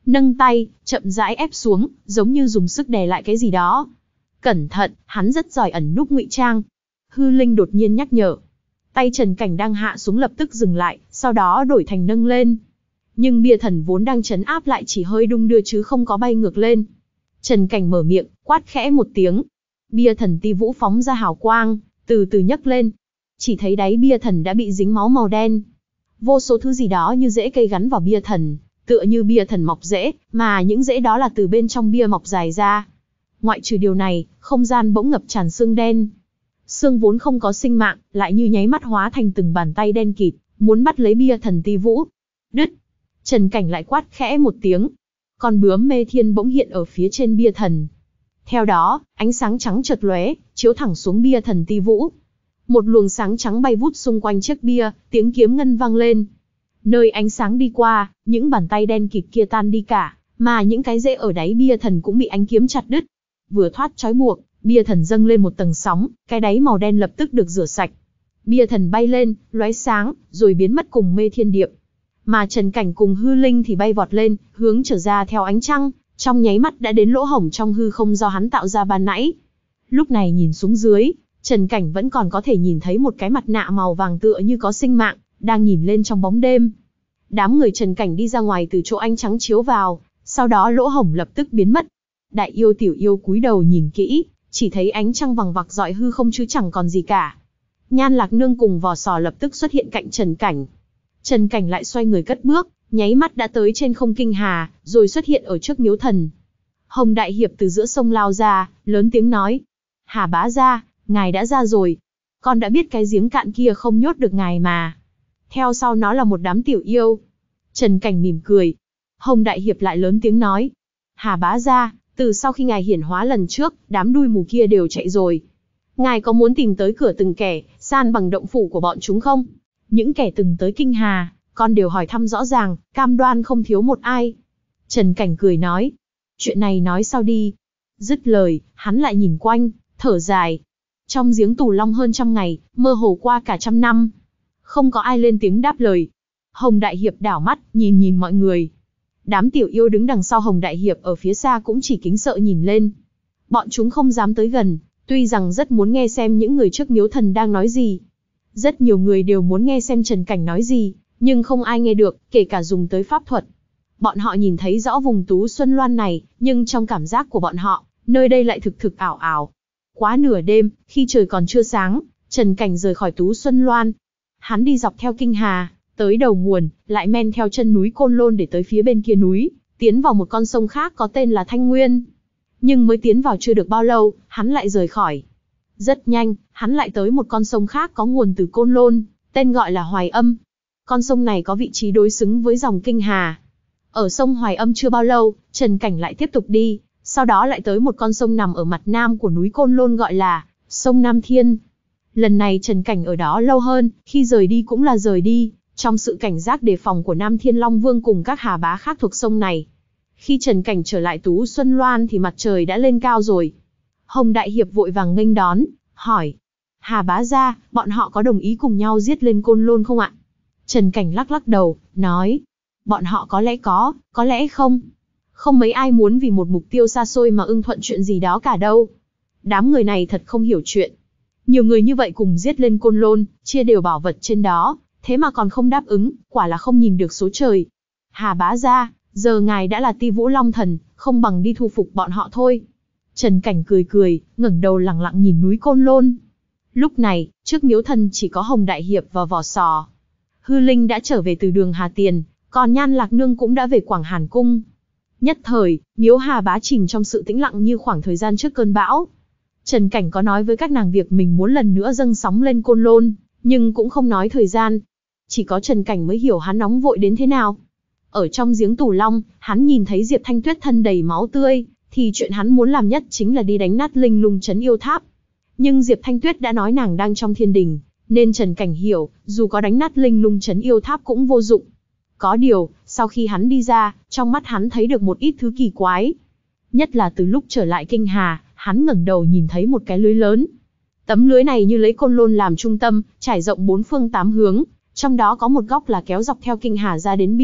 nâng tay, chậm rãi ép xuống, giống như dùng sức đè lại cái gì đó. Cẩn thận, hắn rất giỏi ẩn núp ngụy trang. Hư Linh đột nhiên nhắc nhở. Tay Trần Cảnh đang hạ xuống lập tức dừng lại, sau đó đổi thành nâng lên. Nhưng bia thần vốn đang trấn áp lại chỉ hơi đung đưa chứ không có bay ngược lên. Trần Cảnh mở miệng, quát khẽ một tiếng. Bia thần ti vũ phóng ra hào quang, từ từ nhấc lên. Chỉ thấy đáy bia thần đã bị dính máu màu đen. Vô số thứ gì đó như rễ cây gắn vào bia thần, tựa như bia thần mọc rễ, mà những rễ đó là từ bên trong bia mọc dài ra. Ngoại trừ điều này, không gian bỗng ngập tràn xương đen. Xương vốn không có sinh mạng, lại như nháy mắt hóa thành từng bàn tay đen kịt, muốn bắt lấy bia thần ti vũ. Đứt! Trần Cảnh lại quát khẽ một tiếng. Con bướm mê thiên bỗng hiện ở phía trên bia thần. Theo đó, ánh sáng trắng chợt lóe, chiếu thẳng xuống bia thần ti vũ. Một luồng sáng trắng bay vút xung quanh chiếc bia, tiếng kiếm ngân vang lên. Nơi ánh sáng đi qua, những bàn tay đen kịt kia tan đi cả, mà những cái rễ ở đáy bia thần cũng bị ánh kiếm chặt đứt. Vừa thoát trói buộc, bia thần dâng lên một tầng sóng, cái đáy màu đen lập tức được rửa sạch. Bia thần bay lên, lóe sáng, rồi biến mất cùng mê thiên điệp. Mà Trần Cảnh cùng Hư Linh thì bay vọt lên, hướng trở ra theo ánh trăng, trong nháy mắt đã đến lỗ hổng trong hư không do hắn tạo ra ban nãy. Lúc này nhìn xuống dưới, Trần Cảnh vẫn còn có thể nhìn thấy một cái mặt nạ màu vàng tựa như có sinh mạng, đang nhìn lên trong bóng đêm. Đám người Trần Cảnh đi ra ngoài từ chỗ ánh trắng chiếu vào, sau đó lỗ hổng lập tức biến mất. Đại yêu tiểu yêu cúi đầu nhìn kỹ, chỉ thấy ánh trăng vằng vặc rọi hư không chứ chẳng còn gì cả. Nhan Lạc Nương cùng Vỏ Sò lập tức xuất hiện cạnh Trần Cảnh. Trần Cảnh lại xoay người cất bước, nháy mắt đã tới trên không kinh hà, rồi xuất hiện ở trước miếu thần. Hồng Đại Hiệp từ giữa sông lao ra, lớn tiếng nói. Hà bá gia, ngài đã ra rồi. Con đã biết cái giếng cạn kia không nhốt được ngài mà. Theo sau nó là một đám tiểu yêu. Trần Cảnh mỉm cười. Hồng Đại Hiệp lại lớn tiếng nói. Hà bá gia, từ sau khi ngài hiển hóa lần trước, đám đuôi mù kia đều chạy rồi. Ngài có muốn tìm tới cửa từng kẻ, san bằng động phủ của bọn chúng không? Những kẻ từng tới kinh hà, con đều hỏi thăm rõ ràng, cam đoan không thiếu một ai. Trần Cảnh cười nói. Chuyện này nói sau đi. Dứt lời, hắn lại nhìn quanh, thở dài. Trong giếng Tù Long hơn trăm ngày, mơ hồ qua cả trăm năm. Không có ai lên tiếng đáp lời. Hồng Đại Hiệp đảo mắt, nhìn nhìn mọi người. Đám tiểu yêu đứng đằng sau Hồng Đại Hiệp ở phía xa cũng chỉ kính sợ nhìn lên. Bọn chúng không dám tới gần, tuy rằng rất muốn nghe xem những người trước miếu thần đang nói gì. Rất nhiều người đều muốn nghe xem Trần Cảnh nói gì, nhưng không ai nghe được, kể cả dùng tới pháp thuật. Bọn họ nhìn thấy rõ vùng Tú Xuân Loan này, nhưng trong cảm giác của bọn họ, nơi đây lại thực thực ảo ảo. Quá nửa đêm, khi trời còn chưa sáng, Trần Cảnh rời khỏi Tú Xuân Loan. Hắn đi dọc theo kinh hà, tới đầu nguồn, lại men theo chân núi Côn Lôn để tới phía bên kia núi, tiến vào một con sông khác có tên là Thanh Nguyên. Nhưng mới tiến vào chưa được bao lâu, hắn lại rời khỏi. Rất nhanh, hắn lại tới một con sông khác có nguồn từ Côn Lôn, tên gọi là Hoài Âm. Con sông này có vị trí đối xứng với dòng kinh hà. Ở sông Hoài Âm chưa bao lâu, Trần Cảnh lại tiếp tục đi, sau đó lại tới một con sông nằm ở mặt nam của núi Côn Lôn gọi là sông Nam Thiên. Lần này Trần Cảnh ở đó lâu hơn, khi rời đi cũng là rời đi, trong sự cảnh giác đề phòng của Nam Thiên Long Vương cùng các hà bá khác thuộc sông này. Khi Trần Cảnh trở lại Tú Xuân Loan thì mặt trời đã lên cao rồi. Hồng Đại Hiệp vội vàng nghênh đón, hỏi. Hà bá gia, bọn họ có đồng ý cùng nhau giết lên Côn Lôn không ạ? Trần Cảnh lắc lắc đầu, nói. Bọn họ có lẽ có, có lẽ không. Không mấy ai muốn vì một mục tiêu xa xôi mà ưng thuận chuyện gì đó cả đâu. Đám người này thật không hiểu chuyện. Nhiều người như vậy cùng giết lên Côn Lôn, chia đều bảo vật trên đó, thế mà còn không đáp ứng, quả là không nhìn được số trời. Hà bá gia, giờ ngài đã là Ti Vũ Long Thần, không bằng đi thu phục bọn họ thôi. Trần Cảnh cười cười, ngẩng đầu lặng lặng nhìn núi Côn Lôn. Lúc này, trước miếu thần chỉ có Hồng Đại Hiệp và Vỏ Sò. Hư Linh đã trở về từ đường Hà Tiền, còn Nhan Lạc Nương cũng đã về Quảng Hàn Cung. Nhất thời, miếu Hà bá chìm trong sự tĩnh lặng như khoảng thời gian trước cơn bão. Trần Cảnh có nói với các nàng việc mình muốn lần nữa dâng sóng lên Côn Lôn, nhưng cũng không nói thời gian. Chỉ có Trần Cảnh mới hiểu hắn nóng vội đến thế nào. Ở trong giếng Tù Long, hắn nhìn thấy Diệp Thanh Tuyết thân đầy máu tươi, thì chuyện hắn muốn làm nhất chính là đi đánh nát linh lung trấn yêu tháp. Nhưng Diệp Thanh Tuyết đã nói nàng đang trong thiên đình, nên Trần Cảnh hiểu, dù có đánh nát linh lung trấn yêu tháp cũng vô dụng. Có điều, sau khi hắn đi ra, trong mắt hắn thấy được một ít thứ kỳ quái. Nhất là từ lúc trở lại kinh hà, hắn ngẩng đầu nhìn thấy một cái lưới lớn. Tấm lưới này như lấy Côn Lôn làm trung tâm, trải rộng bốn phương tám hướng, trong đó có một góc là kéo dọc theo kinh hà ra đến biển,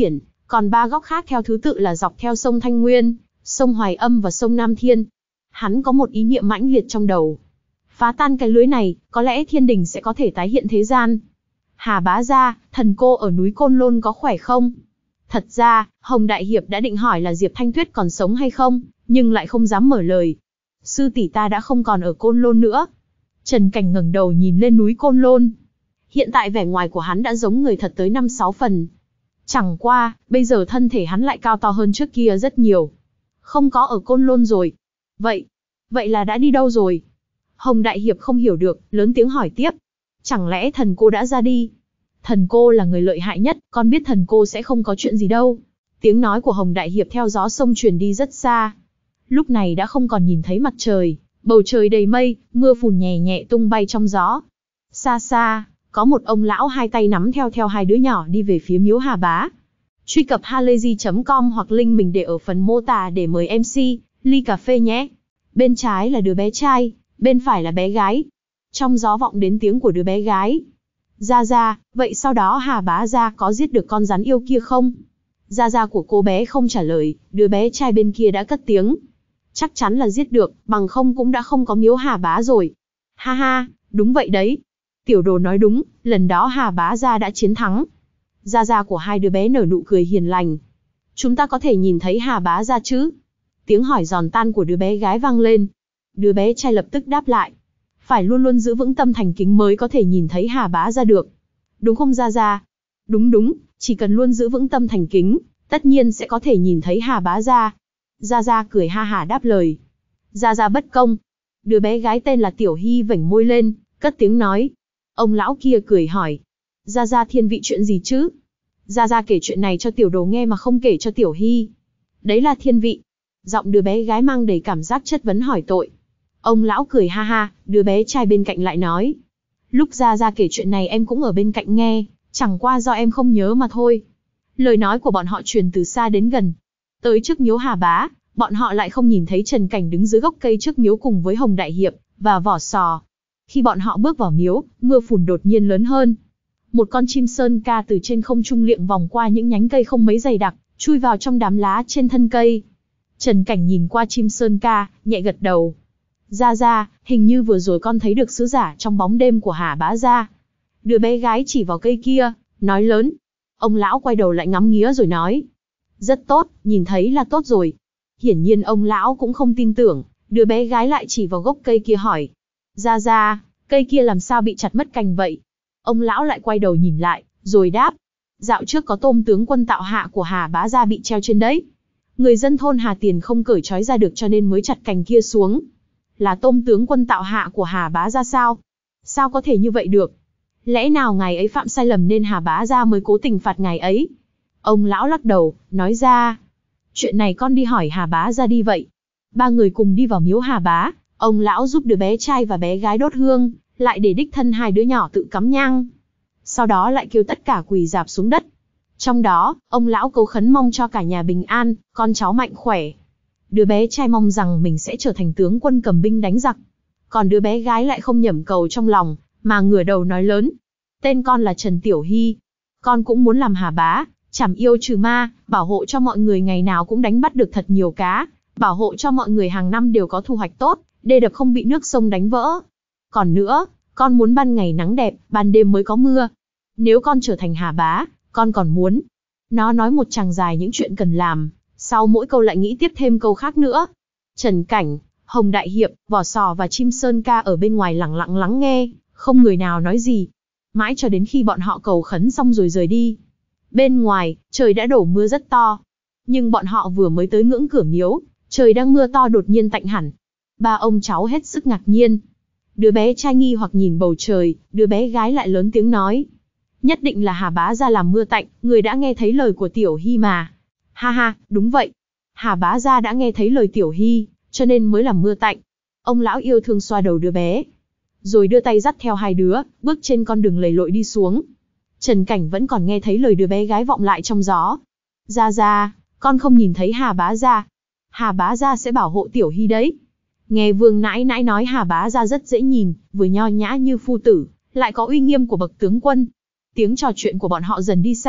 Còn ba góc khác theo thứ tự là dọc theo sông Thanh Nguyên, sông Hoài Âm và sông Nam Thiên. Hắn có một ý niệm mãnh liệt trong đầu. Phá tan cái lưới này, có lẽ thiên đình sẽ có thể tái hiện thế gian. Hà Bá Gia, thần cô ở núi Côn Lôn có khỏe không? Thật ra, Hồng Đại Hiệp đã định hỏi là Diệp Thanh Tuyết còn sống hay không, nhưng lại không dám mở lời. Sư tỷ ta đã không còn ở Côn Lôn nữa. Trần Cảnh ngẩng đầu nhìn lên núi Côn Lôn. Hiện tại vẻ ngoài của hắn đã giống người thật tới năm sáu phần. Chẳng qua, bây giờ thân thể hắn lại cao to hơn trước kia rất nhiều. Không có ở Côn Lôn rồi. Vậy, vậy là đã đi đâu rồi? Hồng Đại Hiệp không hiểu được, lớn tiếng hỏi tiếp. Chẳng lẽ thần cô đã ra đi? Thần cô là người lợi hại nhất, con biết thần cô sẽ không có chuyện gì đâu. Tiếng nói của Hồng Đại Hiệp theo gió sông truyền đi rất xa. Lúc này đã không còn nhìn thấy mặt trời, bầu trời đầy mây, mưa phùn nhẹ nhẹ tung bay trong gió. Xa xa, có một ông lão hai tay nắm theo theo hai đứa nhỏ đi về phía miếu Hà Bá. Truy cập halayzi chấm com hoặc link mình để ở phần mô tả để mời em xê, ly cà phê nhé. Bên trái là đứa bé trai, bên phải là bé gái. Trong gió vọng đến tiếng của đứa bé gái. Gia Gia, vậy sau đó Hà Bá Gia có giết được con rắn yêu kia không? Gia Gia của cô bé không trả lời, đứa bé trai bên kia đã cất tiếng. Chắc chắn là giết được, bằng không cũng đã không có miếu Hà Bá rồi. Ha ha, đúng vậy đấy. Tiểu đồ nói đúng, lần đó Hà Bá Gia đã chiến thắng. Gia Gia của hai đứa bé nở nụ cười hiền lành. Chúng ta có thể nhìn thấy Hà Bá Gia chứ? Tiếng hỏi giòn tan của đứa bé gái vang lên. Đứa bé trai lập tức đáp lại. Phải luôn luôn giữ vững tâm thành kính mới có thể nhìn thấy Hà Bá Gia được. Đúng không Gia Gia? Đúng đúng, chỉ cần luôn giữ vững tâm thành kính, tất nhiên sẽ có thể nhìn thấy Hà Bá Gia. Gia Gia cười ha hả đáp lời. Gia Gia bất công. Đứa bé gái tên là Tiểu Hy vểnh môi lên, cất tiếng nói. Ông lão kia cười hỏi. Gia Gia thiên vị chuyện gì chứ? Gia Gia kể chuyện này cho tiểu đồ nghe mà không kể cho Tiểu Hy. Đấy là thiên vị. Giọng đứa bé gái mang đầy cảm giác chất vấn hỏi tội. Ông lão cười ha ha, đứa bé trai bên cạnh lại nói. Lúc Gia Gia kể chuyện này em cũng ở bên cạnh nghe, chẳng qua do em không nhớ mà thôi. Lời nói của bọn họ truyền từ xa đến gần. Tới trước miếu Hà Bá, bọn họ lại không nhìn thấy Trần Cảnh đứng dưới gốc cây trước miếu cùng với Hồng Đại Hiệp và Vỏ Sò. Khi bọn họ bước vào miếu, mưa phùn đột nhiên lớn hơn. Một con chim sơn ca từ trên không trung liệng vòng qua những nhánh cây không mấy dày đặc, chui vào trong đám lá trên thân cây. Trần Cảnh nhìn qua chim sơn ca, nhẹ gật đầu. Gia Gia, hình như vừa rồi con thấy được sứ giả trong bóng đêm của Hà Bá Gia. Đứa bé gái chỉ vào cây kia, nói lớn. Ông lão quay đầu lại ngắm nghía rồi nói. Rất tốt, nhìn thấy là tốt rồi. Hiển nhiên ông lão cũng không tin tưởng, đứa bé gái lại chỉ vào gốc cây kia hỏi. Gia Gia, cây kia làm sao bị chặt mất cành vậy? Ông lão lại quay đầu nhìn lại, rồi đáp. Dạo trước có tôm tướng quân Tạo Hạ của Hà Bá Gia bị treo trên đấy. Người dân thôn Hà Tiền không cởi trói ra được cho nên mới chặt cành kia xuống. Là tôm tướng quân Tạo Hạ của Hà Bá Gia sao? Sao có thể như vậy được? Lẽ nào ngài ấy phạm sai lầm nên Hà Bá Gia mới cố tình phạt ngài ấy? Ông lão lắc đầu, nói ra. Chuyện này con đi hỏi Hà Bá Gia đi vậy. Ba người cùng đi vào miếu Hà Bá, ông lão giúp đứa bé trai và bé gái đốt hương, lại để đích thân hai đứa nhỏ tự cắm nhang. Sau đó lại kêu tất cả quỳ rạp xuống đất. Trong đó, ông lão cầu khấn mong cho cả nhà bình an, con cháu mạnh khỏe. Đứa bé trai mong rằng mình sẽ trở thành tướng quân cầm binh đánh giặc. Còn đứa bé gái lại không nhẩm cầu trong lòng, mà ngửa đầu nói lớn. Tên con là Trần Tiểu Hy. Con cũng muốn làm Hà Bá, trảm yêu trừ ma, bảo hộ cho mọi người ngày nào cũng đánh bắt được thật nhiều cá, bảo hộ cho mọi người hàng năm đều có thu hoạch tốt, đê đập không bị nước sông đánh vỡ. Còn nữa, con muốn ban ngày nắng đẹp, ban đêm mới có mưa. Nếu con trở thành Hà Bá, con còn muốn. Nó nói một tràng dài những chuyện cần làm, sau mỗi câu lại nghĩ tiếp thêm câu khác nữa. Trần Cảnh, Hồng Đại Hiệp, Vỏ Sò và Chim Sơn Ca ở bên ngoài lặng lặng lắng nghe, không người nào nói gì. Mãi cho đến khi bọn họ cầu khấn xong rồi rời đi. Bên ngoài, trời đã đổ mưa rất to. Nhưng bọn họ vừa mới tới ngưỡng cửa miếu, trời đang mưa to đột nhiên tạnh hẳn. Ba ông cháu hết sức ngạc nhiên. Đứa bé trai nghi hoặc nhìn bầu trời, đứa bé gái lại lớn tiếng nói. Nhất định là Hà Bá Gia làm mưa tạnh, người đã nghe thấy lời của Tiểu Hy mà. Ha ha, đúng vậy. Hà Bá Gia đã nghe thấy lời Tiểu Hy, cho nên mới làm mưa tạnh. Ông lão yêu thương xoa đầu đứa bé. Rồi đưa tay dắt theo hai đứa, bước trên con đường lầy lội đi xuống. Trần Cảnh vẫn còn nghe thấy lời đứa bé gái vọng lại trong gió. Gia Gia, con không nhìn thấy Hà Bá Gia. Hà Bá Gia sẽ bảo hộ Tiểu Hy đấy. Nghe Vương nãi nãi nói Hà Bá Gia rất dễ nhìn, vừa nho nhã như phu tử, lại có uy nghiêm của bậc tướng quân. Tiếng trò chuyện của bọn họ dần đi xa,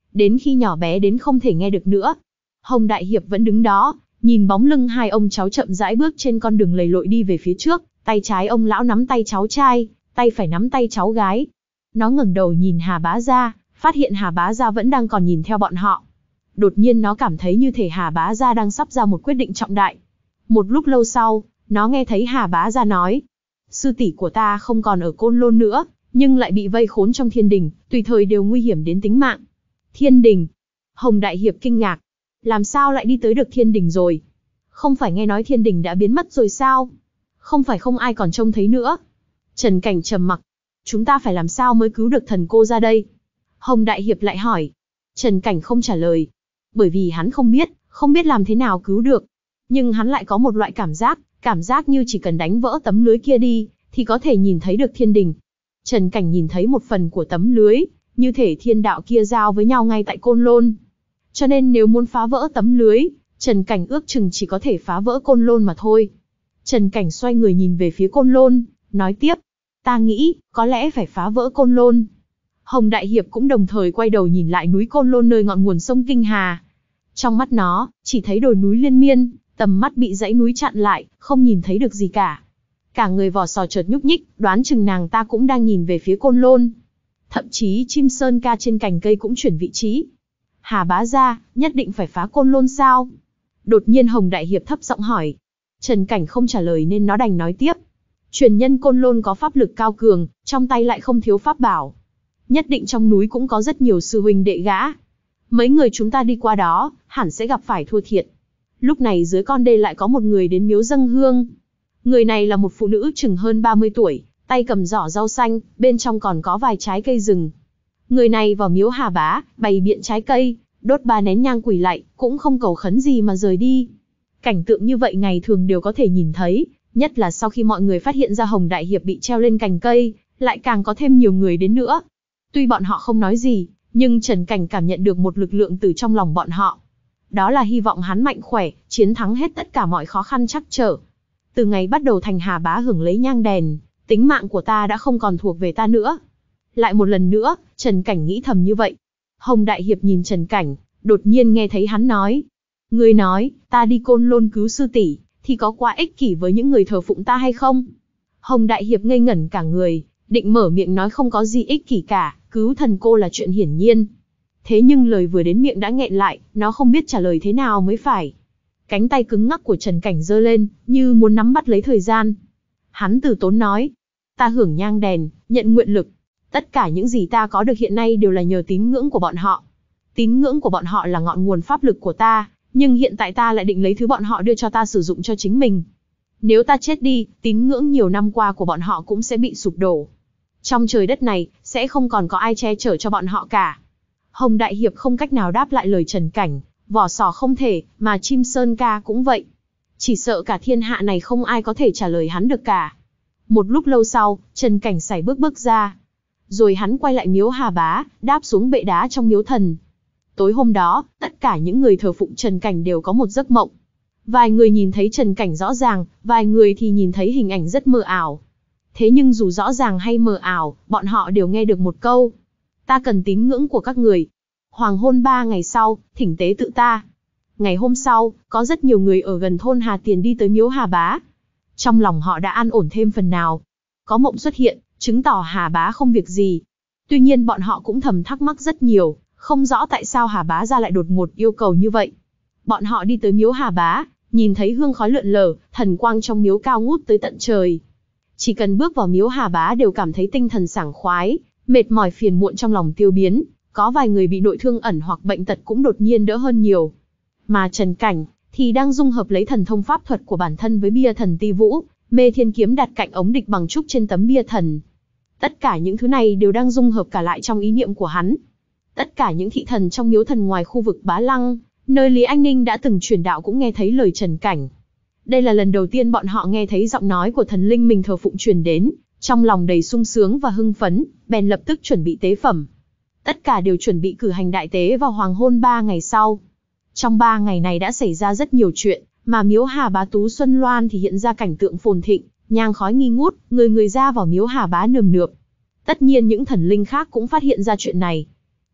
đến khi nhỏ bé đến không thể nghe được nữa. Hồng Đại Hiệp vẫn đứng đó, nhìn bóng lưng hai ông cháu chậm rãi bước trên con đường lầy lội đi về phía trước, tay trái ông lão nắm tay cháu trai, tay phải nắm tay cháu gái. Nó ngẩng đầu nhìn Hà Bá Gia, phát hiện Hà Bá Gia vẫn đang còn nhìn theo bọn họ. Đột nhiên nó cảm thấy như thể Hà Bá Gia đang sắp ra một quyết định trọng đại. Một lúc lâu sau, nó nghe thấy Hà Bá Gia nói, sư tỷ của ta không còn ở Côn Lôn nữa, nhưng lại bị vây khốn trong thiên đình, tùy thời đều nguy hiểm đến tính mạng. Thiên đình? Hồng Đại Hiệp kinh ngạc. Làm sao lại đi tới được thiên đình rồi? Không phải nghe nói thiên đình đã biến mất rồi sao? Không phải không ai còn trông thấy nữa. Trần Cảnh trầm mặc. Chúng ta phải làm sao mới cứu được thần cô ra đây? Hồng Đại Hiệp lại hỏi. Trần Cảnh không trả lời. Bởi vì hắn không biết, không biết làm thế nào cứu được. Nhưng hắn lại có một loại cảm giác, cảm giác như chỉ cần đánh vỡ tấm lưới kia đi, thì có thể nhìn thấy được thiên đình. Trần Cảnh nhìn thấy một phần của tấm lưới, như thể thiên đạo kia giao với nhau ngay tại Côn Lôn. Cho nên nếu muốn phá vỡ tấm lưới, Trần Cảnh ước chừng chỉ có thể phá vỡ Côn Lôn mà thôi. Trần Cảnh xoay người nhìn về phía Côn Lôn, nói tiếp. Ta nghĩ, có lẽ phải phá vỡ Côn Lôn. Hồng Đại Hiệp cũng đồng thời quay đầu nhìn lại núi Côn Lôn nơi ngọn nguồn sông Kinh Hà. Trong mắt nó, chỉ thấy đồi núi liên miên, tầm mắt bị dãy núi chặn lại, không nhìn thấy được gì cả. Cả người vò sò chợt nhúc nhích, đoán chừng nàng ta cũng đang nhìn về phía Côn Lôn. Thậm chí chim sơn ca trên cành cây cũng chuyển vị trí. Hà Bá Gia, nhất định phải phá Côn Lôn sao? Đột nhiên Hồng Đại Hiệp thấp giọng hỏi. Trần Cảnh không trả lời nên nó đành nói tiếp. Truyền nhân Côn Lôn có pháp lực cao cường, trong tay lại không thiếu pháp bảo. Nhất định trong núi cũng có rất nhiều sư huynh đệ gã. Mấy người chúng ta đi qua đó, hẳn sẽ gặp phải thua thiệt. Lúc này dưới con đê lại có một người đến miếu dâng hương. Người này là một phụ nữ chừng hơn ba mươi tuổi, tay cầm giỏ rau xanh, bên trong còn có vài trái cây rừng. Người này vào miếu Hà Bá, bày biện trái cây, đốt ba nén nhang quỳ lạy, cũng không cầu khấn gì mà rời đi. Cảnh tượng như vậy ngày thường đều có thể nhìn thấy, nhất là sau khi mọi người phát hiện ra Hồng Đại Hiệp bị treo lên cành cây, lại càng có thêm nhiều người đến nữa. Tuy bọn họ không nói gì, nhưng Trần Cảnh cảm nhận được một lực lượng từ trong lòng bọn họ. Đó là hy vọng hắn mạnh khỏe, chiến thắng hết tất cả mọi khó khăn trắc trở. Từ ngày bắt đầu thành Hà Bá hưởng lấy nhang đèn, tính mạng của ta đã không còn thuộc về ta nữa. Lại một lần nữa, Trần Cảnh nghĩ thầm như vậy. Hồng Đại Hiệp nhìn Trần Cảnh, đột nhiên nghe thấy hắn nói. Ngươi nói, ta đi Côn Lôn cứu sư tỷ, thì có quá ích kỷ với những người thờ phụng ta hay không? Hồng Đại Hiệp ngây ngẩn cả người, định mở miệng nói không có gì ích kỷ cả, cứu thần cô là chuyện hiển nhiên. Thế nhưng lời vừa đến miệng đã nghẹn lại, nó không biết trả lời thế nào mới phải. Cánh tay cứng ngắc của Trần Cảnh giơ lên, như muốn nắm bắt lấy thời gian. Hắn từ tốn nói, ta hưởng nhang đèn, nhận nguyện lực. Tất cả những gì ta có được hiện nay đều là nhờ tín ngưỡng của bọn họ. Tín ngưỡng của bọn họ là ngọn nguồn pháp lực của ta, nhưng hiện tại ta lại định lấy thứ bọn họ đưa cho ta sử dụng cho chính mình. Nếu ta chết đi, tín ngưỡng nhiều năm qua của bọn họ cũng sẽ bị sụp đổ. Trong trời đất này, sẽ không còn có ai che chở cho bọn họ cả. Hồng Đại Hiệp không cách nào đáp lại lời Trần Cảnh, vỏ sò không thể, mà chim sơn ca cũng vậy. Chỉ sợ cả thiên hạ này không ai có thể trả lời hắn được cả. Một lúc lâu sau, Trần Cảnh sải bước bước ra. Rồi hắn quay lại miếu Hà Bá, đáp xuống bệ đá trong miếu thần. Tối hôm đó, tất cả những người thờ phụng Trần Cảnh đều có một giấc mộng. Vài người nhìn thấy Trần Cảnh rõ ràng, vài người thì nhìn thấy hình ảnh rất mờ ảo. Thế nhưng dù rõ ràng hay mờ ảo, bọn họ đều nghe được một câu. Ta cần tín ngưỡng của các người. Hoàng hôn ba ngày sau, thỉnh tế tự ta. Ngày hôm sau, có rất nhiều người ở gần thôn Hà Tiền đi tới miếu Hà Bá. Trong lòng họ đã an ổn thêm phần nào. Có mộng xuất hiện, chứng tỏ Hà Bá không việc gì. Tuy nhiên bọn họ cũng thầm thắc mắc rất nhiều, không rõ tại sao Hà Bá ra lại đột ngột yêu cầu như vậy. Bọn họ đi tới miếu Hà Bá, nhìn thấy hương khói lượn lờ, thần quang trong miếu cao ngút tới tận trời. Chỉ cần bước vào miếu Hà Bá đều cảm thấy tinh thần sảng khoái, mệt mỏi phiền muộn trong lòng tiêu biến. Có vài người bị nội thương ẩn hoặc bệnh tật cũng đột nhiên đỡ hơn nhiều. Mà Trần Cảnh thì đang dung hợp lấy thần thông pháp thuật của bản thân với bia thần Ti Vũ, Mê Thiên kiếm đặt cạnh ống địch bằng trúc trên tấm bia thần. Tất cả những thứ này đều đang dung hợp cả lại trong ý niệm của hắn. Tất cả những thị thần trong miếu thần ngoài khu vực Bá Lăng, nơi Lý Anh Ninh đã từng truyền đạo cũng nghe thấy lời Trần Cảnh. Đây là lần đầu tiên bọn họ nghe thấy giọng nói của thần linh mình thờ phụng truyền đến, trong lòng đầy sung sướng và hưng phấn, bèn lập tức chuẩn bị tế phẩm. Tất cả đều chuẩn bị cử hành đại tế vào hoàng hôn ba ngày sau. Trong ba ngày này đã xảy ra rất nhiều chuyện, mà miếu Hà Bá Tú Xuân Loan thì hiện ra cảnh tượng phồn thịnh, nhang khói nghi ngút, người người ra vào miếu Hà Bá nườm nượp. Tất nhiên những thần linh khác cũng phát hiện ra chuyện này.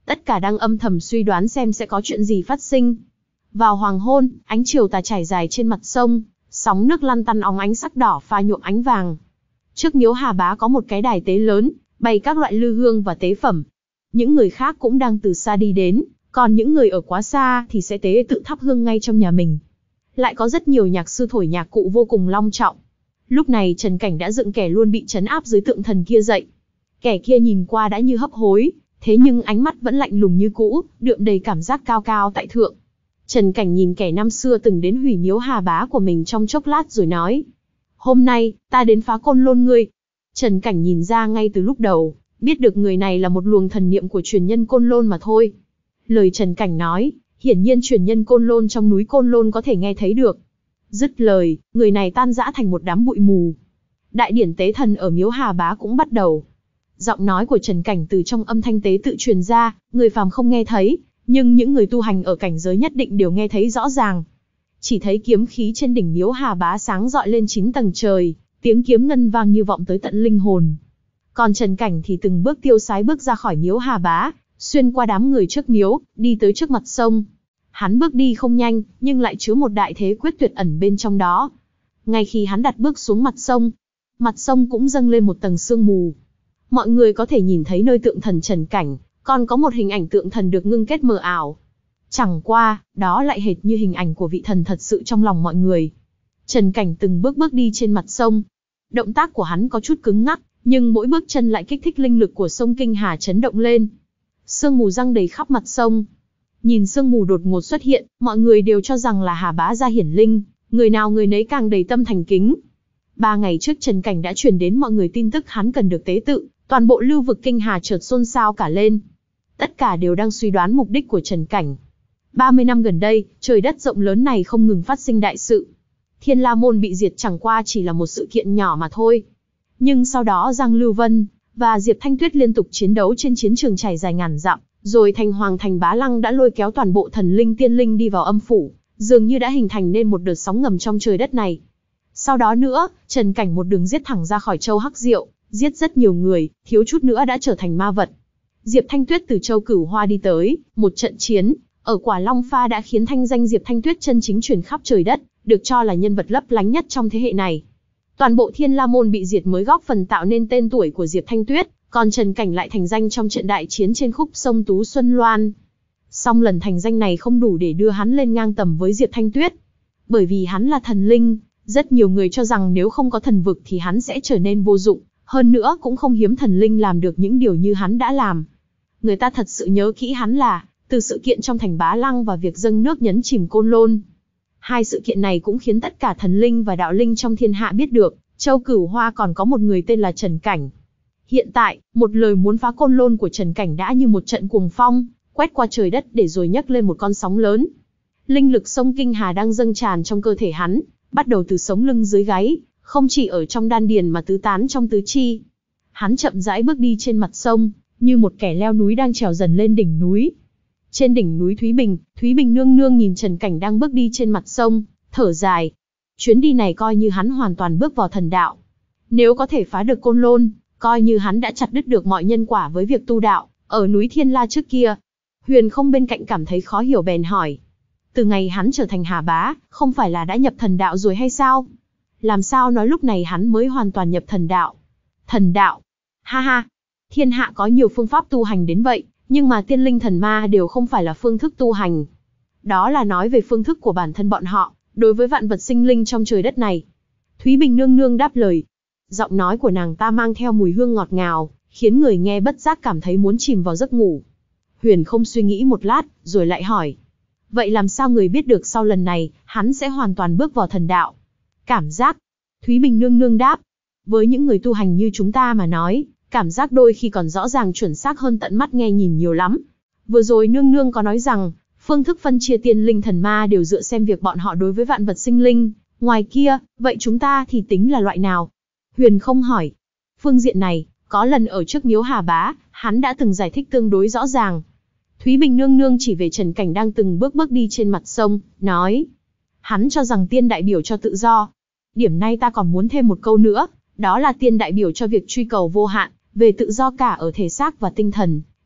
Tất cả đang âm thầm suy đoán xem sẽ có chuyện gì phát sinh. Vào hoàng hôn, ánh chiều tà trải dài trên mặt sông, sóng nước lăn tăn óng ánh sắc đỏ pha nhuộm ánh vàng. Trước miếu Hà Bá có một cái đài tế lớn, bày các loại lư hương và tế phẩm. Những người khác cũng đang từ xa đi đến, còn những người ở quá xa thì sẽ tế tự thắp hương ngay trong nhà mình. Lại có rất nhiều nhạc sư thổi nhạc cụ vô cùng long trọng. Lúc này Trần Cảnh đã dựng kẻ luôn bị trấn áp dưới tượng thần kia dậy. Kẻ kia nhìn qua đã như hấp hối, thế nhưng ánh mắt vẫn lạnh lùng như cũ, đượm đầy cảm giác cao cao tại thượng. Trần Cảnh nhìn kẻ năm xưa từng đến hủy miếu Hà Bá của mình trong chốc lát rồi nói: "Hôm nay, ta đến phá Côn Lôn ngươi." Trần Cảnh nhìn ra ngay từ lúc đầu, biết được người này là một luồng thần niệm của truyền nhân Côn Lôn mà thôi. Lời Trần Cảnh nói, hiển nhiên truyền nhân Côn Lôn trong núi Côn Lôn có thể nghe thấy được. Dứt lời, người này tan rã thành một đám bụi mù. Đại điển tế thần ở miếu Hà Bá cũng bắt đầu. Giọng nói của Trần Cảnh từ trong âm thanh tế tự truyền ra, người phàm không nghe thấy, nhưng những người tu hành ở cảnh giới nhất định đều nghe thấy rõ ràng. Chỉ thấy kiếm khí trên đỉnh miếu Hà Bá sáng rọi lên chín tầng trời, tiếng kiếm ngân vang như vọng tới tận linh hồn. Còn Trần Cảnh thì từng bước tiêu sái bước ra khỏi miếu Hà Bá, xuyên qua đám người trước miếu, đi tới trước mặt sông. Hắn bước đi không nhanh, nhưng lại chứa một đại thế quyết tuyệt ẩn bên trong đó. Ngay khi hắn đặt bước xuống mặt sông, mặt sông cũng dâng lên một tầng sương mù. Mọi người có thể nhìn thấy nơi tượng thần Trần Cảnh, còn có một hình ảnh tượng thần được ngưng kết mờ ảo. Chẳng qua, đó lại hệt như hình ảnh của vị thần thật sự trong lòng mọi người. Trần Cảnh từng bước bước đi trên mặt sông. Động tác của hắn có chút cứng ngắc, nhưng mỗi bước chân lại kích thích linh lực của sông Kinh Hà chấn động lên. Sương mù giăng đầy khắp mặt sông. Nhìn sương mù đột ngột xuất hiện, mọi người đều cho rằng là Hà Bá gia hiển linh, người nào người nấy càng đầy tâm thành kính. Ba ngày trước Trần Cảnh đã truyền đến mọi người tin tức hắn cần được tế tự, toàn bộ lưu vực Kinh Hà chợt xôn xao cả lên. Tất cả đều đang suy đoán mục đích của Trần Cảnh. ba mươi năm gần đây, trời đất rộng lớn này không ngừng phát sinh đại sự. Thiên La Môn bị diệt chẳng qua chỉ là một sự kiện nhỏ mà thôi. Nhưng sau đó Giang Lưu Vân và Diệp Thanh Tuyết liên tục chiến đấu trên chiến trường trải dài ngàn dặm, rồi thành Hoàng Thành Bá Lăng đã lôi kéo toàn bộ thần linh tiên linh đi vào âm phủ, dường như đã hình thành nên một đợt sóng ngầm trong trời đất này. Sau đó nữa, Trần Cảnh một đường giết thẳng ra khỏi châu Hắc Diệu, giết rất nhiều người, thiếu chút nữa đã trở thành ma vật. Diệp Thanh Tuyết từ châu Cửu Hoa đi tới, một trận chiến ở Quả Long Pha đã khiến thanh danh Diệp Thanh Tuyết chân chính truyền khắp trời đất, được cho là nhân vật lấp lánh nhất trong thế hệ này. Toàn bộ Thiên La Môn bị diệt mới góp phần tạo nên tên tuổi của Diệp Thanh Tuyết, còn Trần Cảnh lại thành danh trong trận đại chiến trên khúc sông Tú Xuân Loan. Song lần thành danh này không đủ để đưa hắn lên ngang tầm với Diệp Thanh Tuyết. Bởi vì hắn là thần linh, rất nhiều người cho rằng nếu không có thần vực thì hắn sẽ trở nên vô dụng, hơn nữa cũng không hiếm thần linh làm được những điều như hắn đã làm. Người ta thật sự nhớ kỹ hắn là, từ sự kiện trong thành Bá Lăng và việc dâng nước nhấn chìm Côn Lôn. Hai sự kiện này cũng khiến tất cả thần linh và đạo linh trong thiên hạ biết được, châu Cửu Hoa còn có một người tên là Trần Cảnh. Hiện tại, một lời muốn phá Côn Lôn của Trần Cảnh đã như một trận cuồng phong, quét qua trời đất để rồi nhấc lên một con sóng lớn. Linh lực sông Kinh Hà đang dâng tràn trong cơ thể hắn, bắt đầu từ sống lưng dưới gáy, không chỉ ở trong đan điền mà tứ tán trong tứ chi. Hắn chậm rãi bước đi trên mặt sông, như một kẻ leo núi đang trèo dần lên đỉnh núi. Trên đỉnh núi Thúy Bình, Thúy Bình nương nương nhìn Trần Cảnh đang bước đi trên mặt sông, thở dài. Chuyến đi này coi như hắn hoàn toàn bước vào thần đạo. Nếu có thể phá được Côn Lôn, coi như hắn đã chặt đứt được mọi nhân quả với việc tu đạo, ở núi Thiên La trước kia. Huyền Không bên cạnh cảm thấy khó hiểu bèn hỏi. Từ ngày hắn trở thành Hà Bá, không phải là đã nhập thần đạo rồi hay sao? Làm sao nói lúc này hắn mới hoàn toàn nhập thần đạo? Thần đạo? Ha ha! Thiên hạ có nhiều phương pháp tu hành đến vậy, nhưng mà tiên linh thần ma đều không phải là phương thức tu hành. Đó là nói về phương thức của bản thân bọn họ, đối với vạn vật sinh linh trong trời đất này. Thúy Bình nương nương đáp lời. Giọng nói của nàng ta mang theo mùi hương ngọt ngào, khiến người nghe bất giác cảm thấy muốn chìm vào giấc ngủ. Huyền Không suy nghĩ một lát, rồi lại hỏi. Vậy làm sao người biết được sau lần này, hắn sẽ hoàn toàn bước vào thần đạo? Cảm giác. Thúy Bình nương nương đáp. Với những người tu hành như chúng ta mà nói, cảm giác đôi khi còn rõ ràng chuẩn xác hơn tận mắt nghe nhìn nhiều lắm. Vừa rồi nương nương có nói rằng, phương thức phân chia tiên linh thần ma đều dựa xem việc bọn họ đối với vạn vật sinh linh. Ngoài kia, vậy chúng ta thì tính là loại nào? Huyền Không hỏi. Phương diện này, có lần ở trước miếu Hà Bá, hắn đã từng giải thích tương đối rõ ràng. Thúy Bình nương nương chỉ về Trần Cảnh đang từng bước bước đi trên mặt sông, nói. Hắn cho rằng tiên đại biểu cho tự do. Điểm này ta còn muốn thêm một câu nữa, đó là tiên đại biểu cho việc truy cầu vô hạn, về tự do cả ở thể xác và tinh thần,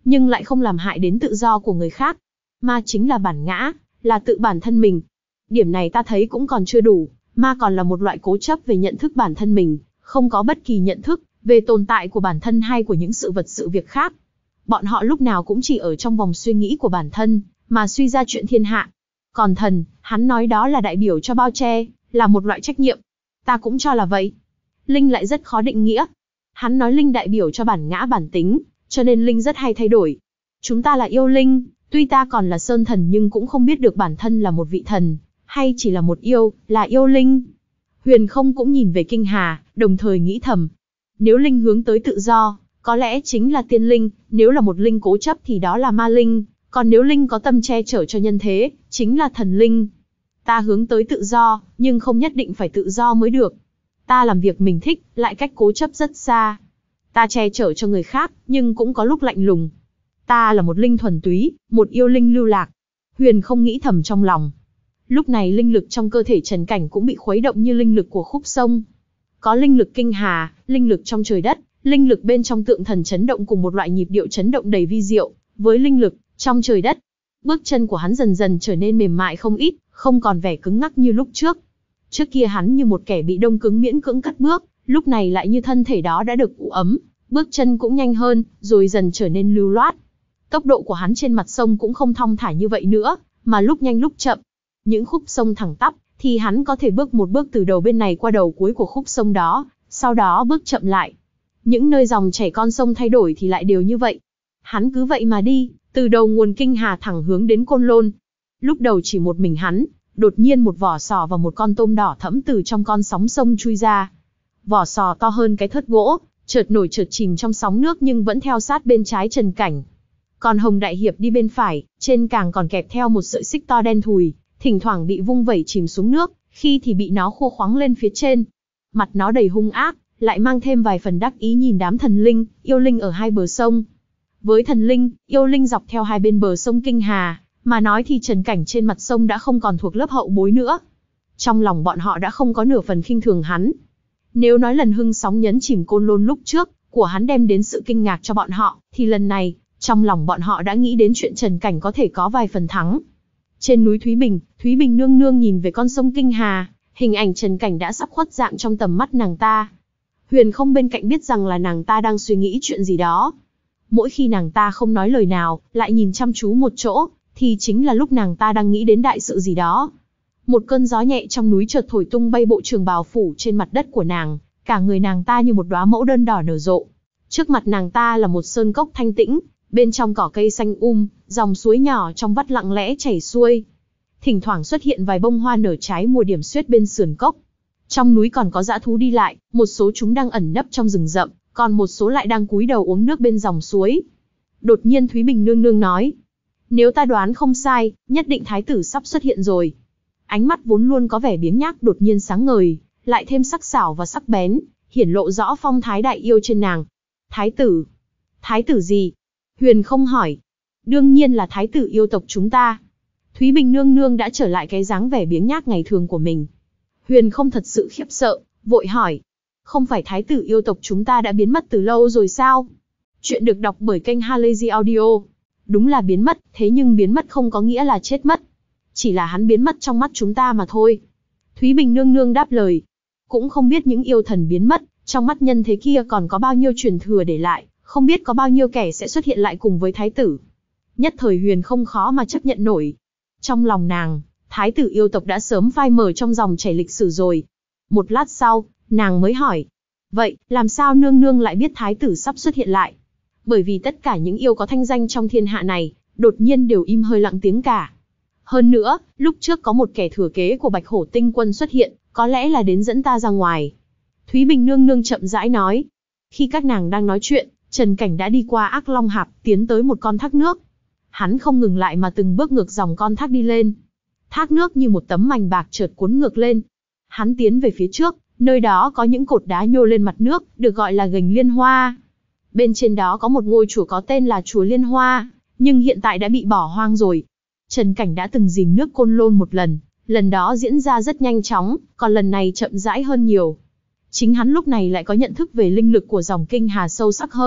nhưng lại không làm hại đến tự do của người khác. Ma chính là bản ngã, là tự bản thân mình. Điểm này ta thấy cũng còn chưa đủ, ma còn là một loại cố chấp về nhận thức bản thân mình, không có bất kỳ nhận thức về tồn tại của bản thân hay của những sự vật sự việc khác. Bọn họ lúc nào cũng chỉ ở trong vòng suy nghĩ của bản thân, mà suy ra chuyện thiên hạ. Còn thần, hắn nói đó là đại biểu cho bao che, là một loại trách nhiệm. Ta cũng cho là vậy. Linh lại rất khó định nghĩa. Hắn nói linh đại biểu cho bản ngã bản tính, cho nên linh rất hay thay đổi. Chúng ta là yêu linh, tuy ta còn là sơn thần nhưng cũng không biết được bản thân là một vị thần, hay chỉ là một yêu, là yêu linh. Huyền không cũng nhìn về Kinh Hà, đồng thời nghĩ thầm. Nếu linh hướng tới tự do, có lẽ chính là tiên linh, nếu là một linh cố chấp thì đó là ma linh, còn nếu linh có tâm che chở cho nhân thế, chính là thần linh. Ta hướng tới tự do, nhưng không nhất định phải tự do mới được. Ta làm việc mình thích, lại cách cố chấp rất xa. Ta che chở cho người khác, nhưng cũng có lúc lạnh lùng. Ta là một linh thuần túy, một yêu linh lưu lạc. Huyền không nghĩ thầm trong lòng. Lúc này linh lực trong cơ thể Trần Cảnh cũng bị khuấy động như linh lực của khúc sông. Có linh lực Kinh Hà, linh lực trong trời đất, linh lực bên trong tượng thần chấn động cùng một loại nhịp điệu chấn động đầy vi diệu, với linh lực trong trời đất. Bước chân của hắn dần dần trở nên mềm mại không ít, không còn vẻ cứng ngắc như lúc trước. Trước kia hắn như một kẻ bị đông cứng miễn cưỡng cất bước, lúc này lại như thân thể đó đã được ủ ấm, bước chân cũng nhanh hơn, rồi dần trở nên lưu loát. Tốc độ của hắn trên mặt sông cũng không thong thả như vậy nữa, mà lúc nhanh lúc chậm. Những khúc sông thẳng tắp, thì hắn có thể bước một bước từ đầu bên này qua đầu cuối của khúc sông đó, sau đó bước chậm lại. Những nơi dòng chảy con sông thay đổi thì lại đều như vậy. Hắn cứ vậy mà đi, từ đầu nguồn Kinh Hà thẳng hướng đến Côn Lôn. Lúc đầu chỉ một mình hắn, đột nhiên một vỏ sò và một con tôm đỏ thẫm từ trong con sóng sông chui ra. Vỏ sò to hơn cái thớt gỗ, chợt nổi chợt chìm trong sóng nước nhưng vẫn theo sát bên trái Trần Cảnh. Còn Hồng Đại Hiệp đi bên phải, trên càng còn kẹp theo một sợi xích to đen thùi, thỉnh thoảng bị vung vẩy chìm xuống nước, khi thì bị nó khua khoắng lên phía trên. Mặt nó đầy hung ác, lại mang thêm vài phần đắc ý nhìn đám thần linh, yêu linh ở hai bờ sông. Với thần linh, yêu linh dọc theo hai bên bờ sông Kinh Hà, mà nói thì Trần Cảnh trên mặt sông đã không còn thuộc lớp hậu bối nữa. Trong lòng bọn họ đã không có nửa phần khinh thường hắn. Nếu nói lần hưng sóng nhấn chìm Côn Lôn lúc trước, của hắn đem đến sự kinh ngạc cho bọn họ, thì lần này, trong lòng bọn họ đã nghĩ đến chuyện Trần Cảnh có thể có vài phần thắng. Trên núi Thúy Bình, Thúy Bình nương nương nhìn về con sông Kinh Hà, hình ảnh Trần Cảnh đã sắp khuất dạng trong tầm mắt nàng ta. Huyền không bên cạnh biết rằng là nàng ta đang suy nghĩ chuyện gì đó. Mỗi khi nàng ta không nói lời nào, lại nhìn chăm chú một chỗ, thì chính là lúc nàng ta đang nghĩ đến đại sự gì đó. Một cơn gió nhẹ trong núi chợt thổi tung bay bộ trường bào phủ trên mặt đất của nàng, cả người nàng ta như một đóa mẫu đơn đỏ nở rộ. Trước mặt nàng ta là một sơn cốc thanh tĩnh, bên trong cỏ cây xanh um, dòng suối nhỏ trong vắt lặng lẽ chảy xuôi. Thỉnh thoảng xuất hiện vài bông hoa nở trái mùa điểm xuyết bên sườn cốc. Trong núi còn có dã thú đi lại, một số chúng đang ẩn nấp trong rừng rậm, còn một số lại đang cúi đầu uống nước bên dòng suối. Đột nhiên Thúy Bình nương nương nói, nếu ta đoán không sai, nhất định thái tử sắp xuất hiện rồi. Ánh mắt vốn luôn có vẻ biếng nhác đột nhiên sáng ngời, lại thêm sắc sảo và sắc bén, hiển lộ rõ phong thái đại yêu trên nàng. Thái tử? Thái tử gì? Huyền không hỏi. Đương nhiên là thái tử yêu tộc chúng ta. Thúy Bình nương nương đã trở lại cái dáng vẻ biếng nhác ngày thường của mình. Huyền không thật sự khiếp sợ, vội hỏi. Không phải thái tử yêu tộc chúng ta đã biến mất từ lâu rồi sao? Chuyện được đọc bởi kênh Halazy Audio. Đúng là biến mất, thế nhưng biến mất không có nghĩa là chết mất. Chỉ là hắn biến mất trong mắt chúng ta mà thôi. Thúy Bình nương nương đáp lời. Cũng không biết những yêu thần biến mất, trong mắt nhân thế kia còn có bao nhiêu truyền thừa để lại, không biết có bao nhiêu kẻ sẽ xuất hiện lại cùng với thái tử. Nhất thời Huyền không khó mà chấp nhận nổi. Trong lòng nàng, thái tử yêu tộc đã sớm phai mờ trong dòng chảy lịch sử rồi. Một lát sau, nàng mới hỏi. Vậy, làm sao nương nương lại biết thái tử sắp xuất hiện lại? Bởi vì tất cả những yêu có thanh danh trong thiên hạ này, đột nhiên đều im hơi lặng tiếng cả. Hơn nữa, lúc trước có một kẻ thừa kế của Bạch Hổ Tinh Quân xuất hiện, có lẽ là đến dẫn ta ra ngoài. Thúy Bình nương nương chậm rãi nói. Khi các nàng đang nói chuyện, Trần Cảnh đã đi qua Ác Long Hạp, tiến tới một con thác nước. Hắn không ngừng lại mà từng bước ngược dòng con thác đi lên. Thác nước như một tấm mảnh bạc chợt cuốn ngược lên. Hắn tiến về phía trước, nơi đó có những cột đá nhô lên mặt nước, được gọi là gành Liên Hoa. Bên trên đó có một ngôi chùa có tên là chùa Liên Hoa, nhưng hiện tại đã bị bỏ hoang rồi. Trần Cảnh đã từng dìm nước Côn Lôn một lần, lần đó diễn ra rất nhanh chóng, còn lần này chậm rãi hơn nhiều. Chính hắn lúc này lại có nhận thức về linh lực của dòng Kinh Hà sâu sắc hơn,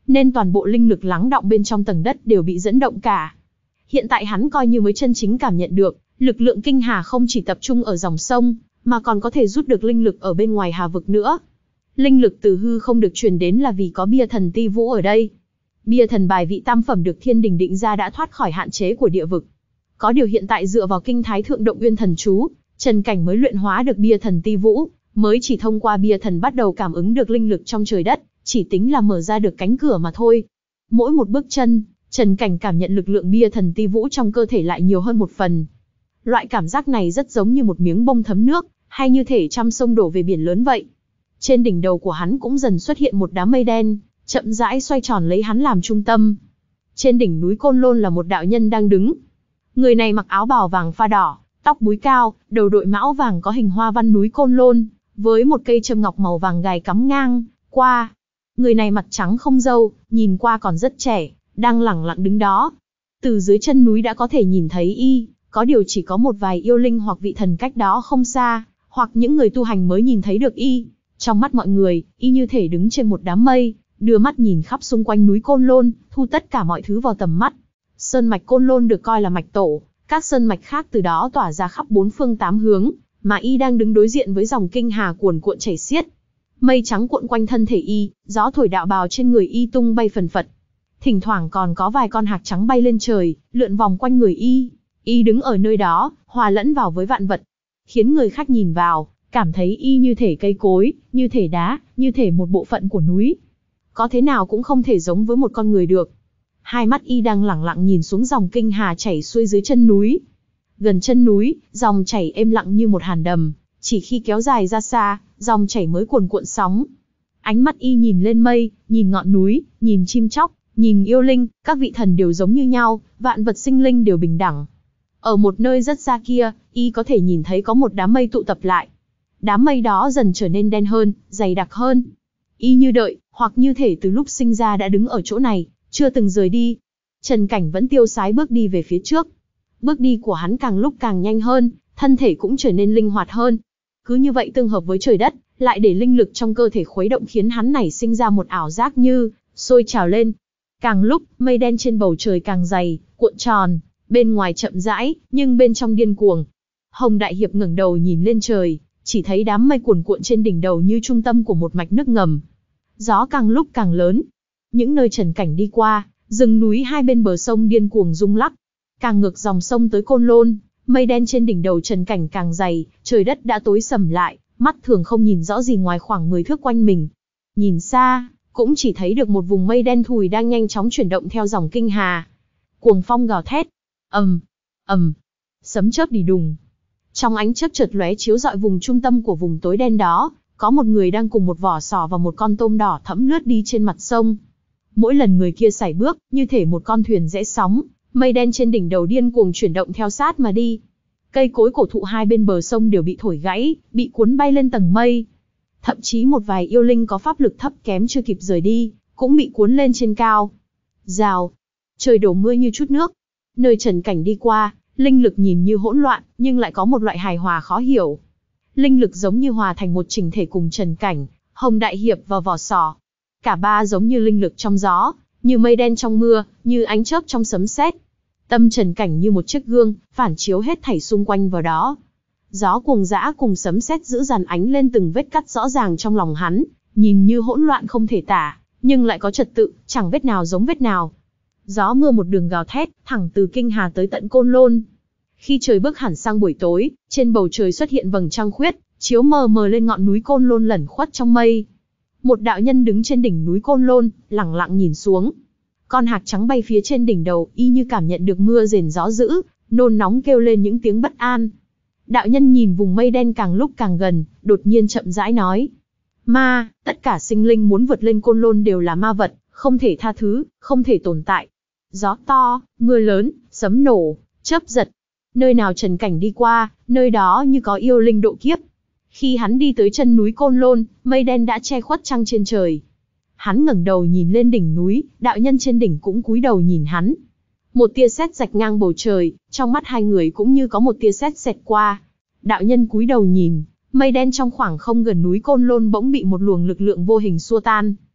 nên toàn bộ linh lực lắng đọng bên trong tầng đất đều bị dẫn động cả. Hiện tại hắn coi như mới chân chính cảm nhận được, lực lượng kinh hà không chỉ tập trung ở dòng sông, mà còn có thể rút được linh lực ở bên ngoài hà vực nữa. Linh lực từ hư không được truyền đến là vì có bia thần ti vũ ở đây. Bia thần bài vị tam phẩm được thiên đình định ra đã thoát khỏi hạn chế của địa vực. Có điều hiện tại dựa vào kinh thái thượng động uyên thần chú, Trần Cảnh mới luyện hóa được bia thần ti vũ, mới chỉ thông qua bia thần bắt đầu cảm ứng được linh lực trong trời đất, chỉ tính là mở ra được cánh cửa mà thôi. Mỗi một bước chân, Trần Cảnh cảm nhận lực lượng bia thần ti vũ trong cơ thể lại nhiều hơn một phần. Loại cảm giác này rất giống như một miếng bông thấm nước, hay như thể trăm sông đổ về biển lớn vậy. Trên đỉnh đầu của hắn cũng dần xuất hiện một đám mây đen, chậm rãi xoay tròn lấy hắn làm trung tâm. Trên đỉnh núi Côn Lôn là một đạo nhân đang đứng. Người này mặc áo bào vàng pha đỏ, tóc búi cao, đầu đội mão vàng có hình hoa văn núi Côn Lôn, với một cây châm ngọc màu vàng gài cắm ngang qua. Người này mặt trắng không râu, nhìn qua còn rất trẻ, đang lẳng lặng đứng đó. Từ dưới chân núi đã có thể nhìn thấy y, có điều chỉ có một vài yêu linh hoặc vị thần cách đó không xa, hoặc những người tu hành mới nhìn thấy được y. Trong mắt mọi người, y như thể đứng trên một đám mây, đưa mắt nhìn khắp xung quanh núi Côn Lôn, thu tất cả mọi thứ vào tầm mắt. Sơn mạch Côn Lôn được coi là mạch tổ, các sơn mạch khác từ đó tỏa ra khắp bốn phương tám hướng, mà y đang đứng đối diện với dòng kinh hà cuồn cuộn chảy xiết. Mây trắng cuộn quanh thân thể y, gió thổi đạo bào trên người y tung bay phần phật. Thỉnh thoảng còn có vài con hạc trắng bay lên trời, lượn vòng quanh người y. Y đứng ở nơi đó, hòa lẫn vào với vạn vật, khiến người khác nhìn vào, cảm thấy y như thể cây cối, như thể đá, như thể một bộ phận của núi. Có thế nào cũng không thể giống với một con người được. Hai mắt y đang lẳng lặng nhìn xuống dòng kinh hà chảy xuôi dưới chân núi. Gần chân núi, dòng chảy êm lặng như một hàn đầm, chỉ khi kéo dài ra xa, dòng chảy mới cuồn cuộn sóng. Ánh mắt y nhìn lên mây, nhìn ngọn núi, nhìn chim chóc, nhìn yêu linh, các vị thần đều giống như nhau, vạn vật sinh linh đều bình đẳng. Ở một nơi rất xa kia, y có thể nhìn thấy có một đám mây tụ tập lại. Đám mây đó dần trở nên đen hơn, dày đặc hơn. Y như đợi, hoặc như thể từ lúc sinh ra đã đứng ở chỗ này, chưa từng rời đi. Trần Cảnh vẫn tiêu sái bước đi về phía trước. Bước đi của hắn càng lúc càng nhanh hơn, thân thể cũng trở nên linh hoạt hơn. Cứ như vậy tương hợp với trời đất, lại để linh lực trong cơ thể khuấy động khiến hắn nảy sinh ra một ảo giác như sôi trào lên. Càng lúc, mây đen trên bầu trời càng dày, cuộn tròn, bên ngoài chậm rãi, nhưng bên trong điên cuồng. Hồng Đại Hiệp ngẩng đầu nhìn lên trời, chỉ thấy đám mây cuồn cuộn trên đỉnh đầu như trung tâm của một mạch nước ngầm. Gió càng lúc càng lớn. Những nơi Trần Cảnh đi qua, rừng núi hai bên bờ sông điên cuồng rung lắc. Càng ngược dòng sông tới Côn Lôn, mây đen trên đỉnh đầu Trần Cảnh càng dày, trời đất đã tối sầm lại, mắt thường không nhìn rõ gì ngoài khoảng mười thước quanh mình. Nhìn xa, cũng chỉ thấy được một vùng mây đen thùi đang nhanh chóng chuyển động theo dòng kinh hà. Cuồng phong gào thét, ầm, ầm, sấm chớp đì đùng. Trong ánh chớp chợt lóe chiếu rọi vùng trung tâm của vùng tối đen đó, có một người đang cùng một vỏ sò và một con tôm đỏ thẫm lướt đi trên mặt sông. Mỗi lần người kia sải bước, như thể một con thuyền rẽ sóng, mây đen trên đỉnh đầu điên cuồng chuyển động theo sát mà đi. Cây cối cổ thụ hai bên bờ sông đều bị thổi gãy, bị cuốn bay lên tầng mây. Thậm chí một vài yêu linh có pháp lực thấp kém chưa kịp rời đi, cũng bị cuốn lên trên cao. Rào, trời đổ mưa như chút nước. Nơi Trần Cảnh đi qua, linh lực nhìn như hỗn loạn, nhưng lại có một loại hài hòa khó hiểu. Linh lực giống như hòa thành một chỉnh thể cùng Trần Cảnh, Hồng Đại Hiệp và vỏ sò. Cả ba giống như linh lực trong gió, như mây đen trong mưa, như ánh chớp trong sấm sét. Tâm Trần Cảnh như một chiếc gương, phản chiếu hết thảy xung quanh vào đó. Gió cuồng dã cùng sấm sét dữ dằn ánh lên từng vết cắt rõ ràng trong lòng hắn, nhìn như hỗn loạn không thể tả, nhưng lại có trật tự, chẳng vết nào giống vết nào. Gió mưa một đường gào thét, thẳng từ kinh hà tới tận Côn Lôn. Khi trời bước hẳn sang buổi tối, trên bầu trời xuất hiện vầng trăng khuyết, chiếu mờ mờ lên ngọn núi Côn Lôn lẩn khuất trong mây. Một đạo nhân đứng trên đỉnh núi Côn Lôn, lẳng lặng nhìn xuống. Con hạc trắng bay phía trên đỉnh đầu, y như cảm nhận được mưa rền gió dữ, nôn nóng kêu lên những tiếng bất an. Đạo nhân nhìn vùng mây đen càng lúc càng gần, đột nhiên chậm rãi nói: Ma, tất cả sinh linh muốn vượt lên Côn Lôn đều là ma vật, không thể tha thứ, không thể tồn tại. Gió to, mưa lớn, sấm nổ, chớp giật. Nơi nào Trần Cảnh đi qua, nơi đó như có yêu linh độ kiếp. Khi hắn đi tới chân núi Côn Lôn, mây đen đã che khuất trăng trên trời. Hắn ngẩng đầu nhìn lên đỉnh núi, đạo nhân trên đỉnh cũng cúi đầu nhìn hắn. Một tia sét rạch ngang bầu trời, trong mắt hai người cũng như có một tia sét xẹt qua. Đạo nhân cúi đầu nhìn, mây đen trong khoảng không gần núi Côn Lôn bỗng bị một luồng lực lượng vô hình xua tan.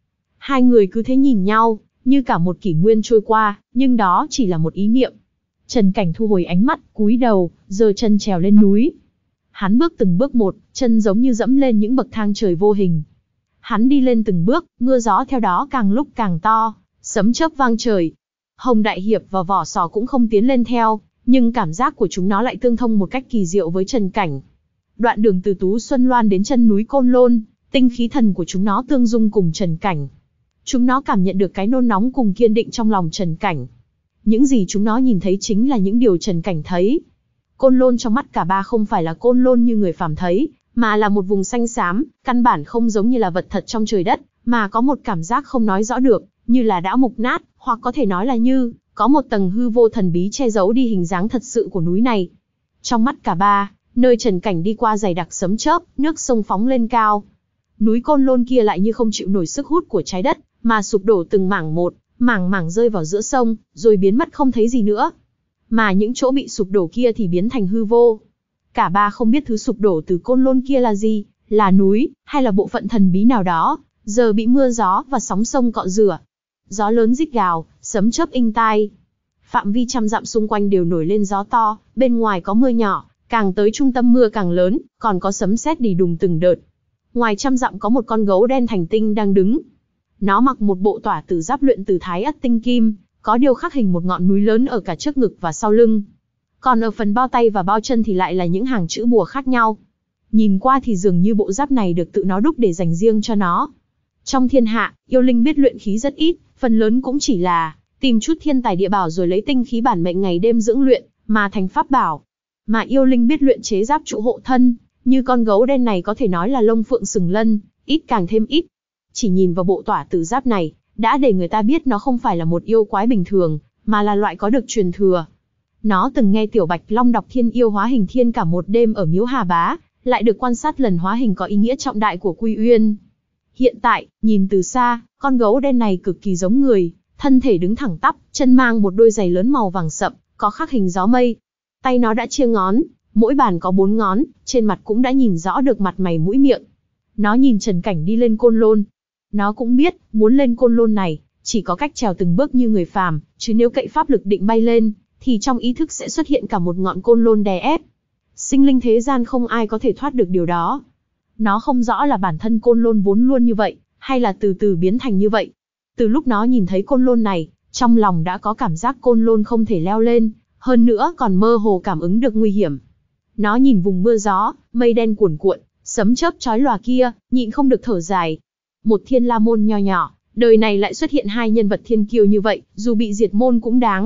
Hai người cứ thế nhìn nhau, như cả một kỷ nguyên trôi qua, nhưng đó chỉ là một ý niệm. Trần Cảnh thu hồi ánh mắt, cúi đầu, giơ chân trèo lên núi. Hắn bước từng bước một, chân giống như dẫm lên những bậc thang trời vô hình. Hắn đi lên từng bước, mưa gió theo đó càng lúc càng to, sấm chớp vang trời. Hồng Đại Hiệp và Vỏ Sò cũng không tiến lên theo, nhưng cảm giác của chúng nó lại tương thông một cách kỳ diệu với Trần Cảnh. Đoạn đường từ Tú Xuân Loan đến chân núi Côn Lôn, tinh khí thần của chúng nó tương dung cùng Trần Cảnh. Chúng nó cảm nhận được cái nôn nóng cùng kiên định trong lòng Trần Cảnh. Những gì chúng nó nhìn thấy chính là những điều Trần Cảnh thấy. Côn Lôn trong mắt cả ba không phải là Côn Lôn như người phàm thấy, mà là một vùng xanh xám, căn bản không giống như là vật thật trong trời đất, mà có một cảm giác không nói rõ được, như là đã mục nát, hoặc có thể nói là như có một tầng hư vô thần bí che giấu đi hình dáng thật sự của núi này. Trong mắt cả ba, nơi Trần Cảnh đi qua dày đặc sấm chớp, nước sông phóng lên cao. Núi Côn Lôn kia lại như không chịu nổi sức hút của trái đất, mà sụp đổ từng mảng một, mảng mảng rơi vào giữa sông, rồi biến mất không thấy gì nữa. Mà những chỗ bị sụp đổ kia thì biến thành hư vô. Cả ba không biết thứ sụp đổ từ Côn Lôn kia là gì, là núi, hay là bộ phận thần bí nào đó, giờ bị mưa gió và sóng sông cọ rửa. Gió lớn rít gào, sấm chớp inh tai. Phạm vi trăm dặm xung quanh đều nổi lên gió to, bên ngoài có mưa nhỏ, càng tới trung tâm mưa càng lớn, còn có sấm sét đì đùng từng đợt. Ngoài trăm dặm có một con gấu đen thành tinh đang đứng. Nó mặc một bộ tỏa tử giáp luyện từ thái ất tinh kim, có điêu khắc hình một ngọn núi lớn ở cả trước ngực và sau lưng. Còn ở phần bao tay và bao chân thì lại là những hàng chữ bùa khác nhau. Nhìn qua thì dường như bộ giáp này được tự nó đúc để dành riêng cho nó. Trong thiên hạ, yêu linh biết luyện khí rất ít, phần lớn cũng chỉ là tìm chút thiên tài địa bảo rồi lấy tinh khí bản mệnh ngày đêm dưỡng luyện, mà thành pháp bảo. Mà yêu linh biết luyện chế giáp trụ hộ thân, như con gấu đen này có thể nói là lông phượng sừng lân, ít càng thêm ít. Chỉ nhìn vào bộ tỏa tử giáp này, đã để người ta biết nó không phải là một yêu quái bình thường, mà là loại có được truyền thừa. Nó từng nghe Tiểu Bạch Long đọc thiên yêu hóa hình thiên cả một đêm ở miếu Hà Bá, lại được quan sát lần hóa hình có ý nghĩa trọng đại của Quy Uyên. Hiện tại, nhìn từ xa, con gấu đen này cực kỳ giống người, thân thể đứng thẳng tắp, chân mang một đôi giày lớn màu vàng sậm, có khắc hình gió mây. Tay nó đã chia ngón, mỗi bàn có bốn ngón, trên mặt cũng đã nhìn rõ được mặt mày mũi miệng. Nó nhìn Trần Cảnh đi lên Côn Lôn. Nó cũng biết, muốn lên Côn Lôn này, chỉ có cách trèo từng bước như người phàm, chứ nếu cậy pháp lực định bay lên, thì trong ý thức sẽ xuất hiện cả một ngọn Côn Lôn đè ép. Sinh linh thế gian không ai có thể thoát được điều đó. Nó không rõ là bản thân Côn Lôn vốn luôn như vậy, hay là từ từ biến thành như vậy. Từ lúc nó nhìn thấy Côn Lôn này, trong lòng đã có cảm giác Côn Lôn không thể leo lên, hơn nữa còn mơ hồ cảm ứng được nguy hiểm. Nó nhìn vùng mưa gió, mây đen cuồn cuộn, sấm chớp chói lòa kia, nhịn không được thở dài. Một Thiên La môn nho nhỏ, đời này lại xuất hiện hai nhân vật thiên kiêu như vậy, dù bị diệt môn cũng đáng.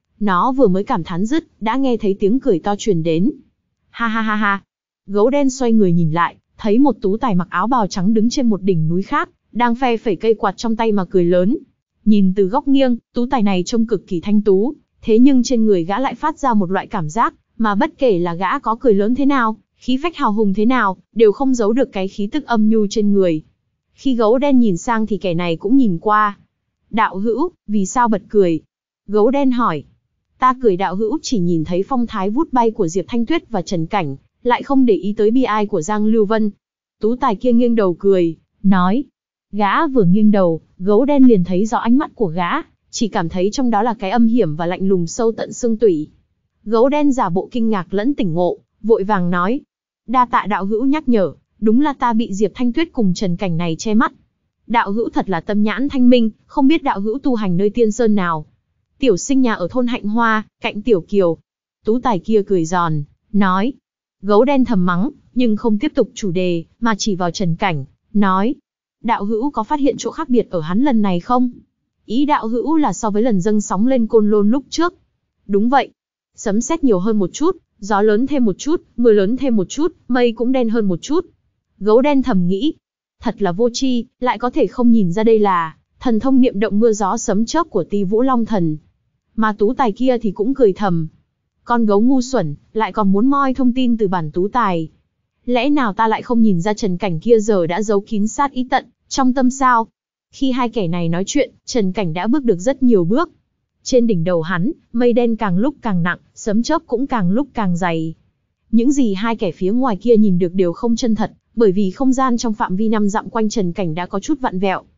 Nó vừa mới cảm thán dứt, đã nghe thấy tiếng cười to truyền đến. Ha ha ha ha. Gấu đen xoay người nhìn lại, thấy một tú tài mặc áo bào trắng đứng trên một đỉnh núi khác, đang phe phẩy cây quạt trong tay mà cười lớn. Nhìn từ góc nghiêng, tú tài này trông cực kỳ thanh tú, thế nhưng trên người gã lại phát ra một loại cảm giác, mà bất kể là gã có cười lớn thế nào, khí phách hào hùng thế nào, đều không giấu được cái khí tức âm nhu trên người. Khi gấu đen nhìn sang thì kẻ này cũng nhìn qua. Đạo hữu, vì sao bật cười? Gấu đen hỏi. Ta cười đạo hữu chỉ nhìn thấy phong thái vút bay của Diệp Thanh Tuyết và Trần Cảnh, lại không để ý tới bi ai của Giang Lưu Vân. Tú tài kia nghiêng đầu cười, nói. Gã vừa nghiêng đầu, gấu đen liền thấy rõ ánh mắt của gã, chỉ cảm thấy trong đó là cái âm hiểm và lạnh lùng sâu tận xương tủy. Gấu đen giả bộ kinh ngạc lẫn tỉnh ngộ, vội vàng nói. Đa tạ đạo hữu nhắc nhở, đúng là ta bị Diệp Thanh Tuyết cùng Trần Cảnh này che mắt. Đạo hữu thật là tâm nhãn thanh minh, không biết đạo hữu tu hành nơi tiên sơn nào. Tiểu sinh nhà ở thôn Hạnh Hoa, cạnh Tiểu Kiều. Tú tài kia cười giòn, nói. Gấu đen thầm mắng, nhưng không tiếp tục chủ đề, mà chỉ vào Trần Cảnh, nói. Đạo hữu có phát hiện chỗ khác biệt ở hắn lần này không? Ý đạo hữu là so với lần dâng sóng lên Côn Lôn lúc trước. Đúng vậy. Sấm sét nhiều hơn một chút, gió lớn thêm một chút, mưa lớn thêm một chút, mây cũng đen hơn một chút. Gấu đen thầm nghĩ. Thật là vô tri, lại có thể không nhìn ra đây là thần thông niệm động mưa gió sấm chớp của Ti Vũ Long Thần. Mà tú tài kia thì cũng cười thầm. Con gấu ngu xuẩn, lại còn muốn moi thông tin từ bản tú tài. Lẽ nào ta lại không nhìn ra Trần Cảnh kia giờ đã giấu kín sát ý tận, trong tâm sao? Khi hai kẻ này nói chuyện, Trần Cảnh đã bước được rất nhiều bước. Trên đỉnh đầu hắn, mây đen càng lúc càng nặng, sấm chớp cũng càng lúc càng dày. Những gì hai kẻ phía ngoài kia nhìn được đều không chân thật, bởi vì không gian trong phạm vi năm dặm quanh Trần Cảnh đã có chút vặn vẹo.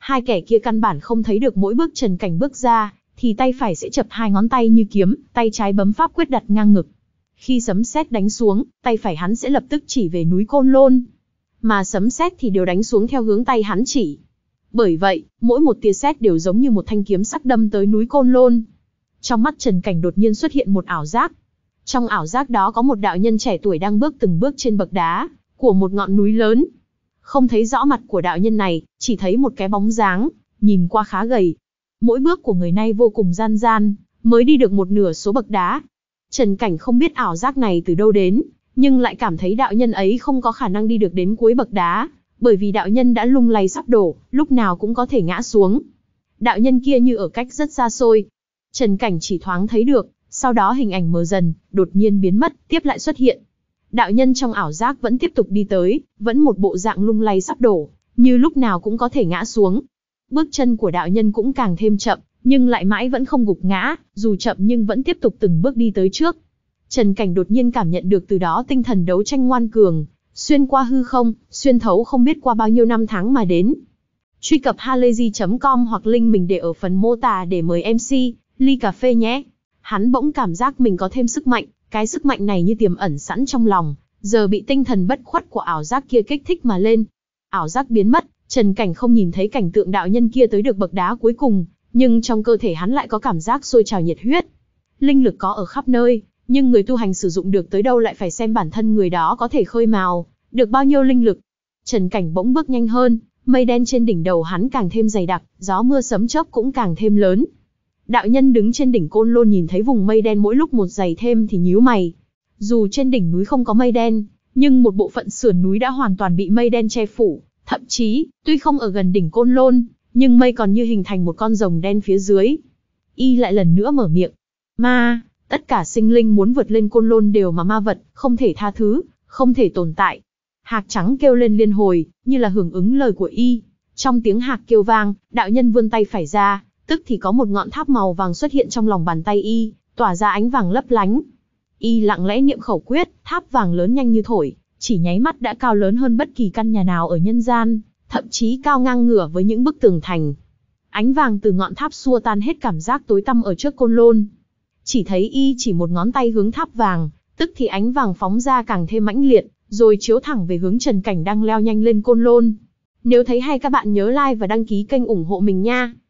Hai kẻ kia căn bản không thấy được mỗi bước Trần Cảnh bước ra, thì tay phải sẽ chập hai ngón tay như kiếm, tay trái bấm pháp quyết đặt ngang ngực. Khi sấm sét đánh xuống, tay phải hắn sẽ lập tức chỉ về núi Côn Lôn. Mà sấm sét thì đều đánh xuống theo hướng tay hắn chỉ. Bởi vậy, mỗi một tia sét đều giống như một thanh kiếm sắc đâm tới núi Côn Lôn. Trong mắt Trần Cảnh đột nhiên xuất hiện một ảo giác. Trong ảo giác đó có một đạo nhân trẻ tuổi đang bước từng bước trên bậc đá của một ngọn núi lớn. Không thấy rõ mặt của đạo nhân này, chỉ thấy một cái bóng dáng, nhìn qua khá gầy. Mỗi bước của người này vô cùng gian gian, mới đi được một nửa số bậc đá. Trần Cảnh không biết ảo giác này từ đâu đến, nhưng lại cảm thấy đạo nhân ấy không có khả năng đi được đến cuối bậc đá, bởi vì đạo nhân đã lung lay sắp đổ, lúc nào cũng có thể ngã xuống. Đạo nhân kia như ở cách rất xa xôi. Trần Cảnh chỉ thoáng thấy được, sau đó hình ảnh mờ dần, đột nhiên biến mất, tiếp lại xuất hiện. Đạo nhân trong ảo giác vẫn tiếp tục đi tới, vẫn một bộ dạng lung lay sắp đổ, như lúc nào cũng có thể ngã xuống. Bước chân của đạo nhân cũng càng thêm chậm, nhưng lại mãi vẫn không gục ngã, dù chậm nhưng vẫn tiếp tục từng bước đi tới trước. Trần Cảnh đột nhiên cảm nhận được từ đó tinh thần đấu tranh ngoan cường, xuyên qua hư không, xuyên thấu không biết qua bao nhiêu năm tháng mà đến. Truy cập halayzi chấm com hoặc link mình để ở phần mô tả để mời em xê, ly cà phê nhé. Hắn bỗng cảm giác mình có thêm sức mạnh, cái sức mạnh này như tiềm ẩn sẵn trong lòng, giờ bị tinh thần bất khuất của ảo giác kia kích thích mà lên. Ảo giác biến mất, Trần Cảnh không nhìn thấy cảnh tượng đạo nhân kia tới được bậc đá cuối cùng, nhưng trong cơ thể hắn lại có cảm giác sôi trào nhiệt huyết. Linh lực có ở khắp nơi, nhưng người tu hành sử dụng được tới đâu lại phải xem bản thân người đó có thể khơi mào được bao nhiêu linh lực. Trần Cảnh bỗng bước nhanh hơn, mây đen trên đỉnh đầu hắn càng thêm dày đặc, gió mưa sấm chớp cũng càng thêm lớn. Đạo nhân đứng trên đỉnh Côn Lôn nhìn thấy vùng mây đen mỗi lúc một dày thêm thì nhíu mày. Dù trên đỉnh núi không có mây đen, nhưng một bộ phận sườn núi đã hoàn toàn bị mây đen che phủ, thậm chí, tuy không ở gần đỉnh Côn Lôn, nhưng mây còn như hình thành một con rồng đen phía dưới. Y lại lần nữa mở miệng. Ma, tất cả sinh linh muốn vượt lên Côn Lôn đều mà ma vật, không thể tha thứ, không thể tồn tại. Hạc trắng kêu lên liên hồi, như là hưởng ứng lời của Y. Trong tiếng hạc kêu vang, đạo nhân vươn tay phải ra, tức thì có một ngọn tháp màu vàng xuất hiện trong lòng bàn tay Y, tỏa ra ánh vàng lấp lánh. Y lặng lẽ niệm khẩu quyết, tháp vàng lớn nhanh như thổi, chỉ nháy mắt đã cao lớn hơn bất kỳ căn nhà nào ở nhân gian, thậm chí cao ngang ngửa với những bức tường thành. Ánh vàng từ ngọn tháp xua tan hết cảm giác tối tăm ở trước Côn Lôn. Chỉ thấy Y chỉ một ngón tay hướng tháp vàng, tức thì ánh vàng phóng ra càng thêm mãnh liệt, rồi chiếu thẳng về hướng Trần Cảnh đang leo nhanh lên Côn Lôn. Nếu thấy hay các bạn nhớ like và đăng ký kênh ủng hộ mình nha.